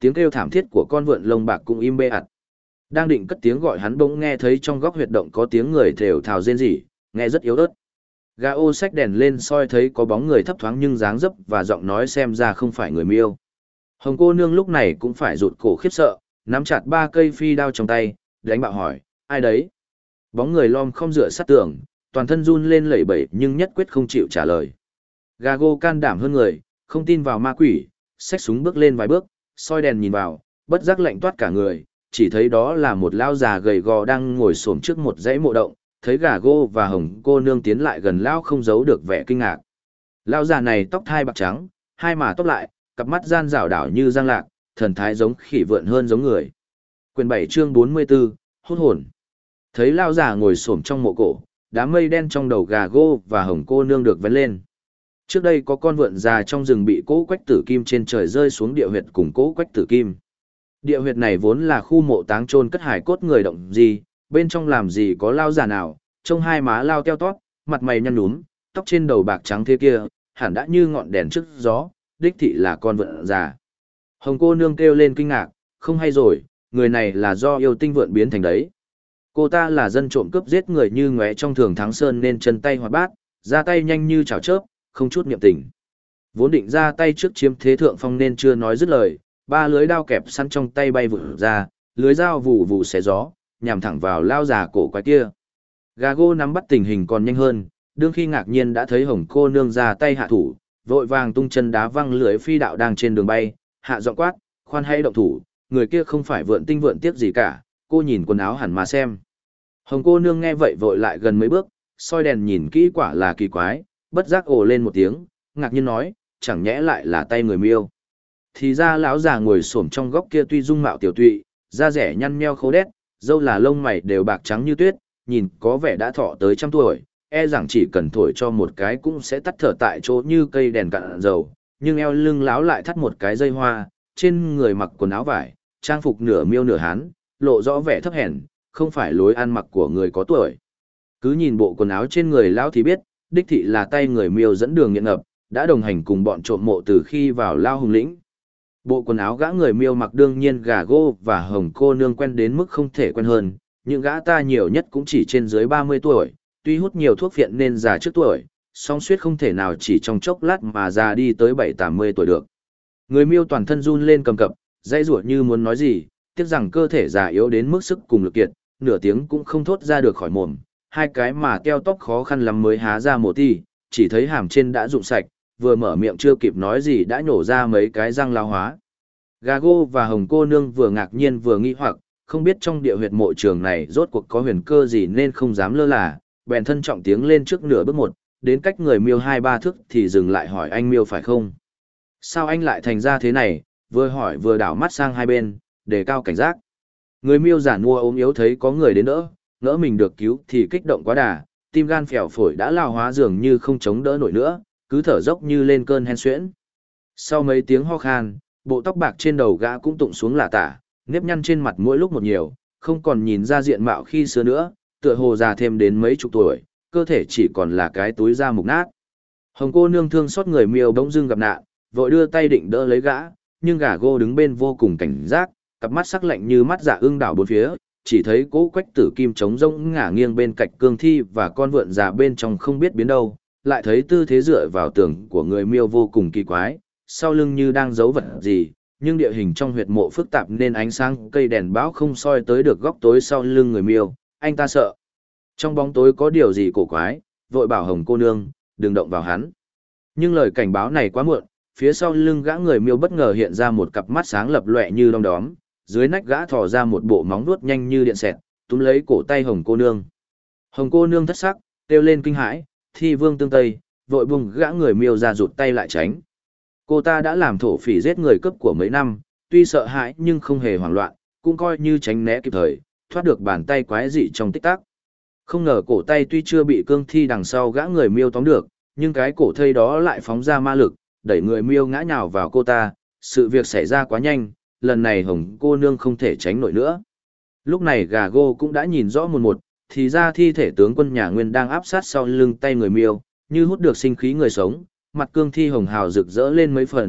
tiếng kêu thảm thiết của con vượn lông bạc cũng im bê ặt. Đang định cất tiếng gọi hắn bỗng nghe thấy trong góc huyệt động có tiếng người thều thào rên rỉ, nghe rất yếu ớt. Gà ô xách đèn lên soi thấy có bóng người thấp thoáng nhưng dáng dấp và giọng nói xem ra không phải người Miêu. Hồng cô nương lúc này cũng phải rụt cổ khiếp sợ, nắm chặt 3 cây phi đao trong tay, đánh bạo hỏi, ai đấy? Bóng người lom không dựa sát tường, toàn thân run lên lẩy bẩy nhưng nhất quyết không chịu trả lời. Gà gô can đảm hơn người, không tin vào ma quỷ, xách súng bước lên vài bước, soi đèn nhìn vào, bất giác lạnh toát cả người, chỉ thấy đó là một lão già gầy gò đang ngồi xổm trước một dãy mộ động, thấy gà gô và hồng cô nương tiến lại gần lão không giấu được vẻ kinh ngạc. Lão già này tóc thai bạc trắng, hai má tóc lại, cặp mắt gian rảo đảo như giang lạc, thần thái giống khỉ vượn hơn giống người. Quyền 7 chương 44, hút hồn. Thấy lão già ngồi xổm trong mộ cổ, đám mây đen trong đầu gà gô và hồng cô nương được vén lên. Trước đây có con vượn già trong rừng bị cỗ quách tử kim trên trời rơi xuống địa huyệt cùng cỗ quách tử kim. Địa huyệt này vốn là khu mộ táng chôn cất hải cốt người động gì, bên trong làm gì có lao già nào, trông hai má lao teo tót, mặt mày nhăn nhúm, tóc trên đầu bạc trắng thế kia, hẳn đã như ngọn đèn trước gió, đích thị là con vượn già. Hồng cô nương kêu lên kinh ngạc, không hay rồi, người này là do yêu tinh vượn biến thành đấy. Cô ta là dân trộm cướp giết người như ngóe trong Thường Thắng Sơn nên chân tay hoạt bát, ra tay nhanh như chảo chớp, không chút niệm tình. Vốn định ra tay trước chiếm thế thượng phong nên chưa nói dứt lời, 3 lưới đao kẹp sẵn trong tay bay vụt ra, lưới dao vù vù xé gió, nhằm thẳng vào lao già cổ quái kia. Gà gô nắm bắt tình hình còn nhanh hơn, đương khi ngạc nhiên đã thấy hồng cô nương ra tay hạ thủ, vội vàng tung chân đá văng lưới phi đạo đang trên đường bay, hạ giọng quát, khoan hay động thủ, người kia không phải vượn tinh vượn tiếc gì cả, cô nhìn quần áo hẳn mà xem. Hồng cô nương nghe vậy vội lại gần mấy bước, soi đèn nhìn kỹ quả là kỳ quái, bất giác ồ lên một tiếng, ngạc nhiên nói, chẳng nhẽ lại là tay người Miêu. Thì ra lão già ngồi xổm trong góc kia tuy dung mạo tiểu tụy, da rẻ nhăn nheo khô đét, râu là lông mày đều bạc trắng như tuyết, nhìn có vẻ đã thọ tới 100 tuổi, e rằng chỉ cần thổi cho một cái cũng sẽ tắt thở tại chỗ như cây đèn cạn dầu, nhưng eo lưng lão lại thắt một cái dây hoa, trên người mặc quần áo vải, trang phục nửa Miêu nửa Hán, lộ rõ vẻ thấp hèn, không phải lối ăn mặc của người có tuổi. Cứ nhìn bộ quần áo trên người lão thì biết, đích thị là tay người Miêu dẫn đường nghiện ngập, đã đồng hành cùng bọn trộm mộ từ khi vào Lao Hùng Lĩnh. Bộ quần áo gã người Miêu mặc đương nhiên gà gô và hồng cô nương quen đến mức không thể quen hơn, nhưng gã ta nhiều nhất cũng chỉ trên dưới 30 tuổi, tuy hút nhiều thuốc viện nên già trước tuổi, song suýt không thể nào chỉ trong chốc lát mà già đi tới 7-80 tuổi được. Người Miêu toàn thân run lên cầm cập, dãy rủa như muốn nói gì, tiếc rằng cơ thể già yếu đến mức sức cùng lực kiệt, nửa tiếng cũng không thốt ra được khỏi mồm, hai cái mà keo tóc khó khăn lắm mới há ra một tí, chỉ thấy hàm trên đã rụng sạch, vừa mở miệng chưa kịp nói gì đã nhổ ra mấy cái răng lao hóa. Gà gô và hồng cô nương vừa ngạc nhiên vừa nghi hoặc, không biết trong địa huyệt mộ trường này rốt cuộc có huyền cơ gì nên không dám lơ là, bèn thân trọng tiếng lên trước nửa bước một, đến cách người Miêu 2-3 thước thì dừng lại hỏi anh Miêu phải không? Sao anh lại thành ra thế này? Vừa hỏi vừa đảo mắt sang hai bên, đề cao cảnh giác. Người Miêu giản mua ốm yếu thấy có người đến đỡ, ngỡ mình được cứu thì kích động quá đà, tim gan phèo phổi đã lao hóa dường như không chống đỡ nổi nữa, cứ thở dốc như lên cơn hen suyễn. Sau mấy tiếng ho khan, bộ tóc bạc trên đầu gã cũng tụng xuống lả tả, nếp nhăn trên mặt mỗi lúc một nhiều, không còn nhìn ra diện mạo khi xưa nữa, tựa hồ già thêm đến mấy chục tuổi, cơ thể chỉ còn là cái túi da mục nát. Hồng cô nương thương xót người Miêu bỗng dưng gặp nạn, vội đưa tay định đỡ lấy gã, nhưng gà gô đứng bên vô cùng cảnh giác, cặp mắt sắc lạnh như mắt dạ ương đảo bốn phía, chỉ thấy cỗ quách tử kim trống rỗng ngả nghiêng bên cạnh cương thi và con vượn già bên trong không biết biến đâu, lại thấy tư thế dựa vào tường của người Miêu vô cùng kỳ quái, sau lưng như đang giấu vật gì, nhưng địa hình trong huyệt mộ phức tạp nên ánh sáng cây đèn bão không soi tới được góc tối sau lưng người Miêu, anh ta sợ. Trong bóng tối có điều gì cổ quái, vội bảo hồng cô nương, đừng động vào hắn. Nhưng lời cảnh báo này quá muộn, phía sau lưng gã người Miêu bất ngờ hiện ra một cặp mắt sáng lập lòe như đom đóm, dưới nách gã thò ra một bộ móng vuốt nhanh như điện xẹt, túm lấy cổ tay hồng cô nương. Hồng cô nương thất sắc, kêu lên kinh hãi, Thi Vương tương tây, vội buông gã người Miêu ra rụt tay lại tránh. Cô ta đã làm thổ phỉ giết người cướp của mấy năm, tuy sợ hãi nhưng không hề hoảng loạn, cũng coi như tránh né kịp thời, thoát được bàn tay quái dị trong tích tắc. Không ngờ cổ tay tuy chưa bị cương thi đằng sau gã người Miêu tóm được, nhưng cái cổ thây đó lại phóng ra ma lực, đẩy người Miêu ngã nhào vào cô ta, sự việc xảy ra quá nhanh, lần này hồng cô nương không thể tránh nổi nữa. Lúc này gà gô cũng đã nhìn rõ một thì ra thi thể tướng quân nhà Nguyên đang áp sát sau lưng tay người Miêu, như hút được sinh khí người sống, mặt cương thi hồng hào rực rỡ lên mấy phần,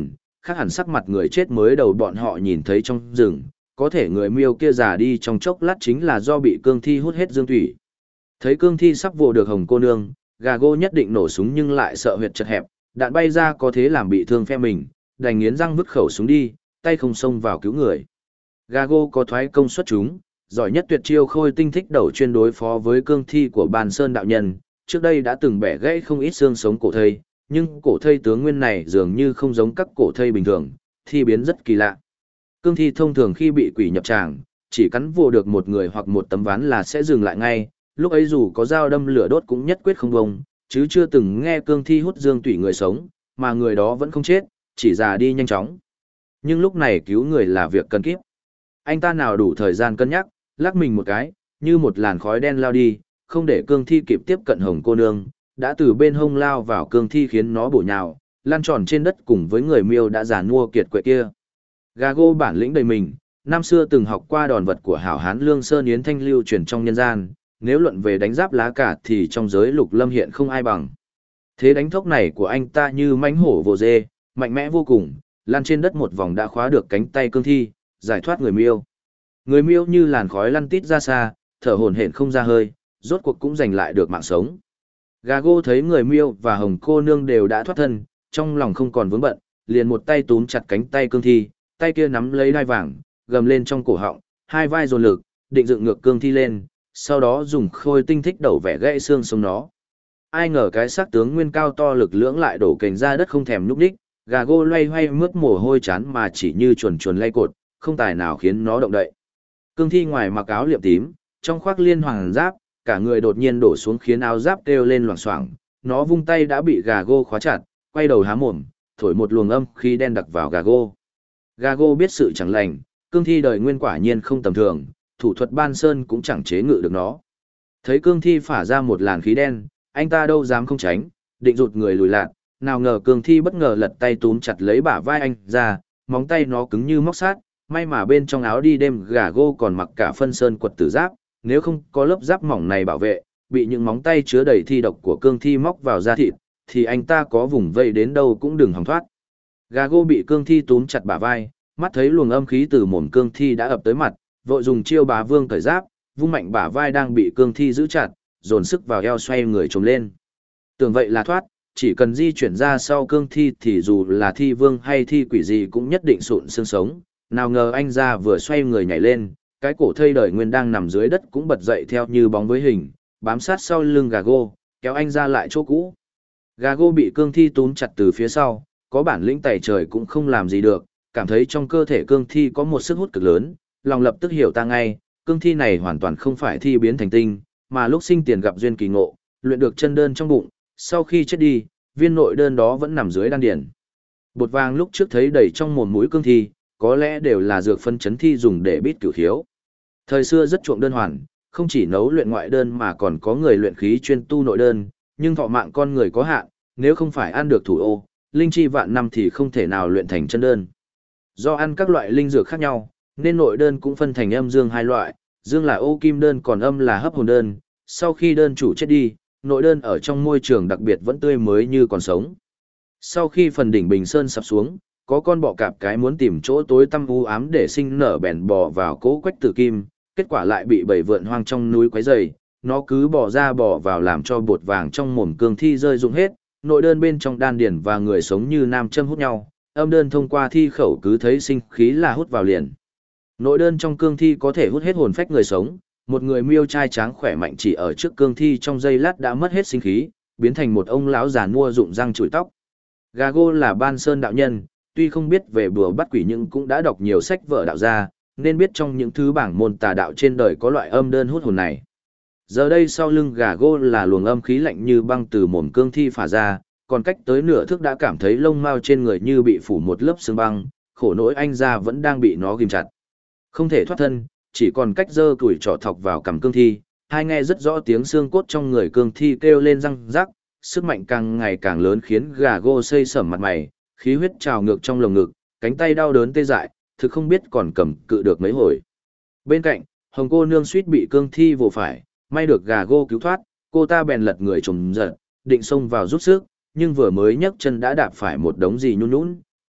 khác hẳn sắc mặt người chết mới đầu bọn họ nhìn thấy trong rừng, có thể người miêu kia già đi trong chốc lát chính là do bị cương thi hút hết dương thủy. Thấy cương thi sắp vồ được hồng cô nương, Gago nhất định nổ súng nhưng lại sợ huyệt chật hẹp, đạn bay ra có thế làm bị thương phe mình, đành nghiến răng vứt khẩu súng đi, tay không xông vào cứu người. Gago có thoái công xuất chúng, giỏi nhất tuyệt chiêu khôi tinh thích đầu chuyên đối phó với cương thi của Bàn Sơn đạo nhân, trước đây đã từng bẻ gãy không ít xương sống cổ thây, nhưng cổ thây tướng nguyên này dường như không giống các cổ thây bình thường, thi biến rất kỳ lạ. Cương thi thông thường khi bị quỷ nhập tràng, chỉ cắn vồ được một người hoặc một tấm ván là sẽ dừng lại ngay, lúc ấy dù có dao đâm lửa đốt cũng nhất quyết không bông, chứ chưa từng nghe cương thi hút dương tủy người sống, mà người đó vẫn không chết, chỉ già đi nhanh chóng. Nhưng lúc này cứu người là việc cần kíp. Anh ta nào đủ thời gian cân nhắc, lắc mình một cái, như một làn khói đen lao đi, không để cương thi kịp tiếp cận hồng cô nương, đã từ bên hông lao vào cương thi khiến nó bổ nhào, lăn tròn trên đất cùng với người miêu đã già nua kiệt quệ kia. Gago bản lĩnh đầy mình, năm xưa từng học qua đòn vật của hảo hán Lương Sơn Yến Thanh lưu truyền trong nhân gian, nếu luận về đánh giáp lá cả thì trong giới lục lâm hiện không ai bằng. Thế đánh thốc này của anh ta như mãnh hổ vồ dê, mạnh mẽ vô cùng, lăn trên đất một vòng đã khóa được cánh tay cương thi, giải thoát người miêu. Người miêu như làn khói lăn tít ra xa, thở hổn hển không ra hơi, rốt cuộc cũng giành lại được mạng sống. Gago thấy người miêu và hồng cô nương đều đã thoát thân, trong lòng không còn vướng bận, liền một tay túm chặt cánh tay cương thi, tay kia nắm lấy đai vàng, gầm lên trong cổ họng, hai vai dồn lực, định dựng ngược cương thi lên, sau đó dùng khôi tinh thích đầu vẽ gãy xương sống nó. Ai ngờ cái xác tướng nguyên cao to lực lưỡng lại đổ cành ra đất không thèm nhúc nhích, Gago loay hoay mướt mồ hôi chán mà chỉ như chuồn chuồn lay cột, không tài nào khiến nó động đậy. Cương thi ngoài mặc áo liệm tím, trong khoác liên hoàng giáp, cả người đột nhiên đổ xuống khiến áo giáp kêu lên loảng xoảng, nó vung tay đã bị Gago khóa chặt, quay đầu há mồm, thổi một luồng âm khí đen đặc vào Gago. Gago biết sự chẳng lành, cương thi đời nguyên quả nhiên không tầm thường, thủ thuật Ban Sơn cũng chẳng chế ngự được nó. Thấy cương thi phả ra một làn khí đen, anh ta đâu dám không tránh, định rụt người lùi lại, nào ngờ cương thi bất ngờ lật tay túm chặt lấy bả vai anh ra, móng tay nó cứng như móc sát, may mà bên trong áo đi đêm Gago còn mặc cả phân sơn quật tử giáp, nếu không có lớp giáp mỏng này bảo vệ, bị những móng tay chứa đầy thi độc của cương thi móc vào da thịt, thì anh ta có vùng vây đến đâu cũng đừng hòng thoát. Gago bị cương thi túm chặt bả vai, mắt thấy luồng âm khí từ mồm cương thi đã ập tới mặt, vội dùng chiêu bá vương cởi giáp, vung mạnh bả vai đang bị cương thi giữ chặt, dồn sức vào eo xoay người trồm lên. Tưởng vậy là thoát, chỉ cần di chuyển ra sau cương thi thì dù là thi vương hay thi quỷ gì cũng nhất định sụn xương sống. Nào ngờ anh ra vừa xoay người nhảy lên, cái cổ thây đời nguyên đang nằm dưới đất cũng bật dậy theo như bóng với hình, bám sát sau lưng Gago, kéo anh ra lại chỗ cũ. Gago bị cương thi túm chặt từ phía sau, có bản lĩnh tày trời cũng không làm gì được, cảm thấy trong cơ thể cương thi có một sức hút cực lớn, lòng lập tức hiểu ta ngay, cương thi này hoàn toàn không phải thi biến thành tinh, mà lúc sinh tiền gặp duyên kỳ ngộ, luyện được chân đơn trong bụng, sau khi chết đi, viên nội đơn đó vẫn nằm dưới đan điển. Bột vàng lúc trước thấy đầy trong mồm mũi cương thi, có lẽ đều là dược phân chấn thi dùng để bít cửu khiếu. Thời xưa rất chuộng đơn hoàn, không chỉ nấu luyện ngoại đơn mà còn có người luyện khí chuyên tu nội đơn, nhưng thọ mạng con người có hạn, nếu không phải ăn được thủ ô, linh chi vạn năm thì không thể nào luyện thành chân đơn. Do ăn các loại linh dược khác nhau, nên nội đơn cũng phân thành âm dương hai loại, dương là ô kim đơn còn âm là hấp hồn đơn, sau khi đơn chủ chết đi, nội đơn ở trong môi trường đặc biệt vẫn tươi mới như còn sống. Sau khi phần đỉnh Bình Sơn sập xuống, có con bọ cạp cái muốn tìm chỗ tối tăm u ám để sinh nở bèn bò vào cỗ quách tử kim, kết quả lại bị bầy vượn hoang trong núi quấy rầy, nó cứ bò ra bò vào làm cho bột vàng trong mồm cương thi rơi rụng hết, nội đơn bên trong đan điển và người sống như nam châm hút nhau, âm đơn thông qua thi khẩu cứ thấy sinh khí là hút vào liền. Nội đơn trong cương thi có thể hút hết hồn phách người sống, một người miêu trai tráng khỏe mạnh chỉ ở trước cương thi trong giây lát đã mất hết sinh khí, biến thành một ông lão già nua rụng răng chùi tóc. Gago là Ban Sơn đạo nhân, tuy không biết về bùa bắt quỷ nhưng cũng đã đọc nhiều sách vở đạo gia, nên biết trong những thứ bảng môn tà đạo trên đời có loại âm đơn hút hồn này. Giờ đây sau lưng Gago là luồng âm khí lạnh như băng từ mồm cương thi phả ra, còn cách tới nửa thước đã cảm thấy lông mao trên người như bị phủ một lớp sương băng, khổ nỗi anh ra vẫn đang bị nó ghim chặt. Không thể thoát thân, chỉ còn cách giơ củi trỏ thọc vào cằm cương thi, hai nghe rất rõ tiếng xương cốt trong người cương thi kêu lên răng rắc, sức mạnh càng ngày càng lớn khiến Gago xây sẩm mặt mày, khí huyết trào ngược trong lồng ngực, cánh tay đau đớn tê dại, thực không biết còn cầm cự được mấy hồi. Bên cạnh, hồng cô nương suýt bị cương thi vồ phải, may được Gago cứu thoát, cô ta bèn lật người trồm giật, định xông vào giúp sức, nhưng vừa mới nhấc chân đã đạp phải một đống gì nhún nhũn,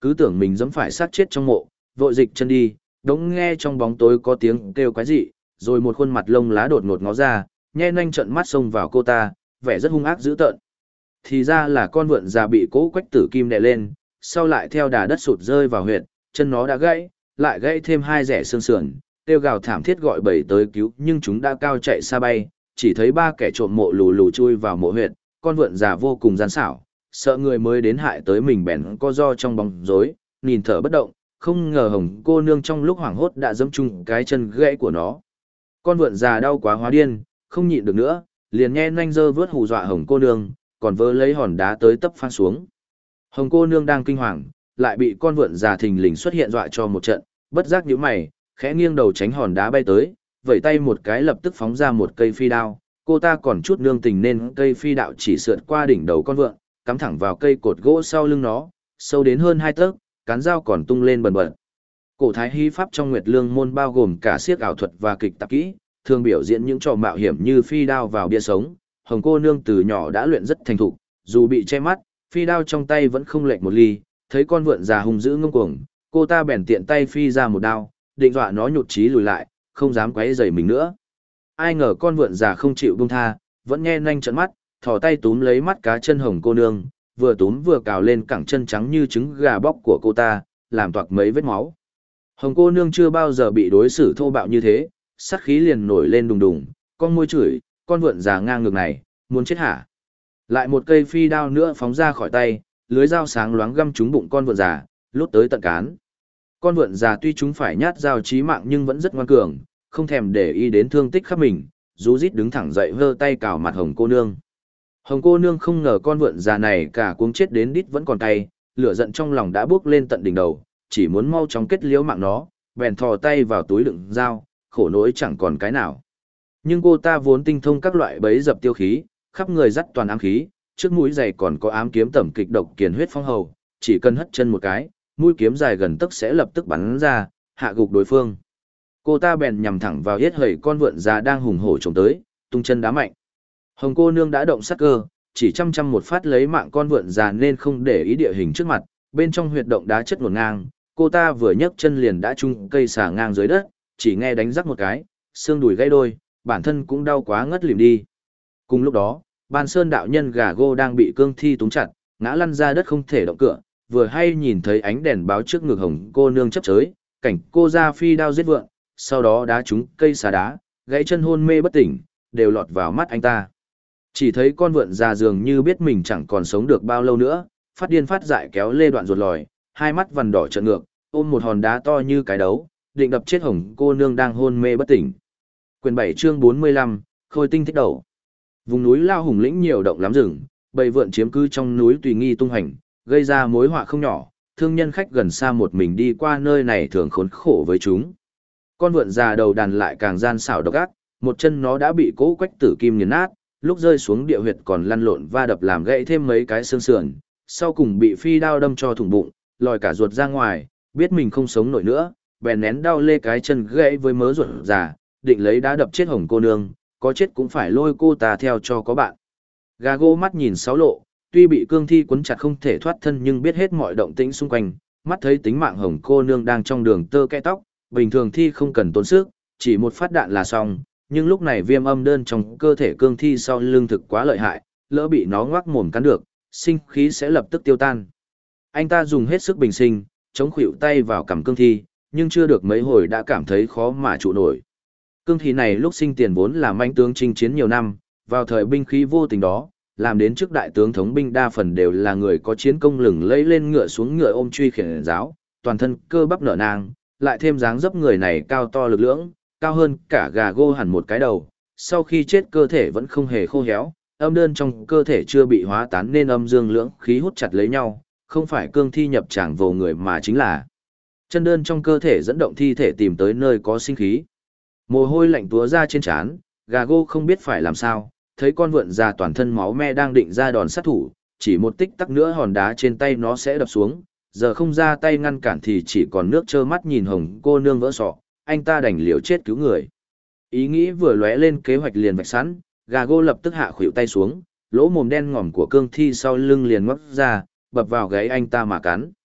cứ tưởng mình dẫm phải sát chết trong mộ, vội dịch chân đi, đống nghe trong bóng tối có tiếng kêu quái dị, rồi một khuôn mặt lông lá đột ngột ngó ra, nhe nanh trợn mắt xông vào cô ta, vẻ rất hung ác dữ tợn. Thì ra là con vượn già bị cỗ Quách Tử Kim đè lên, sau lại theo đà đất sụt rơi vào huyệt, chân nó đã gãy, lại gãy thêm hai rẻ xương sườn, kêu gào thảm thiết gọi bầy tới cứu, nhưng chúng đã cao chạy xa bay, chỉ thấy ba kẻ trộm mộ lù lù chui vào mộ huyệt, con vượn già vô cùng gian xảo, sợ người mới đến hại tới mình bèn co ro trong bóng rối, nhìn thở bất động, không ngờ Hồng cô nương trong lúc hoảng hốt đã giẫm chung cái chân gãy của nó. Con vượn già đau quá hóa điên, không nhịn được nữa, liền nhe nanh dơ vớt hù dọa Hồng cô nương, còn vớ lấy hòn đá tới tấp phang xuống. Hồng cô nương đang kinh hoàng, lại bị con vượn già thình lình xuất hiện dọa cho một trận, bất giác nhíu mày, khẽ nghiêng đầu tránh hòn đá bay tới, vẩy tay một cái lập tức phóng ra một cây phi đao. Cô ta còn chút nương tình nên cây phi đạo chỉ sượt qua đỉnh đầu con vượn, cắm thẳng vào cây cột gỗ sau lưng nó, sâu đến hơn 2 tấc, cán dao còn tung lên bần bật. Cổ thái hy pháp trong Nguyệt Lương môn bao gồm cả siếc ảo thuật và kịch tạp kỹ, thường biểu diễn những trò mạo hiểm như phi đao vào bia sống. Hồng cô nương từ nhỏ đã luyện rất thành thục, dù bị che mắt, phi đao trong tay vẫn không lệch một ly, thấy con vượn già hung dữ ngông cuồng, cô ta bèn tiện tay phi ra một đao, định dọa nó nhụt chí lùi lại, không dám quấy rầy mình nữa. Ai ngờ con vượn già không chịu buông tha, vẫn nhe nanh trợn mắt, thò tay túm lấy mắt cá chân Hồng cô nương, vừa túm vừa cào lên cẳng chân trắng như trứng gà bóc của cô ta, làm toạc mấy vết máu. Hồng cô nương chưa bao giờ bị đối xử thô bạo như thế, sát khí liền nổi lên đùng đùng, con môi chửi, con vượn già ngang ngược này, muốn chết hả? Lại một cây phi đao nữa phóng ra khỏi tay, lưới dao sáng loáng găm trúng bụng con vượn già, lút tới tận cán. Con vượn già tuy chúng phải nhát dao chí mạng nhưng vẫn rất ngoan cường, không thèm để ý đến thương tích khắp mình, rú rít đứng thẳng dậy vơ tay cào mặt Hồng cô nương. Hồng cô nương không ngờ con vượn già này cả cuống chết đến đít vẫn còn tay, lửa giận trong lòng đã bước lên tận đỉnh đầu, chỉ muốn mau chóng kết liễu mạng nó, bèn thò tay vào túi đựng dao, khổ nỗi chẳng còn cái nào. Nhưng cô ta vốn tinh thông các loại bẫy dập tiêu khí, khắp người dắt toàn ám khí, trước mũi giày còn có ám kiếm tẩm kịch độc kiền huyết phong hầu, chỉ cần hất chân một cái, mũi kiếm dài gần tấc sẽ lập tức bắn ra, hạ gục đối phương. Cô ta bèn nhằm thẳng vào yết hầy con vượn già đang hùng hổ trông tới, tung chân đá mạnh. Hồng cô nương đã động sát cơ, chỉ chăm một phát lấy mạng con vượn già nên không để ý địa hình trước mặt, bên trong huyệt động đá chất ngổn ngang, cô ta vừa nhấc chân liền đã trúng cây xà ngang dưới đất, chỉ nghe đánh rắc một cái, xương đùi gãy đôi, bản thân cũng đau quá ngất lịm đi. Cùng lúc đó, Ban Sơn đạo nhân gà gô đang bị cương thi túng chặt, ngã lăn ra đất không thể động cựa, vừa hay nhìn thấy ánh đèn báo trước ngực Hồng cô nương chấp chới, cảnh cô ra phi đao giết vượn, sau đó đá trúng cây xà đá, gãy chân hôn mê bất tỉnh, đều lọt vào mắt anh ta. Chỉ thấy con vượn già dường như biết mình chẳng còn sống được bao lâu nữa, phát điên phát dại kéo lê đoạn ruột lòi, hai mắt vằn đỏ trợn ngược, ôm một hòn đá to như cái đấu, định đập chết Hồng cô nương đang hôn mê bất tỉnh. Quyền 7 chương 45, Khôi tinh thích đầu. Vùng núi Lao Hùng lĩnh nhiều động lắm rừng, bầy vượn chiếm cư trong núi tùy nghi tung hành, gây ra mối họa không nhỏ, thương nhân khách gần xa một mình đi qua nơi này thường khốn khổ với chúng. Con vượn già đầu đàn lại càng gian xảo độc ác, một chân nó đã bị cỗ Quách Tử Kim nghiền nát, lúc rơi xuống địa huyệt còn lăn lộn va đập làm gãy thêm mấy cái xương sườn, sau cùng bị phi đao đâm cho thủng bụng, lòi cả ruột ra ngoài, biết mình không sống nổi nữa, bèn nén đau lê cái chân gãy với mớ ruột già, định lấy đá đập chết Hồng cô nương, có chết cũng phải lôi cô ta theo cho có bạn. Gà gô mắt nhìn sáu lộ, tuy bị cương thi quấn chặt không thể thoát thân nhưng biết hết mọi động tĩnh xung quanh, mắt thấy tính mạng Hồng cô nương đang trong đường tơ kẽ tóc, bình thường thi không cần tốn sức, chỉ một phát đạn là xong, nhưng lúc này viêm âm đơn trong cơ thể cương thi sau lưng thực quá lợi hại, lỡ bị nó ngoác mồm cắn được, sinh khí sẽ lập tức tiêu tan. Anh ta dùng hết sức bình sinh, chống khuỷu tay vào cằm cương thi, nhưng chưa được mấy hồi đã cảm thấy khó mà trụ nổi. Cương thi này lúc sinh tiền vốn là mãnh tướng chinh chiến nhiều năm, vào thời binh khí vô tình đó, làm đến trước đại tướng thống binh đa phần đều là người có chiến công lừng lẫy lên ngựa xuống ngựa ôm truy khiển giáo, toàn thân cơ bắp nở nang, lại thêm dáng dấp người này cao to lực lưỡng, cao hơn cả gà gô hẳn một cái đầu, sau khi chết cơ thể vẫn không hề khô héo, âm đơn trong cơ thể chưa bị hóa tán nên âm dương lưỡng khí hút chặt lấy nhau, không phải cương thi nhập tràng vồ người mà chính là chân đơn trong cơ thể dẫn động thi thể tìm tới nơi có sinh khí. Mồ hôi lạnh túa ra trên trán, gà gô không biết phải làm sao, thấy con vượn già toàn thân máu me đang định ra đòn sát thủ, chỉ một tích tắc nữa hòn đá trên tay nó sẽ đập xuống, giờ không ra tay ngăn cản thì chỉ còn nước trơ mắt nhìn Hồng cô nương vỡ sọ, anh ta đành liều chết cứu người. Ý nghĩ vừa lóe lên kế hoạch liền vạch sẵn, gà gô lập tức hạ khuỷu tay xuống, lỗ mồm đen ngòm của cương thi sau lưng liền ngoắc ra, bập vào gáy anh ta mà cắn.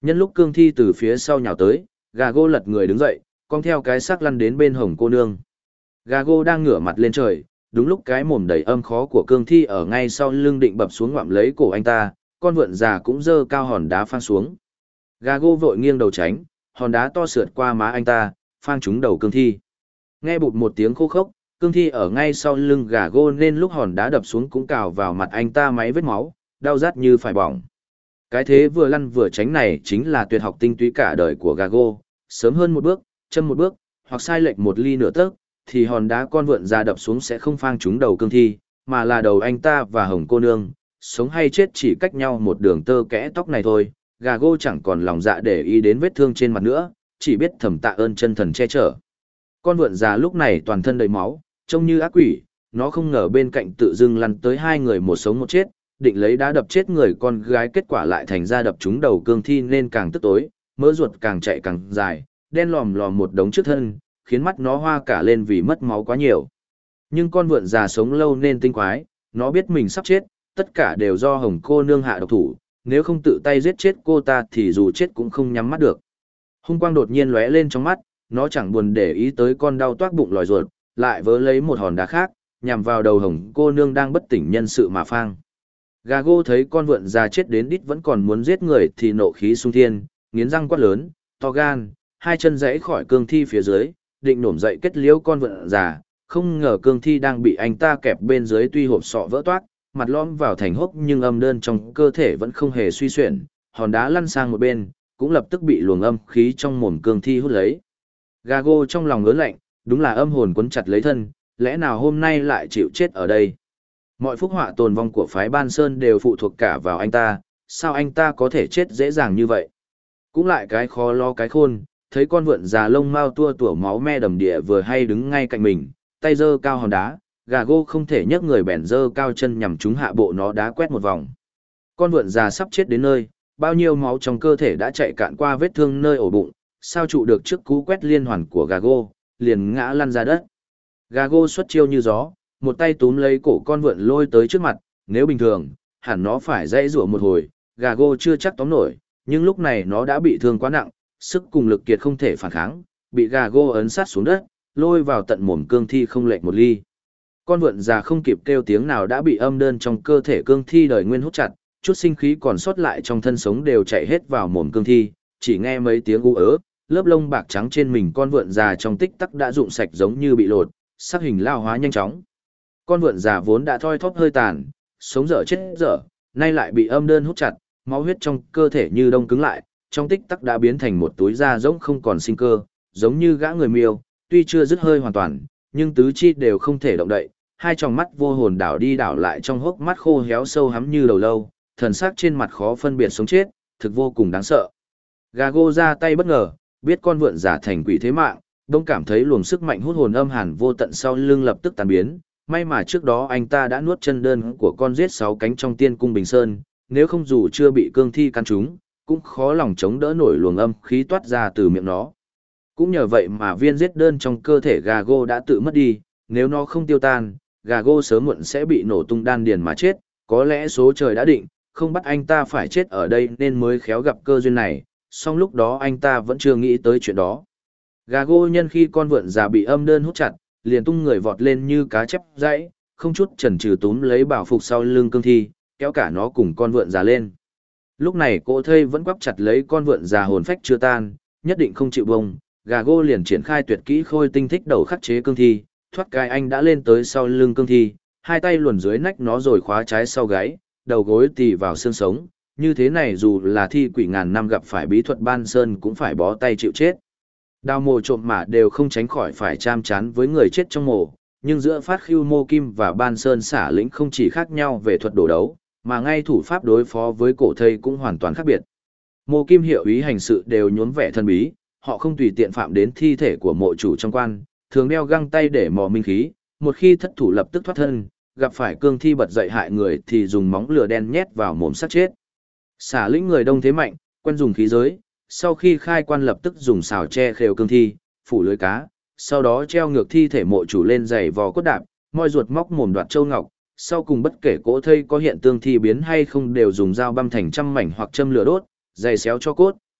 Nhân lúc cương thi từ phía sau nhào tới, Gago lật người đứng dậy, cong theo cái xác lăn đến bên hồng cô nương. Gago đang ngửa mặt lên trời, đúng lúc cái mồm đầy âm khó của cương thi ở ngay sau lưng định bập xuống ngoạm lấy cổ anh ta, con vượn già cũng giơ cao hòn đá phang xuống. Gago vội nghiêng đầu tránh, hòn đá to sượt qua má anh ta, phang trúng đầu cương thi. Nghe bụt một tiếng khô khốc, cương thi ở ngay sau lưng Gago nên lúc hòn đá đập xuống cũng cào vào mặt anh ta mấy vết máu, đau rát như phải bỏng. Cái thế vừa lăn vừa tránh này chính là tuyệt học tinh túy cả đời của Gago, sớm hơn một bước, châm một bước, hoặc sai lệch một ly nửa tấc, thì hòn đá con vượn ra đập xuống sẽ không phang trúng đầu cương thi, mà là đầu anh ta và hồng cô nương, sống hay chết chỉ cách nhau một đường tơ kẽ tóc này thôi. Gago chẳng còn lòng dạ để ý đến vết thương trên mặt nữa, chỉ biết thầm tạ ơn chân thần che chở. Con vượn già lúc này toàn thân đầy máu, trông như ác quỷ, nó không ngờ bên cạnh tự dưng lăn tới hai người một sống một chết, định lấy đá đập chết người con gái, kết quả lại thành ra đập trúng đầu cương thi nên càng tức tối, mỡ ruột càng chạy càng dài, đen lòm lòm một đống trước thân, khiến mắt nó hoa cả lên vì mất máu quá nhiều. Nhưng con vượn già sống lâu nên tinh quái, nó biết mình sắp chết, tất cả đều do hồng cô nương hạ độc thủ, nếu không tự tay giết chết cô ta thì dù chết cũng không nhắm mắt được. Hung quang đột nhiên lóe lên trong mắt, nó chẳng buồn để ý tới con đau toát bụng lòi ruột, lại vớ lấy một hòn đá khác, nhằm vào đầu hồng cô nương đang bất tỉnh nhân sự mà phang. Gago thấy con vượn già chết đến đít vẫn còn muốn giết người thì nộ khí sung thiên, nghiến răng quát lớn, to gan, hai chân giãy khỏi cương thi phía dưới, định nổm dậy kết liễu con vượn già, không ngờ cương thi đang bị anh ta kẹp bên dưới tuy hộp sọ vỡ toát, mặt lõm vào thành hốc nhưng âm đơn trong cơ thể vẫn không hề suy xuyển, hòn đá lăn sang một bên, cũng lập tức bị luồng âm khí trong mồm cương thi hút lấy. Gago trong lòng ớn lạnh, đúng là âm hồn quấn chặt lấy thân, lẽ nào hôm nay lại chịu chết ở đây. Mọi phúc họa tồn vong của phái Ban Sơn đều phụ thuộc cả vào anh ta, sao anh ta có thể chết dễ dàng như vậy. Cũng lại cái khó lo cái khôn, thấy con vượn già lông mao tua tủa máu me đầm địa vừa hay đứng ngay cạnh mình, tay giơ cao hòn đá, Gago không thể nhấc người bèn giơ cao chân nhằm trúng hạ bộ nó đá quét một vòng. Con vượn già sắp chết đến nơi, bao nhiêu máu trong cơ thể đã chạy cạn qua vết thương nơi ổ bụng, sao trụ được trước cú quét liên hoàn của Gago, liền ngã lăn ra đất. Gago xuất chiêu như gió, một tay túm lấy cổ con vượn lôi tới trước mặt, nếu bình thường, hẳn nó phải dãy rủa một hồi, Gago chưa chắc tóm nổi, nhưng lúc này nó đã bị thương quá nặng, sức cùng lực kiệt không thể phản kháng, bị Gago ấn sát xuống đất, lôi vào tận mồm cương thi không lệch một ly. Con vượn già không kịp kêu tiếng nào đã bị âm đơn trong cơ thể cương thi đời nguyên hút chặt, chút sinh khí còn sót lại trong thân sống đều chạy hết vào mồm cương thi, chỉ nghe mấy tiếng u ớ, lớp lông bạc trắng trên mình con vượn già trong tích tắc đã rụng sạch giống như bị lột, sắc hình lao hóa nhanh chóng. Con vượn già vốn đã thoi thóp hơi tàn, sống dở chết dở, nay lại bị âm đơn hút chặt, máu huyết trong cơ thể như đông cứng lại, trong tích tắc đã biến thành một túi da rỗng không còn sinh cơ, giống như gã người miêu, tuy chưa dứt hơi hoàn toàn, nhưng tứ chi đều không thể động đậy, hai tròng mắt vô hồn đảo đi đảo lại trong hốc mắt khô héo sâu hắm như đầu lâu, thần sắc trên mặt khó phân biệt sống chết, thực vô cùng đáng sợ. Gago ra tay bất ngờ, biết con vượn giả thành quỷ thế mạng, đông cảm thấy luồng sức mạnh hút hồn âm hàn vô tận sau lưng lập tức tan biến. May mà trước đó anh ta đã nuốt chân đơn của con giết 6 cánh trong Tiên Cung Bình Sơn, nếu không dù chưa bị cương thi căn trúng, cũng khó lòng chống đỡ nổi luồng âm khí toát ra từ miệng nó. Cũng nhờ vậy mà viên giết đơn trong cơ thể Gago đã tự mất đi, nếu nó không tiêu tan, Gago sớm muộn sẽ bị nổ tung đan điền mà chết, có lẽ số trời đã định, không bắt anh ta phải chết ở đây nên mới khéo gặp cơ duyên này, song lúc đó anh ta vẫn chưa nghĩ tới chuyện đó. Gago nhân khi con vượn già bị âm đơn hút chặt, liền tung người vọt lên như cá chép dãy, không chút chần chừ túm lấy bảo phục sau lưng cương thi, kéo cả nó cùng con vượn già lên. Lúc này cỗ thây vẫn quắp chặt lấy con vượn già hồn phách chưa tan, nhất định không chịu bông, Gago liền triển khai tuyệt kỹ khôi tinh thích đầu khắc chế cương thi, thoát cái anh đã lên tới sau lưng cương thi, hai tay luồn dưới nách nó rồi khóa trái sau gáy, đầu gối tì vào xương sống, như thế này dù là thi quỷ ngàn năm gặp phải bí thuật Ban Sơn cũng phải bó tay chịu chết. Đào mồ trộm mả đều không tránh khỏi phải cham chán với người chết trong mồ, nhưng giữa Phát Khưu Mô Kim và Ban Sơn Xả Lĩnh không chỉ khác nhau về thuật đổ đấu, mà ngay thủ pháp đối phó với cổ thây cũng hoàn toàn khác biệt. Mô Kim hiệu ý hành sự đều nhuốm vẻ thân bí, họ không tùy tiện phạm đến thi thể của mộ chủ trong quan, thường đeo găng tay để mò minh khí, một khi thất thủ lập tức thoát thân, gặp phải cương thi bật dậy hại người thì dùng móng lửa đen nhét vào mồm sát chết. Xả Lĩnh người đông thế mạnh, quen dùng khí giới, sau khi khai quan lập tức dùng xào tre khều cương thi, phủ lưới cá, sau đó treo ngược thi thể mộ chủ lên giày vò cốt đạp, moi ruột móc mồm đoạt châu ngọc, sau cùng bất kể cỗ thây có hiện tương thi biến hay không đều dùng dao băm thành trăm mảnh hoặc châm lửa đốt, giày xéo cho cốt,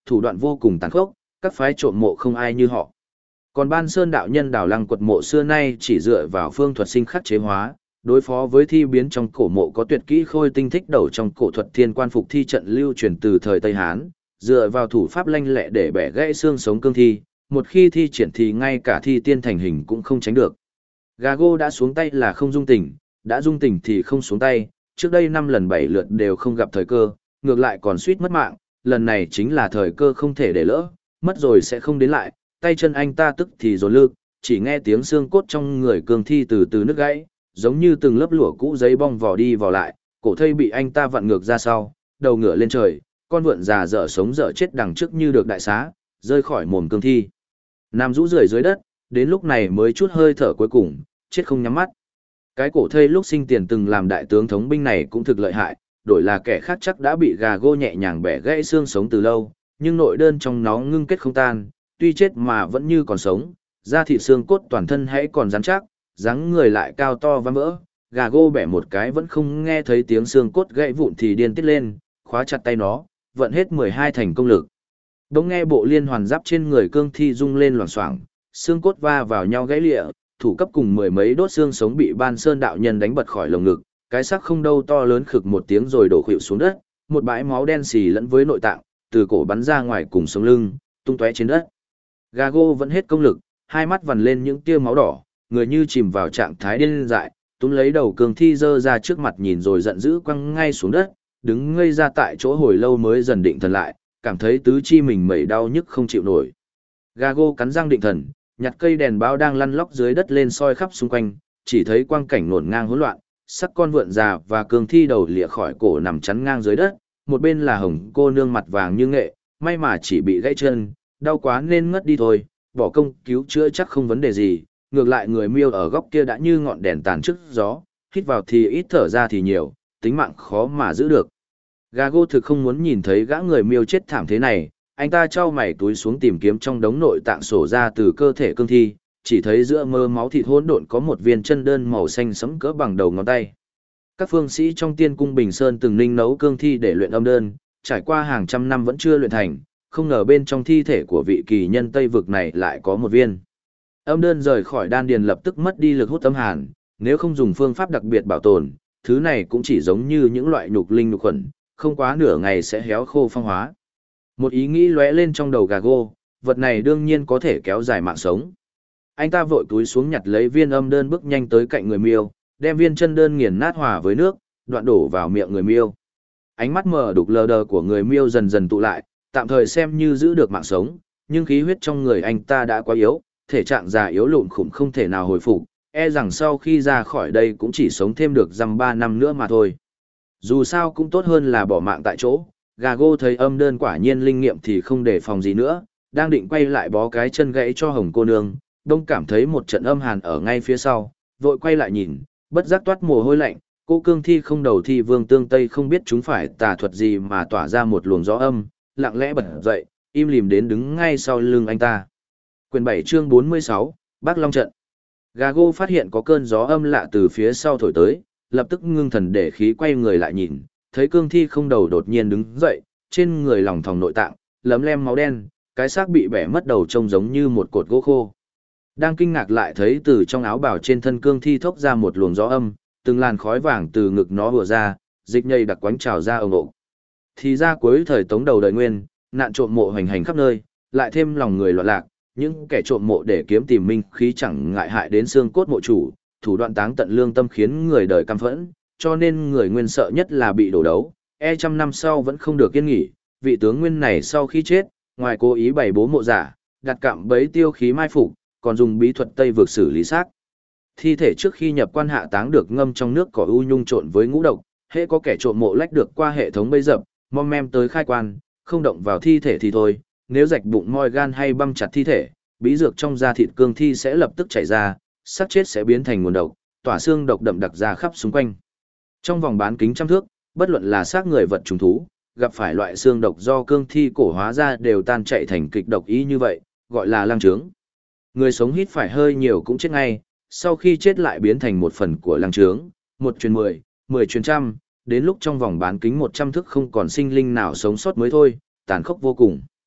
thủ đoạn vô cùng tàn khốc, các phái trộm mộ không ai như họ. Còn Ban Sơn đạo nhân Đào Lăng quật mộ xưa nay chỉ dựa vào phương thuật sinh khắc chế hóa, đối phó với thi biến trong cổ mộ có tuyệt kỹ khôi tinh thích đầu trong cổ thuật thiên quan phục thi trận lưu truyền từ thời Tây Hán, dựa vào thủ pháp lanh lẹ để bẻ gãy xương sống cương thi, một khi thi triển thì ngay cả thi tiên thành hình cũng không tránh được. Gago đã xuống tay là không dung tình, đã dung tình thì không xuống tay, trước đây 5 lần 7 lượt đều không gặp thời cơ, ngược lại còn suýt mất mạng, lần này chính là thời cơ không thể để lỡ, mất rồi sẽ không đến lại, tay chân anh ta tức thì dồn lực, chỉ nghe tiếng xương cốt trong người cương thi từ từ nứt gãy, giống như từng lớp lụa cũ giấy bong vò đi vò lại, cổ thây bị anh ta vặn ngược ra sau, đầu ngựa lên trời, con vượn già dở sống dở chết đằng trước như được đại xá, rơi khỏi mồm cương thi. Nam rũ rượi dưới đất, đến lúc này mới chút hơi thở cuối cùng, chết không nhắm mắt. Cái cổ thây lúc sinh tiền từng làm đại tướng thống binh này cũng thực lợi hại, đổi là kẻ khác chắc đã bị Gago nhẹ nhàng bẻ gãy xương sống từ lâu, nhưng nội đơn trong nó ngưng kết không tan, tuy chết mà vẫn như còn sống, da thịt xương cốt toàn thân hãy còn rắn chắc, dáng người lại cao to và vỡ. Gago bẻ một cái vẫn không nghe thấy tiếng xương cốt gãy vụn thì điên tiết lên, khóa chặt tay nó, vận hết 12 thành công lực. Bỗng nghe bộ liên hoàn giáp trên người cương thi rung lên loảng xoảng, xương cốt va vào nhau gãy lịa, thủ cấp cùng 10 mấy đốt xương sống bị Ban Sơn đạo nhân đánh bật khỏi lồng ngực, cái xác không đâu to lớn khực một tiếng rồi đổ khuỵu xuống đất, một bãi máu đen xì lẫn với nội tạng, từ cổ bắn ra ngoài cùng sống lưng, tung tóe trên đất. Gago vẫn hết công lực, hai mắt vằn lên những tia máu đỏ, người như chìm vào trạng thái điên dại, túm lấy đầu cương thi giơ ra trước mặt nhìn rồi giận dữ quăng ngay xuống đất, đứng ngây ra tại chỗ hồi lâu mới dần định thần lại, cảm thấy tứ chi mình mẩy đau nhức không chịu nổi. Gago cắn răng định thần, nhặt cây đèn báo đang lăn lóc dưới đất lên soi khắp xung quanh, chỉ thấy quang cảnh nổn ngang hỗn loạn, sắc con vượn già và cương thi đầu lìa khỏi cổ nằm chắn ngang dưới đất, một bên là hồng cô nương mặt vàng như nghệ, may mà chỉ bị gãy chân, đau quá nên ngất đi thôi, bỏ công cứu chữa chắc không vấn đề gì, ngược lại người miêu ở góc kia đã như ngọn đèn tàn trước gió, hít vào thì ít thở ra thì nhiều, tính mạng khó mà giữ được. Gago thực không muốn nhìn thấy gã người miêu chết thảm thế này, anh ta chau mày túi xuống tìm kiếm trong đống nội tạng sổ ra từ cơ thể cương thi, chỉ thấy giữa mơ máu thịt hỗn độn có một viên chân đơn màu xanh sẫm cỡ bằng đầu ngón tay. Các phương sĩ trong Tiên cung Bình Sơn từng ninh nấu cương thi để luyện âm đơn, trải qua hàng trăm năm vẫn chưa luyện thành, không ngờ bên trong thi thể của vị kỳ nhân Tây vực này lại có một viên. Âm đơn rời khỏi đan điền lập tức mất đi lực hút âm hàn, nếu không dùng phương pháp đặc biệt bảo tồn, thứ này cũng chỉ giống như những loại nhục linh nhục khuẩn, không quá nửa ngày sẽ héo khô phong hóa. Một ý nghĩ lóe lên trong đầu Gago, vật này đương nhiên có thể kéo dài mạng sống. Anh ta vội túi xuống nhặt lấy viên âm đơn bước nhanh tới cạnh người miêu, đem viên chân đơn nghiền nát hòa với nước, đoạn đổ vào miệng người miêu. Ánh mắt mờ đục lờ đờ của người miêu dần dần tụ lại, tạm thời xem như giữ được mạng sống, nhưng khí huyết trong người anh ta đã quá yếu, thể trạng già yếu lụn khủng không thể nào hồi phục, e rằng sau khi ra khỏi đây cũng chỉ sống thêm được dăm 3 năm nữa mà thôi. Dù sao cũng tốt hơn là bỏ mạng tại chỗ, Gago thấy âm đơn quả nhiên linh nghiệm thì không đề phòng gì nữa, đang định quay lại bó cái chân gãy cho hồng cô nương, đông cảm thấy một trận âm hàn ở ngay phía sau, vội quay lại nhìn, bất giác toát mồ hôi lạnh, cô cương thi không đầu thi vương tương tây không biết chúng phải tà thuật gì mà tỏa ra một luồng gió âm, lặng lẽ bật dậy, im lìm đến đứng ngay sau lưng anh ta. Quyền 7 chương 46, Bác Long Trận. Gago phát hiện có cơn gió âm lạ từ phía sau thổi tới, lập tức ngưng thần để khí quay người lại nhìn, thấy cương thi không đầu đột nhiên đứng dậy, trên người lòng thòng nội tạng, lấm lem máu đen, cái xác bị bẻ mất đầu trông giống như một cột gỗ khô. Đang kinh ngạc lại thấy từ trong áo bào trên thân cương thi thốc ra một luồng gió âm, từng làn khói vàng từ ngực nó vừa ra, dịch nhây đặc quánh trào ra ồng ộ. Thì ra cuối thời Tống đầu đời Nguyên, nạn trộm mộ hoành hành khắp nơi, lại thêm lòng người loạn lạc, những kẻ trộm mộ để kiếm tìm minh khí chẳng ngại hại đến xương cốt mộ chủ, thủ đoạn táng tận lương tâm khiến người đời căm phẫn, cho nên người Nguyên sợ nhất là bị đổ đấu, trăm năm sau vẫn không được yên nghỉ. Vị tướng Nguyên này sau khi chết, ngoài cố ý bày bố mộ giả, đặt cạm bẫy tiêu khí mai phục, còn dùng bí thuật Tây vực xử lý xác. Thi thể trước khi nhập quan hạ táng được ngâm trong nước cỏ u nhung trộn với ngũ độc, hễ có kẻ trộm mộ lách được qua hệ thống bẫy dập, mom mem tới khai quan, không động vào thi thể thì thôi, nếu rạch bụng moi gan hay băm chặt thi thể, bí dược trong da thịt cương thi sẽ lập tức chảy ra, xác chết sẽ biến thành nguồn độc, tỏa xương độc đậm đặc ra khắp xung quanh. Trong vòng bán kính trăm thước, bất luận là xác người vật trùng thú, gặp phải loại xương độc do cương thi cổ hóa ra đều tan chạy thành kịch độc ý như vậy, gọi là lăng trướng. Người sống hít phải hơi nhiều cũng chết ngay, sau khi chết lại biến thành một phần của lăng trướng, 1 truyền 10, 10 truyền trăm, đến lúc trong vòng bán kính 100 thước không còn sinh linh nào sống sót mới thôi, tàn khốc vô cùng.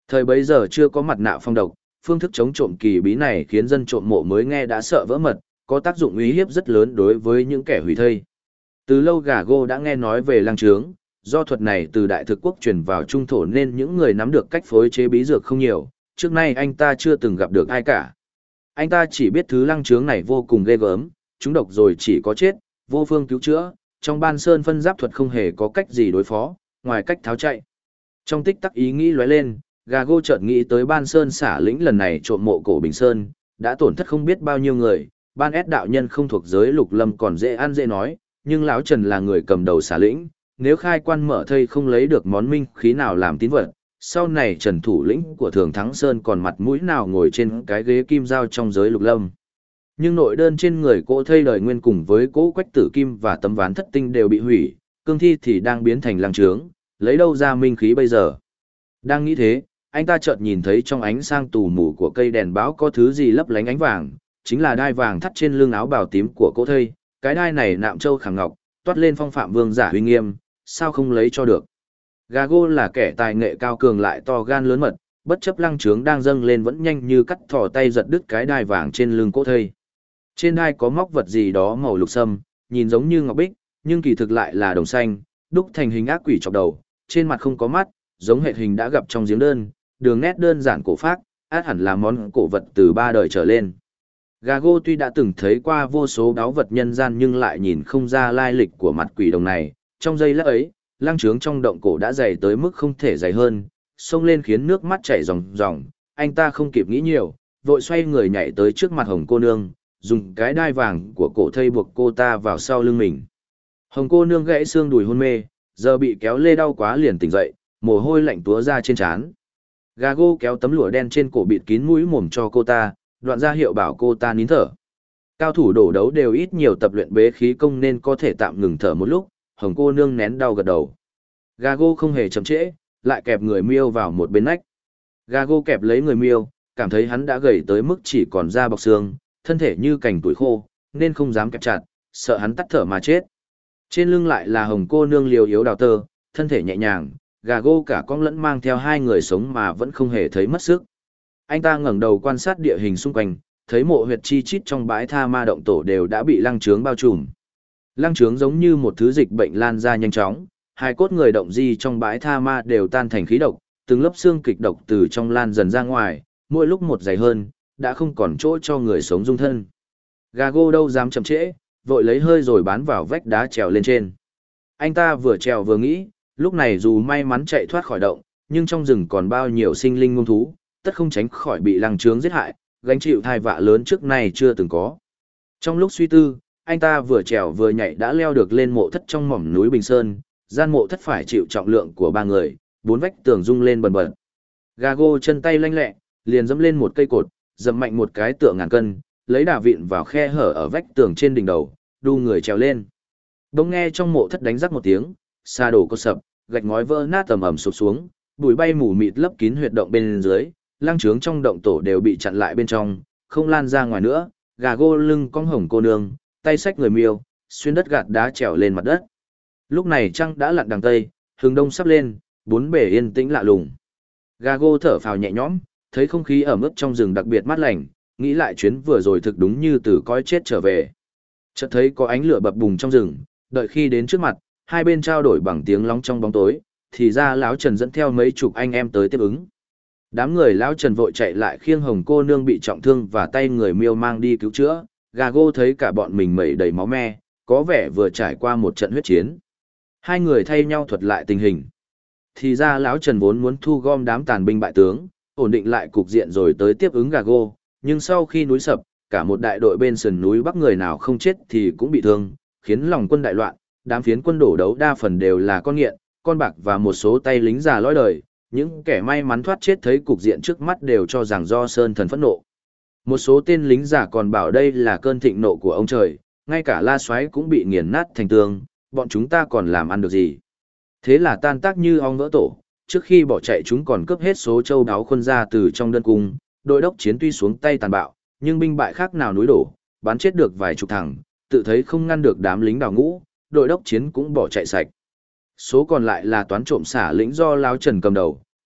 Thời bấy giờ chưa có mặt nạ phong độc, phương thức chống trộm kỳ bí này khiến dân trộm mộ mới nghe đã sợ vỡ mật, có tác dụng uy hiếp rất lớn đối với những kẻ hủy thây. Từ lâu Gago đã nghe nói về lăng trướng, do thuật này từ đại thực quốc truyền vào trung thổ nên những người nắm được cách phối chế bí dược không nhiều, trước nay anh ta chưa từng gặp được ai cả. Anh ta chỉ biết thứ lăng trướng này vô cùng ghê gớm, chúng độc rồi chỉ có chết, vô phương cứu chữa, trong ban sơn phân giáp thuật không hề có cách gì đối phó, ngoài cách tháo chạy. Trong tích tắc ý nghĩ lóe lên, Gago chợt nghĩ tới ban sơn xả lĩnh lần này trộm mộ cổ Bình Sơn, đã tổn thất không biết bao nhiêu người, ban ép đạo nhân không thuộc giới lục lâm còn dễ ăn dễ nói, nhưng lão Trần là người cầm đầu xả lĩnh, nếu khai quan mở thây không lấy được món minh khí nào làm tín vật, sau này Trần thủ lĩnh của Thường Thắng Sơn còn mặt mũi nào ngồi trên cái ghế kim giao trong giới lục lâm. Nhưng nội đơn trên người cỗ thây đời nguyên cùng với cỗ quách tử kim và tấm ván thất tinh đều bị hủy, cương thi thì đang biến thành lăng trướng, lấy đâu ra minh khí bây giờ. Đang nghĩ thế, anh ta chợt nhìn thấy trong ánh sang tù mù của cây đèn báo có thứ gì lấp lánh ánh vàng, chính là đai vàng thắt trên lưng áo bào tím của cỗ thây, cái đai này nạm châu khảm ngọc, toát lên phong phạm vương giả uy nghiêm, sao không lấy cho được. Gago là kẻ tài nghệ cao cường lại to gan lớn mật, bất chấp lăng trướng đang dâng lên vẫn nhanh như cắt thò tay giật đứt cái đai vàng trên lưng cỗ thây. Trên đai có móc vật gì đó màu lục sâm, nhìn giống như ngọc bích, nhưng kỳ thực lại là đồng xanh, đúc thành hình ác quỷ chọc đầu, trên mặt không có mắt, giống hệt hình đã gặp trong giếng đơn, đường nét đơn giản cổ phác, át hẳn là món cổ vật từ 3 đời trở lên. Gago tuy đã từng thấy qua vô số đáo vật nhân gian nhưng lại nhìn không ra lai lịch của mặt quỷ đồng này, trong giây lát ấy, lăng trướng trong động cổ đã dày tới mức không thể dày hơn, xông lên khiến nước mắt chảy ròng ròng, anh ta không kịp nghĩ nhiều, vội xoay người nhảy tới trước mặt Hồng cô nương, dùng cái đai vàng của cổ thây buộc cô ta vào sau lưng mình. Hồng cô nương gãy xương đùi hôn mê, giờ bị kéo lê đau quá liền tỉnh dậy, mồ hôi lạnh túa ra trên trán. Gago kéo tấm lụa đen trên cổ bịt kín mũi mồm cho cô ta, đoạn ra hiệu bảo cô ta nín thở. Cao thủ đổ đấu đều ít nhiều tập luyện bế khí công nên có thể tạm ngừng thở một lúc, Hồng cô nương nén đau gật đầu. Gago không hề chậm trễ, lại kẹp người miêu vào một bên nách. Gago kẹp lấy người miêu, cảm thấy hắn đã gầy tới mức chỉ còn da bọc xương, thân thể như cành tuổi khô, nên không dám kẹp chặt, sợ hắn tắt thở mà chết. Trên lưng lại là Hồng cô nương liều yếu đào tơ, thân thể nhẹ nhàng, Gago cả con lẫn mang theo 2 người sống mà vẫn không hề thấy mất sức. Anh ta ngẩng đầu quan sát địa hình xung quanh, thấy mộ huyệt chi chít trong bãi tha ma động tổ đều đã bị lăng trướng bao trùm. Lăng trướng giống như một thứ dịch bệnh lan ra nhanh chóng, hai cốt người động di trong bãi tha ma đều tan thành khí độc, từng lớp xương kịch độc từ trong lan dần ra ngoài, mỗi lúc một dày hơn, đã không còn chỗ cho người sống dung thân. Gago đâu dám chậm trễ, vội lấy hơi rồi bán vào vách đá trèo lên trên. Anh ta vừa trèo vừa nghĩ, lúc này dù may mắn chạy thoát khỏi động, nhưng trong rừng còn bao nhiêu sinh linh muông thú, tất không tránh khỏi bị lăng trướng giết hại, gánh chịu thai vạ lớn trước nay chưa từng có. Trong lúc suy tư, anh ta vừa trèo vừa nhảy đã leo được lên mộ thất trong mỏm núi Bình Sơn, gian mộ thất phải chịu trọng lượng của 3 người, 4 vách tường rung lên bần bật. Gago chân tay lanh lẹ, liền dẫm lên một cây cột, dẫm mạnh một cái tượng ngàn cân, lấy đà vịn vào khe hở ở vách tường trên đỉnh đầu, đu người trèo lên. Bỗng nghe trong mộ thất đánh rắc một tiếng, sa đổ cột sập, gạch ngói vỡ nát tầm ầm sụp xuống, bụi bay mù mịt lấp kín huyệt động bên dưới, lăng trướng trong động tổ đều bị chặn lại bên trong, không lan ra ngoài nữa. Gago lưng cong Hồng cô nương, tay xách người miêu, xuyên đất gạt đá trèo lên mặt đất. Lúc này trăng đã lặn đằng tây, hướng đông sắp lên, 4 bể yên tĩnh lạ lùng. Gago thở phào nhẹ nhõm, thấy không khí ẩm ướt trong rừng đặc biệt mát lành, nghĩ lại chuyến vừa rồi thực đúng như từ cõi chết trở về. Chợt thấy có ánh lửa bập bùng trong rừng, đợi khi đến trước mặt, hai bên trao đổi bằng tiếng lóng trong bóng tối, thì ra lão Trần dẫn theo mấy chục anh em tới tiếp ứng. Đám người lão Trần vội chạy lại khiêng Hồng cô nương bị trọng thương và tay người miêu mang đi cứu chữa. Gago thấy cả bọn mình mẩy đầy máu me, có vẻ vừa trải qua một trận huyết chiến. Hai người thay nhau thuật lại tình hình. Thì ra lão Trần vốn muốn thu gom đám tàn binh bại tướng, ổn định lại cục diện rồi tới tiếp ứng Gago, nhưng sau khi núi sập, cả một đại đội bên sườn núi bắc người nào không chết thì cũng bị thương, khiến lòng quân đại loạn, đám phiến quân đổ đấu đa phần đều là con nghiện, con bạc và một số tay lính già lõi đời. Những kẻ may mắn thoát chết thấy cục diện trước mắt đều cho rằng do Sơn Thần phẫn nộ. Một số tên lính giả còn bảo đây là cơn thịnh nộ của ông trời, ngay cả La Soái cũng bị nghiền nát thành tương, bọn chúng ta còn làm ăn được gì. Thế là tan tác như ong vỡ tổ, trước khi bỏ chạy chúng còn cướp hết số châu đáo khuân ra từ trong đơn cung, đội đốc chiến tuy xuống tay tàn bạo, nhưng binh bại khác nào núi đổ, bắn chết được vài chục thằng, tự thấy không ngăn được đám lính đào ngũ, đội đốc chiến cũng bỏ chạy sạch. Số còn lại là toán trộm xả lĩnh do Lão Trần cầm đầu,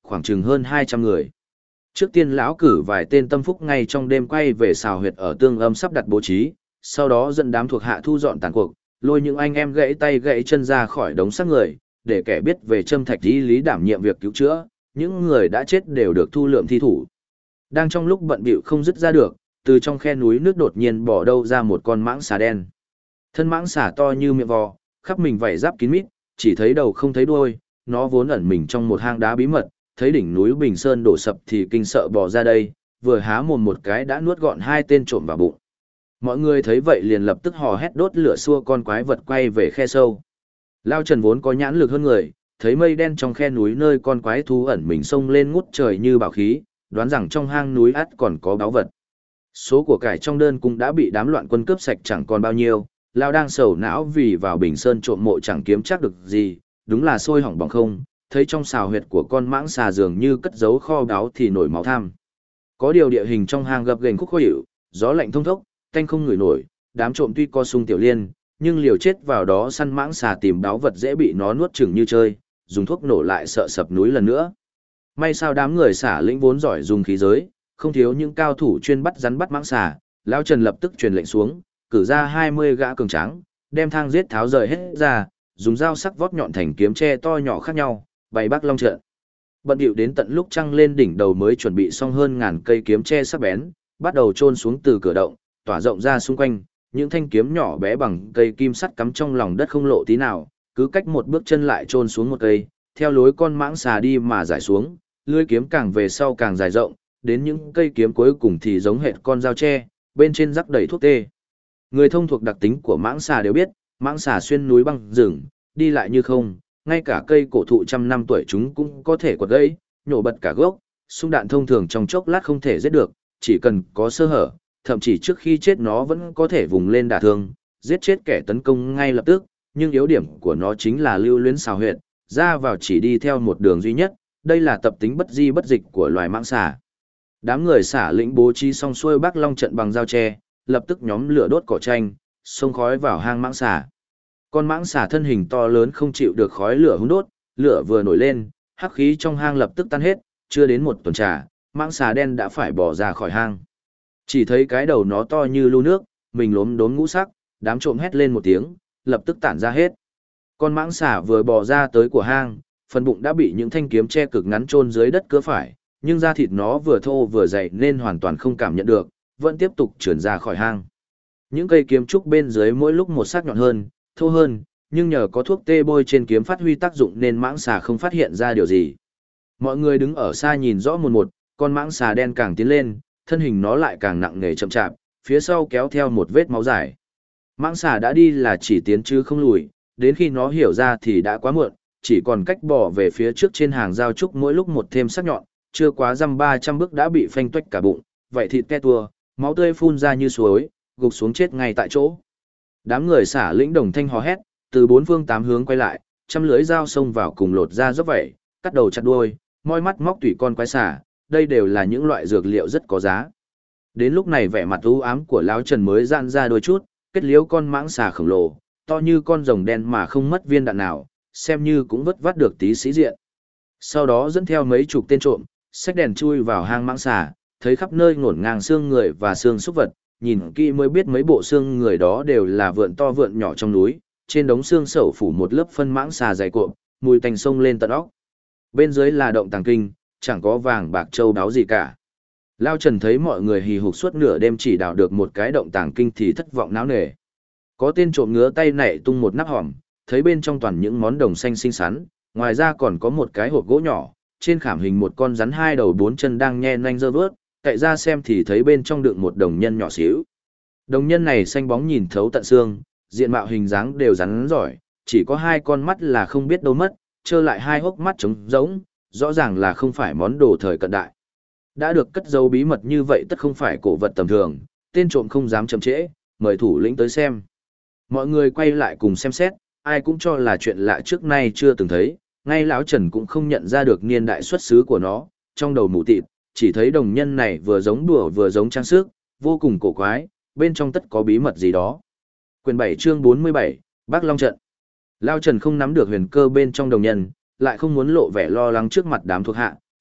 khoảng chừng hơn 200 người. Trước tiên lão cử vài tên tâm phúc ngay trong đêm quay về xào huyệt ở tương âm sắp đặt bố trí, sau đó dẫn đám thuộc hạ thu dọn tàn cuộc, lôi những anh em gãy tay gãy chân ra khỏi đống xác người, để kẻ biết về Trâm Thạch Ý lý đảm nhiệm việc cứu chữa, những người đã chết đều được thu lượm thi thủ. Đang trong lúc bận bịu không dứt ra được, từ trong khe núi nước đột nhiên bỏ đâu ra một con mãng xà đen. Thân mãng xà to như miệng vò, khắp mình vảy giáp kín mít, chỉ thấy đầu không thấy đuôi, nó vốn ẩn mình trong một hang đá bí mật, thấy đỉnh núi Bình Sơn đổ sập thì kinh sợ bò ra đây, vừa há mồm một cái đã nuốt gọn hai tên trộm vào bụng. Mọi người thấy vậy liền lập tức hò hét đốt lửa xua con quái vật quay về khe sâu. Lao Trần vốn có nhãn lực hơn người, thấy mây đen trong khe núi nơi con quái thú ẩn mình xông lên ngút trời như bảo khí, đoán rằng trong hang núi ắt còn có báu vật. Số của cải trong đơn cũng đã bị đám loạn quân cướp sạch chẳng còn bao nhiêu, Lao đang sầu não vì vào Bình Sơn trộm mộ chẳng kiếm chắc được gì, đúng là sôi hỏng bỏng không, thấy trong xào huyệt của con mãng xà dường như cất giấu kho báu thì nổi máu tham. Có điều địa hình trong hang gập ghềnh khúc khuỷu, gió lạnh thông thốc, tanh không ngửi nổi, đám trộm tuy co sung tiểu liên, nhưng liều chết vào đó săn mãng xà tìm báu vật dễ bị nó nuốt chửng như chơi, dùng thuốc nổ lại sợ sập núi lần nữa. May sao đám người xả lĩnh vốn giỏi dùng khí giới, không thiếu những cao thủ chuyên bắt rắn bắt mãng xà, Lão Trần lập tức truyền lệnh xuống, cử ra 20 gã cường tráng, đem thang giết tháo rời hết ra, dùng dao sắc vót nhọn thành kiếm tre to nhỏ khác nhau, bày Bắc Long trận. Bận điệu đến tận lúc trăng lên đỉnh đầu mới chuẩn bị xong hơn ngàn cây kiếm tre sắc bén, bắt đầu chôn xuống từ cửa động, tỏa rộng ra xung quanh, những thanh kiếm nhỏ bé bằng cây kim sắt cắm trong lòng đất không lộ tí nào, cứ cách một bước chân lại chôn xuống một cây, theo lối con mãng xà đi mà giải xuống, lưỡi kiếm càng về sau càng dài rộng, đến những cây kiếm cuối cùng thì giống hệt con dao tre, bên trên rắc đầy thuốc tê. Người thông thuộc đặc tính của mãng xà đều biết, mãng xà xuyên núi băng rừng, đi lại như không, ngay cả cây cổ thụ trăm năm tuổi chúng cũng có thể quật gãy, nhổ bật cả gốc, xung đạn thông thường trong chốc lát không thể giết được, chỉ cần có sơ hở, thậm chí trước khi chết nó vẫn có thể vùng lên đả thương, giết chết kẻ tấn công ngay lập tức, nhưng yếu điểm của nó chính là lưu luyến xào huyệt, ra vào chỉ đi theo một đường duy nhất, đây là tập tính bất di bất dịch của loài mãng xà. Đám người xả lĩnh bố trí xong xuôi Bắc Long trận bằng dao tre, lập tức nhóm lửa đốt cỏ tranh, xông khói vào hang mãng xà. Con mãng xà thân hình to lớn không chịu được khói lửa hun đốt, lửa vừa nổi lên, hắc khí trong hang lập tức tan hết, chưa đến một tuần trà, mãng xà đen đã phải bỏ ra khỏi hang. Chỉ thấy cái đầu nó to như lu nước, mình lốm đốm ngũ sắc, đám trộm hét lên một tiếng, lập tức tản ra hết. Con mãng xà vừa bò ra tới của hang, phần bụng đã bị những thanh kiếm che cực ngắn chôn dưới đất cứa phải, nhưng da thịt nó vừa thô vừa dày nên hoàn toàn không cảm nhận được, vẫn tiếp tục trườn ra khỏi hang. Những cây kiếm trúc bên dưới mỗi lúc một sắc nhọn hơn, thô hơn, nhưng nhờ có thuốc tê bôi trên kiếm phát huy tác dụng nên mãng xà không phát hiện ra điều gì. Mọi người đứng ở xa nhìn rõ một, con mãng xà đen càng tiến lên, thân hình nó lại càng nặng nề chậm chạp, phía sau kéo theo một vết máu dài. Mãng xà đã đi là chỉ tiến chứ không lùi, đến khi nó hiểu ra thì đã quá muộn, chỉ còn cách bỏ về phía trước trên hàng giao trúc mỗi lúc một thêm sắc nhọn, chưa quá dăm 300 bước đã bị phanh tuếch cả bụng, vậy thịt te tua, máu tươi phun ra như suối, gục xuống chết ngay tại chỗ. Đám người xả lĩnh đồng thanh hò hét, từ bốn phương tám hướng quay lại, trăm lưỡi dao xông vào cùng lột ra dốc vảy, cắt đầu chặt đuôi, moi mắt móc tủy con quái xả, đây đều là những loại dược liệu rất có giá. Đến lúc này vẻ mặt u ám của lão Trần mới giãn ra đôi chút, kết liễu con mãng xà khổng lồ, to như con rồng đen mà không mất viên đạn nào, xem như cũng vất vát được tí sĩ diện. Sau đó dẫn theo mấy chục tên trộm, xách đèn chui vào hang mãng xà, thấy khắp nơi ngổn ngang xương người và xương súc vật, nhìn kỹ mới biết mấy bộ xương người đó đều là vượn to vượn nhỏ trong núi, trên đống xương sẩu phủ một lớp phân mãng xà dày cuộn, mùi tanh sông lên tận óc. Bên dưới là động tàng kinh, chẳng có vàng bạc châu báu gì cả. Lao Trần thấy mọi người hì hục suốt nửa đêm chỉ đào được một cái động tàng kinh thì thất vọng não nề. Có tên trộm ngứa tay nảy tung một nắp hòm, thấy bên trong toàn những món đồng xanh xinh xắn, ngoài ra còn có một cái hộp gỗ nhỏ, trên khảm hình một con rắn hai đầu bốn chân đang nhe nanh dơ vớt, cậy ra xem thì thấy bên trong đựng một đồng nhân nhỏ xíu. Đồng nhân này xanh bóng nhìn thấu tận xương, diện mạo hình dáng đều rắn giỏi, chỉ có hai con mắt là không biết đâu mất, trơ lại hai hốc mắt trống rỗng, rõ ràng là không phải món đồ thời cận đại. Đã được cất giấu bí mật như vậy tất không phải cổ vật tầm thường, tên trộm không dám chậm trễ, mời thủ lĩnh tới xem. Mọi người quay lại cùng xem xét, ai cũng cho là chuyện lạ trước nay chưa từng thấy, ngay lão Trần cũng không nhận ra được niên đại xuất xứ của nó, trong đầu mù tịt, chỉ thấy đồng nhân này vừa giống đùa vừa giống trang sức, vô cùng cổ quái, bên trong tất có bí mật gì đó. Quyền 7 chương 47, Bắc Long trận. Lão Trần không nắm được huyền cơ bên trong đồng nhân, lại không muốn lộ vẻ lo lắng trước mặt đám thuộc hạ,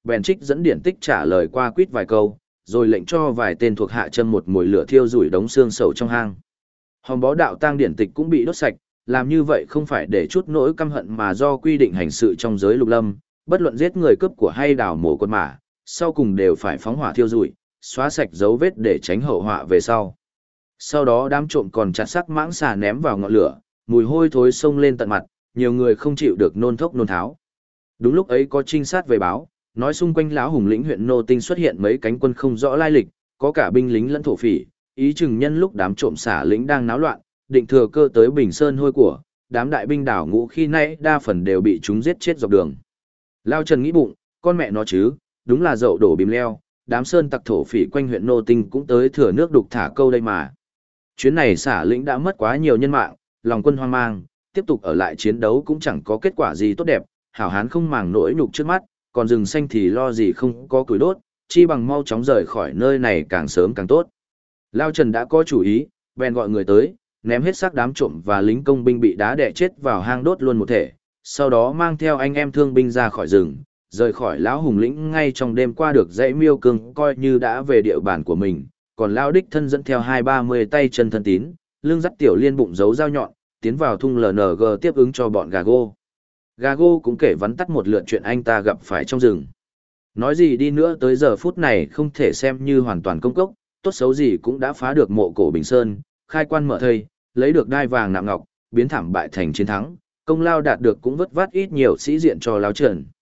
bèn trích dẫn điển tích trả lời qua quýt vài câu, rồi lệnh cho vài tên thuộc hạ châm một mồi lửa thiêu rủi đống xương sầu trong hang. Hòm bó đạo tang điển tịch cũng bị đốt sạch, làm như vậy không phải để chút nỗi căm hận mà do quy định hành sự trong giới lục lâm, bất luận giết người cướp của hay đào mổ quân mã, sau cùng đều phải phóng hỏa thiêu rủi, xóa sạch dấu vết để tránh hậu họa về sau. Sau đó đám trộm còn chặt xác mãng xà ném vào ngọn lửa, mùi hôi thối xông lên tận mặt, nhiều người không chịu được nôn thốc nôn tháo. Đúng lúc ấy có trinh sát về báo, nói xung quanh lão hùng lĩnh huyện Nô Tinh xuất hiện mấy cánh quân không rõ lai lịch, có cả binh lính lẫn thổ phỉ, ý chừng nhân lúc đám trộm xả lính đang náo loạn, định thừa cơ tới Bình Sơn hôi của, đám đại binh đảo ngũ khi nãy đa phần đều bị chúng giết chết dọc đường. Lao Trần nghĩ bụng, con mẹ nó chứ, đúng là dậu đổ bìm leo, đám sơn tặc thổ phỉ quanh huyện Nô Tinh cũng tới thừa nước đục thả câu đây mà. Chuyến này xả lĩnh đã mất quá nhiều nhân mạng, lòng quân hoang mang, tiếp tục ở lại chiến đấu cũng chẳng có kết quả gì tốt đẹp, hảo hán không màng nỗi nhục trước mắt, còn rừng xanh thì lo gì không có củi đốt, chi bằng mau chóng rời khỏi nơi này càng sớm càng tốt. Lao Trần đã có chủ ý, bèn gọi người tới, ném hết xác đám trộm và lính công binh bị đá đè chết vào hang đốt luôn một thể, sau đó mang theo anh em thương binh ra khỏi rừng, rời khỏi lão hùng lĩnh ngay trong đêm qua được dãy Miêu Cương coi như đã về địa bàn của mình, còn Lao đích thân dẫn theo 2-30 tay chân thân tín, lưng dắt Tiểu Liên bụng giấu dao nhọn, tiến vào thung LNG tiếp ứng cho bọn Gago. Gago cũng kể vắn tắt một lượt chuyện anh ta gặp phải trong rừng. Nói gì đi nữa tới giờ phút này không thể xem như hoàn toàn công cốc, tốt xấu gì cũng đã phá được mộ cổ Bình Sơn, khai quan mở thây, lấy được đai vàng nạm ngọc, biến thảm bại thành chiến thắng, công lao đạt được cũng vất vát ít nhiều sĩ diện cho Lao Trần.